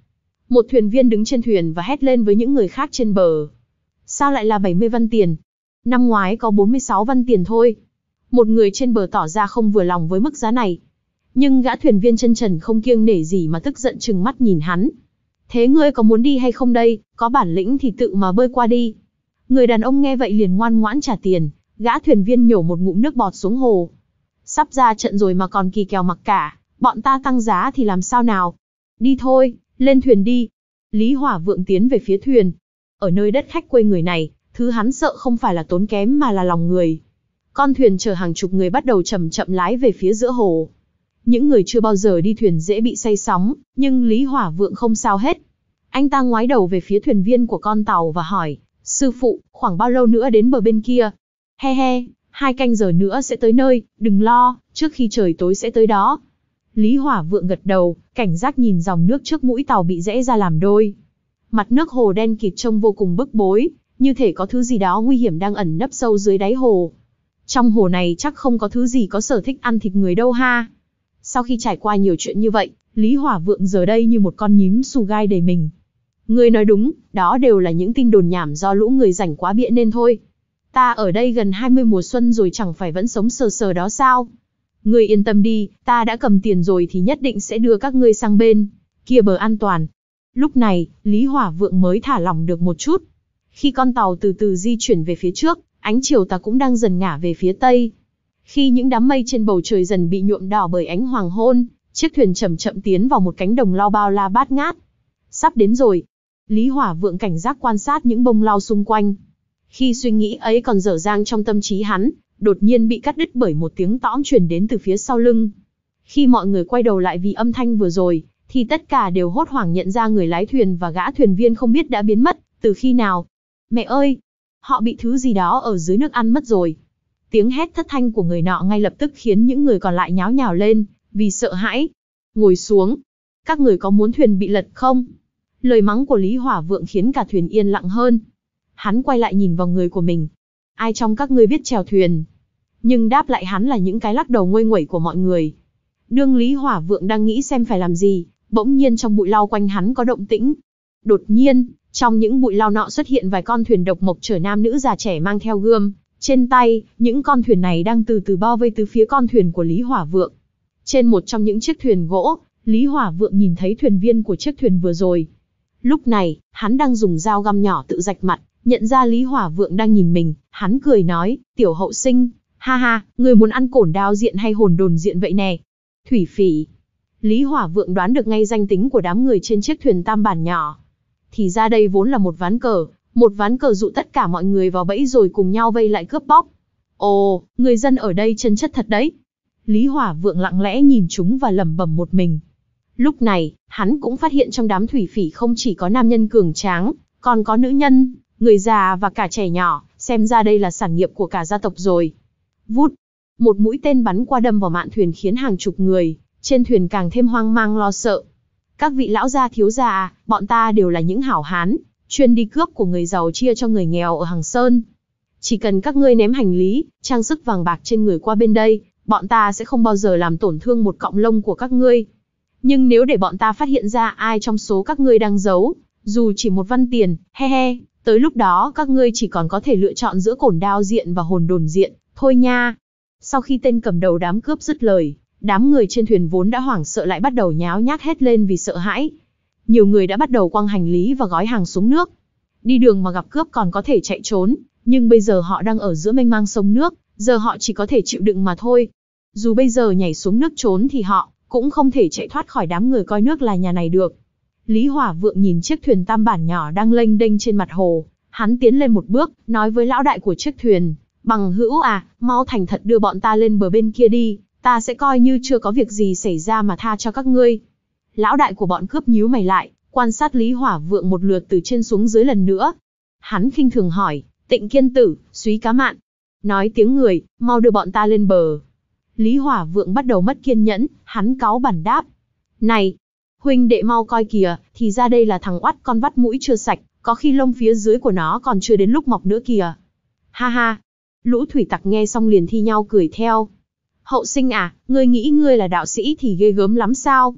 Một thuyền viên đứng trên thuyền và hét lên với những người khác trên bờ. Sao lại là bảy mươi văn tiền? Năm ngoái có bốn mươi sáu văn tiền thôi. Một người trên bờ tỏ ra không vừa lòng với mức giá này. Nhưng gã thuyền viên chân trần không kiêng nể gì mà tức giận trừng mắt nhìn hắn. Thế ngươi có muốn đi hay không đây, có bản lĩnh thì tự mà bơi qua đi. Người đàn ông nghe vậy liền ngoan ngoãn trả tiền, gã thuyền viên nhổ một ngụm nước bọt xuống hồ. Sắp ra trận rồi mà còn kỳ kèo mặc cả, bọn ta tăng giá thì làm sao nào? Đi thôi, lên thuyền đi. Lý Hỏa Vượng tiến về phía thuyền. Ở nơi đất khách quê người này, thứ hắn sợ không phải là tốn kém mà là lòng người. Con thuyền chở hàng chục người bắt đầu chậm chậm lái về phía giữa hồ. Những người chưa bao giờ đi thuyền dễ bị say sóng, nhưng Lý Hỏa Vượng không sao hết. Anh ta ngoái đầu về phía thuyền viên của con tàu và hỏi, sư phụ, khoảng bao lâu nữa đến bờ bên kia? He he, hai canh giờ nữa sẽ tới nơi, đừng lo, trước khi trời tối sẽ tới đó. Lý Hỏa Vượng gật đầu, cảnh giác nhìn dòng nước trước mũi tàu bị rẽ ra làm đôi. Mặt nước hồ đen kịt trông vô cùng bức bối, như thể có thứ gì đó nguy hiểm đang ẩn nấp sâu dưới đáy hồ. Trong hồ này chắc không có thứ gì có sở thích ăn thịt người đâu ha. Sau khi trải qua nhiều chuyện như vậy, Lý Hỏa Vượng giờ đây như một con nhím xù gai đầy mình. Ngươi nói đúng, đó đều là những tin đồn nhảm do lũ người rảnh quá bịa nên thôi. Ta ở đây gần hai mươi mùa xuân rồi chẳng phải vẫn sống sờ sờ đó sao? Ngươi yên tâm đi, ta đã cầm tiền rồi thì nhất định sẽ đưa các ngươi sang bên kia bờ an toàn. Lúc này, Lý Hỏa Vượng mới thả lỏng được một chút. Khi con tàu từ từ di chuyển về phía trước, ánh chiều tà cũng đang dần ngả về phía tây. Khi những đám mây trên bầu trời dần bị nhuộm đỏ bởi ánh hoàng hôn, chiếc thuyền chậm chậm tiến vào một cánh đồng lau bao la bát ngát. Sắp đến rồi. Lý Hỏa Vượng cảnh giác quan sát những bông lau xung quanh. Khi suy nghĩ ấy còn dở dang trong tâm trí hắn, đột nhiên bị cắt đứt bởi một tiếng tõm truyền đến từ phía sau lưng. Khi mọi người quay đầu lại vì âm thanh vừa rồi, thì tất cả đều hốt hoảng nhận ra người lái thuyền và gã thuyền viên không biết đã biến mất từ khi nào. Mẹ ơi! Họ bị thứ gì đó ở dưới nước ăn mất rồi. Tiếng hét thất thanh của người nọ ngay lập tức khiến những người còn lại nháo nhào lên, vì sợ hãi. Ngồi xuống. Các người có muốn thuyền bị lật không? Lời mắng của Lý Hỏa Vượng khiến cả thuyền yên lặng hơn. Hắn quay lại nhìn vào người của mình. Ai trong các ngươi biết chèo thuyền? Nhưng đáp lại hắn là những cái lắc đầu nguây nguẩy của mọi người. Đương Lý Hỏa Vượng đang nghĩ xem phải làm gì, bỗng nhiên trong bụi lau quanh hắn có động tĩnh. Đột nhiên, trong những bụi lau nọ xuất hiện vài con thuyền độc mộc chở nam nữ già trẻ mang theo gươm. Trên tay, những con thuyền này đang từ từ bao vây từ phía con thuyền của Lý Hỏa Vượng. Trên một trong những chiếc thuyền gỗ, Lý Hỏa Vượng nhìn thấy thuyền viên của chiếc thuyền vừa rồi. Lúc này, hắn đang dùng dao găm nhỏ tự rạch mặt, nhận ra Lý Hỏa Vượng đang nhìn mình, hắn cười nói, tiểu hậu sinh, ha ha, người muốn ăn cổn đao diện hay hồn đồn diện vậy nè? Thủy phỉ. Lý Hỏa Vượng đoán được ngay danh tính của đám người trên chiếc thuyền tam bản nhỏ. Thì ra đây vốn là một ván cờ, một ván cờ dụ tất cả mọi người vào bẫy rồi cùng nhau vây lại cướp bóc. Ồ, người dân ở đây chân chất thật đấy. Lý Hỏa Vượng lặng lẽ nhìn chúng và lẩm bẩm một mình. Lúc này, hắn cũng phát hiện trong đám thủy phỉ không chỉ có nam nhân cường tráng, còn có nữ nhân, người già và cả trẻ nhỏ, xem ra đây là sản nghiệp của cả gia tộc rồi. Vút, một mũi tên bắn qua đâm vào mạn thuyền khiến hàng chục người trên thuyền càng thêm hoang mang lo sợ. Các vị lão gia thiếu gia à, bọn ta đều là những hảo hán, chuyên đi cướp của người giàu chia cho người nghèo ở Hằng Sơn. Chỉ cần các ngươi ném hành lý, trang sức vàng bạc trên người qua bên đây, bọn ta sẽ không bao giờ làm tổn thương một cọng lông của các ngươi. Nhưng nếu để bọn ta phát hiện ra ai trong số các ngươi đang giấu, dù chỉ một văn tiền, he he, tới lúc đó các ngươi chỉ còn có thể lựa chọn giữa cổn đao diện và hồn đồn diện, thôi nha. Sau khi tên cầm đầu đám cướp dứt lời, đám người trên thuyền vốn đã hoảng sợ lại bắt đầu nháo nhác hét lên vì sợ hãi. Nhiều người đã bắt đầu quăng hành lý và gói hàng xuống nước. Đi đường mà gặp cướp còn có thể chạy trốn, nhưng bây giờ họ đang ở giữa mênh mang sông nước, giờ họ chỉ có thể chịu đựng mà thôi. Dù bây giờ nhảy xuống nước trốn thì họ cũng không thể chạy thoát khỏi đám người coi nước là nhà này được. Lý Hỏa Vượng nhìn chiếc thuyền tam bản nhỏ đang lênh đênh trên mặt hồ, hắn tiến lên một bước, nói với lão đại của chiếc thuyền, bằng hữu à, mau thành thật đưa bọn ta lên bờ bên kia đi, ta sẽ coi như chưa có việc gì xảy ra mà tha cho các ngươi. Lão đại của bọn cướp nhíu mày lại, quan sát Lý Hỏa Vượng một lượt từ trên xuống dưới lần nữa. Hắn khinh thường hỏi, Tịnh Kiên Tử, Súy Cá Mạn, nói tiếng người, mau đưa bọn ta lên bờ. Lý Hỏa Vượng bắt đầu mất kiên nhẫn, hắn cáu bẳn đáp. Này, huynh đệ mau coi kìa, thì ra đây là thằng oắt con vắt mũi chưa sạch, có khi lông phía dưới của nó còn chưa đến lúc mọc nữa kìa. Ha ha, lũ thủy tặc nghe xong liền thi nhau cười theo. Hậu sinh à, ngươi nghĩ ngươi là đạo sĩ thì ghê gớm lắm sao?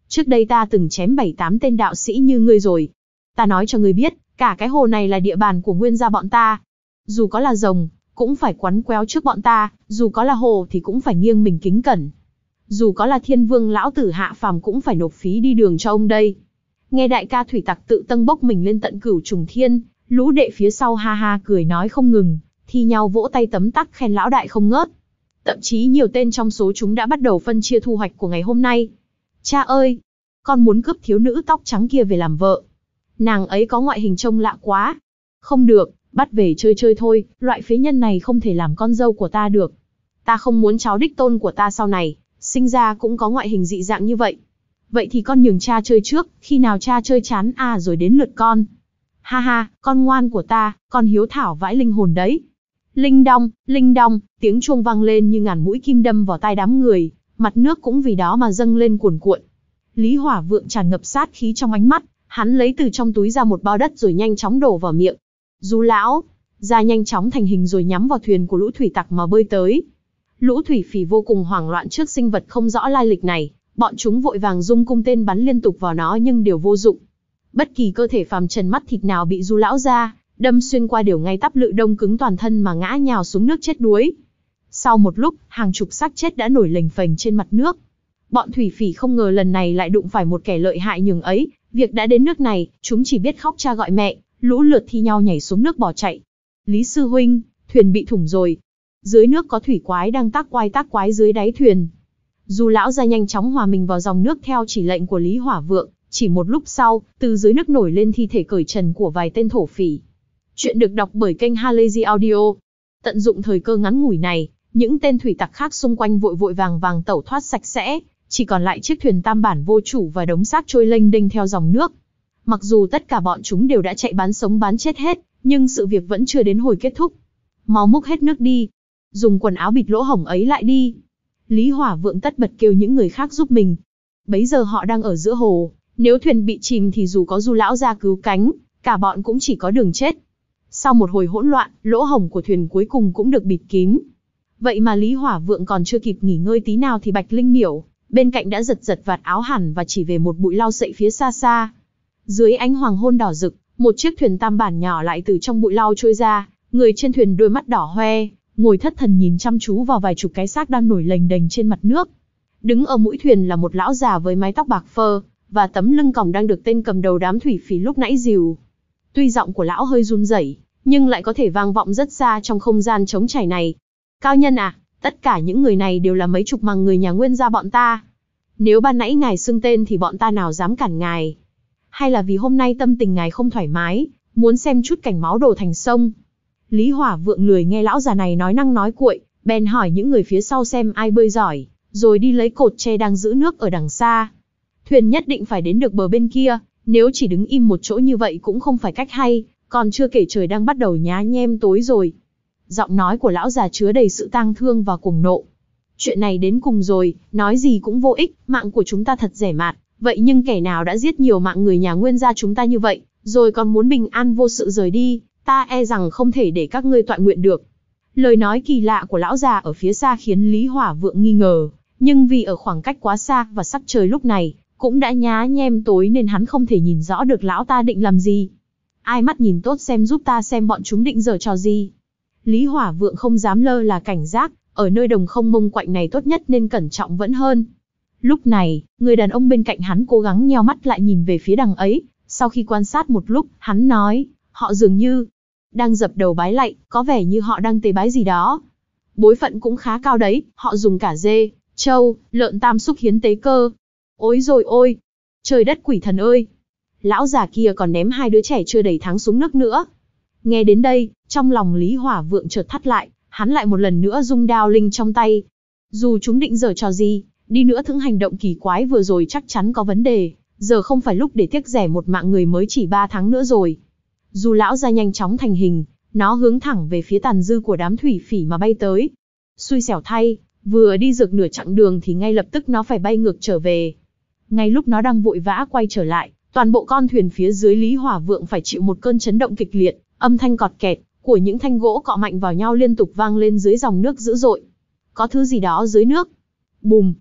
Trước đây ta từng chém bảy tám tên đạo sĩ như ngươi rồi. Ta nói cho ngươi biết, cả cái hồ này là địa bàn của Nguyên gia bọn ta. Dù có là rồng, cũng phải quắn quéo trước bọn ta, dù có là hồ thì cũng phải nghiêng mình kính cẩn. Dù có là thiên vương lão tử hạ phàm cũng phải nộp phí đi đường cho ông đây. Nghe đại ca thủy tặc tự tâng bốc mình lên tận cửu trùng thiên, lũ đệ phía sau ha ha cười nói không ngừng, thi nhau vỗ tay tấm tắc khen lão đại không ngớt. Thậm chí nhiều tên trong số chúng đã bắt đầu phân chia thu hoạch của ngày hôm nay. Cha ơi! Con muốn cướp thiếu nữ tóc trắng kia về làm vợ. Nàng ấy có ngoại hình trông lạ quá. Không được, bắt về chơi chơi thôi, loại phế nhân này không thể làm con dâu của ta được. Ta không muốn cháu đích tôn của ta sau này, sinh ra cũng có ngoại hình dị dạng như vậy. Vậy thì con nhường cha chơi trước, khi nào cha chơi chán à rồi đến lượt con. Ha ha, con ngoan của ta, con hiếu thảo vãi linh hồn đấy. Linh đong, linh đong, tiếng chuông vang lên như ngàn mũi kim đâm vào tai đám người, mặt nước cũng vì đó mà dâng lên cuồn cuộn. Lý Hỏa Vượng tràn ngập sát khí trong ánh mắt, hắn lấy từ trong túi ra một bao đất rồi nhanh chóng đổ vào miệng. Du lão, ra nhanh chóng thành hình rồi nhắm vào thuyền của lũ thủy tặc mà bơi tới. Lũ thủy phỉ vô cùng hoảng loạn trước sinh vật không rõ lai lịch này, bọn chúng vội vàng dung cung tên bắn liên tục vào nó nhưng đều vô dụng. Bất kỳ cơ thể phàm trần mắt thịt nào bị Du lão ra đâm xuyên qua đều ngay tắp lự đông cứng toàn thân mà ngã nhào xuống nước chết đuối. Sau một lúc, hàng chục xác chết đã nổi lềnh phềnh trên mặt nước. Bọn thủy phỉ không ngờ lần này lại đụng phải một kẻ lợi hại nhường ấy, việc đã đến nước này, chúng chỉ biết khóc cha gọi mẹ, lũ lượt thi nhau nhảy xuống nước bỏ chạy. Lý sư huynh, thuyền bị thủng rồi. Dưới nước có thủy quái đang tác quái tác quái dưới đáy thuyền. Du lão ra nhanh chóng hòa mình vào dòng nước theo chỉ lệnh của Lý Hỏa Vượng, chỉ một lúc sau, từ dưới nước nổi lên thi thể cởi trần của vài tên thổ phỉ. Chuyện được đọc bởi kênh Halazy Audio. Tận dụng thời cơ ngắn ngủi này, những tên thủy tặc khác xung quanh vội vội vàng vàng tẩu thoát sạch sẽ, chỉ còn lại chiếc thuyền tam bản vô chủ và đống xác trôi lênh đênh theo dòng nước. Mặc dù tất cả bọn chúng đều đã chạy bán sống bán chết hết, nhưng sự việc vẫn chưa đến hồi kết thúc. Mau múc hết nước đi, dùng quần áo bịt lỗ hổng ấy lại đi. Lý Hỏa Vượng tất bật kêu những người khác giúp mình. Bấy giờ họ đang ở giữa hồ, nếu thuyền bị chìm thì dù có Du lão ra cứu cánh, cả bọn cũng chỉ có đường chết. Sau một hồi hỗn loạn, lỗ hổng của thuyền cuối cùng cũng được bịt kín. Vậy mà Lý Hỏa Vượng còn chưa kịp nghỉ ngơi tí nào thì Bạch Linh Miểu bên cạnh đã giật giật vạt áo hẳn và chỉ về một bụi lau sậy phía xa xa. Dưới ánh hoàng hôn đỏ rực, một chiếc thuyền tam bản nhỏ lại từ trong bụi lau trôi ra, người trên thuyền đôi mắt đỏ hoe, ngồi thất thần nhìn chăm chú vào vài chục cái xác đang nổi lềnh đềnh trên mặt nước. Đứng ở mũi thuyền là một lão già với mái tóc bạc phơ và tấm lưng còng đang được tên cầm đầu đám thủy phỉ lúc nãy dìu. Tuy giọng của lão hơi run rẩy, nhưng lại có thể vang vọng rất xa trong không gian trống trải này. Cao nhân à, tất cả những người này đều là mấy chục mằng người nhà Nguyên gia bọn ta. Nếu ban nãy ngài xưng tên thì bọn ta nào dám cản ngài? Hay là vì hôm nay tâm tình ngài không thoải mái, muốn xem chút cảnh máu đổ thành sông? Lý Hỏa Vượng lười nghe lão già này nói năng nói cuội, bèn hỏi những người phía sau xem ai bơi giỏi, rồi đi lấy cột tre đang giữ nước ở đằng xa. Thuyền nhất định phải đến được bờ bên kia, nếu chỉ đứng im một chỗ như vậy cũng không phải cách hay, còn chưa kể trời đang bắt đầu nhá nhem tối rồi. Giọng nói của lão già chứa đầy sự tang thương và cuồng nộ. Chuyện này đến cùng rồi, nói gì cũng vô ích, mạng của chúng ta thật rẻ mạt, vậy nhưng kẻ nào đã giết nhiều mạng người nhà Nguyên gia chúng ta như vậy, rồi còn muốn bình an vô sự rời đi, ta e rằng không thể để các ngươi tọa nguyện được. Lời nói kỳ lạ của lão già ở phía xa khiến Lý Hỏa Vượng nghi ngờ, nhưng vì ở khoảng cách quá xa và sắc trời lúc này cũng đã nhá nhem tối nên hắn không thể nhìn rõ được lão ta định làm gì. Ai mắt nhìn tốt xem giúp ta xem bọn chúng định giở trò gì. Lý Hỏa Vượng không dám lơ là cảnh giác, ở nơi đồng không mông quạnh này tốt nhất nên cẩn trọng vẫn hơn. Lúc này, người đàn ông bên cạnh hắn cố gắng nheo mắt lại nhìn về phía đằng ấy, sau khi quan sát một lúc, hắn nói, họ dường như đang dập đầu bái lạy, có vẻ như họ đang tế bái gì đó. Bối phận cũng khá cao đấy, họ dùng cả dê, trâu, lợn tam xúc hiến tế cơ. Ôi rồi ôi, trời đất quỷ thần ơi. Lão già kia còn ném hai đứa trẻ chưa đầy tháng xuống nước nữa. Nghe đến đây, trong lòng Lý Hỏa Vượng chợt thắt lại, hắn lại một lần nữa rung đao linh trong tay. Dù chúng định giở trò gì, đi nữa những hành động kỳ quái vừa rồi chắc chắn có vấn đề, giờ không phải lúc để tiếc rẻ một mạng người mới chỉ ba tháng nữa rồi. Dù lão ra nhanh chóng thành hình, nó hướng thẳng về phía tàn dư của đám thủy phỉ mà bay tới. Xui xẻo thay, vừa đi được nửa chặng đường thì ngay lập tức nó phải bay ngược trở về. Ngay lúc nó đang vội vã quay trở lại, toàn bộ con thuyền phía dưới Lý Hỏa Vượng phải chịu một cơn chấn động kịch liệt, âm thanh cọt kẹt của những thanh gỗ cọ mạnh vào nhau liên tục vang lên dưới dòng nước dữ dội. Có thứ gì đó dưới nước. Bùm!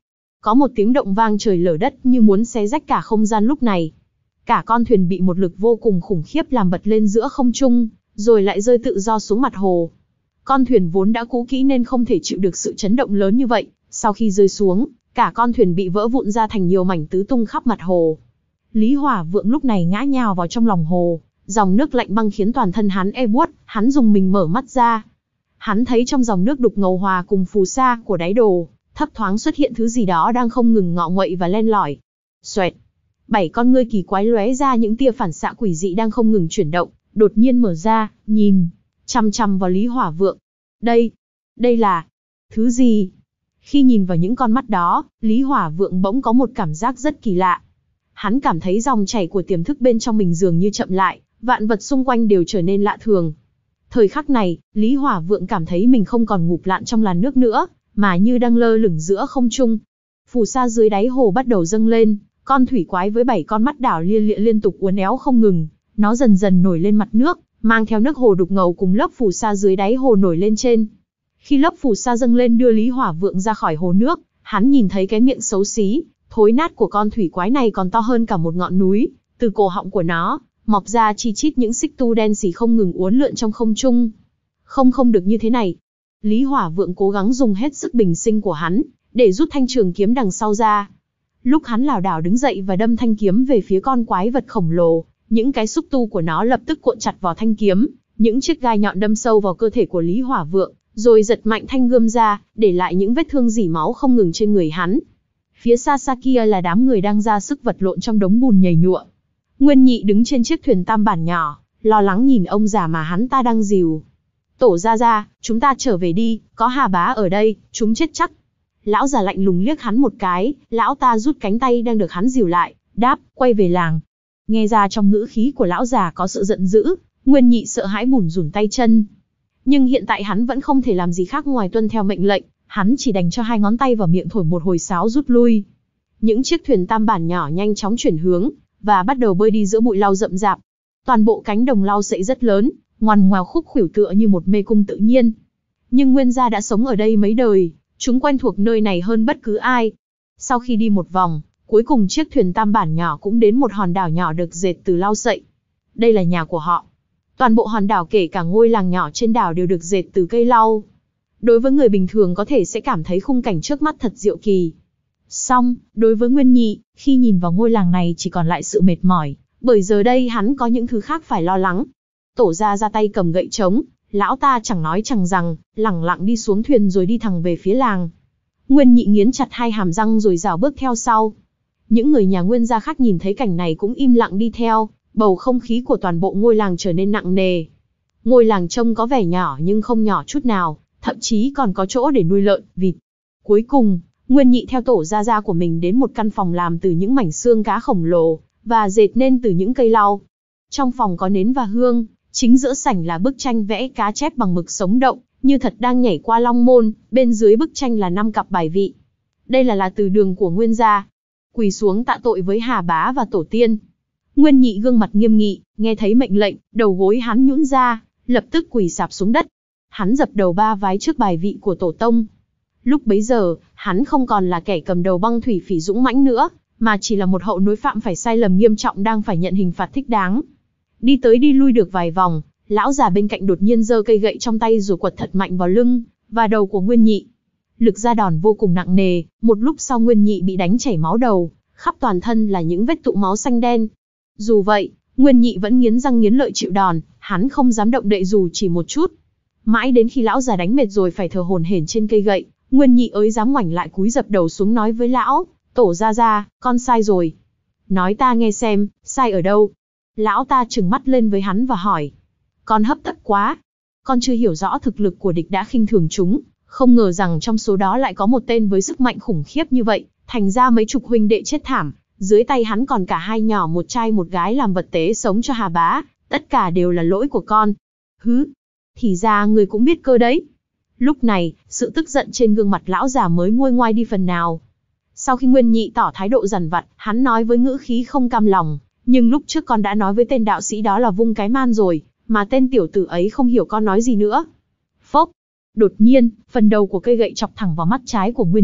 có một tiếng động vang trời lở đất như muốn xé rách cả không gian lúc này. Cả con thuyền bị một lực vô cùng khủng khiếp làm bật lên giữa không trung, rồi lại rơi tự do xuống mặt hồ. Con thuyền vốn đã cũ kỹ nên không thể chịu được sự chấn động lớn như vậy, sau khi rơi xuống, cả con thuyền bị vỡ vụn ra thành nhiều mảnh tứ tung khắp mặt hồ. Lý Hỏa Vượng lúc này ngã nhào vào trong lòng hồ, dòng nước lạnh băng khiến toàn thân hắn ê buốt, hắn dùng mình mở mắt ra. Hắn thấy trong dòng nước đục ngầu hòa cùng phù sa của đáy đồ, thấp thoáng xuất hiện thứ gì đó đang không ngừng ngọ nguậy và len lỏi. Xoẹt, bảy con ngươi kỳ quái lóe ra những tia phản xạ quỷ dị đang không ngừng chuyển động, đột nhiên mở ra, nhìn chằm chằm vào Lý Hỏa Vượng. Đây, đây là thứ gì? Khi nhìn vào những con mắt đó, Lý Hỏa Vượng bỗng có một cảm giác rất kỳ lạ. Hắn cảm thấy dòng chảy của tiềm thức bên trong mình dường như chậm lại, vạn vật xung quanh đều trở nên lạ thường. Thời khắc này, Lý Hỏa Vượng cảm thấy mình không còn ngụp lặn trong làn nước nữa, mà như đang lơ lửng giữa không trung. Phù sa dưới đáy hồ bắt đầu dâng lên, con thủy quái với bảy con mắt đảo lia lịa liên tục uốn éo không ngừng, nó dần dần nổi lên mặt nước, mang theo nước hồ đục ngầu cùng lớp phù sa dưới đáy hồ nổi lên trên. Khi lớp phù sa dâng lên đưa Lý Hỏa Vượng ra khỏi hồ nước, hắn nhìn thấy cái miệng xấu xí, thối nát của con thủy quái này còn to hơn cả một ngọn núi, từ cổ họng của nó mọc ra chi chít những xích tu đen xì không ngừng uốn lượn trong không trung. Không không được như thế này. Lý Hỏa Vượng cố gắng dùng hết sức bình sinh của hắn, để rút thanh trường kiếm đằng sau ra. Lúc hắn lảo đảo đứng dậy và đâm thanh kiếm về phía con quái vật khổng lồ, những cái xúc tu của nó lập tức cuộn chặt vào thanh kiếm, những chiếc gai nhọn đâm sâu vào cơ thể của Lý Hỏa Vượng, rồi giật mạnh thanh gươm ra, để lại những vết thương rỉ máu không ngừng trên người hắn. Phía xa xa kia là đám người đang ra sức vật lộn trong đống bùn nhầy nhụa. Nguyên Nhị đứng trên chiếc thuyền tam bản nhỏ, lo lắng nhìn ông già mà hắn ta đang dìu. Tổ gia gia, chúng ta trở về đi, có Hà Bá ở đây, chúng chết chắc. Lão già lạnh lùng liếc hắn một cái, lão ta rút cánh tay đang được hắn dìu lại, đáp, quay về làng. Nghe ra trong ngữ khí của lão già có sự giận dữ, Nguyên Nhị sợ hãi bủn rủn tay chân. Nhưng hiện tại hắn vẫn không thể làm gì khác ngoài tuân theo mệnh lệnh, hắn chỉ đành cho hai ngón tay vào miệng thổi một hồi sáo rút lui. Những chiếc thuyền tam bản nhỏ nhanh chóng chuyển hướng, và bắt đầu bơi đi giữa bụi lau rậm rạp. Toàn bộ cánh đồng lau sậy rất lớn, ngoằn ngoèo khúc khuỷu tựa như một mê cung tự nhiên. Nhưng Nguyên gia đã sống ở đây mấy đời, chúng quen thuộc nơi này hơn bất cứ ai. Sau khi đi một vòng, cuối cùng chiếc thuyền tam bản nhỏ cũng đến một hòn đảo nhỏ được dệt từ lau sậy. Đây là nhà của họ. Toàn bộ hòn đảo kể cả ngôi làng nhỏ trên đảo đều được dệt từ cây lau. Đối với người bình thường có thể sẽ cảm thấy khung cảnh trước mắt thật diệu kỳ. Song, đối với Nguyên Nhị, khi nhìn vào ngôi làng này chỉ còn lại sự mệt mỏi, bởi giờ đây hắn có những thứ khác phải lo lắng. Tổ gia ra tay cầm gậy trống, lão ta chẳng nói chẳng rằng, lẳng lặng đi xuống thuyền rồi đi thẳng về phía làng. Nguyên Nhị nghiến chặt hai hàm răng rồi rảo bước theo sau. Những người nhà Nguyên gia khác nhìn thấy cảnh này cũng im lặng đi theo, bầu không khí của toàn bộ ngôi làng trở nên nặng nề. Ngôi làng trông có vẻ nhỏ nhưng không nhỏ chút nào, thậm chí còn có chỗ để nuôi lợn, vịt. Cuối cùng, Nguyên Nhị theo tổ gia gia của mình đến một căn phòng làm từ những mảnh xương cá khổng lồ, và dệt nên từ những cây lau. Trong phòng có nến và hương, chính giữa sảnh là bức tranh vẽ cá chép bằng mực sống động, như thật đang nhảy qua long môn, bên dưới bức tranh là năm cặp bài vị. Đây là là từ đường của Nguyên gia. Quỳ xuống tạ tội với Hà Bá và tổ tiên. Nguyên Nhị gương mặt nghiêm nghị, nghe thấy mệnh lệnh, đầu gối hắn nhũn ra, lập tức quỳ sạp xuống đất. Hắn dập đầu ba vái trước bài vị của tổ tông. Lúc bấy giờ, hắn không còn là kẻ cầm đầu băng thủy phỉ dũng mãnh nữa, mà chỉ là một hậu nối phạm phải sai lầm nghiêm trọng đang phải nhận hình phạt thích đáng. Đi tới đi lui được vài vòng, lão già bên cạnh đột nhiên giơ cây gậy trong tay rồi quật thật mạnh vào lưng và đầu của Nguyên Nhị. Lực ra đòn vô cùng nặng nề, một lúc sau Nguyên Nhị bị đánh chảy máu đầu, khắp toàn thân là những vết tụ máu xanh đen. Dù vậy, Nguyên Nhị vẫn nghiến răng nghiến lợi chịu đòn, hắn không dám động đậy dù chỉ một chút. Mãi đến khi lão già đánh mệt rồi phải thở hổn hển trên cây gậy, Nguyên Nhị ới dám ngoảnh lại cúi dập đầu xuống nói với lão, tổ gia gia, con sai rồi. Nói ta nghe xem, sai ở đâu? Lão ta trừng mắt lên với hắn và hỏi. Con hấp tấp quá. Con chưa hiểu rõ thực lực của địch đã khinh thường chúng, không ngờ rằng trong số đó lại có một tên với sức mạnh khủng khiếp như vậy, thành ra mấy chục huynh đệ chết thảm, dưới tay hắn còn cả hai nhỏ một trai một gái làm vật tế sống cho Hà Bá, tất cả đều là lỗi của con. Hứ, thì ra người cũng biết cơ đấy. Lúc này, sự tức giận trên gương mặt lão già mới nguôi ngoai đi phần nào. Sau khi Nguyên Nhị tỏ thái độ dằn vặt, hắn nói với ngữ khí không cam lòng, nhưng lúc trước con đã nói với tên đạo sĩ đó là vung cái man rồi, mà tên tiểu tử ấy không hiểu con nói gì nữa. Phốc. Đột nhiên, phần đầu của cây gậy chọc thẳng vào mắt trái của Nguyên Nhị,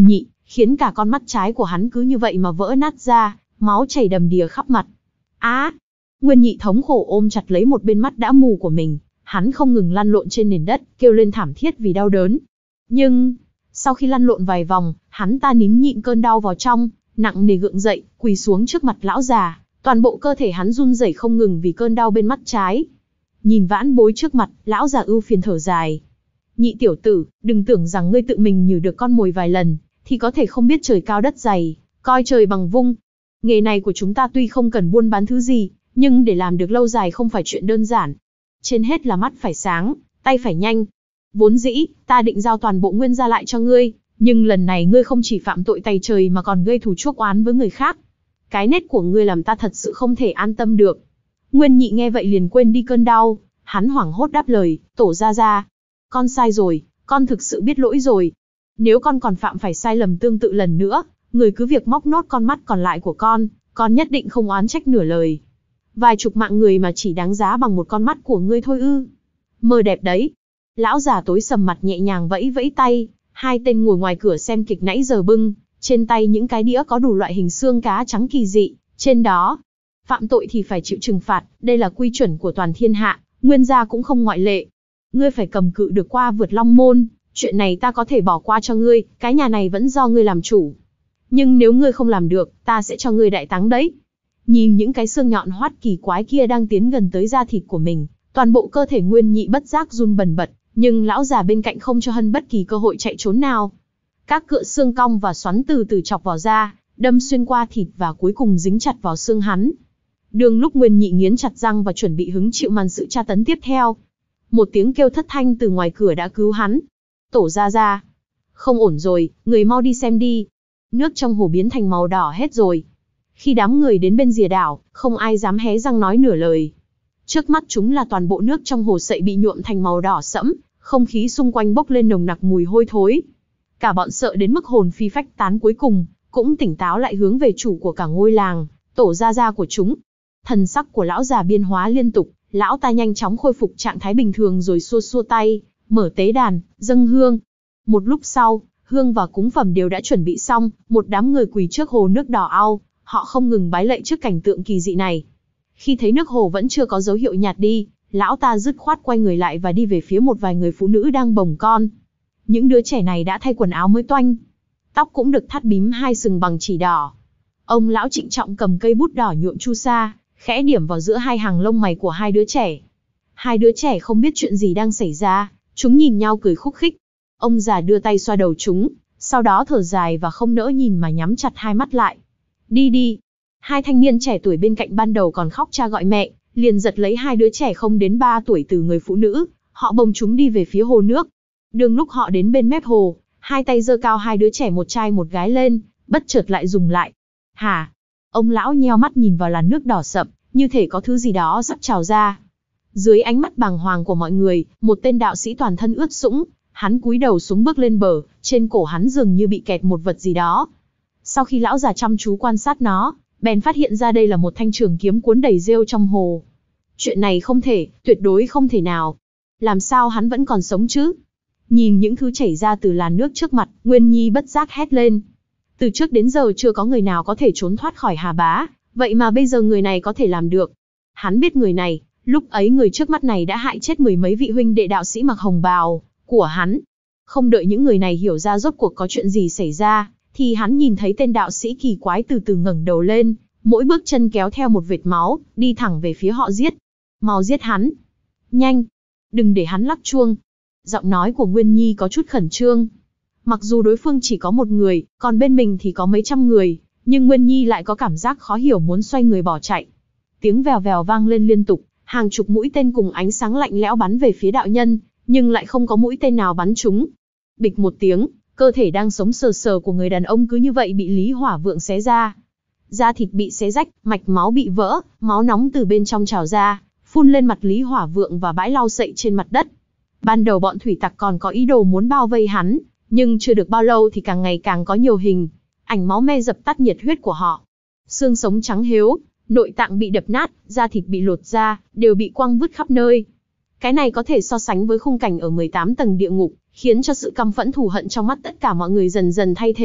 khiến cả con mắt trái của hắn cứ như vậy mà vỡ nát ra, máu chảy đầm đìa khắp mặt. Á! Nguyên Nhị thống khổ ôm chặt lấy một bên mắt đã mù của mình, hắn không ngừng lăn lộn trên nền đất, kêu lên thảm thiết vì đau đớn. Nhưng, sau khi lăn lộn vài vòng, hắn ta nín nhịn cơn đau vào trong, nặng nề gượng dậy, quỳ xuống trước mặt lão già, toàn bộ cơ thể hắn run rẩy không ngừng vì cơn đau bên mắt trái. Nhìn vãn bối trước mặt, lão già ưu phiền thở dài. Nhị tiểu tử, đừng tưởng rằng ngươi tự mình nhử được con mồi vài lần, thì có thể không biết trời cao đất dày, coi trời bằng vung. Nghề này của chúng ta tuy không cần buôn bán thứ gì, nhưng để làm được lâu dài không phải chuyện đơn giản. Trên hết là mắt phải sáng, tay phải nhanh. Vốn dĩ, ta định giao toàn bộ Nguyên gia lại cho ngươi, nhưng lần này ngươi không chỉ phạm tội tày trời mà còn gây thù chuốc oán với người khác. Cái nết của ngươi làm ta thật sự không thể an tâm được. Nguyên Nhị nghe vậy liền quên đi cơn đau, hắn hoảng hốt đáp lời, tổ gia gia. Con sai rồi, con thực sự biết lỗi rồi. Nếu con còn phạm phải sai lầm tương tự lần nữa, người cứ việc móc nốt con mắt còn lại của con, con nhất định không oán trách nửa lời. Vài chục mạng người mà chỉ đáng giá bằng một con mắt của ngươi thôi ư? Mơ đẹp đấy. Lão già tối sầm mặt nhẹ nhàng vẫy vẫy tay, hai tên ngồi ngoài cửa xem kịch nãy giờ bưng, trên tay những cái đĩa có đủ loại hình xương cá trắng kỳ dị, trên đó, phạm tội thì phải chịu trừng phạt, đây là quy chuẩn của toàn thiên hạ, Nguyên gia cũng không ngoại lệ. Ngươi phải cầm cự được qua vượt Long Môn, chuyện này ta có thể bỏ qua cho ngươi, cái nhà này vẫn do ngươi làm chủ. Nhưng nếu ngươi không làm được, ta sẽ cho ngươi đại táng đấy. Nhìn những cái xương nhọn hoắt kỳ quái kia đang tiến gần tới da thịt của mình, toàn bộ cơ thể Nguyên Nhị bất giác run bần bật, nhưng lão già bên cạnh không cho hắn bất kỳ cơ hội chạy trốn nào. Các cựa xương cong và xoắn từ từ chọc vào da, đâm xuyên qua thịt và cuối cùng dính chặt vào xương hắn. Đường lúc Nguyên Nhị nghiến chặt răng và chuẩn bị hứng chịu màn sự tra tấn tiếp theo, một tiếng kêu thất thanh từ ngoài cửa đã cứu hắn. Tổ gia gia, không ổn rồi, người mau đi xem đi. Nước trong hồ biến thành màu đỏ hết rồi. Khi đám người đến bên rìa đảo, không ai dám hé răng nói nửa lời. Trước mắt chúng là toàn bộ nước trong hồ sậy bị nhuộm thành màu đỏ sẫm, không khí xung quanh bốc lên nồng nặc mùi hôi thối. Cả bọn sợ đến mức hồn phi phách tán, cuối cùng cũng tỉnh táo lại hướng về chủ của cả ngôi làng, tổ gia gia của chúng. Thần sắc của lão già biến hóa liên tục, lão ta nhanh chóng khôi phục trạng thái bình thường rồi xua xua tay, mở tế đàn, dâng hương. Một lúc sau, hương và cúng phẩm đều đã chuẩn bị xong, một đám người quỳ trước hồ nước đỏ au, họ không ngừng bái lạy trước cảnh tượng kỳ dị này. Khi thấy nước hồ vẫn chưa có dấu hiệu nhạt đi, lão ta dứt khoát quay người lại và đi về phía một vài người phụ nữ đang bồng con. Những đứa trẻ này đã thay quần áo mới toanh, tóc cũng được thắt bím hai sừng bằng chỉ đỏ. Ông lão trịnh trọng cầm cây bút đỏ nhuộm chu sa, khẽ điểm vào giữa hai hàng lông mày của hai đứa trẻ. Hai đứa trẻ không biết chuyện gì đang xảy ra, chúng nhìn nhau cười khúc khích. Ông già đưa tay xoa đầu chúng, sau đó thở dài và không nỡ nhìn mà nhắm chặt hai mắt lại. Đi đi. Hai thanh niên trẻ tuổi bên cạnh ban đầu còn khóc cha gọi mẹ, liền giật lấy hai đứa trẻ không đến ba tuổi từ người phụ nữ, họ bồng chúng đi về phía hồ nước. Đường lúc họ đến bên mép hồ, hai tay giơ cao hai đứa trẻ một trai một gái lên, bất chợt lại dùng lại. Hả? Ông lão nheo mắt nhìn vào làn nước đỏ sậm, như thể có thứ gì đó sắp trào ra. Dưới ánh mắt bàng hoàng của mọi người, một tên đạo sĩ toàn thân ướt sũng, hắn cúi đầu xuống bước lên bờ, trên cổ hắn dường như bị kẹt một vật gì đó. Sau khi lão già chăm chú quan sát nó, bèn phát hiện ra đây là một thanh trường kiếm cuốn đầy rêu trong hồ. Chuyện này không thể, tuyệt đối không thể nào. Làm sao hắn vẫn còn sống chứ? Nhìn những thứ chảy ra từ làn nước trước mặt, Nguyên Nhi bất giác hét lên. Từ trước đến giờ chưa có người nào có thể trốn thoát khỏi Hà Bá, vậy mà bây giờ người này có thể làm được. Hắn biết người này, lúc ấy người trước mắt này đã hại chết mười mấy vị huynh đệ đạo sĩ mặc hồng bào của hắn. Không đợi những người này hiểu ra rốt cuộc có chuyện gì xảy ra, thì hắn nhìn thấy tên đạo sĩ kỳ quái từ từ ngẩng đầu lên, mỗi bước chân kéo theo một vệt máu, đi thẳng về phía họ giết. Mau giết hắn. Nhanh. Đừng để hắn lắc chuông. Giọng nói của Nguyên Nhi có chút khẩn trương. Mặc dù đối phương chỉ có một người, còn bên mình thì có mấy trăm người, nhưng Nguyên Nhi lại có cảm giác khó hiểu muốn xoay người bỏ chạy. Tiếng vèo vèo vang lên liên tục, hàng chục mũi tên cùng ánh sáng lạnh lẽo bắn về phía đạo nhân, nhưng lại không có mũi tên nào bắn trúng. Bịch một tiếng, cơ thể đang sống sờ sờ của người đàn ông cứ như vậy bị Lý Hỏa Vượng xé ra. Da thịt bị xé rách, mạch máu bị vỡ, máu nóng từ bên trong trào ra, phun lên mặt Lý Hỏa Vượng và bãi lau sậy trên mặt đất. Ban đầu bọn thủy tặc còn có ý đồ muốn bao vây hắn, nhưng chưa được bao lâu thì càng ngày càng có nhiều hình ảnh máu me dập tắt nhiệt huyết của họ. Xương sống trắng hếu, nội tạng bị đập nát, da thịt bị lột ra, đều bị quăng vứt khắp nơi. Cái này có thể so sánh với khung cảnh ở mười tám tầng địa ngục, khiến cho sự căm phẫn thù hận trong mắt tất cả mọi người dần dần thay thế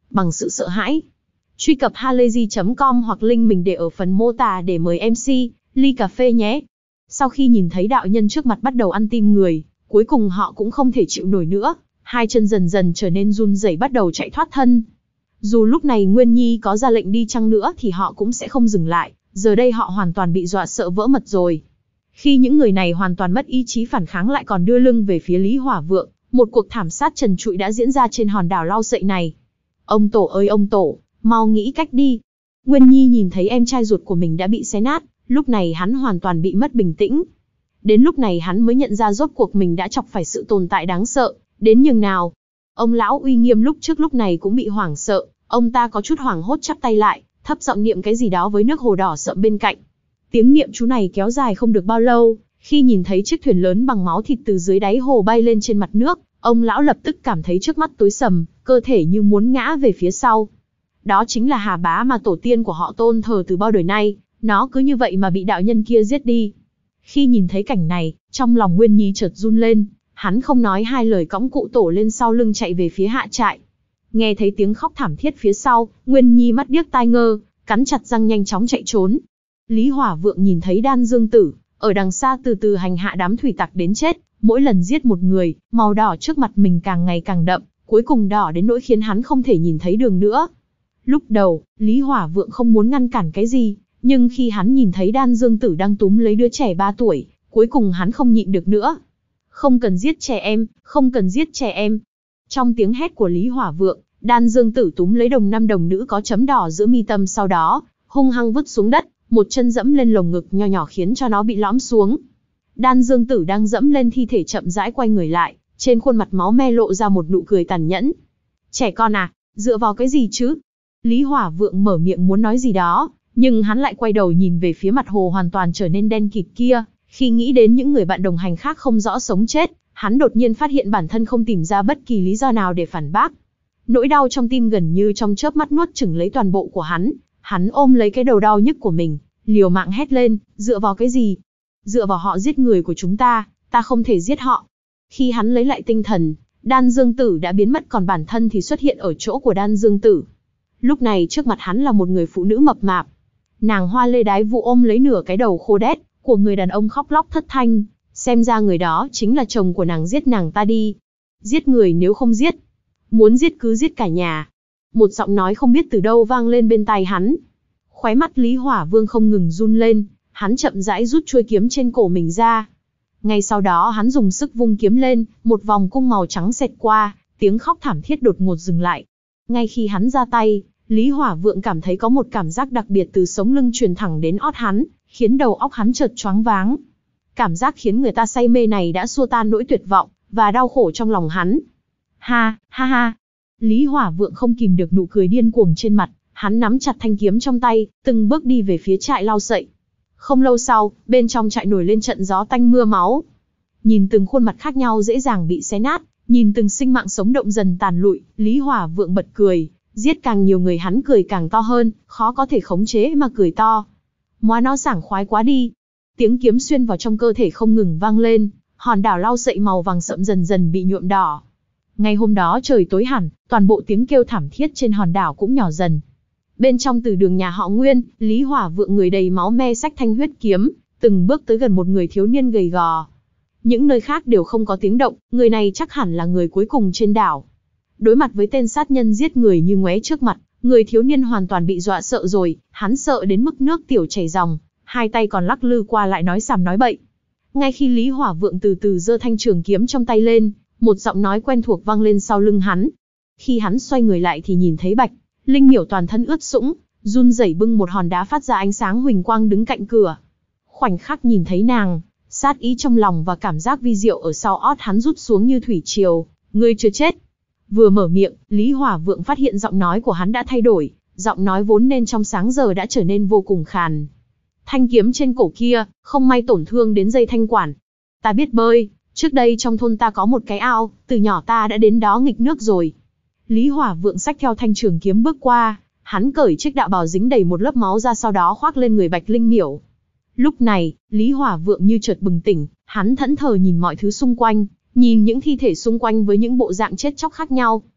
bằng sự sợ hãi. Truy cập halayzi chấm com hoặc link mình để ở phần mô tả để mời em xê, ly cà phê nhé. Sau khi nhìn thấy đạo nhân trước mặt bắt đầu ăn tim người, cuối cùng họ cũng không thể chịu nổi nữa, hai chân dần dần trở nên run rẩy bắt đầu chạy thoát thân. Dù lúc này Nguyên Nhi có ra lệnh đi chăng nữa thì họ cũng sẽ không dừng lại, giờ đây họ hoàn toàn bị dọa sợ vỡ mật rồi. Khi những người này hoàn toàn mất ý chí phản kháng lại còn đưa lưng về phía Lý Hỏa Vượng, một cuộc thảm sát trần trụi đã diễn ra trên hòn đảo Lau Sậy này. Ông Tổ ơi ông Tổ, mau nghĩ cách đi. Nguyên Nhi nhìn thấy em trai ruột của mình đã bị xé nát, lúc này hắn hoàn toàn bị mất bình tĩnh. Đến lúc này hắn mới nhận ra rốt cuộc mình đã chọc phải sự tồn tại đáng sợ, đến nhường nào. Ông lão uy nghiêm lúc trước lúc này cũng bị hoảng sợ, ông ta có chút hoảng hốt chắp tay lại, thấp giọng niệm cái gì đó với nước hồ đỏ sậm bên cạnh. Tiếng niệm chú này kéo dài không được bao lâu, khi nhìn thấy chiếc thuyền lớn bằng máu thịt từ dưới đáy hồ bay lên trên mặt nước, ông lão lập tức cảm thấy trước mắt tối sầm, cơ thể như muốn ngã về phía sau. Đó chính là Hà Bá mà tổ tiên của họ tôn thờ từ bao đời nay, nó cứ như vậy mà bị đạo nhân kia giết đi. Khi nhìn thấy cảnh này, trong lòng Nguyên Nhi chợt run lên, hắn không nói hai lời cõng cụ tổ lên sau lưng chạy về phía hạ trại. Nghe thấy tiếng khóc thảm thiết phía sau, Nguyên Nhi mắt điếc tai ngơ, cắn chặt răng nhanh chóng chạy trốn. Lý Hỏa Vượng nhìn thấy Đan Dương Tử, ở đằng xa từ từ hành hạ đám thủy tặc đến chết, mỗi lần giết một người, màu đỏ trước mặt mình càng ngày càng đậm, cuối cùng đỏ đến nỗi khiến hắn không thể nhìn thấy đường nữa. Lúc đầu, Lý Hỏa Vượng không muốn ngăn cản cái gì, nhưng khi hắn nhìn thấy Đan Dương Tử đang túm lấy đứa trẻ ba tuổi, cuối cùng hắn không nhịn được nữa. Không cần giết trẻ em, không cần giết trẻ em. Trong tiếng hét của Lý Hỏa Vượng, Đan Dương Tử túm lấy đồng nam đồng nữ có chấm đỏ giữa mi tâm, sau đó hung hăng vứt xuống đất, một chân dẫm lên lồng ngực nho nhỏ khiến cho nó bị lõm xuống. Đan Dương Tử đang dẫm lên thi thể chậm rãi quay người lại, trên khuôn mặt máu me lộ ra một nụ cười tàn nhẫn. Trẻ con à, dựa vào cái gì chứ? Lý Hỏa Vượng mở miệng muốn nói gì đó, nhưng hắn lại quay đầu nhìn về phía mặt hồ hoàn toàn trở nên đen kịt kia. Khi nghĩ đến những người bạn đồng hành khác không rõ sống chết, hắn đột nhiên phát hiện bản thân không tìm ra bất kỳ lý do nào để phản bác. Nỗi đau trong tim gần như trong chớp mắt nuốt chửng lấy toàn bộ của hắn. Hắn ôm lấy cái đầu đau nhức của mình, liều mạng hét lên, dựa vào cái gì? Dựa vào họ giết người của chúng ta, ta không thể giết họ. Khi hắn lấy lại tinh thần, Đan Dương Tử đã biến mất, còn bản thân thì xuất hiện ở chỗ của Đan Dương Tử. Lúc này trước mặt hắn là một người phụ nữ mập mạp. Nàng hoa lê đái vụ ôm lấy nửa cái đầu khô đét của người đàn ông khóc lóc thất thanh, xem ra người đó chính là chồng của nàng. Giết nàng ta đi. Giết người nếu không giết. Muốn giết cứ giết cả nhà. Một giọng nói không biết từ đâu vang lên bên tai hắn. Khóe mắt Lý Hỏa Vương không ngừng run lên, hắn chậm rãi rút chuôi kiếm trên cổ mình ra. Ngay sau đó hắn dùng sức vung kiếm lên, một vòng cung màu trắng xẹt qua, tiếng khóc thảm thiết đột ngột dừng lại. Ngay khi hắn ra tay, Lý Hỏa Vượng cảm thấy có một cảm giác đặc biệt từ sống lưng truyền thẳng đến ót hắn, khiến đầu óc hắn chợt choáng váng. Cảm giác khiến người ta say mê này đã xua tan nỗi tuyệt vọng và đau khổ trong lòng hắn. Ha, ha ha. Lý Hỏa Vượng không kìm được nụ cười điên cuồng trên mặt, hắn nắm chặt thanh kiếm trong tay, từng bước đi về phía trại Lau Sậy. Không lâu sau, bên trong trại nổi lên trận gió tanh mưa máu. Nhìn từng khuôn mặt khác nhau dễ dàng bị xé nát, nhìn từng sinh mạng sống động dần tàn lụi, Lý Hỏa Vượng bật cười, giết càng nhiều người hắn cười càng to hơn, khó có thể khống chế mà cười to. Móa nó sảng khoái quá đi. Tiếng kiếm xuyên vào trong cơ thể không ngừng vang lên, hòn đảo Lau Sậy màu vàng sậm dần dần bị nhuộm đỏ. Ngày hôm đó trời tối hẳn, toàn bộ tiếng kêu thảm thiết trên hòn đảo cũng nhỏ dần. Bên trong từ đường nhà họ Nguyên, Lý Hỏa Vượng người đầy máu me xách thanh huyết kiếm, từng bước tới gần một người thiếu niên gầy gò. Những nơi khác đều không có tiếng động, người này chắc hẳn là người cuối cùng trên đảo. Đối mặt với tên sát nhân giết người như ngoé trước mặt, người thiếu niên hoàn toàn bị dọa sợ rồi, hắn sợ đến mức nước tiểu chảy ròng, hai tay còn lắc lư qua lại nói sàm nói bậy. Ngay khi Lý Hỏa Vượng từ từ giơ thanh trường kiếm trong tay lên, một giọng nói quen thuộc vang lên sau lưng hắn. Khi hắn xoay người lại thì nhìn thấy Bạch Linh Miểu toàn thân ướt sũng, run rẩy bưng một hòn đá phát ra ánh sáng huỳnh quang đứng cạnh cửa. Khoảnh khắc nhìn thấy nàng, sát ý trong lòng và cảm giác vi diệu ở sau ót hắn rút xuống như thủy triều. Ngươi chưa chết. Vừa mở miệng, Lý Hỏa Vượng phát hiện giọng nói của hắn đã thay đổi, giọng nói vốn nên trong sáng giờ đã trở nên vô cùng khàn. Thanh kiếm trên cổ kia, không may tổn thương đến dây thanh quản. Ta biết bơi, trước đây trong thôn ta có một cái ao, từ nhỏ ta đã đến đó nghịch nước rồi. Lý Hỏa Vượng xách theo thanh trường kiếm bước qua, hắn cởi chiếc đạo bào dính đầy một lớp máu ra, sau đó khoác lên người Bạch Linh Miểu. Lúc này, Lý Hỏa Vượng như chợt bừng tỉnh, hắn thẫn thờ nhìn mọi thứ xung quanh, nhìn những thi thể xung quanh với những bộ dạng chết chóc khác nhau.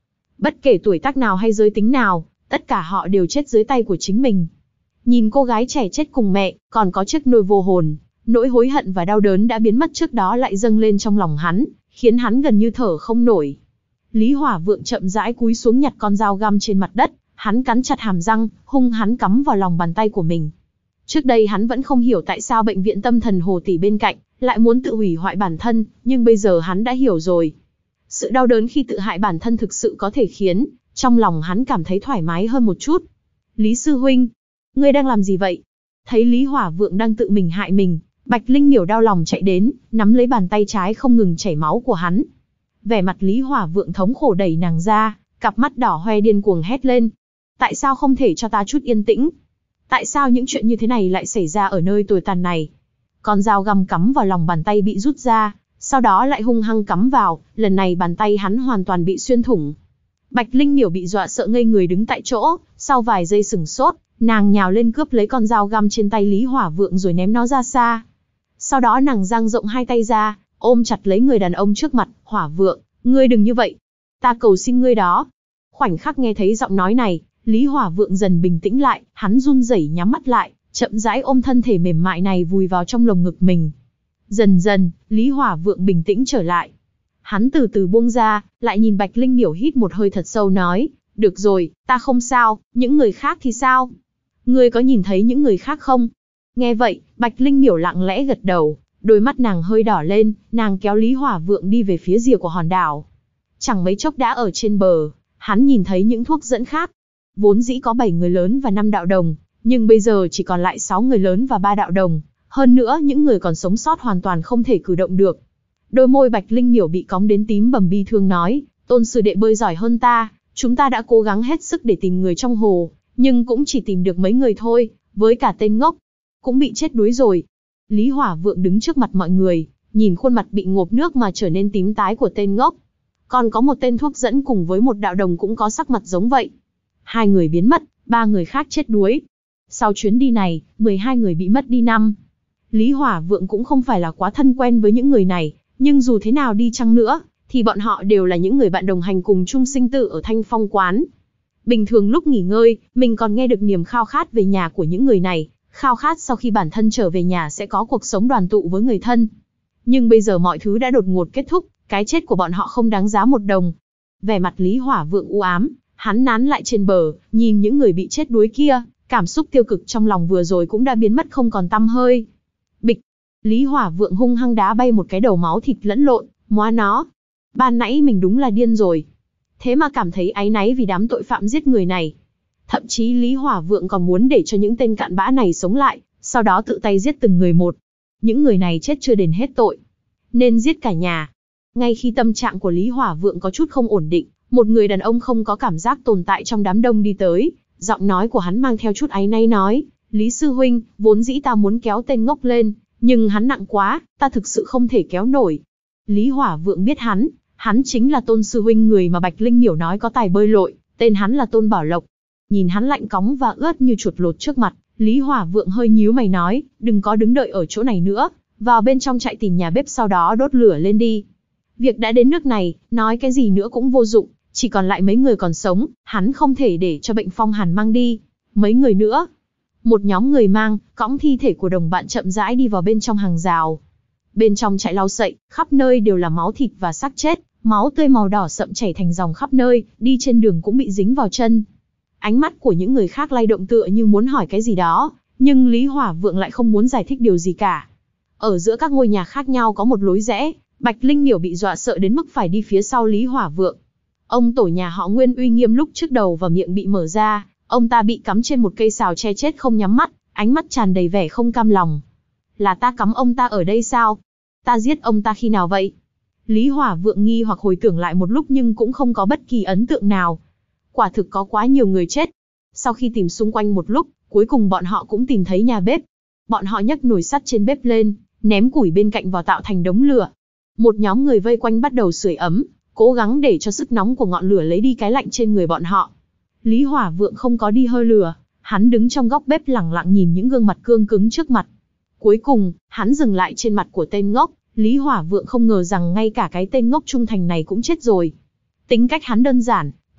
Bất kể tuổi tác nào hay giới tính nào, tất cả họ đều chết dưới tay của chính mình. Nhìn cô gái trẻ chết cùng mẹ, còn có chiếc nôi vô hồn, nỗi hối hận và đau đớn đã biến mất trước đó lại dâng lên trong lòng hắn, khiến hắn gần như thở không nổi. Lý Hỏa Vượng chậm rãi cúi xuống nhặt con dao găm trên mặt đất, hắn cắn chặt hàm răng, hung hắn cắm vào lòng bàn tay của mình. Trước đây hắn vẫn không hiểu tại sao bệnh viện tâm thần Hồ Tỷ bên cạnh lại muốn tự hủy hoại bản thân, nhưng bây giờ hắn đã hiểu rồi. Sự đau đớn khi tự hại bản thân thực sự có thể khiến trong lòng hắn cảm thấy thoải mái hơn một chút. Lý sư huynh, ngươi đang làm gì vậy? Thấy Lý Hỏa Vượng đang tự mình hại mình, Bạch Linh Miểu đau lòng chạy đến, nắm lấy bàn tay trái không ngừng chảy máu của hắn. Vẻ mặt Lý Hỏa Vượng thống khổ đẩy nàng ra, cặp mắt đỏ hoe điên cuồng hét lên. Tại sao không thể cho ta chút yên tĩnh? Tại sao những chuyện như thế này lại xảy ra ở nơi tồi tàn này? Con dao găm cắm vào lòng bàn tay bị rút ra, sau đó lại hung hăng cắm vào, lần này bàn tay hắn hoàn toàn bị xuyên thủng. Bạch Linh Miểu bị dọa sợ ngây người đứng tại chỗ, sau vài giây sửng sốt, nàng nhào lên cướp lấy con dao găm trên tay Lý Hỏa Vượng rồi ném nó ra xa. Sau đó nàng dang rộng hai tay ra, ôm chặt lấy người đàn ông trước mặt. Hỏa Vượng, ngươi đừng như vậy, ta cầu xin ngươi đó. Khoảnh khắc nghe thấy giọng nói này, Lý Hỏa Vượng dần bình tĩnh lại, hắn run rẩy nhắm mắt lại, chậm rãi ôm thân thể mềm mại này vùi vào trong lồng ngực mình. Dần dần, Lý Hỏa Vượng bình tĩnh trở lại. Hắn từ từ buông ra, lại nhìn Bạch Linh Miểu hít một hơi thật sâu nói, được rồi, ta không sao, những người khác thì sao? Ngươi có nhìn thấy những người khác không? Nghe vậy, Bạch Linh Miểu lặng lẽ gật đầu, đôi mắt nàng hơi đỏ lên, nàng kéo Lý Hỏa Vượng đi về phía rìa của hòn đảo. Chẳng mấy chốc đã ở trên bờ, hắn nhìn thấy những thuốc dẫn khác. Vốn dĩ có bảy người lớn và năm đạo đồng, nhưng bây giờ chỉ còn lại sáu người lớn và ba đạo đồng. Hơn nữa, những người còn sống sót hoàn toàn không thể cử động được. Đôi môi Bạch Linh Miểu bị cóng đến tím bầm bi thương nói, tôn sư đệ bơi giỏi hơn ta, chúng ta đã cố gắng hết sức để tìm người trong hồ, nhưng cũng chỉ tìm được mấy người thôi, với cả tên ngốc, cũng bị chết đuối rồi. Lý Hỏa Vượng đứng trước mặt mọi người, nhìn khuôn mặt bị ngộp nước mà trở nên tím tái của tên ngốc. Còn có một tên thuốc dẫn cùng với một đạo đồng cũng có sắc mặt giống vậy. Hai người biến mất, ba người khác chết đuối. Sau chuyến đi này, mười hai người bị mất đi năm. Lý Hỏa Vượng cũng không phải là quá thân quen với những người này, nhưng dù thế nào đi chăng nữa, thì bọn họ đều là những người bạn đồng hành cùng chung sinh tử ở Thanh Phong quán. Bình thường lúc nghỉ ngơi, mình còn nghe được niềm khao khát về nhà của những người này, khao khát sau khi bản thân trở về nhà sẽ có cuộc sống đoàn tụ với người thân. Nhưng bây giờ mọi thứ đã đột ngột kết thúc, cái chết của bọn họ không đáng giá một đồng. Vẻ mặt Lý Hỏa Vượng u ám, hắn nán lại trên bờ, nhìn những người bị chết đuối kia, cảm xúc tiêu cực trong lòng vừa rồi cũng đã biến mất không còn tăm hơi. Bịch! Lý Hỏa Vượng hung hăng đá bay một cái đầu máu thịt lẫn lộn, móa nó. Ban nãy mình đúng là điên rồi. Thế mà cảm thấy áy náy vì đám tội phạm giết người này. Thậm chí Lý Hỏa Vượng còn muốn để cho những tên cặn bã này sống lại, sau đó tự tay giết từng người một. Những người này chết chưa đền hết tội, nên giết cả nhà. Ngay khi tâm trạng của Lý Hỏa Vượng có chút không ổn định, một người đàn ông không có cảm giác tồn tại trong đám đông đi tới, giọng nói của hắn mang theo chút áy náy nói, Lý sư huynh, vốn dĩ ta muốn kéo tên ngốc lên, nhưng hắn nặng quá, ta thực sự không thể kéo nổi. Lý Hỏa Vượng biết hắn, hắn chính là Tôn sư huynh người mà Bạch Linh Miểu nói có tài bơi lội, tên hắn là Tôn Bảo Lộc. Nhìn hắn lạnh cóng và ướt như chuột lột trước mặt, Lý Hỏa Vượng hơi nhíu mày nói, đừng có đứng đợi ở chỗ này nữa, vào bên trong chạy tìm nhà bếp sau đó đốt lửa lên đi. Việc đã đến nước này, nói cái gì nữa cũng vô dụng, chỉ còn lại mấy người còn sống, hắn không thể để cho bệnh phong hàn mang đi. Mấy người nữa. Một nhóm người mang, cõng thi thể của đồng bạn chậm rãi đi vào bên trong hàng rào. Bên trong trại lau sậy, khắp nơi đều là máu thịt và xác chết, máu tươi màu đỏ sậm chảy thành dòng khắp nơi, đi trên đường cũng bị dính vào chân. Ánh mắt của những người khác lay động tựa như muốn hỏi cái gì đó, nhưng Lý Hỏa Vượng lại không muốn giải thích điều gì cả. Ở giữa các ngôi nhà khác nhau có một lối rẽ, Bạch Linh Miểu bị dọa sợ đến mức phải đi phía sau Lý Hỏa Vượng. Ông tổ nhà họ Nguyên uy nghiêm lúc trước đầu và miệng bị mở ra, ông ta bị cắm trên một cây sào che chết không nhắm mắt, ánh mắt tràn đầy vẻ không cam lòng. Là ta cắm ông ta ở đây sao? Ta giết ông ta khi nào vậy? Lý Hỏa Vượng nghi hoặc hồi tưởng lại một lúc nhưng cũng không có bất kỳ ấn tượng nào. Quả thực có quá nhiều người chết. Sau khi tìm xung quanh một lúc, cuối cùng bọn họ cũng tìm thấy nhà bếp. Bọn họ nhấc nồi sắt trên bếp lên, ném củi bên cạnh vào tạo thành đống lửa. Một nhóm người vây quanh bắt đầu sưởi ấm, cố gắng để cho sức nóng của ngọn lửa lấy đi cái lạnh trên người bọn họ. Lý Hỏa Vượng không có đi hơi lửa, hắn đứng trong góc bếp lẳng lặng nhìn những gương mặt cương cứng trước mặt. Cuối cùng, hắn dừng lại trên mặt của tên ngốc. Lý Hỏa Vượng không ngờ rằng ngay cả cái tên ngốc trung thành này cũng chết rồi. Tính cách hắn đơn giản,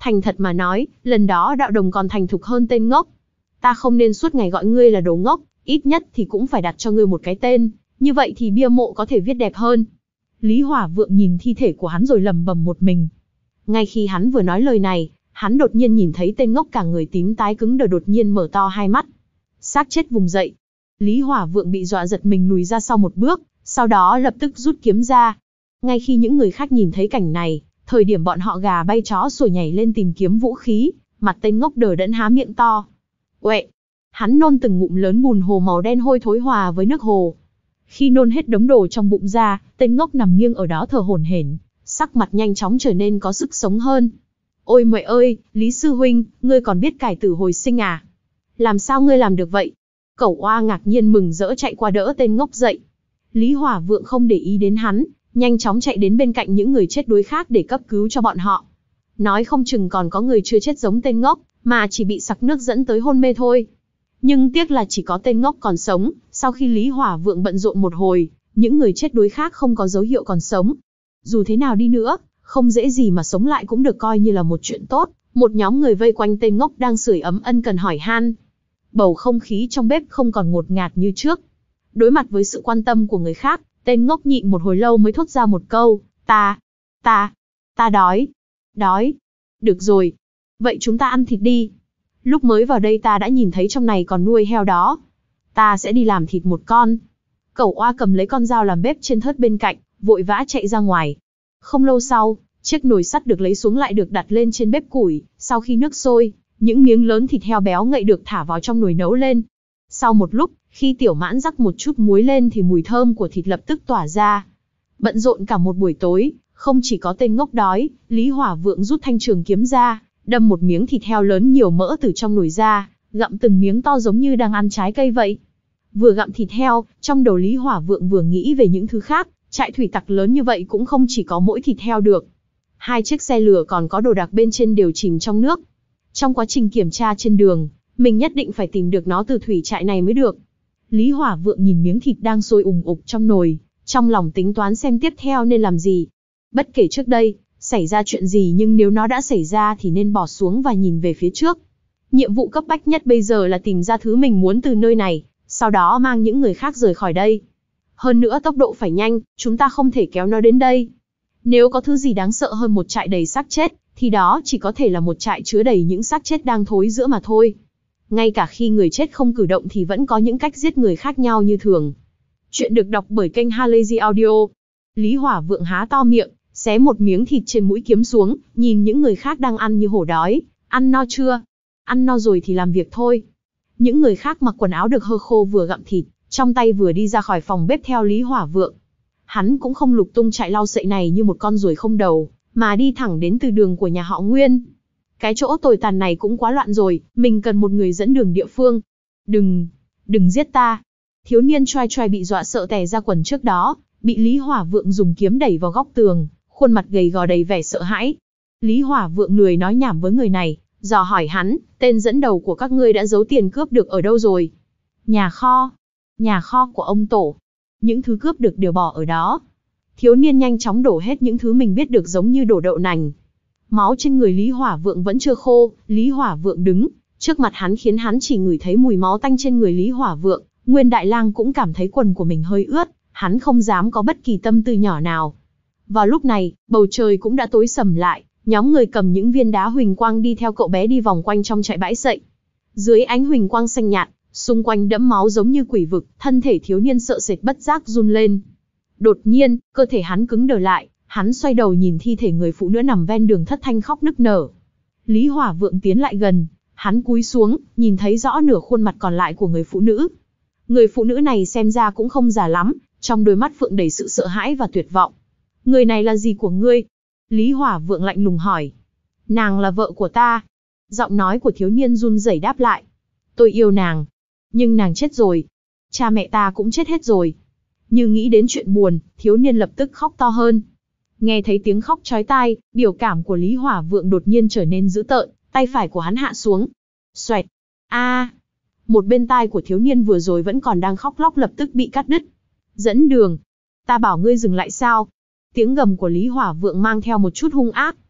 Thành thật mà nói, lần đó đạo đồng còn thành thục hơn tên ngốc. Ta không nên suốt ngày gọi ngươi là đồ ngốc, ít nhất thì cũng phải đặt cho ngươi một cái tên, như vậy thì bia mộ có thể viết đẹp hơn. Lý Hỏa Vượng nhìn thi thể của hắn rồi lẩm bẩm một mình. Ngay khi hắn vừa nói lời này, hắn đột nhiên nhìn thấy tên ngốc cả người tím tái cứng đờ đột nhiên mở to hai mắt. Xác chết vùng dậy. Lý Hỏa Vượng bị dọa giật mình lùi ra sau một bước, sau đó lập tức rút kiếm ra. Ngay khi những người khác nhìn thấy cảnh này, thời điểm bọn họ gà bay chó sủa nhảy lên tìm kiếm vũ khí, mặt tên ngốc đờ đẫn há miệng to. Uệ! Hắn nôn từng ngụm lớn bùn hồ màu đen hôi thối hòa với nước hồ. Khi nôn hết đống đồ trong bụng ra, tên ngốc nằm nghiêng ở đó thở hổn hển, sắc mặt nhanh chóng trở nên có sức sống hơn. Ôi mẹ ơi, Lý Sư Huynh, ngươi còn biết cải tử hồi sinh à? Làm sao ngươi làm được vậy? Cẩu Oa ngạc nhiên mừng rỡ chạy qua đỡ tên ngốc dậy. Lý Hỏa Vượng không để ý đến hắn, nhanh chóng chạy đến bên cạnh những người chết đuối khác để cấp cứu cho bọn họ. Nói không chừng còn có người chưa chết giống tên ngốc, mà chỉ bị sặc nước dẫn tới hôn mê thôi. Nhưng tiếc là chỉ có tên ngốc còn sống, sau khi Lý Hỏa Vượng bận rộn một hồi, những người chết đuối khác không có dấu hiệu còn sống. Dù thế nào đi nữa, không dễ gì mà sống lại cũng được coi như là một chuyện tốt. Một nhóm người vây quanh tên ngốc đang sưởi ấm ân cần hỏi han. Bầu không khí trong bếp không còn ngột ngạt như trước. Đối mặt với sự quan tâm của người khác, tên ngốc nhịn một hồi lâu mới thốt ra một câu, ta, ta, ta đói, đói. Được rồi, vậy chúng ta ăn thịt đi. Lúc mới vào đây ta đã nhìn thấy trong này còn nuôi heo đó. Ta sẽ đi làm thịt một con. Cẩu Oa cầm lấy con dao làm bếp trên thớt bên cạnh, vội vã chạy ra ngoài. Không lâu sau, chiếc nồi sắt được lấy xuống lại được đặt lên trên bếp củi, sau khi nước sôi, những miếng lớn thịt heo béo ngậy được thả vào trong nồi nấu lên. Sau một lúc, khi Tiểu Mãn rắc một chút muối lên thì mùi thơm của thịt lập tức tỏa ra. Bận rộn cả một buổi tối, không chỉ có tên ngốc đói, Lý Hỏa Vượng rút thanh trường kiếm ra, đâm một miếng thịt heo lớn nhiều mỡ từ trong nồi ra, gặm từng miếng to giống như đang ăn trái cây vậy. Vừa gặm thịt heo, trong đầu Lý Hỏa Vượng vừa nghĩ về những thứ khác, trại thủy tặc lớn như vậy cũng không chỉ có mỗi thịt heo được. Hai chiếc xe lửa còn có đồ đạc bên trên đều chìm trong nước. Trong quá trình kiểm tra trên đường, mình nhất định phải tìm được nó từ thủy trại này mới được. Lý Hỏa Vượng nhìn miếng thịt đang sôi ùng ục trong nồi, trong lòng tính toán xem tiếp theo nên làm gì. Bất kể trước đây xảy ra chuyện gì nhưng nếu nó đã xảy ra thì nên bỏ xuống và nhìn về phía trước. Nhiệm vụ cấp bách nhất bây giờ là tìm ra thứ mình muốn từ nơi này, sau đó mang những người khác rời khỏi đây. Hơn nữa tốc độ phải nhanh, chúng ta không thể kéo nó đến đây. Nếu có thứ gì đáng sợ hơn một trại đầy xác chết, thì đó chỉ có thể là một trại chứa đầy những xác chết đang thối rữa mà thôi. Ngay cả khi người chết không cử động thì vẫn có những cách giết người khác nhau như thường. Chuyện được đọc bởi kênh Halazy Audio. Lý Hỏa Vượng há to miệng, xé một miếng thịt trên mũi kiếm xuống, nhìn những người khác đang ăn như hổ đói. Ăn no chưa? Ăn no rồi thì làm việc thôi. Những người khác mặc quần áo được hơ khô vừa gặm thịt, trong tay vừa đi ra khỏi phòng bếp theo Lý Hỏa Vượng. Hắn cũng không lục tung chạy lau sậy này như một con ruồi không đầu, mà đi thẳng đến từ đường của nhà họ Nguyên. Cái chỗ tồi tàn này cũng quá loạn rồi, mình cần một người dẫn đường địa phương. Đừng, đừng giết ta. Thiếu niên choai choai bị dọa sợ tè ra quần trước đó, bị Lý Hỏa Vượng dùng kiếm đẩy vào góc tường, khuôn mặt gầy gò đầy vẻ sợ hãi. Lý Hỏa Vượng lười nói nhảm với người này, dò hỏi hắn, tên dẫn đầu của các ngươi đã giấu tiền cướp được ở đâu rồi? Nhà kho. Nhà kho của ông Tổ. Những thứ cướp được đều bỏ ở đó. Thiếu niên nhanh chóng đổ hết những thứ mình biết được giống như đổ đậu nành. Máu trên người Lý Hỏa Vượng vẫn chưa khô, Lý Hỏa Vượng đứng trước mặt hắn khiến hắn chỉ ngửi thấy mùi máu tanh trên người Lý Hỏa Vượng. Nguyên Đại Lang cũng cảm thấy quần của mình hơi ướt, hắn không dám có bất kỳ tâm tư nhỏ nào. Vào lúc này, bầu trời cũng đã tối sầm lại, nhóm người cầm những viên đá huỳnh quang đi theo cậu bé đi vòng quanh trong trại bãi sậy. Dưới ánh huỳnh quang xanh nhạt, xung quanh đẫm máu giống như quỷ vực, thân thể thiếu niên sợ sệt bất giác run lên. Đột nhiên, cơ thể hắn cứng đờ lại, hắn xoay đầu nhìn thi thể người phụ nữ nằm ven đường thất thanh khóc nức nở. Lý Hỏa Vượng tiến lại gần, hắn cúi xuống, nhìn thấy rõ nửa khuôn mặt còn lại của người phụ nữ. Người phụ nữ này xem ra cũng không già lắm, trong đôi mắt Phượng đầy sự sợ hãi và tuyệt vọng. Người này là gì của ngươi? Lý Hỏa Vượng lạnh lùng hỏi. Nàng là vợ của ta. Giọng nói của thiếu niên run rẩy đáp lại. Tôi yêu nàng. Nhưng nàng chết rồi. Cha mẹ ta cũng chết hết rồi. Như nghĩ đến chuyện buồn, thiếu niên lập tức khóc to hơn. Nghe thấy tiếng khóc chói tai, biểu cảm của Lý Hỏa Vượng đột nhiên trở nên dữ tợn, tay phải của hắn hạ xuống. Xoẹt. A! Một bên tai của thiếu niên vừa rồi vẫn còn đang khóc lóc lập tức bị cắt đứt. Dẫn đường. Ta bảo ngươi dừng lại sao? Tiếng gầm của Lý Hỏa Vượng mang theo một chút hung ác.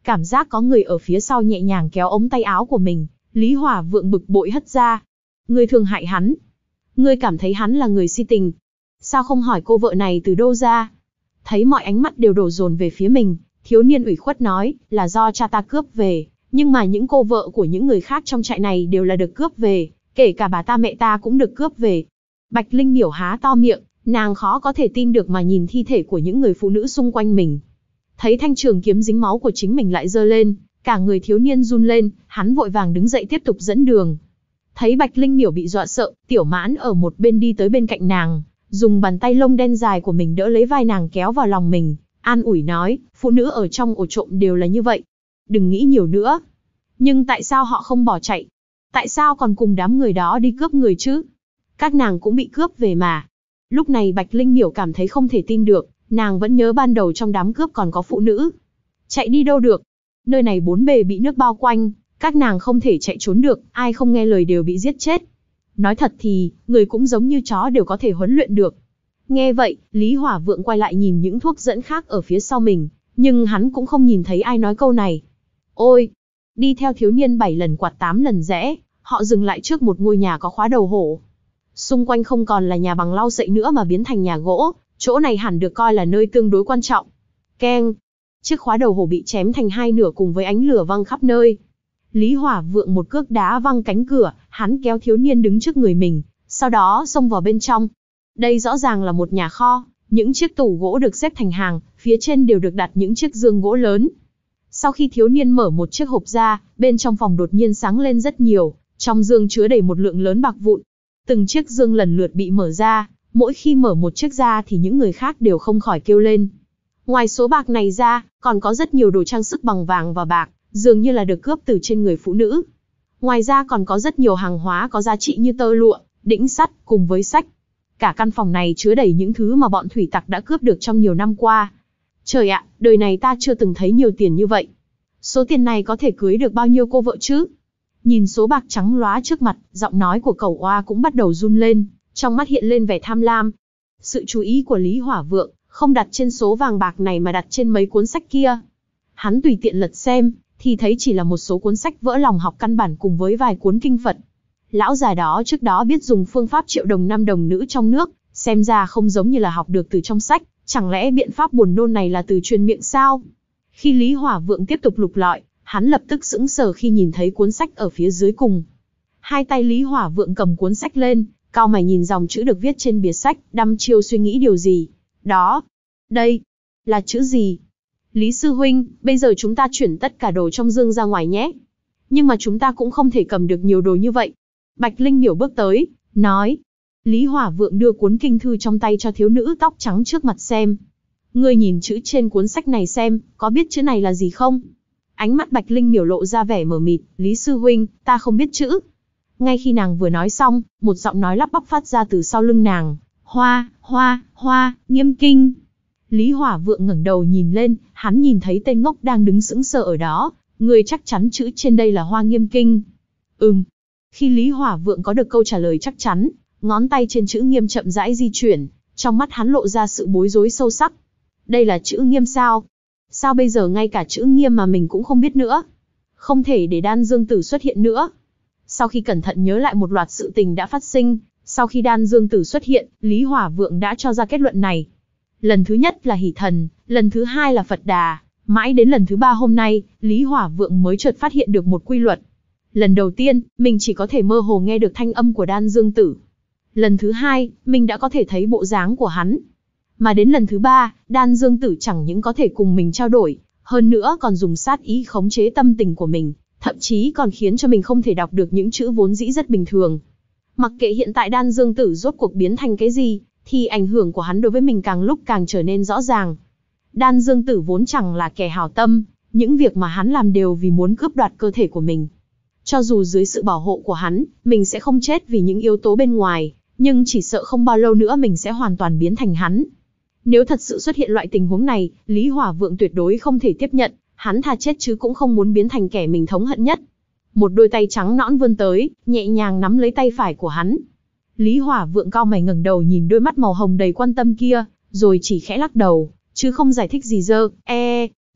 cảm giác có người ở phía sau nhẹ nhàng kéo ống tay áo của mình, Lý Hỏa Vượng bực bội hất ra. Ngươi thương hại hắn. Ngươi cảm thấy hắn là người si tình. Sao không hỏi cô vợ này từ đâu ra? Thấy mọi ánh mắt đều đổ dồn về phía mình, thiếu niên ủy khuất nói, là do cha ta cướp về, nhưng mà những cô vợ của những người khác trong trại này đều là được cướp về, kể cả bà ta mẹ ta cũng được cướp về. Bạch Linh Miểu há to miệng, nàng khó có thể tin được mà nhìn thi thể của những người phụ nữ xung quanh mình. Thấy thanh trường kiếm dính máu của chính mình lại giơ lên, cả người thiếu niên run lên, hắn vội vàng đứng dậy tiếp tục dẫn đường. Thấy Bạch Linh Miểu bị dọa sợ, Tiểu Mãn ở một bên đi tới bên cạnh nàng, dùng bàn tay lông đen dài của mình đỡ lấy vai nàng kéo vào lòng mình, an ủi nói, phụ nữ ở trong ổ trộm đều là như vậy. Đừng nghĩ nhiều nữa. Nhưng tại sao họ không bỏ chạy? Tại sao còn cùng đám người đó đi cướp người chứ? Các nàng cũng bị cướp về mà. Lúc này Bạch Linh Miểu cảm thấy không thể tin được, nàng vẫn nhớ ban đầu trong đám cướp còn có phụ nữ. Chạy đi đâu được? Nơi này bốn bề bị nước bao quanh, các nàng không thể chạy trốn được, ai không nghe lời đều bị giết chết. Nói thật thì, người cũng giống như chó đều có thể huấn luyện được. Nghe vậy, Lý Hỏa Vượng quay lại nhìn những thuốc dẫn khác ở phía sau mình, nhưng hắn cũng không nhìn thấy ai nói câu này. Ôi! Đi theo thiếu niên bảy lần quạt tám lần rẽ, họ dừng lại trước một ngôi nhà có khóa đầu hổ. Xung quanh không còn là nhà bằng lau sậy nữa mà biến thành nhà gỗ, chỗ này hẳn được coi là nơi tương đối quan trọng. Keng! Chiếc khóa đầu hổ bị chém thành hai nửa cùng với ánh lửa văng khắp nơi. Lý Hỏa Vượng một cước đá văng cánh cửa, hắn kéo thiếu niên đứng trước người mình, sau đó xông vào bên trong. Đây rõ ràng là một nhà kho, những chiếc tủ gỗ được xếp thành hàng, phía trên đều được đặt những chiếc giường gỗ lớn. Sau khi thiếu niên mở một chiếc hộp ra, bên trong phòng đột nhiên sáng lên rất nhiều, trong giường chứa đầy một lượng lớn bạc vụn. Từng chiếc giường lần lượt bị mở ra, mỗi khi mở một chiếc ra thì những người khác đều không khỏi kêu lên. Ngoài số bạc này ra, còn có rất nhiều đồ trang sức bằng vàng và bạc, dường như là được cướp từ trên người phụ nữ. Ngoài ra còn có rất nhiều hàng hóa có giá trị như tơ lụa, đĩnh sắt, cùng với sách. Cả căn phòng này chứa đầy những thứ mà bọn thủy tặc đã cướp được trong nhiều năm qua. Trời ạ, đời này ta chưa từng thấy nhiều tiền như vậy. Số tiền này có thể cưới được bao nhiêu cô vợ chứ? Nhìn số bạc trắng lóa trước mặt, giọng nói của Cẩu Oa cũng bắt đầu run lên, trong mắt hiện lên vẻ tham lam. Sự chú ý của Lý Hỏa Vượng không đặt trên số vàng bạc này mà đặt trên mấy cuốn sách kia. Hắn tùy tiện lật xem, thì thấy chỉ là một số cuốn sách vỡ lòng học căn bản cùng với vài cuốn kinh Phật. Lão già đó trước đó biết dùng phương pháp triệu đồng nam đồng nữ trong nước, xem ra không giống như là học được từ trong sách, chẳng lẽ biện pháp buồn nôn này là từ truyền miệng sao? Khi Lý Hỏa Vượng tiếp tục lục lọi, hắn lập tức sững sờ khi nhìn thấy cuốn sách ở phía dưới cùng. Hai tay Lý Hỏa Vượng cầm cuốn sách lên, cau mày nhìn dòng chữ được viết trên bìa sách, đăm chiêu suy nghĩ điều gì. Đó, đây, là chữ gì? Lý sư huynh, bây giờ chúng ta chuyển tất cả đồ trong dương ra ngoài nhé. Nhưng mà chúng ta cũng không thể cầm được nhiều đồ như vậy. Bạch Linh Miểu bước tới, nói. Lý Hỏa Vượng đưa cuốn kinh thư trong tay cho thiếu nữ tóc trắng trước mặt xem. Ngươi nhìn chữ trên cuốn sách này xem, có biết chữ này là gì không? Ánh mắt Bạch Linh Miểu lộ ra vẻ mờ mịt, Lý sư huynh, ta không biết chữ. Ngay khi nàng vừa nói xong, một giọng nói lắp bắp phát ra từ sau lưng nàng. Hoa, hoa, hoa, nghiêm kinh. Lý Hỏa Vượng ngẩng đầu nhìn lên, hắn nhìn thấy tên ngốc đang đứng sững sờ ở đó. Ngươi chắc chắn chữ trên đây là Hoa Nghiêm Kinh. Ừm. Khi Lý Hỏa Vượng có được câu trả lời chắc chắn, ngón tay trên chữ Nghiêm chậm rãi di chuyển, trong mắt hắn lộ ra sự bối rối sâu sắc. Đây là chữ Nghiêm sao? Sao bây giờ ngay cả chữ Nghiêm mà mình cũng không biết nữa? Không thể để Đan Dương Tử xuất hiện nữa. Sau khi cẩn thận nhớ lại một loạt sự tình đã phát sinh, sau khi Đan Dương Tử xuất hiện, Lý Hỏa Vượng đã cho ra kết luận này. Lần thứ nhất là Hỷ Thần, lần thứ hai là Phật Đà, mãi đến lần thứ ba hôm nay, Lý Hỏa Vượng mới chợt phát hiện được một quy luật. Lần đầu tiên, mình chỉ có thể mơ hồ nghe được thanh âm của Đan Dương Tử. Lần thứ hai, mình đã có thể thấy bộ dáng của hắn. Mà đến lần thứ ba, Đan Dương Tử chẳng những có thể cùng mình trao đổi, hơn nữa còn dùng sát ý khống chế tâm tình của mình, thậm chí còn khiến cho mình không thể đọc được những chữ vốn dĩ rất bình thường. Mặc kệ hiện tại Đan Dương Tử rốt cuộc biến thành cái gì, thì ảnh hưởng của hắn đối với mình càng lúc càng trở nên rõ ràng. Đan Dương Tử vốn chẳng là kẻ hảo tâm, những việc mà hắn làm đều vì muốn cướp đoạt cơ thể của mình. Cho dù dưới sự bảo hộ của hắn, mình sẽ không chết vì những yếu tố bên ngoài, nhưng chỉ sợ không bao lâu nữa mình sẽ hoàn toàn biến thành hắn. Nếu thật sự xuất hiện loại tình huống này, Lý Hỏa Vượng tuyệt đối không thể tiếp nhận, hắn thà chết chứ cũng không muốn biến thành kẻ mình thống hận nhất. Một đôi tay trắng nõn vươn tới, nhẹ nhàng nắm lấy tay phải của hắn. Lý Hỏa Vượng cau mày ngẩng đầu nhìn đôi mắt màu hồng đầy quan tâm kia, rồi chỉ khẽ lắc đầu, chứ không giải thích gì dơ, e.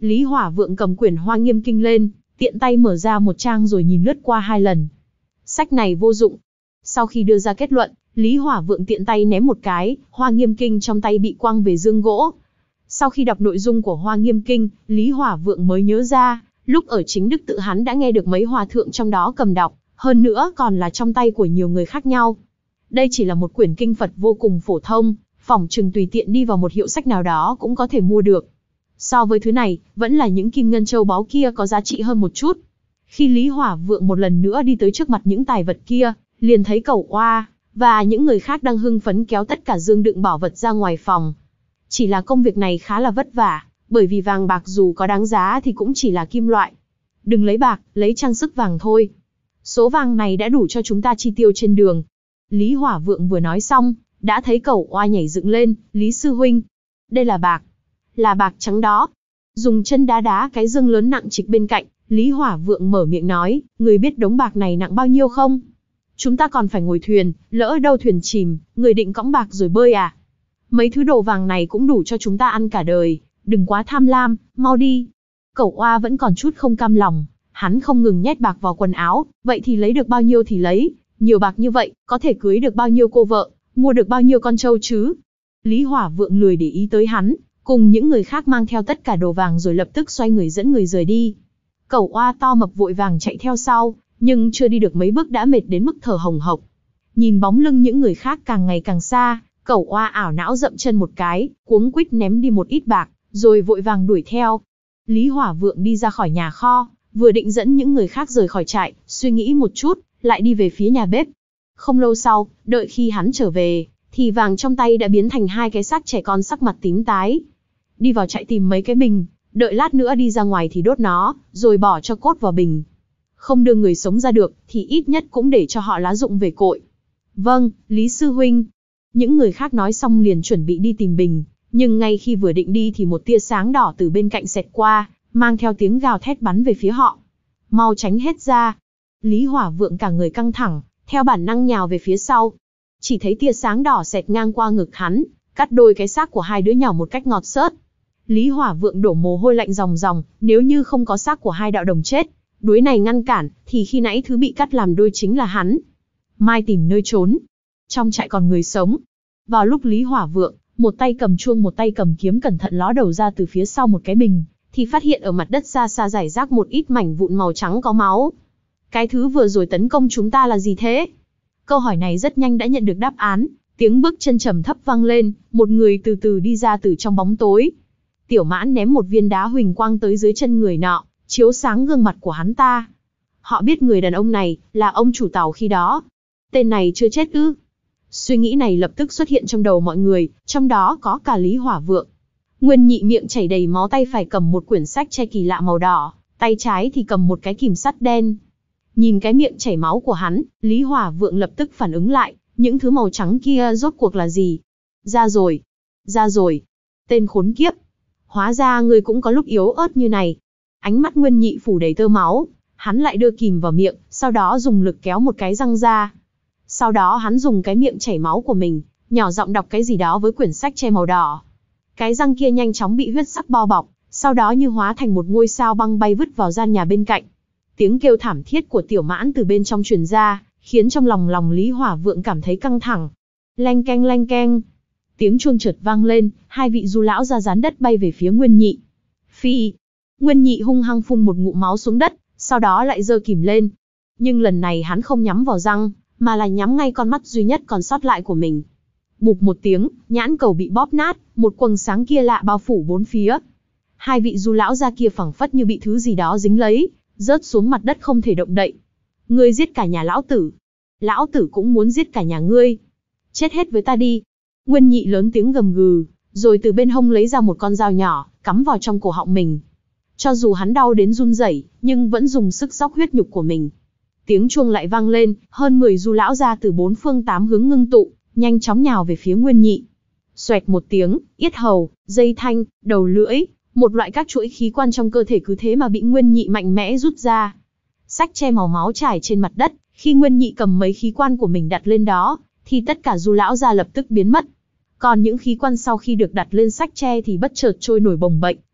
Lý Hỏa Vượng cầm quyển Hoa Nghiêm Kinh lên, tiện tay mở ra một trang rồi nhìn lướt qua hai lần. Sách này vô dụng. Sau khi đưa ra kết luận, Lý Hỏa Vượng tiện tay ném một cái, Hoa Nghiêm Kinh trong tay bị quăng về dương gỗ. Sau khi đọc nội dung của Hoa Nghiêm Kinh, Lý Hỏa Vượng mới nhớ ra, lúc ở Chính Đức Tự hắn đã nghe được mấy hòa thượng trong đó cầm đọc, hơn nữa còn là trong tay của nhiều người khác nhau. Đây chỉ là một quyển kinh Phật vô cùng phổ thông, phỏng chừng tùy tiện đi vào một hiệu sách nào đó cũng có thể mua được. So với thứ này, vẫn là những kim ngân châu báu kia có giá trị hơn một chút. Khi Lý Hỏa Vượng một lần nữa đi tới trước mặt những tài vật kia, liền thấy Cẩu Oa và những người khác đang hưng phấn kéo tất cả dương đựng bảo vật ra ngoài phòng. Chỉ là công việc này khá là vất vả, bởi vì vàng bạc dù có đáng giá thì cũng chỉ là kim loại. Đừng lấy bạc, lấy trang sức vàng thôi. Số vàng này đã đủ cho chúng ta chi tiêu trên đường. Lý Hỏa Vượng vừa nói xong, đã thấy Cẩu Oa nhảy dựng lên, Lý sư huynh. Đây là bạc. Là bạc trắng đó. Dùng chân đá đá cái dương lớn nặng trịch bên cạnh, Lý Hỏa Vượng mở miệng nói, người biết đống bạc này nặng bao nhiêu không? Chúng ta còn phải ngồi thuyền, lỡ đâu thuyền chìm, người định cõng bạc rồi bơi à? Mấy thứ đồ vàng này cũng đủ cho chúng ta ăn cả đời, đừng quá tham lam, mau đi. Cẩu Oa vẫn còn chút không cam lòng, hắn không ngừng nhét bạc vào quần áo, vậy thì lấy được bao nhiêu thì lấy, nhiều bạc như vậy, có thể cưới được bao nhiêu cô vợ, mua được bao nhiêu con trâu chứ? Lý Hỏa Vượng lười để ý tới hắn, cùng những người khác mang theo tất cả đồ vàng rồi lập tức xoay người dẫn người rời đi. Cẩu Oa to mập vội vàng chạy theo sau, nhưng chưa đi được mấy bước đã mệt đến mức thở hồng hộc. Nhìn bóng lưng những người khác càng ngày càng xa, Cẩu Oa ảo não dậm chân một cái, cuống quýt ném đi một ít bạc, rồi vội vàng đuổi theo. Lý Hỏa Vượng đi ra khỏi nhà kho, vừa định dẫn những người khác rời khỏi trại, suy nghĩ một chút, lại đi về phía nhà bếp. Không lâu sau, đợi khi hắn trở về, thì vàng trong tay đã biến thành hai cái xác trẻ con sắc mặt tím tái. Đi vào trại tìm mấy cái bình, đợi lát nữa đi ra ngoài thì đốt nó, rồi bỏ cho cốt vào bình. Không đưa người sống ra được, thì ít nhất cũng để cho họ lá dụng về cội. Vâng, Lý sư huynh. Những người khác nói xong liền chuẩn bị đi tìm bình, nhưng ngay khi vừa định đi thì một tia sáng đỏ từ bên cạnh xẹt qua, mang theo tiếng gào thét bắn về phía họ. Mau tránh hết ra. Lý Hỏa Vượng cả người căng thẳng, theo bản năng nhào về phía sau. Chỉ thấy tia sáng đỏ xẹt ngang qua ngực hắn, cắt đôi cái xác của hai đứa nhỏ một cách ngọt xớt. Lý Hỏa Vượng đổ mồ hôi lạnh ròng ròng, nếu như không có xác của hai đạo đồng chết, đuối này ngăn cản, thì khi nãy thứ bị cắt làm đôi chính là hắn. Mai tìm nơi trốn. Trong trại còn người sống. Vào lúc Lý Hỏa Vượng, một tay cầm chuông một tay cầm kiếm cẩn thận ló đầu ra từ phía sau một cái bình, thì phát hiện ở mặt đất xa xa rải rác một ít mảnh vụn màu trắng có máu. Cái thứ vừa rồi tấn công chúng ta là gì thế? Câu hỏi này rất nhanh đã nhận được đáp án, tiếng bước chân trầm thấp vang lên, một người từ từ đi ra từ trong bóng tối. Tiểu Mãn ném một viên đá huỳnh quang tới dưới chân người nọ, chiếu sáng gương mặt của hắn ta. Họ biết người đàn ông này là ông chủ tàu khi đó. Tên này chưa chết ư? Suy nghĩ này lập tức xuất hiện trong đầu mọi người, trong đó có cả Lý Hỏa Vượng. Nguyên Nhị miệng chảy đầy máu, tay phải cầm một quyển sách che kỳ lạ màu đỏ, tay trái thì cầm một cái kìm sắt đen. Nhìn cái miệng chảy máu của hắn, Lý Hỏa Vượng lập tức phản ứng lại, những thứ màu trắng kia rốt cuộc là gì? Ra rồi, ra rồi. Tên khốn kiếp. Hóa ra ngươi cũng có lúc yếu ớt như này. Ánh mắt Nguyên Nhị phủ đầy tơ máu, hắn lại đưa kìm vào miệng, sau đó dùng lực kéo một cái răng ra. Sau đó hắn dùng cái miệng chảy máu của mình, nhỏ giọng đọc cái gì đó với quyển sách che màu đỏ. Cái răng kia nhanh chóng bị huyết sắc bao bọc, sau đó như hóa thành một ngôi sao băng bay vứt vào gian nhà bên cạnh. Tiếng kêu thảm thiết của Tiểu Mãn từ bên trong truyền ra, khiến trong lòng lòng Lý Hỏa Vượng cảm thấy căng thẳng. Leng keng leng keng. Tiếng chuông chợt vang lên, hai vị du lão ra gián đất bay về phía Nguyên Nhị. Phi. Nguyên Nhị hung hăng phun một ngụm máu xuống đất, sau đó lại giơ kìm lên. Nhưng lần này hắn không nhắm vào răng, mà là nhắm ngay con mắt duy nhất còn sót lại của mình. Bụp một tiếng, nhãn cầu bị bóp nát, một quầng sáng kia lạ bao phủ bốn phía. Hai vị du lão gia kia phảng phất như bị thứ gì đó dính lấy, rớt xuống mặt đất không thể động đậy. Ngươi giết cả nhà lão tử. Lão tử cũng muốn giết cả nhà ngươi. Chết hết với ta đi. Nguyên Nhị lớn tiếng gầm gừ, rồi từ bên hông lấy ra một con dao nhỏ, cắm vào trong cổ họng mình. Cho dù hắn đau đến run rẩy, nhưng vẫn dùng sức xóc huyết nhục của mình. Tiếng chuông lại vang lên, hơn mười du lão gia từ bốn phương tám hướng ngưng tụ, nhanh chóng nhào về phía Nguyên Nhị. Xoẹt một tiếng, yết hầu, dây thanh, đầu lưỡi, một loại các chuỗi khí quan trong cơ thể cứ thế mà bị Nguyên Nhị mạnh mẽ rút ra. Sách che màu máu trải trên mặt đất, khi Nguyên Nhị cầm mấy khí quan của mình đặt lên đó, thì tất cả du lão gia lập tức biến mất. Còn những khí quan sau khi được đặt lên sách tre thì bất chợt trôi nổi bồng bềnh,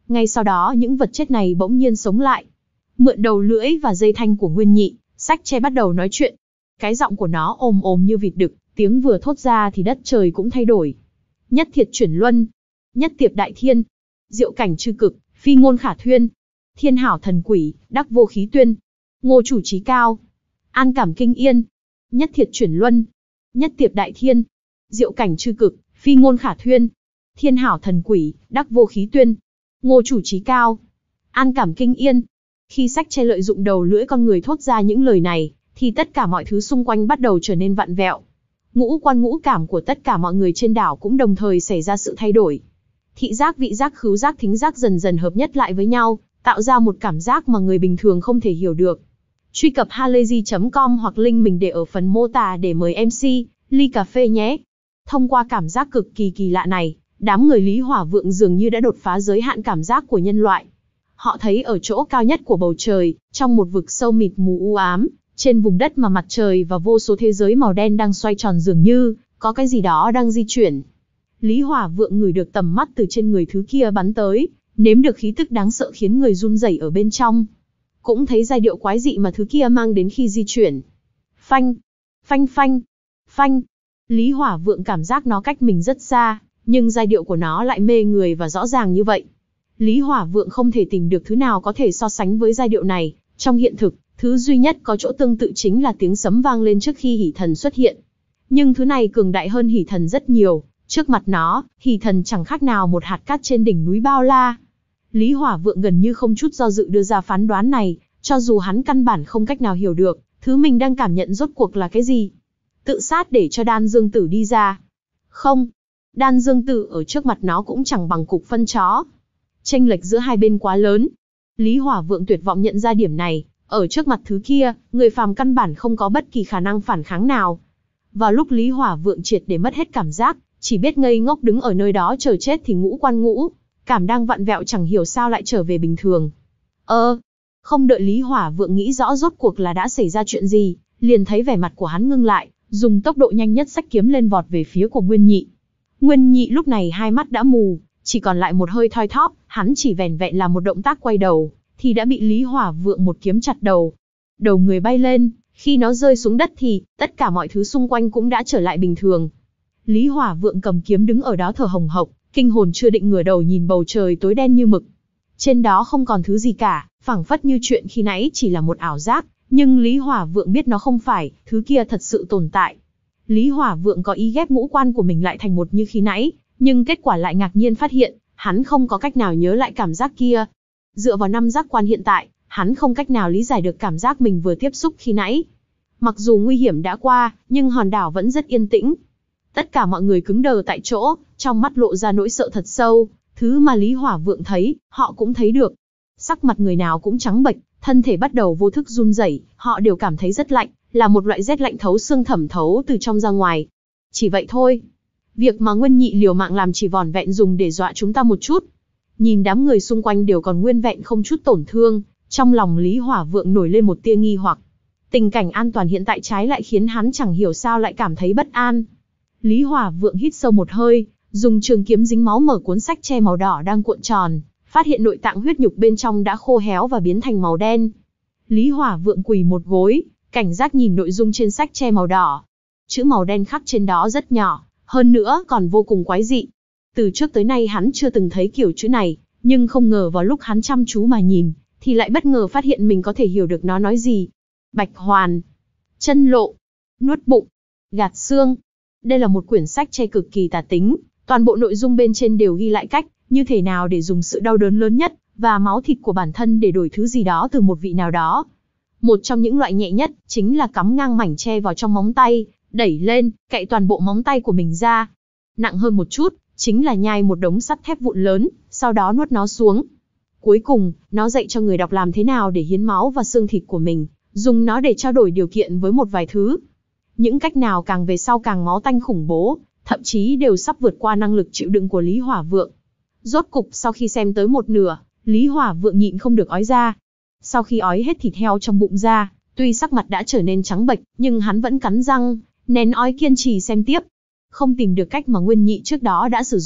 Ngay sau đó những vật chết này bỗng nhiên sống lại. Mượn đầu lưỡi và dây thanh của Nguyên Nhị, sách tre bắt đầu nói chuyện. Cái giọng của nó ồm ồm như vịt đực, tiếng vừa thốt ra thì đất trời cũng thay đổi. Nhất thiệt chuyển luân, nhất tiệp đại thiên, diệu cảnh chư cực, phi ngôn khả thuyên, thiên hảo thần quỷ, đắc vô khí tuyên, ngô chủ trí cao, an cảm kinh yên, nhất thiệt chuyển luân, nhất tiệp đại thiên, diệu cảnh chư cực, phi ngôn khả thuyên, thiên hảo thần quỷ, đắc vô khí tuyên, ngô chủ trí cao, an cảm kinh yên. Khi sách tre lợi dụng đầu lưỡi con người thốt ra những lời này, thì tất cả mọi thứ xung quanh bắt đầu trở nên vặn vẹo. Ngũ quan ngũ cảm của tất cả mọi người trên đảo cũng đồng thời xảy ra sự thay đổi. Thị giác, vị giác, khứu giác, thính giác dần dần hợp nhất lại với nhau, tạo ra một cảm giác mà người bình thường không thể hiểu được. Truy cập halayzi chấm com hoặc link mình để ở phần mô tả để mời em xê, ly cà phê nhé. Thông qua cảm giác cực kỳ kỳ lạ này, đám người Lý Hỏa Vượng dường như đã đột phá giới hạn cảm giác của nhân loại. Họ thấy ở chỗ cao nhất của bầu trời, trong một vực sâu mịt mù u ám, trên vùng đất mà mặt trời và vô số thế giới màu đen đang xoay tròn dường như có cái gì đó đang di chuyển. Lý Hỏa Vượng ngửi được tầm mắt từ trên người thứ kia bắn tới, nếm được khí tức đáng sợ khiến người run rẩy ở bên trong. Cũng thấy giai điệu quái dị mà thứ kia mang đến khi di chuyển. Phanh, phanh phanh, phanh. Lý Hỏa Vượng cảm giác nó cách mình rất xa, nhưng giai điệu của nó lại mê người và rõ ràng như vậy. Lý Hỏa Vượng không thể tìm được thứ nào có thể so sánh với giai điệu này. Trong hiện thực, thứ duy nhất có chỗ tương tự chính là tiếng sấm vang lên trước khi Hỷ Thần xuất hiện. Nhưng thứ này cường đại hơn Hỷ Thần rất nhiều. Trước mặt nó, Hỷ Thần chẳng khác nào một hạt cát trên đỉnh núi bao la. Lý Hỏa Vượng gần như không chút do dự đưa ra phán đoán này, cho dù hắn căn bản không cách nào hiểu được, thứ mình đang cảm nhận rốt cuộc là cái gì. Tự sát để cho Đan Dương Tử đi ra. Không, Đan Dương Tử ở trước mặt nó cũng chẳng bằng cục phân chó. Chênh lệch giữa hai bên quá lớn. Lý Hỏa Vượng tuyệt vọng nhận ra điểm này, ở trước mặt thứ kia, người phàm căn bản không có bất kỳ khả năng phản kháng nào. Vào lúc Lý Hỏa Vượng triệt để mất hết cảm giác, chỉ biết ngây ngốc đứng ở nơi đó chờ chết thì ngũ quan ngũ cảm đang vặn vẹo chẳng hiểu sao lại trở về bình thường. Ơ, không đợi Lý Hỏa Vượng nghĩ rõ rốt cuộc là đã xảy ra chuyện gì, liền thấy vẻ mặt của hắn ngưng lại, dùng tốc độ nhanh nhất xách kiếm lên vọt về phía của Nguyên Nhị. Nguyên Nhị lúc này hai mắt đã mù, chỉ còn lại một hơi thoi thóp, hắn chỉ vẻn vẹn là một động tác quay đầu, thì đã bị Lý Hỏa Vượng một kiếm chặt đầu. Đầu người bay lên, khi nó rơi xuống đất thì tất cả mọi thứ xung quanh cũng đã trở lại bình thường. Lý Hỏa Vượng cầm kiếm đứng ở đó thở hồng hộc, kinh hồn chưa định ngửa đầu nhìn bầu trời tối đen như mực. Trên đó không còn thứ gì cả, phảng phất như chuyện khi nãy chỉ là một ảo giác, nhưng Lý Hỏa Vượng biết nó không phải, thứ kia thật sự tồn tại. Lý Hỏa Vượng có ý ghép ngũ quan của mình lại thành một như khi nãy, nhưng kết quả lại ngạc nhiên phát hiện, hắn không có cách nào nhớ lại cảm giác kia. Dựa vào năm giác quan hiện tại, hắn không cách nào lý giải được cảm giác mình vừa tiếp xúc khi nãy. Mặc dù nguy hiểm đã qua, nhưng hòn đảo vẫn rất yên tĩnh. Tất cả mọi người cứng đờ tại chỗ, trong mắt lộ ra nỗi sợ thật sâu, thứ mà Lý Hỏa Vượng thấy, họ cũng thấy được. Sắc mặt người nào cũng trắng bệch, thân thể bắt đầu vô thức run rẩy, họ đều cảm thấy rất lạnh, là một loại rét lạnh thấu xương thẩm thấu từ trong ra ngoài. Chỉ vậy thôi. Việc mà Nguyên Nhị liều mạng làm chỉ vỏn vẹn dùng để dọa chúng ta một chút. Nhìn đám người xung quanh đều còn nguyên vẹn không chút tổn thương, trong lòng Lý Hỏa Vượng nổi lên một tia nghi hoặc. Tình cảnh an toàn hiện tại trái lại khiến hắn chẳng hiểu sao lại cảm thấy bất an. Lý Hỏa Vượng hít sâu một hơi, dùng trường kiếm dính máu mở cuốn sách tre màu đỏ đang cuộn tròn, phát hiện nội tạng huyết nhục bên trong đã khô héo và biến thành màu đen. Lý Hỏa Vượng quỳ một gối, cảnh giác nhìn nội dung trên sách tre màu đỏ. Chữ màu đen khắc trên đó rất nhỏ, hơn nữa còn vô cùng quái dị. Từ trước tới nay hắn chưa từng thấy kiểu chữ này, nhưng không ngờ vào lúc hắn chăm chú mà nhìn, thì lại bất ngờ phát hiện mình có thể hiểu được nó nói gì. Bạch hoàn, chân lộ, nuốt bụng, gạt xương. Đây là một quyển sách tre cực kỳ tà tính, toàn bộ nội dung bên trên đều ghi lại cách, như thế nào để dùng sự đau đớn lớn nhất, và máu thịt của bản thân để đổi thứ gì đó từ một vị nào đó. Một trong những loại nhẹ nhất, chính là cắm ngang mảnh tre vào trong móng tay, đẩy lên, cạy toàn bộ móng tay của mình ra. Nặng hơn một chút, chính là nhai một đống sắt thép vụn lớn, sau đó nuốt nó xuống. Cuối cùng, nó dạy cho người đọc làm thế nào để hiến máu và xương thịt của mình, dùng nó để trao đổi điều kiện với một vài thứ. Những cách nào càng về sau càng máu tanh khủng bố, thậm chí đều sắp vượt qua năng lực chịu đựng của Lý Hỏa Vượng. Rốt cục sau khi xem tới một nửa, Lý Hỏa Vượng nhịn không được ói ra. Sau khi ói hết thịt heo trong bụng ra, tuy sắc mặt đã trở nên trắng bệch, nhưng hắn vẫn cắn răng, nén ói kiên trì xem tiếp. Không tìm được cách mà Nguyên Nhị trước đó đã sử dụng,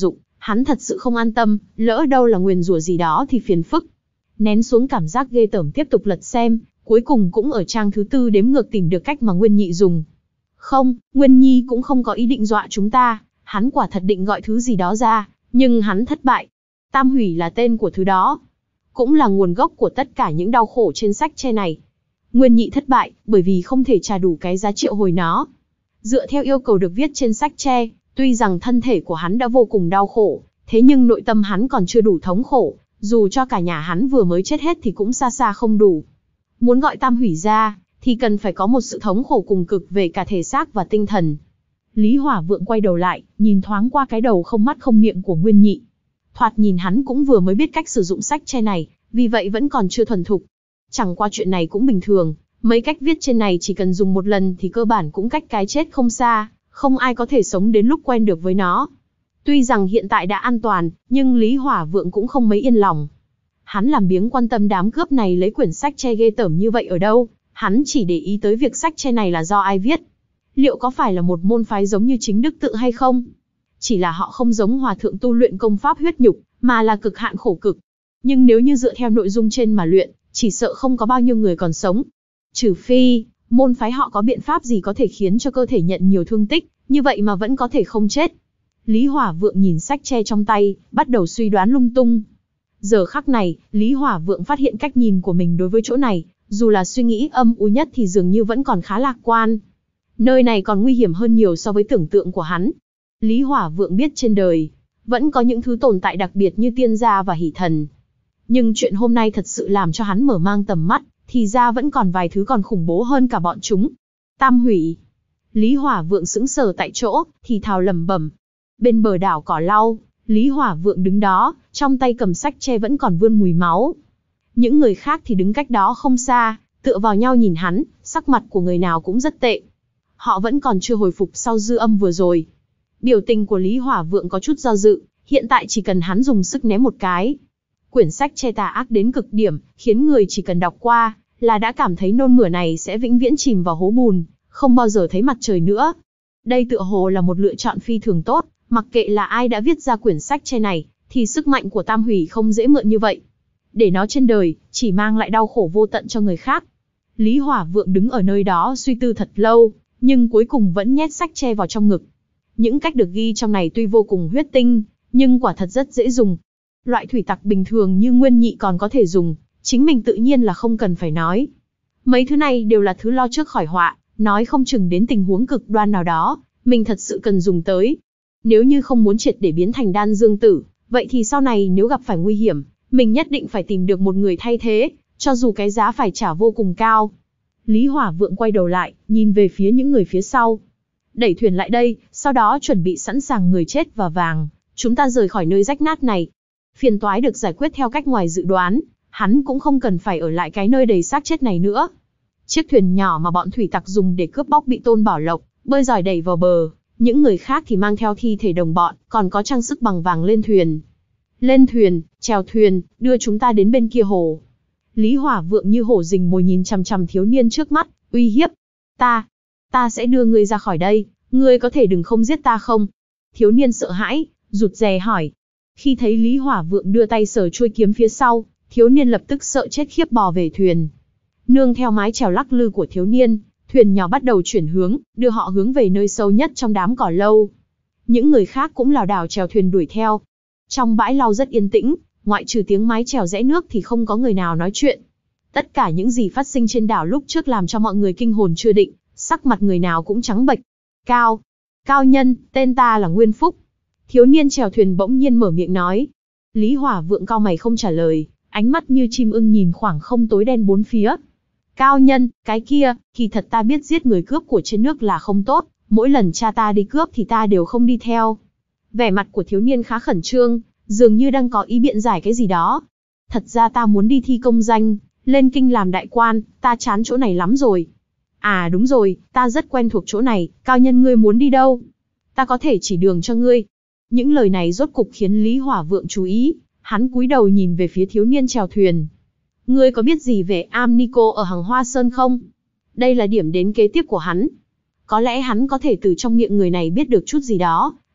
Hắn thật sự không an tâm, lỡ đâu là nguyền rủa gì đó thì phiền phức. Nén xuống cảm giác ghê tởm tiếp tục lật xem, cuối cùng cũng ở trang thứ tư đếm ngược tìm được cách mà Nguyên Nhị dùng. Không, Nguyên Nhi cũng không có ý định dọa chúng ta, hắn quả thật định gọi thứ gì đó ra, nhưng hắn thất bại. Tam hủy là tên của thứ đó, cũng là nguồn gốc của tất cả những đau khổ trên sách tre này. Nguyên Nhị thất bại, bởi vì không thể trả đủ cái giá triệu hồi nó. Dựa theo yêu cầu được viết trên sách tre, tuy rằng thân thể của hắn đã vô cùng đau khổ, thế nhưng nội tâm hắn còn chưa đủ thống khổ, dù cho cả nhà hắn vừa mới chết hết thì cũng xa xa không đủ. Muốn gọi tam hủy ra, thì cần phải có một sự thống khổ cùng cực về cả thể xác và tinh thần. Lý Hỏa Vượng quay đầu lại, nhìn thoáng qua cái đầu không mắt không miệng của Nguyên Nhị. Thoạt nhìn hắn cũng vừa mới biết cách sử dụng sách tre này, vì vậy vẫn còn chưa thuần thục. Chẳng qua chuyện này cũng bình thường, mấy cách viết trên này chỉ cần dùng một lần thì cơ bản cũng cách cái chết không xa, không ai có thể sống đến lúc quen được với nó. Tuy rằng hiện tại đã an toàn, nhưng Lý Hỏa Vượng cũng không mấy yên lòng. Hắn làm biếng quan tâm đám cướp này lấy quyển sách tre ghê tởm như vậy ở đâu, hắn chỉ để ý tới việc sách tre này là do ai viết. Liệu có phải là một môn phái giống như chính đức tự hay không? Chỉ là họ không giống hòa thượng tu luyện công pháp huyết nhục, mà là cực hạn khổ cực. Nhưng nếu như dựa theo nội dung trên mà luyện, chỉ sợ không có bao nhiêu người còn sống. Trừ phi, môn phái họ có biện pháp gì có thể khiến cho cơ thể nhận nhiều thương tích, như vậy mà vẫn có thể không chết. Lý Hỏa Vượng nhìn sách tre trong tay, bắt đầu suy đoán lung tung. Giờ khắc này, Lý Hỏa Vượng phát hiện cách nhìn của mình đối với chỗ này, dù là suy nghĩ âm u nhất thì dường như vẫn còn khá lạc quan. Nơi này còn nguy hiểm hơn nhiều so với tưởng tượng của hắn. Lý Hỏa Vượng biết trên đời, vẫn có những thứ tồn tại đặc biệt như tiên gia và hỷ thần. Nhưng chuyện hôm nay thật sự làm cho hắn mở mang tầm mắt, thì ra vẫn còn vài thứ còn khủng bố hơn cả bọn chúng. Tam hủy. Lý Hỏa Vượng sững sờ tại chỗ, thì thào lẩm bẩm. Bên bờ đảo cỏ lau, Lý Hỏa Vượng đứng đó, trong tay cầm sách tre vẫn còn vươn mùi máu. Những người khác thì đứng cách đó không xa, tựa vào nhau nhìn hắn, sắc mặt của người nào cũng rất tệ. Họ vẫn còn chưa hồi phục sau dư âm vừa rồi. Biểu tình của Lý Hỏa Vượng có chút do dự, hiện tại chỉ cần hắn dùng sức ném một cái. Quyển sách tre tà ác đến cực điểm, khiến người chỉ cần đọc qua, là đã cảm thấy nôn mửa này sẽ vĩnh viễn chìm vào hố bùn, không bao giờ thấy mặt trời nữa. Đây tựa hồ là một lựa chọn phi thường tốt, mặc kệ là ai đã viết ra quyển sách tre này, thì sức mạnh của Tam hủy không dễ mượn như vậy. Để nó trên đời, chỉ mang lại đau khổ vô tận cho người khác. Lý Hỏa Vượng đứng ở nơi đó suy tư thật lâu, nhưng cuối cùng vẫn nhét sách tre vào trong ngực. Những cách được ghi trong này tuy vô cùng huyết tinh, nhưng quả thật rất dễ dùng. Loại thủy tặc bình thường như Nguyên Nhị còn có thể dùng, chính mình tự nhiên là không cần phải nói. Mấy thứ này đều là thứ lo trước khỏi họa, nói không chừng đến tình huống cực đoan nào đó, mình thật sự cần dùng tới. Nếu như không muốn triệt để biến thành đan dương tử, vậy thì sau này nếu gặp phải nguy hiểm, mình nhất định phải tìm được một người thay thế, cho dù cái giá phải trả vô cùng cao. Lý Hỏa Vượng quay đầu lại, nhìn về phía những người phía sau. Đẩy thuyền lại đây, sau đó chuẩn bị sẵn sàng người chết và vàng, chúng ta rời khỏi nơi rách nát này. Phiền toái được giải quyết theo cách ngoài dự đoán, hắn cũng không cần phải ở lại cái nơi đầy xác chết này nữa. Chiếc thuyền nhỏ mà bọn thủy tặc dùng để cướp bóc bị Tôn Bảo Lộc bơi giỏi đẩy vào bờ, những người khác thì mang theo thi thể đồng bọn, còn có trang sức bằng vàng lên thuyền. Lên thuyền, chèo thuyền, đưa chúng ta đến bên kia hồ. Lý Hỏa Vượng như hổ rình mồi nhìn chằm chằm thiếu niên trước mắt, uy hiếp. Ta, ta sẽ đưa ngươi ra khỏi đây, ngươi có thể đừng không giết ta không? Thiếu niên sợ hãi, rụt rè hỏi. Khi thấy Lý Hỏa Vượng đưa tay sờ chuôi kiếm phía sau, thiếu niên lập tức sợ chết khiếp bò về thuyền. Nương theo mái chèo lắc lư của thiếu niên, thuyền nhỏ bắt đầu chuyển hướng, đưa họ hướng về nơi sâu nhất trong đám cỏ lâu. Những người khác cũng lảo đảo chèo thuyền đuổi theo. Trong bãi lau rất yên tĩnh, ngoại trừ tiếng mái chèo rẽ nước thì không có người nào nói chuyện. Tất cả những gì phát sinh trên đảo lúc trước làm cho mọi người kinh hồn chưa định, sắc mặt người nào cũng trắng bệch. Cao, Cao nhân, tên ta là Nguyên Phúc. Thiếu niên chèo thuyền bỗng nhiên mở miệng nói. Lý Hỏa Vượng cau mày không trả lời, ánh mắt như chim ưng nhìn khoảng không tối đen bốn phía. Cao nhân, cái kia, kỳ thật ta biết giết người cướp của trên nước là không tốt, mỗi lần cha ta đi cướp thì ta đều không đi theo. Vẻ mặt của thiếu niên khá khẩn trương, dường như đang có ý biện giải cái gì đó. Thật ra ta muốn đi thi công danh, lên kinh làm đại quan, ta chán chỗ này lắm rồi. À đúng rồi, ta rất quen thuộc chỗ này, cao nhân ngươi muốn đi đâu? Ta có thể chỉ đường cho ngươi. Những lời này rốt cục khiến Lý Hỏa Vượng chú ý, hắn cúi đầu nhìn về phía thiếu niên chèo thuyền. Ngươi có biết gì về Am Nico ở Hằng Hoa Sơn không? Đây là điểm đến kế tiếp của hắn. Có lẽ hắn có thể từ trong miệng người này biết được chút gì đó,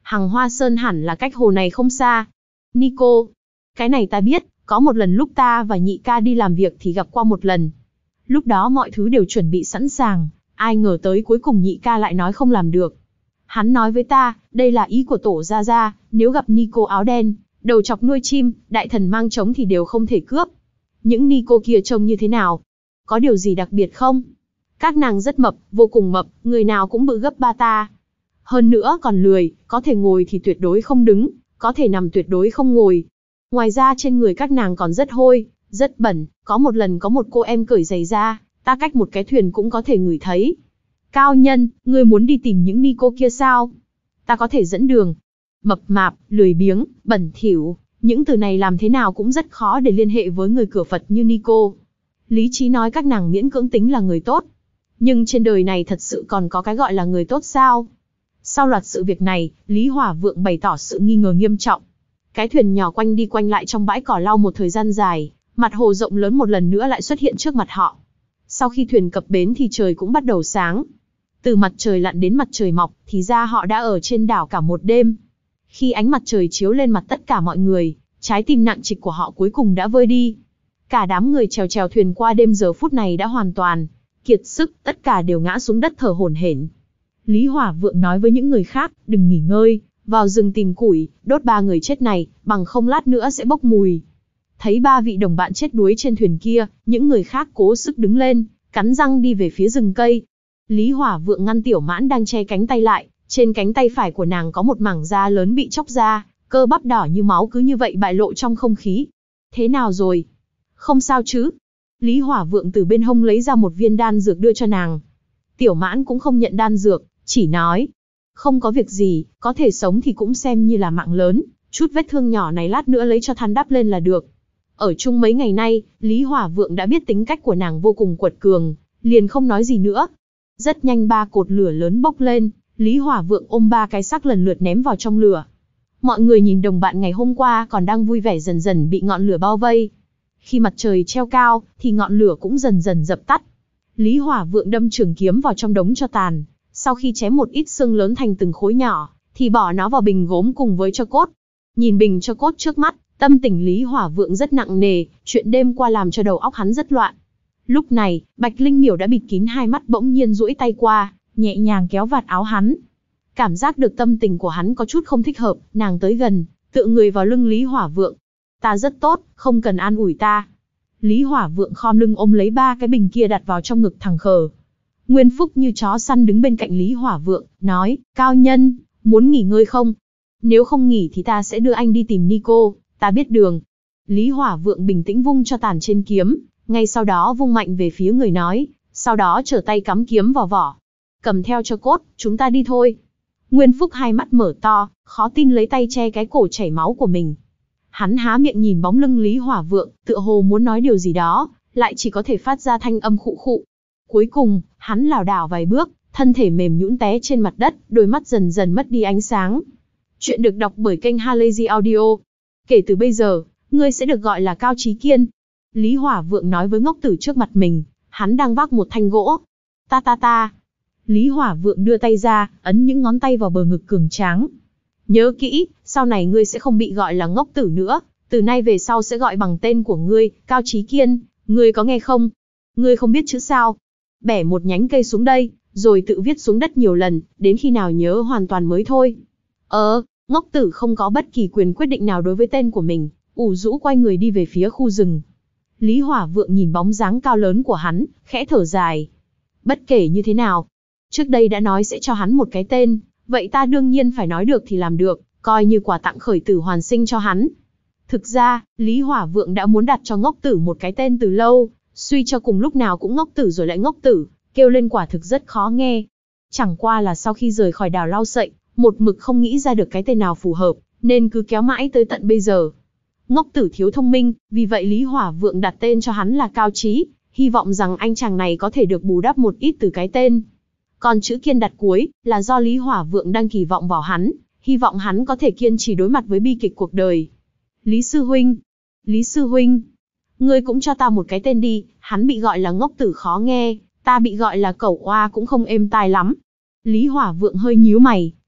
Hằng Hoa Sơn hẳn là cách hồ này không xa. Nico, cái này ta biết, có một lần lúc ta và nhị ca đi làm việc thì gặp qua một lần. Lúc đó mọi thứ đều chuẩn bị sẵn sàng, ai ngờ tới cuối cùng nhị ca lại nói không làm được. Hắn nói với ta, đây là ý của tổ gia gia, nếu gặp Nico áo đen, đầu chọc nuôi chim, đại thần mang trống thì đều không thể cướp. Những Nico kia trông như thế nào? Có điều gì đặc biệt không? Các nàng rất mập, vô cùng mập, người nào cũng bự gấp ba ta. Hơn nữa còn lười, có thể ngồi thì tuyệt đối không đứng, có thể nằm tuyệt đối không ngồi. Ngoài ra trên người các nàng còn rất hôi, rất bẩn, có một lần có một cô em cởi giày ra, ta cách một cái thuyền cũng có thể ngửi thấy. Cao nhân, ngươi muốn đi tìm những Nico kia sao? Ta có thể dẫn đường. Mập mạp, lười biếng, bẩn thỉu, những từ này làm thế nào cũng rất khó để liên hệ với người cửa Phật như Nico. Lý trí nói các nàng miễn cưỡng tính là người tốt. Nhưng trên đời này thật sự còn có cái gọi là người tốt sao? Sau loạt sự việc này, Lý Hỏa Vượng bày tỏ sự nghi ngờ nghiêm trọng. Cái thuyền nhỏ quanh đi quanh lại trong bãi cỏ lau một thời gian dài, mặt hồ rộng lớn một lần nữa lại xuất hiện trước mặt họ. Sau khi thuyền cập bến thì trời cũng bắt đầu sáng. Từ mặt trời lặn đến mặt trời mọc, thì ra họ đã ở trên đảo cả một đêm. Khi ánh mặt trời chiếu lên mặt tất cả mọi người, trái tim nặng trịch của họ cuối cùng đã vơi đi. Cả đám người chèo chèo thuyền qua đêm giờ phút này đã hoàn toàn kiệt sức, tất cả đều ngã xuống đất thở hổn hển. Lý Hỏa Vượng nói với những người khác, đừng nghỉ ngơi, vào rừng tìm củi, đốt ba người chết này, bằng không lát nữa sẽ bốc mùi. Thấy ba vị đồng bạn chết đuối trên thuyền kia, những người khác cố sức đứng lên, cắn răng đi về phía rừng cây. Lý Hỏa Vượng ngăn Tiểu Mãn đang che cánh tay lại, trên cánh tay phải của nàng có một mảng da lớn bị chóc ra, cơ bắp đỏ như máu cứ như vậy bại lộ trong không khí. Thế nào rồi? Không sao chứ? Lý Hỏa Vượng từ bên hông lấy ra một viên đan dược đưa cho nàng. Tiểu Mãn cũng không nhận đan dược, chỉ nói, không có việc gì, có thể sống thì cũng xem như là mạng lớn, chút vết thương nhỏ này lát nữa lấy cho than đắp lên là được. Ở chung mấy ngày nay, Lý Hỏa Vượng đã biết tính cách của nàng vô cùng quật cường, liền không nói gì nữa. Rất nhanh ba cột lửa lớn bốc lên, Lý Hỏa Vượng ôm ba cái xác lần lượt ném vào trong lửa. Mọi người nhìn đồng bạn ngày hôm qua còn đang vui vẻ dần dần bị ngọn lửa bao vây. Khi mặt trời treo cao, thì ngọn lửa cũng dần dần dập tắt. Lý Hỏa Vượng đâm trường kiếm vào trong đống tro tàn, sau khi chém một ít xương lớn thành từng khối nhỏ, thì bỏ nó vào bình gốm cùng với tro cốt. Nhìn bình tro cốt trước mắt, tâm tình Lý Hỏa Vượng rất nặng nề, chuyện đêm qua làm cho đầu óc hắn rất loạn. Lúc này, Bạch Linh Miểu đã bịt kín hai mắt bỗng nhiên duỗi tay qua, nhẹ nhàng kéo vạt áo hắn. Cảm giác được tâm tình của hắn có chút không thích hợp, nàng tới gần, tựa người vào lưng Lý Hỏa Vượng. Ta rất tốt, không cần an ủi ta. Lý Hỏa Vượng khom lưng ôm lấy ba cái bình kia đặt vào trong ngực thằng khờ. Nguyên Phúc như chó săn đứng bên cạnh Lý Hỏa Vượng, nói, cao nhân, muốn nghỉ ngơi không? Nếu không nghỉ thì ta sẽ đưa anh đi tìm Nico, ta biết đường. Lý Hỏa Vượng bình tĩnh vung cho tàn trên kiếm, ngay sau đó vung mạnh về phía người nói, sau đó trở tay cắm kiếm vào vỏ. Cầm theo cho cốt, chúng ta đi thôi. Nguyên Phúc hai mắt mở to, khó tin lấy tay che cái cổ chảy máu của mình. Hắn há miệng nhìn bóng lưng Lý Hỏa Vượng, tựa hồ muốn nói điều gì đó, lại chỉ có thể phát ra thanh âm khụ khụ. Cuối cùng, hắn lảo đảo vài bước, thân thể mềm nhũn té trên mặt đất, đôi mắt dần dần mất đi ánh sáng. Chuyện được đọc bởi kênh Halazy Audio. Kể từ bây giờ, ngươi sẽ được gọi là Cao Chí Kiên. Lý Hỏa Vượng nói với ngốc tử trước mặt mình, hắn đang vác một thanh gỗ. Ta ta ta. Lý Hỏa Vượng đưa tay ra, ấn những ngón tay vào bờ ngực cường tráng. Nhớ kỹ, sau này ngươi sẽ không bị gọi là ngốc tử nữa, từ nay về sau sẽ gọi bằng tên của ngươi, Cao Chí Kiên, ngươi có nghe không? Ngươi không biết chữ sao? Bẻ một nhánh cây xuống đây, rồi tự viết xuống đất nhiều lần, đến khi nào nhớ hoàn toàn mới thôi. Ờ, ngốc tử không có bất kỳ quyền quyết định nào đối với tên của mình, ủ rũ quay người đi về phía khu rừng. Lý Hỏa Vượng nhìn bóng dáng cao lớn của hắn, khẽ thở dài. Bất kể như thế nào, trước đây đã nói sẽ cho hắn một cái tên, vậy ta đương nhiên phải nói được thì làm được, coi như quà tặng khởi tử hoàn sinh cho hắn. Thực ra, Lý Hỏa Vượng đã muốn đặt cho ngốc tử một cái tên từ lâu, suy cho cùng lúc nào cũng ngốc tử rồi lại ngốc tử, kêu lên quả thực rất khó nghe. Chẳng qua là sau khi rời khỏi đảo Lau Sậy, một mực không nghĩ ra được cái tên nào phù hợp, nên cứ kéo mãi tới tận bây giờ. Ngốc tử thiếu thông minh, vì vậy Lý Hỏa Vượng đặt tên cho hắn là Cao Chí, hy vọng rằng anh chàng này có thể được bù đắp một ít từ cái tên. Còn chữ Kiên đặt cuối, là do Lý Hỏa Vượng đang kỳ vọng vào hắn, hy vọng hắn có thể kiên trì đối mặt với bi kịch cuộc đời. Lý Sư Huynh, Lý Sư Huynh, ngươi cũng cho ta một cái tên đi, hắn bị gọi là ngốc tử khó nghe, ta bị gọi là cẩu oa cũng không êm tai lắm. Lý Hỏa Vượng hơi nhíu mày,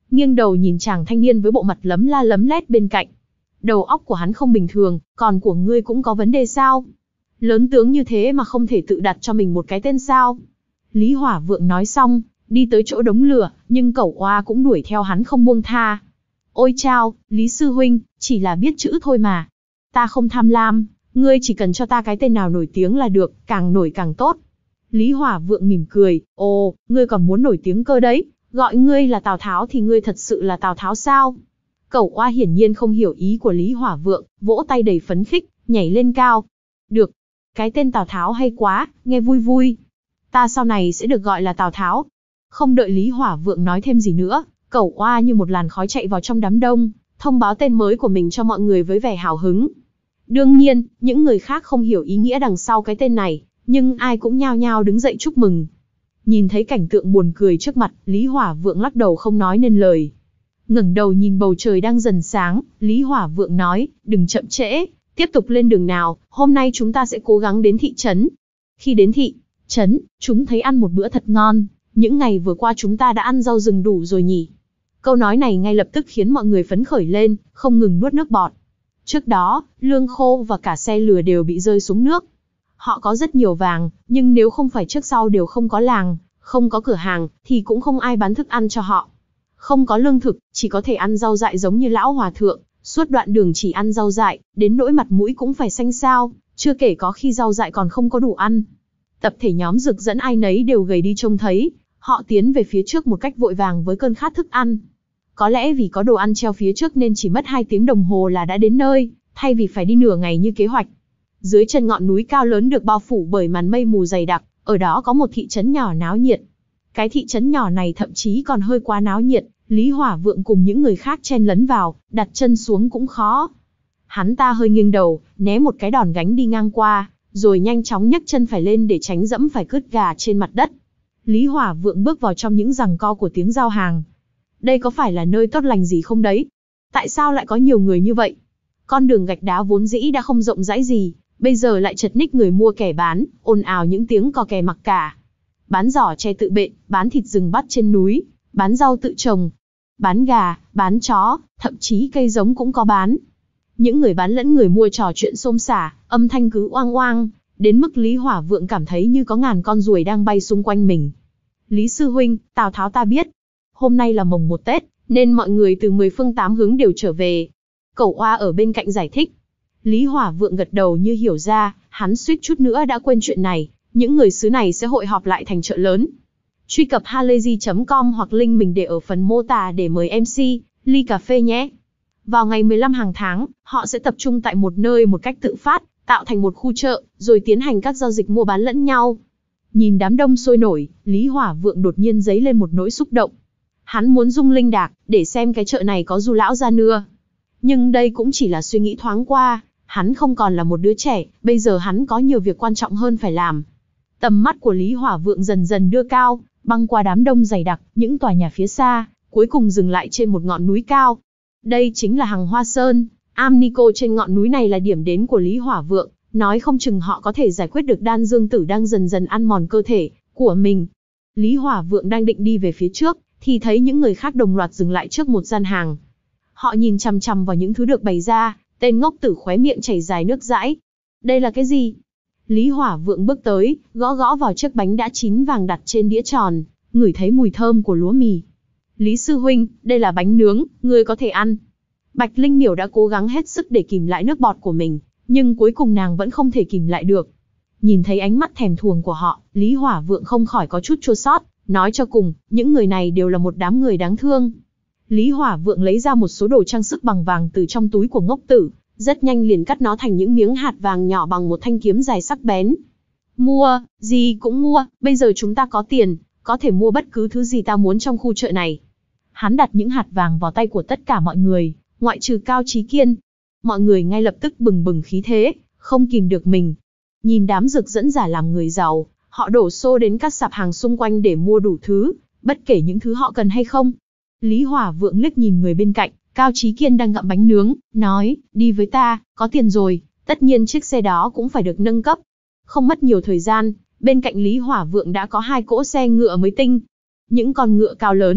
nghiêng đầu nhìn chàng thanh niên với bộ mặt lấm la lấm lét bên cạnh. Đầu óc của hắn không bình thường, còn của ngươi cũng có vấn đề sao? Lớn tướng như thế mà không thể tự đặt cho mình một cái tên sao? Lý Hỏa Vượng nói xong, đi tới chỗ đống lửa, nhưng Cẩu Oa cũng đuổi theo hắn không buông tha. Ôi chao, Lý Sư Huynh, chỉ là biết chữ thôi mà. Ta không tham lam, ngươi chỉ cần cho ta cái tên nào nổi tiếng là được, càng nổi càng tốt. Lý Hỏa Vượng mỉm cười, ồ, ngươi còn muốn nổi tiếng cơ đấy, gọi ngươi là Tào Tháo thì ngươi thật sự là Tào Tháo sao? Cẩu Oa hiển nhiên không hiểu ý của Lý Hỏa Vượng, vỗ tay đầy phấn khích, nhảy lên cao. Được, cái tên Tào Tháo hay quá, nghe vui vui. Ta sau này sẽ được gọi là Tào Tháo. Không đợi Lý Hỏa Vượng nói thêm gì nữa, Cẩu Oa như một làn khói chạy vào trong đám đông, thông báo tên mới của mình cho mọi người với vẻ hào hứng. Đương nhiên, những người khác không hiểu ý nghĩa đằng sau cái tên này, nhưng ai cũng nhao nhao đứng dậy chúc mừng. Nhìn thấy cảnh tượng buồn cười trước mặt, Lý Hỏa Vượng lắc đầu không nói nên lời. Ngẩng đầu nhìn bầu trời đang dần sáng, Lý Hỏa Vượng nói, đừng chậm trễ, tiếp tục lên đường nào, hôm nay chúng ta sẽ cố gắng đến thị trấn. Khi đến thị trấn, chúng thấy ăn một bữa thật ngon, những ngày vừa qua chúng ta đã ăn rau rừng đủ rồi nhỉ. Câu nói này ngay lập tức khiến mọi người phấn khởi lên, không ngừng nuốt nước bọt. Trước đó, lương khô và cả xe lừa đều bị rơi xuống nước. Họ có rất nhiều vàng, nhưng nếu không phải trước sau đều không có làng, không có cửa hàng, thì cũng không ai bán thức ăn cho họ. Không có lương thực, chỉ có thể ăn rau dại giống như lão hòa thượng, suốt đoạn đường chỉ ăn rau dại, đến nỗi mặt mũi cũng phải xanh xao, chưa kể có khi rau dại còn không có đủ ăn. Tập thể nhóm Dực Dẫn ai nấy đều gầy đi trông thấy, họ tiến về phía trước một cách vội vàng với cơn khát thức ăn. Có lẽ vì có đồ ăn treo phía trước nên chỉ mất hai tiếng đồng hồ là đã đến nơi, thay vì phải đi nửa ngày như kế hoạch. Dưới chân ngọn núi cao lớn được bao phủ bởi màn mây mù dày đặc, ở đó có một thị trấn nhỏ náo nhiệt. Cái thị trấn nhỏ này thậm chí còn hơi quá náo nhiệt, Lý Hỏa Vượng cùng những người khác chen lấn vào, đặt chân xuống cũng khó. Hắn ta hơi nghiêng đầu, né một cái đòn gánh đi ngang qua, rồi nhanh chóng nhấc chân phải lên để tránh dẫm phải cứt gà trên mặt đất. Lý Hỏa Vượng bước vào trong những giằng co của tiếng giao hàng. Đây có phải là nơi tốt lành gì không đấy? Tại sao lại có nhiều người như vậy? Con đường gạch đá vốn dĩ đã không rộng rãi gì, bây giờ lại chật ních người mua kẻ bán, ồn ào những tiếng cò kè mặc cả. Bán giỏ tre tự bện, bán thịt rừng bắt trên núi, bán rau tự trồng, bán gà, bán chó, thậm chí cây giống cũng có bán. Những người bán lẫn người mua trò chuyện xôn xả, âm thanh cứ oang oang, đến mức Lý Hỏa Vượng cảm thấy như có ngàn con ruồi đang bay xung quanh mình. Lý Sư Huynh, Tào Tháo ta biết. Hôm nay là mồng một Tết, nên mọi người từ mười phương tám hướng đều trở về. Cẩu Oa ở bên cạnh giải thích. Lý Hỏa Vượng gật đầu như hiểu ra, hắn suýt chút nữa đã quên chuyện này. Những người xứ này sẽ hội họp lại thành chợ lớn. Truy cập halayzi chấm com hoặc link mình để ở phần mô tả để mời em xê, ly cà phê nhé. Vào ngày mười lăm hàng tháng, họ sẽ tập trung tại một nơi một cách tự phát, tạo thành một khu chợ, rồi tiến hành các giao dịch mua bán lẫn nhau. Nhìn đám đông sôi nổi, Lý Hỏa Vượng đột nhiên dấy lên một nỗi xúc động. Hắn muốn rung linh đạc, để xem cái chợ này có du lão ra nưa. Nhưng đây cũng chỉ là suy nghĩ thoáng qua, hắn không còn là một đứa trẻ, bây giờ hắn có nhiều việc quan trọng hơn phải làm. Tầm mắt của Lý Hỏa Vượng dần dần đưa cao, băng qua đám đông dày đặc, những tòa nhà phía xa, cuối cùng dừng lại trên một ngọn núi cao. Đây chính là Hằng Hoa Sơn, Am Nico trên ngọn núi này là điểm đến của Lý Hỏa Vượng, nói không chừng họ có thể giải quyết được đan dương tử đang dần dần ăn mòn cơ thể của mình. Lý Hỏa Vượng đang định đi về phía trước, thì thấy những người khác đồng loạt dừng lại trước một gian hàng. Họ nhìn chằm chằm vào những thứ được bày ra, tên ngốc tử khóe miệng chảy dài nước dãi. Đây là cái gì? Lý Hỏa Vượng bước tới, gõ gõ vào chiếc bánh đã chín vàng đặt trên đĩa tròn, ngửi thấy mùi thơm của lúa mì. Lý Sư Huynh, đây là bánh nướng, ngươi có thể ăn. Bạch Linh Miểu đã cố gắng hết sức để kìm lại nước bọt của mình, nhưng cuối cùng nàng vẫn không thể kìm lại được. Nhìn thấy ánh mắt thèm thuồng của họ, Lý Hỏa Vượng không khỏi có chút chua xót, nói cho cùng, những người này đều là một đám người đáng thương. Lý Hỏa Vượng lấy ra một số đồ trang sức bằng vàng từ trong túi của ngốc tử, rất nhanh liền cắt nó thành những miếng hạt vàng nhỏ bằng một thanh kiếm dài sắc bén. Mua, gì cũng mua, bây giờ chúng ta có tiền, có thể mua bất cứ thứ gì ta muốn trong khu chợ này. Hắn đặt những hạt vàng vào tay của tất cả mọi người, ngoại trừ Cao Chí Kiên. Mọi người ngay lập tức bừng bừng khí thế, không kìm được mình. Nhìn đám Dực Dẫn giả làm người giàu, họ đổ xô đến các sạp hàng xung quanh để mua đủ thứ, bất kể những thứ họ cần hay không. Lý Hỏa Vượng liếc nhìn người bên cạnh, Cao Chí Kiên đang gặm bánh nướng, nói, đi với ta, có tiền rồi, tất nhiên chiếc xe đó cũng phải được nâng cấp. Không mất nhiều thời gian, bên cạnh Lý Hỏa Vượng đã có hai cỗ xe ngựa mới tinh. Những con ngựa cao lớn,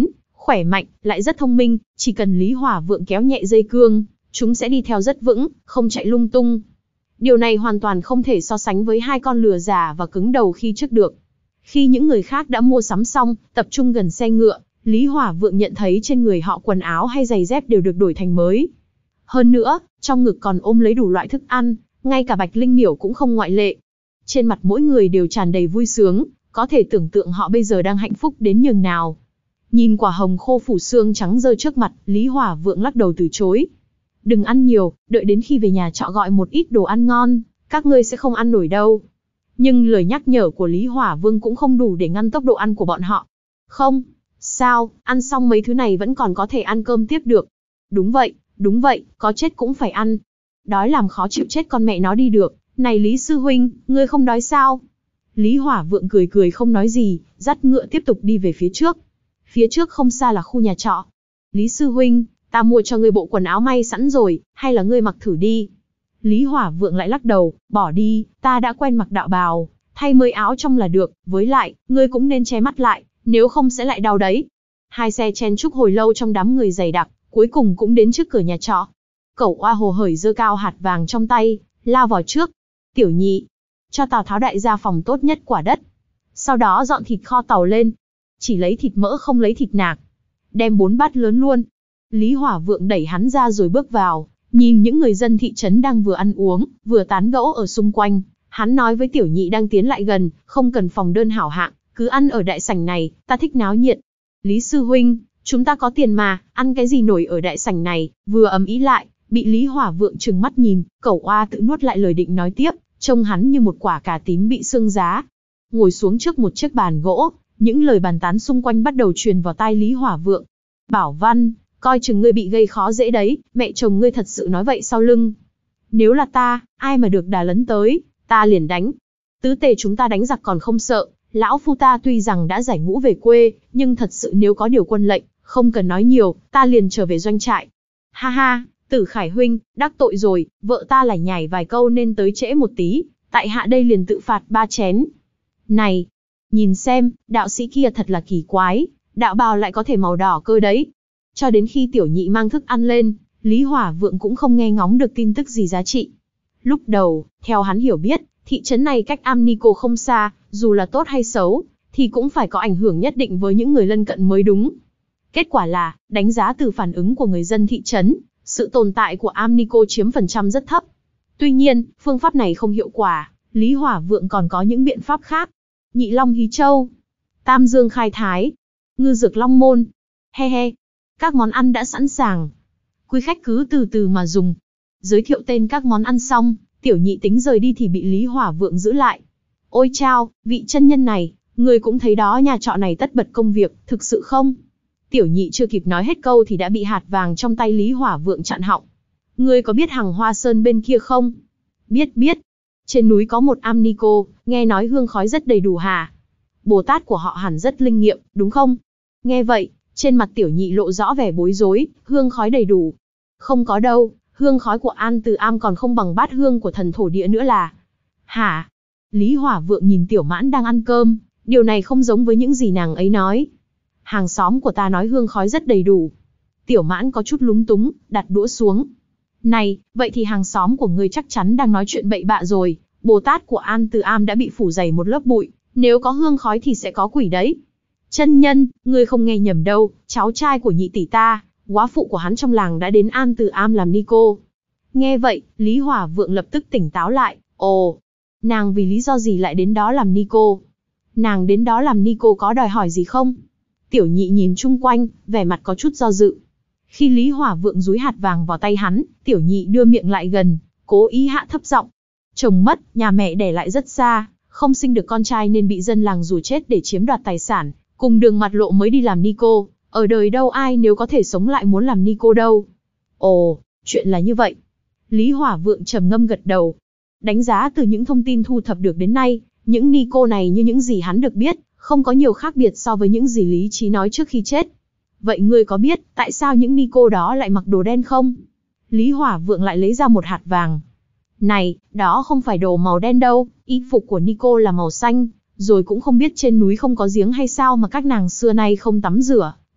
khỏe mạnh, lại rất thông minh, chỉ cần Lý Hỏa Vượng kéo nhẹ dây cương, chúng sẽ đi theo rất vững, không chạy lung tung. Điều này hoàn toàn không thể so sánh với hai con lừa già và cứng đầu khi trước được. Khi những người khác đã mua sắm xong, tập trung gần xe ngựa, Lý Hỏa Vượng nhận thấy trên người họ quần áo hay giày dép đều được đổi thành mới. Hơn nữa, trong ngực còn ôm lấy đủ loại thức ăn, ngay cả Bạch Linh Miểu cũng không ngoại lệ. Trên mặt mỗi người đều tràn đầy vui sướng, có thể tưởng tượng họ bây giờ đang hạnh phúc đến nhường nào. Nhìn quả hồng khô phủ xương trắng dơ trước mặt, Lý Hỏa Vượng lắc đầu từ chối. Đừng ăn nhiều, đợi đến khi về nhà trọ gọi một ít đồ ăn ngon, các ngươi sẽ không ăn nổi đâu. Nhưng lời nhắc nhở của Lý Hỏa Vương cũng không đủ để ngăn tốc độ ăn của bọn họ. Không, sao, ăn xong mấy thứ này vẫn còn có thể ăn cơm tiếp được. Đúng vậy, đúng vậy, có chết cũng phải ăn. Đói làm khó chịu chết con mẹ nó đi được. Này Lý Sư Huynh, ngươi không đói sao? Lý Hỏa Vượng cười cười không nói gì, dắt ngựa tiếp tục đi về phía trước. Phía trước không xa là khu nhà trọ. Lý Sư Huynh, ta mua cho ngươi bộ quần áo may sẵn rồi, hay là ngươi mặc thử đi? Lý Hỏa Vượng lại lắc đầu, bỏ đi, ta đã quen mặc đạo bào, thay mới áo trong là được, với lại, ngươi cũng nên che mắt lại, nếu không sẽ lại đau đấy. Hai xe chen chúc hồi lâu trong đám người dày đặc, cuối cùng cũng đến trước cửa nhà trọ. Cẩu Oa hồ hởi giơ cao hạt vàng trong tay, lao vào trước. Tiểu Nhị, cho Tào Tháo đại gia phòng tốt nhất quả đất. Sau đó dọn thịt kho tàu lên. Chỉ lấy thịt mỡ không lấy thịt nạc. Đem bốn bát lớn luôn. Lý Hỏa Vượng đẩy hắn ra rồi bước vào, nhìn những người dân thị trấn đang vừa ăn uống, vừa tán gẫu ở xung quanh. Hắn nói với Tiểu Nhị đang tiến lại gần, không cần phòng đơn hảo hạng, cứ ăn ở đại sảnh này, ta thích náo nhiệt. Lý Sư Huynh, chúng ta có tiền mà, ăn cái gì nổi ở đại sảnh này, vừa ầm ĩ lại, bị Lý Hỏa Vượng trừng mắt nhìn, Cẩu Oa tự nuốt lại lời định nói tiếp, trông hắn như một quả cà tím bị xương giá. Ngồi xuống trước một chiếc bàn gỗ, những lời bàn tán xung quanh bắt đầu truyền vào tai Lý Hỏa Vượng. Bảo Văn, coi chừng ngươi bị gây khó dễ đấy, mẹ chồng ngươi thật sự nói vậy sau lưng. Nếu là ta, ai mà được đà lấn tới, ta liền đánh. Tứ tề chúng ta đánh giặc còn không sợ, lão phu ta tuy rằng đã giải ngũ về quê, nhưng thật sự nếu có điều quân lệnh, không cần nói nhiều, ta liền trở về doanh trại. Ha ha, Tử Khải huynh, đắc tội rồi, vợ ta lải nhải vài câu nên tới trễ một tí, tại hạ đây liền tự phạt ba chén. Này, nhìn xem, đạo sĩ kia thật là kỳ quái, đạo bào lại có thể màu đỏ cơ đấy. Cho đến khi Tiểu Nhị mang thức ăn lên, Lý Hỏa Vượng cũng không nghe ngóng được tin tức gì giá trị. Lúc đầu, theo hắn hiểu biết, thị trấn này cách Am Nico không xa, dù là tốt hay xấu, thì cũng phải có ảnh hưởng nhất định với những người lân cận mới đúng. Kết quả là, đánh giá từ phản ứng của người dân thị trấn, sự tồn tại của Am Nico chiếm phần trăm rất thấp. Tuy nhiên, phương pháp này không hiệu quả, Lý Hỏa Vượng còn có những biện pháp khác. Nhị Long Hí Châu, Tam Dương Khai Thái, Ngư Dược Long Môn, he he. Các món ăn đã sẵn sàng. Quý khách cứ từ từ mà dùng. Giới thiệu tên các món ăn xong, Tiểu Nhị tính rời đi thì bị Lý Hỏa Vượng giữ lại. Ôi chao, vị chân nhân này, người cũng thấy đó, nhà trọ này tất bật công việc, thực sự không? Tiểu Nhị chưa kịp nói hết câu thì đã bị hạt vàng trong tay Lý Hỏa Vượng chặn họng. Ngươi có biết Hằng Hoa Sơn bên kia không? Biết biết. Trên núi có một Am Nico, nghe nói hương khói rất đầy đủ hả? Bồ Tát của họ hẳn rất linh nghiệm, đúng không? Nghe vậy, trên mặt Tiểu Nhị lộ rõ vẻ bối rối, hương khói đầy đủ. Không có đâu, hương khói của An Từ Am còn không bằng bát hương của thần thổ địa nữa là. Hả? Lý Hỏa Vượng nhìn Tiểu Mãn đang ăn cơm, điều này không giống với những gì nàng ấy nói. Hàng xóm của ta nói hương khói rất đầy đủ. Tiểu Mãn có chút lúng túng, đặt đũa xuống. Này, vậy thì hàng xóm của ngươi chắc chắn đang nói chuyện bậy bạ rồi. Bồ Tát của An Từ Am đã bị phủ dày một lớp bụi, nếu có hương khói thì sẽ có quỷ đấy. Chân nhân, ngươi không nghe nhầm đâu, cháu trai của nhị tỷ ta, góa phụ của hắn trong làng đã đến An Từ Am làm ni cô. Nghe vậy, Lý Hỏa Vượng lập tức tỉnh táo lại. Ồ, nàng vì lý do gì lại đến đó làm ni cô? Nàng đến đó làm ni cô có đòi hỏi gì không? Tiểu Nhị nhìn chung quanh, vẻ mặt có chút do dự. Khi Lý Hỏa Vượng dúi hạt vàng vào tay hắn, Tiểu Nhị đưa miệng lại gần, cố ý hạ thấp giọng. Chồng mất, nhà mẹ đẻ lại rất xa, không sinh được con trai nên bị dân làng rủa chết để chiếm đoạt tài sản, cùng đường mặt lộ mới đi làm ni cô. Ở đời đâu ai nếu có thể sống lại muốn làm ni cô đâu. Ồ, chuyện là như vậy. Lý Hỏa Vượng trầm ngâm gật đầu. Đánh giá từ những thông tin thu thập được đến nay, những ni cô này như những gì hắn được biết, không có nhiều khác biệt so với những gì Lý Trí nói trước khi chết. Vậy ngươi có biết tại sao những ni cô đó lại mặc đồ đen không? Lý Hỏa Vượng lại lấy ra một hạt vàng. Này, đó không phải đồ màu đen đâu, y phục của ni cô là màu xanh, rồi cũng không biết trên núi không có giếng hay sao mà các nàng xưa nay không tắm rửa,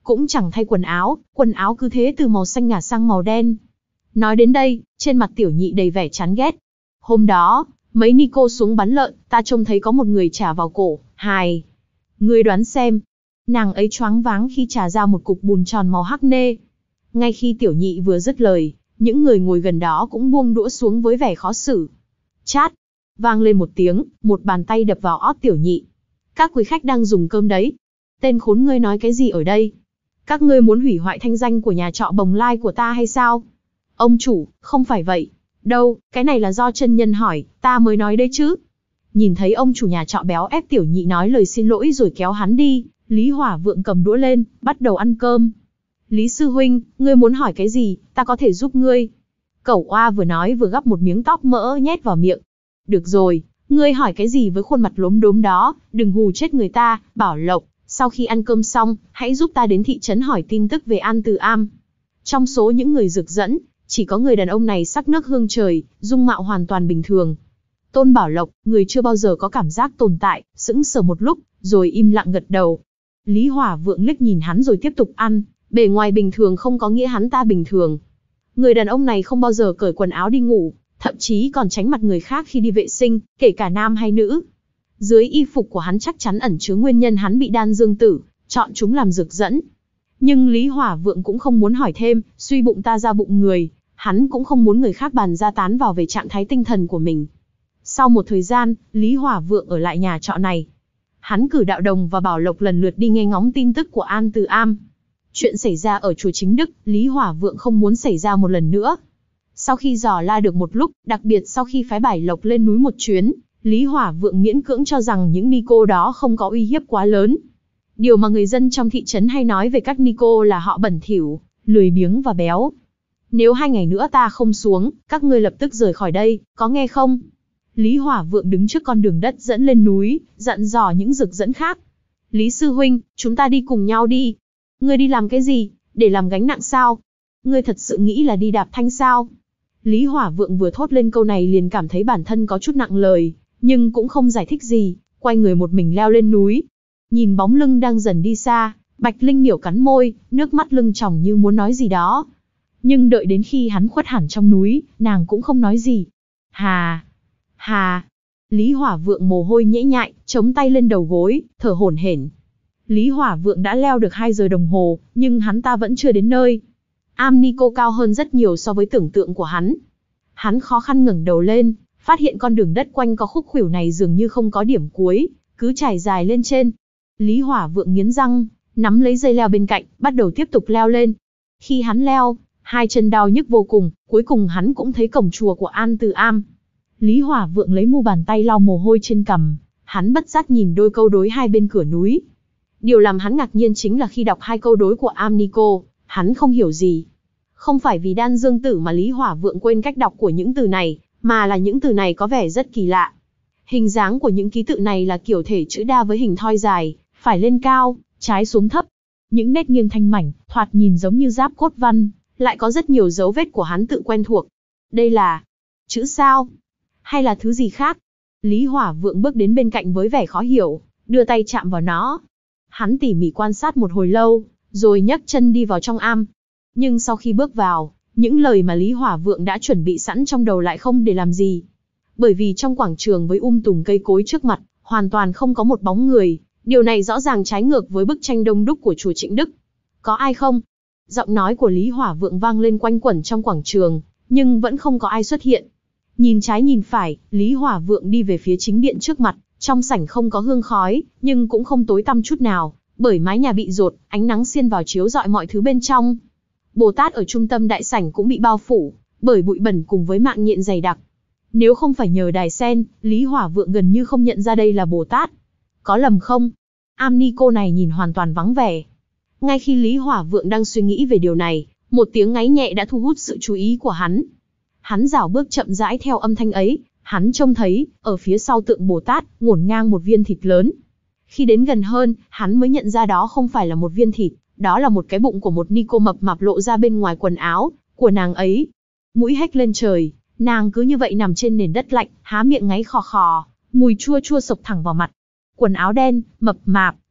cũng chẳng thay quần áo, quần áo cứ thế từ màu xanh ngả sang màu đen. Nói đến đây, trên mặt tiểu nhị đầy vẻ chán ghét. Hôm đó, mấy Nico xuống bắn lợn, ta trông thấy có một người trả vào cổ, hài. Ngươi đoán xem. Nàng ấy choáng váng khi trả ra một cục bùn tròn màu hắc nê. Ngay khi tiểu nhị vừa dứt lời, những người ngồi gần đó cũng buông đũa xuống với vẻ khó xử. Chát! Vang lên một tiếng, một bàn tay đập vào ót tiểu nhị. Các quý khách đang dùng cơm đấy. Tên khốn ngươi nói cái gì ở đây? Các ngươi muốn hủy hoại thanh danh của nhà trọ Bồng Lai của ta hay sao? Ông chủ, không phải vậy. Đâu, cái này là do chân nhân hỏi, ta mới nói đấy chứ. Nhìn thấy ông chủ nhà trọ béo ép tiểu nhị nói lời xin lỗi rồi kéo hắn đi, Lý Hỏa Vượng cầm đũa lên, bắt đầu ăn cơm. Lý sư huynh, ngươi muốn hỏi cái gì, ta có thể giúp ngươi. Cẩu oa vừa nói vừa gắp một miếng tóc mỡ nhét vào miệng. Được rồi, ngươi hỏi cái gì với khuôn mặt lốm đốm đó, đừng hù chết người ta. Bảo Lộc, sau khi ăn cơm xong, hãy giúp ta đến thị trấn hỏi tin tức về An Từ Am. Trong số những người rực dẫn, chỉ có người đàn ông này sắc nước hương trời, dung mạo hoàn toàn bình thường. Tôn Bảo Lộc, người chưa bao giờ có cảm giác tồn tại, sững sờ một lúc, rồi im lặng gật đầu. Lý Hỏa Vượng liếc nhìn hắn rồi tiếp tục ăn, bề ngoài bình thường không có nghĩa hắn ta bình thường. Người đàn ông này không bao giờ cởi quần áo đi ngủ, thậm chí còn tránh mặt người khác khi đi vệ sinh, kể cả nam hay nữ. Dưới y phục của hắn chắc chắn ẩn chứa nguyên nhân hắn bị đan dương tử, chọn chúng làm rực dẫn. Nhưng Lý Hỏa Vượng cũng không muốn hỏi thêm, suy bụng ta ra bụng người, hắn cũng không muốn người khác bàn ra tán vào về trạng thái tinh thần của mình. Sau một thời gian, Lý Hỏa Vượng ở lại nhà trọ này. Hắn cử Đạo Đồng và Bảo Lộc lần lượt đi nghe ngóng tin tức của An Từ Am. Chuyện xảy ra ở chùa Chính Đức, Lý Hỏa Vượng không muốn xảy ra một lần nữa. Sau khi dò la được một lúc, đặc biệt sau khi phái Bảo Lộc lên núi một chuyến, Lý Hỏa Vượng miễn cưỡng cho rằng những Nico đó không có uy hiếp quá lớn. Điều mà người dân trong thị trấn hay nói về các Nico là họ bẩn thỉu, lười biếng và béo. Nếu hai ngày nữa ta không xuống, các ngươi lập tức rời khỏi đây, có nghe không? Lý Hỏa Vượng đứng trước con đường đất dẫn lên núi, dặn dò những rực dẫn khác. Lý sư huynh, chúng ta đi cùng nhau đi. Ngươi đi làm cái gì? Để làm gánh nặng sao? Ngươi thật sự nghĩ là đi đạp thanh sao? Lý Hỏa Vượng vừa thốt lên câu này liền cảm thấy bản thân có chút nặng lời, nhưng cũng không giải thích gì, quay người một mình leo lên núi. Nhìn bóng lưng đang dần đi xa, Bạch Linh Miểu cắn môi, nước mắt lưng tròng như muốn nói gì đó. Nhưng đợi đến khi hắn khuất hẳn trong núi, nàng cũng không nói gì. Hà! Hà! Lý Hỏa Vượng mồ hôi nhễ nhại, chống tay lên đầu gối, thở hổn hển. Lý Hỏa Vượng đã leo được hai giờ đồng hồ, nhưng hắn ta vẫn chưa đến nơi. Am Nico cao hơn rất nhiều so với tưởng tượng của hắn. Hắn khó khăn ngẩng đầu lên, phát hiện con đường đất quanh có khúc khuỷu này dường như không có điểm cuối, cứ trải dài lên trên. Lý Hỏa Vượng nghiến răng, nắm lấy dây leo bên cạnh, bắt đầu tiếp tục leo lên. Khi hắn leo, hai chân đau nhức vô cùng, cuối cùng hắn cũng thấy cổng chùa của An Từ Am. Lý Hỏa Vượng lấy mu bàn tay lau mồ hôi trên cằm, hắn bất giác nhìn đôi câu đối hai bên cửa núi. Điều làm hắn ngạc nhiên chính là khi đọc hai câu đối của Am Nico, hắn không hiểu gì. Không phải vì đan dương tử mà Lý Hỏa Vượng quên cách đọc của những từ này, mà là những từ này có vẻ rất kỳ lạ. Hình dáng của những ký tự này là kiểu thể chữ đa với hình thoi dài, phải lên cao, trái xuống thấp. Những nét nghiêng thanh mảnh, thoạt nhìn giống như giáp cốt văn, lại có rất nhiều dấu vết của hắn tự quen thuộc. Đây là chữ sao? Hay là thứ gì khác? Lý Hỏa Vượng bước đến bên cạnh với vẻ khó hiểu, đưa tay chạm vào nó. Hắn tỉ mỉ quan sát một hồi lâu, rồi nhấc chân đi vào trong am. Nhưng sau khi bước vào, những lời mà Lý Hỏa Vượng đã chuẩn bị sẵn trong đầu lại không để làm gì. Bởi vì trong quảng trường với um tùm cây cối trước mặt, hoàn toàn không có một bóng người. Điều này rõ ràng trái ngược với bức tranh đông đúc của chùa Trịnh Đức. Có ai không? Giọng nói của Lý Hỏa Vượng vang lên quanh quẩn trong quảng trường, nhưng vẫn không có ai xuất hiện. Nhìn trái nhìn phải, Lý Hỏa Vượng đi về phía chính điện trước mặt. Trong sảnh không có hương khói, nhưng cũng không tối tăm chút nào, bởi mái nhà bị dột, ánh nắng xiên vào chiếu rọi mọi thứ bên trong. Bồ Tát ở trung tâm đại sảnh cũng bị bao phủ bởi bụi bẩn cùng với mạng nhện dày đặc. Nếu không phải nhờ đài sen, Lý Hỏa Vượng gần như không nhận ra đây là Bồ Tát. Có lầm không? Am Nico này nhìn hoàn toàn vắng vẻ. Ngay khi Lý Hỏa Vượng đang suy nghĩ về điều này, một tiếng ngáy nhẹ đã thu hút sự chú ý của hắn. Hắn rảo bước chậm rãi theo âm thanh ấy, hắn trông thấy, ở phía sau tượng Bồ Tát, ngổn ngang một viên thịt lớn. Khi đến gần hơn, hắn mới nhận ra đó không phải là một viên thịt, đó là một cái bụng của một Nico mập mạp lộ ra bên ngoài quần áo của nàng ấy. Mũi hếch lên trời, nàng cứ như vậy nằm trên nền đất lạnh, há miệng ngáy khò khò, mùi chua chua sộc thẳng vào mặt. Quần áo đen, mập mạp,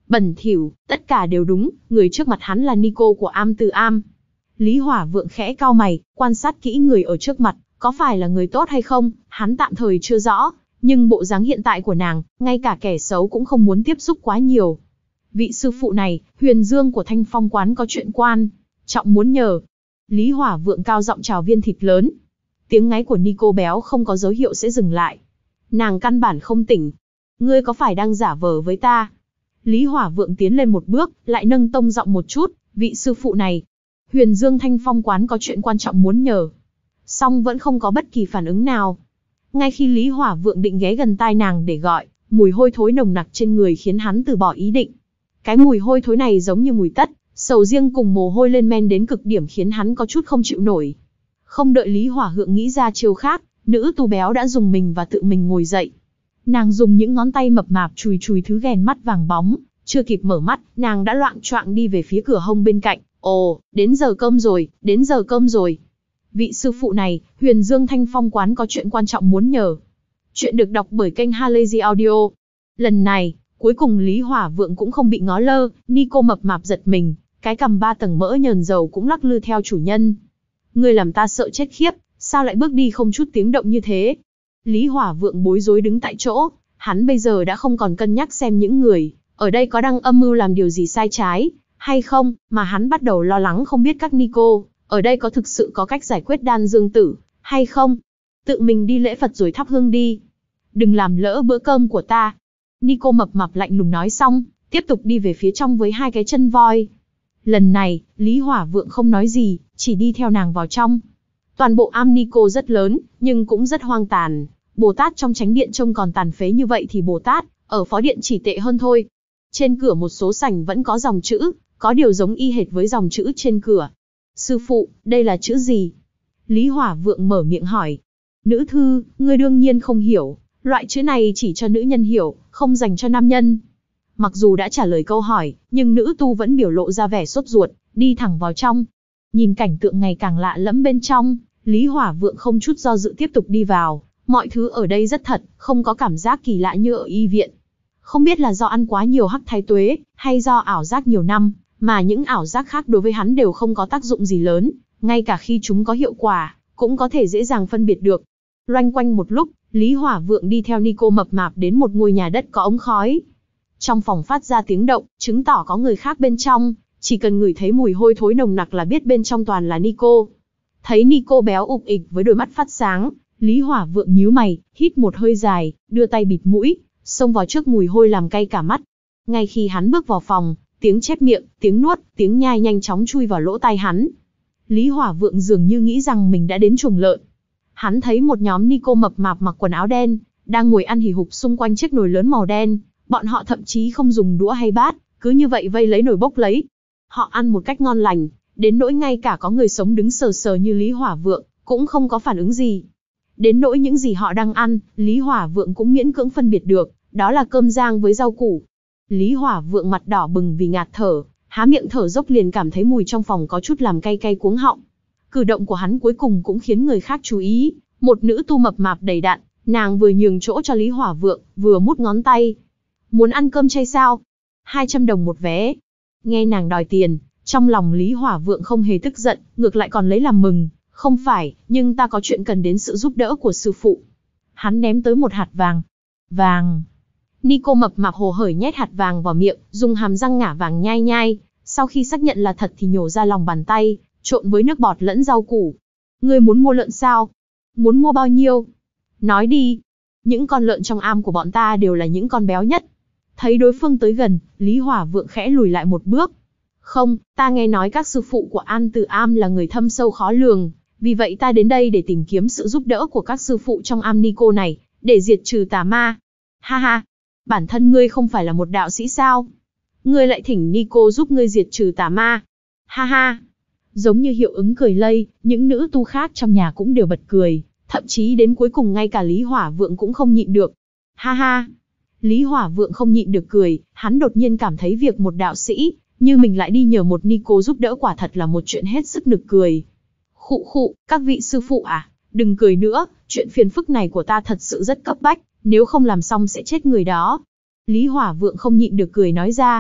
Bẩn thỉu, tất cả đều đúng, người trước mặt hắn là Nico của Am Từ Am. Lý Hỏa Vượng khẽ cau mày, quan sát kỹ người ở trước mặt, có phải là người tốt hay không, hắn tạm thời chưa rõ, nhưng bộ dáng hiện tại của nàng, ngay cả kẻ xấu cũng không muốn tiếp xúc quá nhiều. Vị sư phụ này, Huyền Dương của Thanh Phong quán có chuyện quan trọng muốn nhờ. Lý Hỏa Vượng cao giọng chào viên thịt lớn. Tiếng ngáy của Nico béo không có dấu hiệu sẽ dừng lại. Nàng căn bản không tỉnh. Ngươi có phải đang giả vờ với ta? Lý Hỏa Vượng tiến lên một bước, lại nâng tông giọng một chút, vị sư phụ này. Huyền Dương Thanh Phong quán có chuyện quan trọng muốn nhờ. Song vẫn không có bất kỳ phản ứng nào. Ngay khi Lý Hỏa Vượng định ghé gần tai nàng để gọi, mùi hôi thối nồng nặc trên người khiến hắn từ bỏ ý định. Cái mùi hôi thối này giống như mùi tất, sầu riêng cùng mồ hôi lên men đến cực điểm khiến hắn có chút không chịu nổi. Không đợi Lý Hỏa Vượng nghĩ ra chiêu khác, nữ tu béo đã dùng mình và tự mình ngồi dậy. Nàng dùng những ngón tay mập mạp chùi chùi thứ ghèn mắt vàng bóng, chưa kịp mở mắt, nàng đã loạng choạng đi về phía cửa hông bên cạnh. Ồ, đến giờ cơm rồi, đến giờ cơm rồi. Vị sư phụ này, Huyền Dương Thanh Phong quán có chuyện quan trọng muốn nhờ. Chuyện được đọc bởi kênh Halazy Audio. Lần này, cuối cùng Lý Hỏa Vượng cũng không bị ngó lơ, Nico mập mạp giật mình, cái cằm ba tầng mỡ nhờn dầu cũng lắc lư theo chủ nhân. Ngươi làm ta sợ chết khiếp, sao lại bước đi không chút tiếng động như thế? Lý Hỏa Vượng bối rối đứng tại chỗ, hắn bây giờ đã không còn cân nhắc xem những người ở đây có đang âm mưu làm điều gì sai trái hay không, mà hắn bắt đầu lo lắng không biết các Nico ở đây có thực sự có cách giải quyết đan dương tử hay không. Tự mình đi lễ Phật rồi thắp hương đi. Đừng làm lỡ bữa cơm của ta. Nico mập mạp lạnh lùng nói xong, tiếp tục đi về phía trong với hai cái chân voi. Lần này, Lý Hỏa Vượng không nói gì, chỉ đi theo nàng vào trong. Toàn bộ am Nico rất lớn, nhưng cũng rất hoang tàn. Bồ Tát trong chánh điện trông còn tàn phế như vậy thì Bồ Tát ở phó điện chỉ tệ hơn thôi. Trên cửa một số sảnh vẫn có dòng chữ, có điều giống y hệt với dòng chữ trên cửa. Sư phụ, đây là chữ gì? Lý Hỏa Vượng mở miệng hỏi. Nữ thư, ngươi đương nhiên không hiểu, loại chữ này chỉ cho nữ nhân hiểu, không dành cho nam nhân. Mặc dù đã trả lời câu hỏi, nhưng nữ tu vẫn biểu lộ ra vẻ sốt ruột, đi thẳng vào trong. Nhìn cảnh tượng ngày càng lạ lẫm bên trong, Lý Hỏa Vượng không chút do dự tiếp tục đi vào. Mọi thứ ở đây rất thật, không có cảm giác kỳ lạ như ở y viện. Không biết là do ăn quá nhiều hắc thái tuế, hay do ảo giác nhiều năm, mà những ảo giác khác đối với hắn đều không có tác dụng gì lớn, ngay cả khi chúng có hiệu quả, cũng có thể dễ dàng phân biệt được. Loanh quanh một lúc, Lý Hỏa Vượng đi theo Nico mập mạp đến một ngôi nhà đất có ống khói. Trong phòng phát ra tiếng động, chứng tỏ có người khác bên trong, chỉ cần ngửi thấy mùi hôi thối nồng nặc là biết bên trong toàn là Nico. Thấy Nico béo ục ịch với đôi mắt phát sáng, Lý Hỏa Vượng nhíu mày, hít một hơi dài, đưa tay bịt mũi, xông vào trước mùi hôi làm cay cả mắt. Ngay khi hắn bước vào phòng, tiếng chép miệng, tiếng nuốt, tiếng nhai nhanh chóng chui vào lỗ tai hắn. Lý Hỏa Vượng dường như nghĩ rằng mình đã đến chuồng lợn. Hắn thấy một nhóm Nico mập mạp mặc quần áo đen, đang ngồi ăn hì hục xung quanh chiếc nồi lớn màu đen. Bọn họ thậm chí không dùng đũa hay bát, cứ như vậy vây lấy nồi bốc lấy. Họ ăn một cách ngon lành, đến nỗi ngay cả có người sống đứng sờ sờ như Lý Hỏa Vượng, cũng không có phản ứng gì. Đến nỗi những gì họ đang ăn, Lý Hỏa Vượng cũng miễn cưỡng phân biệt được, đó là cơm rang với rau củ. Lý Hỏa Vượng mặt đỏ bừng vì ngạt thở, há miệng thở dốc liền cảm thấy mùi trong phòng có chút làm cay cay cuống họng. Cử động của hắn cuối cùng cũng khiến người khác chú ý, một nữ tu mập mạp đầy đặn, nàng vừa nhường chỗ cho Lý Hỏa Vượng, vừa mút ngón tay. Muốn ăn cơm chay sao? hai trăm đồng một vé. Nghe nàng đòi tiền, trong lòng Lý Hỏa Vượng không hề tức giận, ngược lại còn lấy làm mừng. Không phải, nhưng ta có chuyện cần đến sự giúp đỡ của sư phụ. Hắn ném tới một hạt vàng. Vàng. Nico mập mạp hồ hởi nhét hạt vàng vào miệng, dùng hàm răng ngả vàng nhai nhai. Sau khi xác nhận là thật thì nhổ ra lòng bàn tay, trộn với nước bọt lẫn rau củ. Ngươi muốn mua lợn sao? Muốn mua bao nhiêu? Nói đi. Những con lợn trong am của bọn ta đều là những con béo nhất. Thấy đối phương tới gần, Lý Hỏa Vượng khẽ lùi lại một bước. Không, ta nghe nói các sư phụ của An Từ Am là người thâm sâu khó lường. Vì vậy ta đến đây để tìm kiếm sự giúp đỡ của các sư phụ trong am Nico này, để diệt trừ tà ma. Ha ha, bản thân ngươi không phải là một đạo sĩ sao? Ngươi lại thỉnh Nico giúp ngươi diệt trừ tà ma. Ha ha. Giống như hiệu ứng cười lây, những nữ tu khác trong nhà cũng đều bật cười, thậm chí đến cuối cùng ngay cả Lý Hỏa Vượng cũng không nhịn được. Ha ha. Lý Hỏa Vượng không nhịn được cười, hắn đột nhiên cảm thấy việc một đạo sĩ như mình lại đi nhờ một Nico giúp đỡ quả thật là một chuyện hết sức nực cười. Khụ khụ, các vị sư phụ à, đừng cười nữa, chuyện phiền phức này của ta thật sự rất cấp bách, nếu không làm xong sẽ chết người đó. Lý Hỏa Vượng không nhịn được cười nói ra.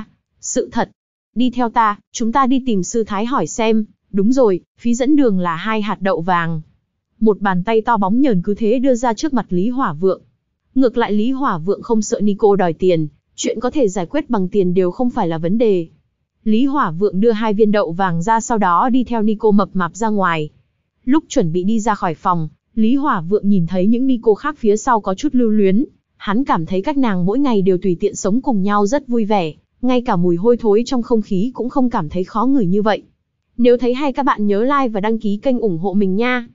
Sự thật. Đi theo ta, chúng ta đi tìm sư thái hỏi xem. Đúng rồi, phí dẫn đường là hai hạt đậu vàng. Một bàn tay to bóng nhờn cứ thế đưa ra trước mặt Lý Hỏa Vượng. Ngược lại Lý Hỏa Vượng không sợ Nico đòi tiền, chuyện có thể giải quyết bằng tiền đều không phải là vấn đề. Lý Hỏa Vượng đưa hai viên đậu vàng ra, sau đó đi theo Nico mập mạp ra ngoài. Lúc chuẩn bị đi ra khỏi phòng, Lý Hỏa Vượng nhìn thấy những Nico khác phía sau có chút lưu luyến. Hắn cảm thấy các nàng mỗi ngày đều tùy tiện sống cùng nhau rất vui vẻ, ngay cả mùi hôi thối trong không khí cũng không cảm thấy khó ngửi như vậy. Nếu thấy hay các bạn nhớ like và đăng ký kênh ủng hộ mình nha.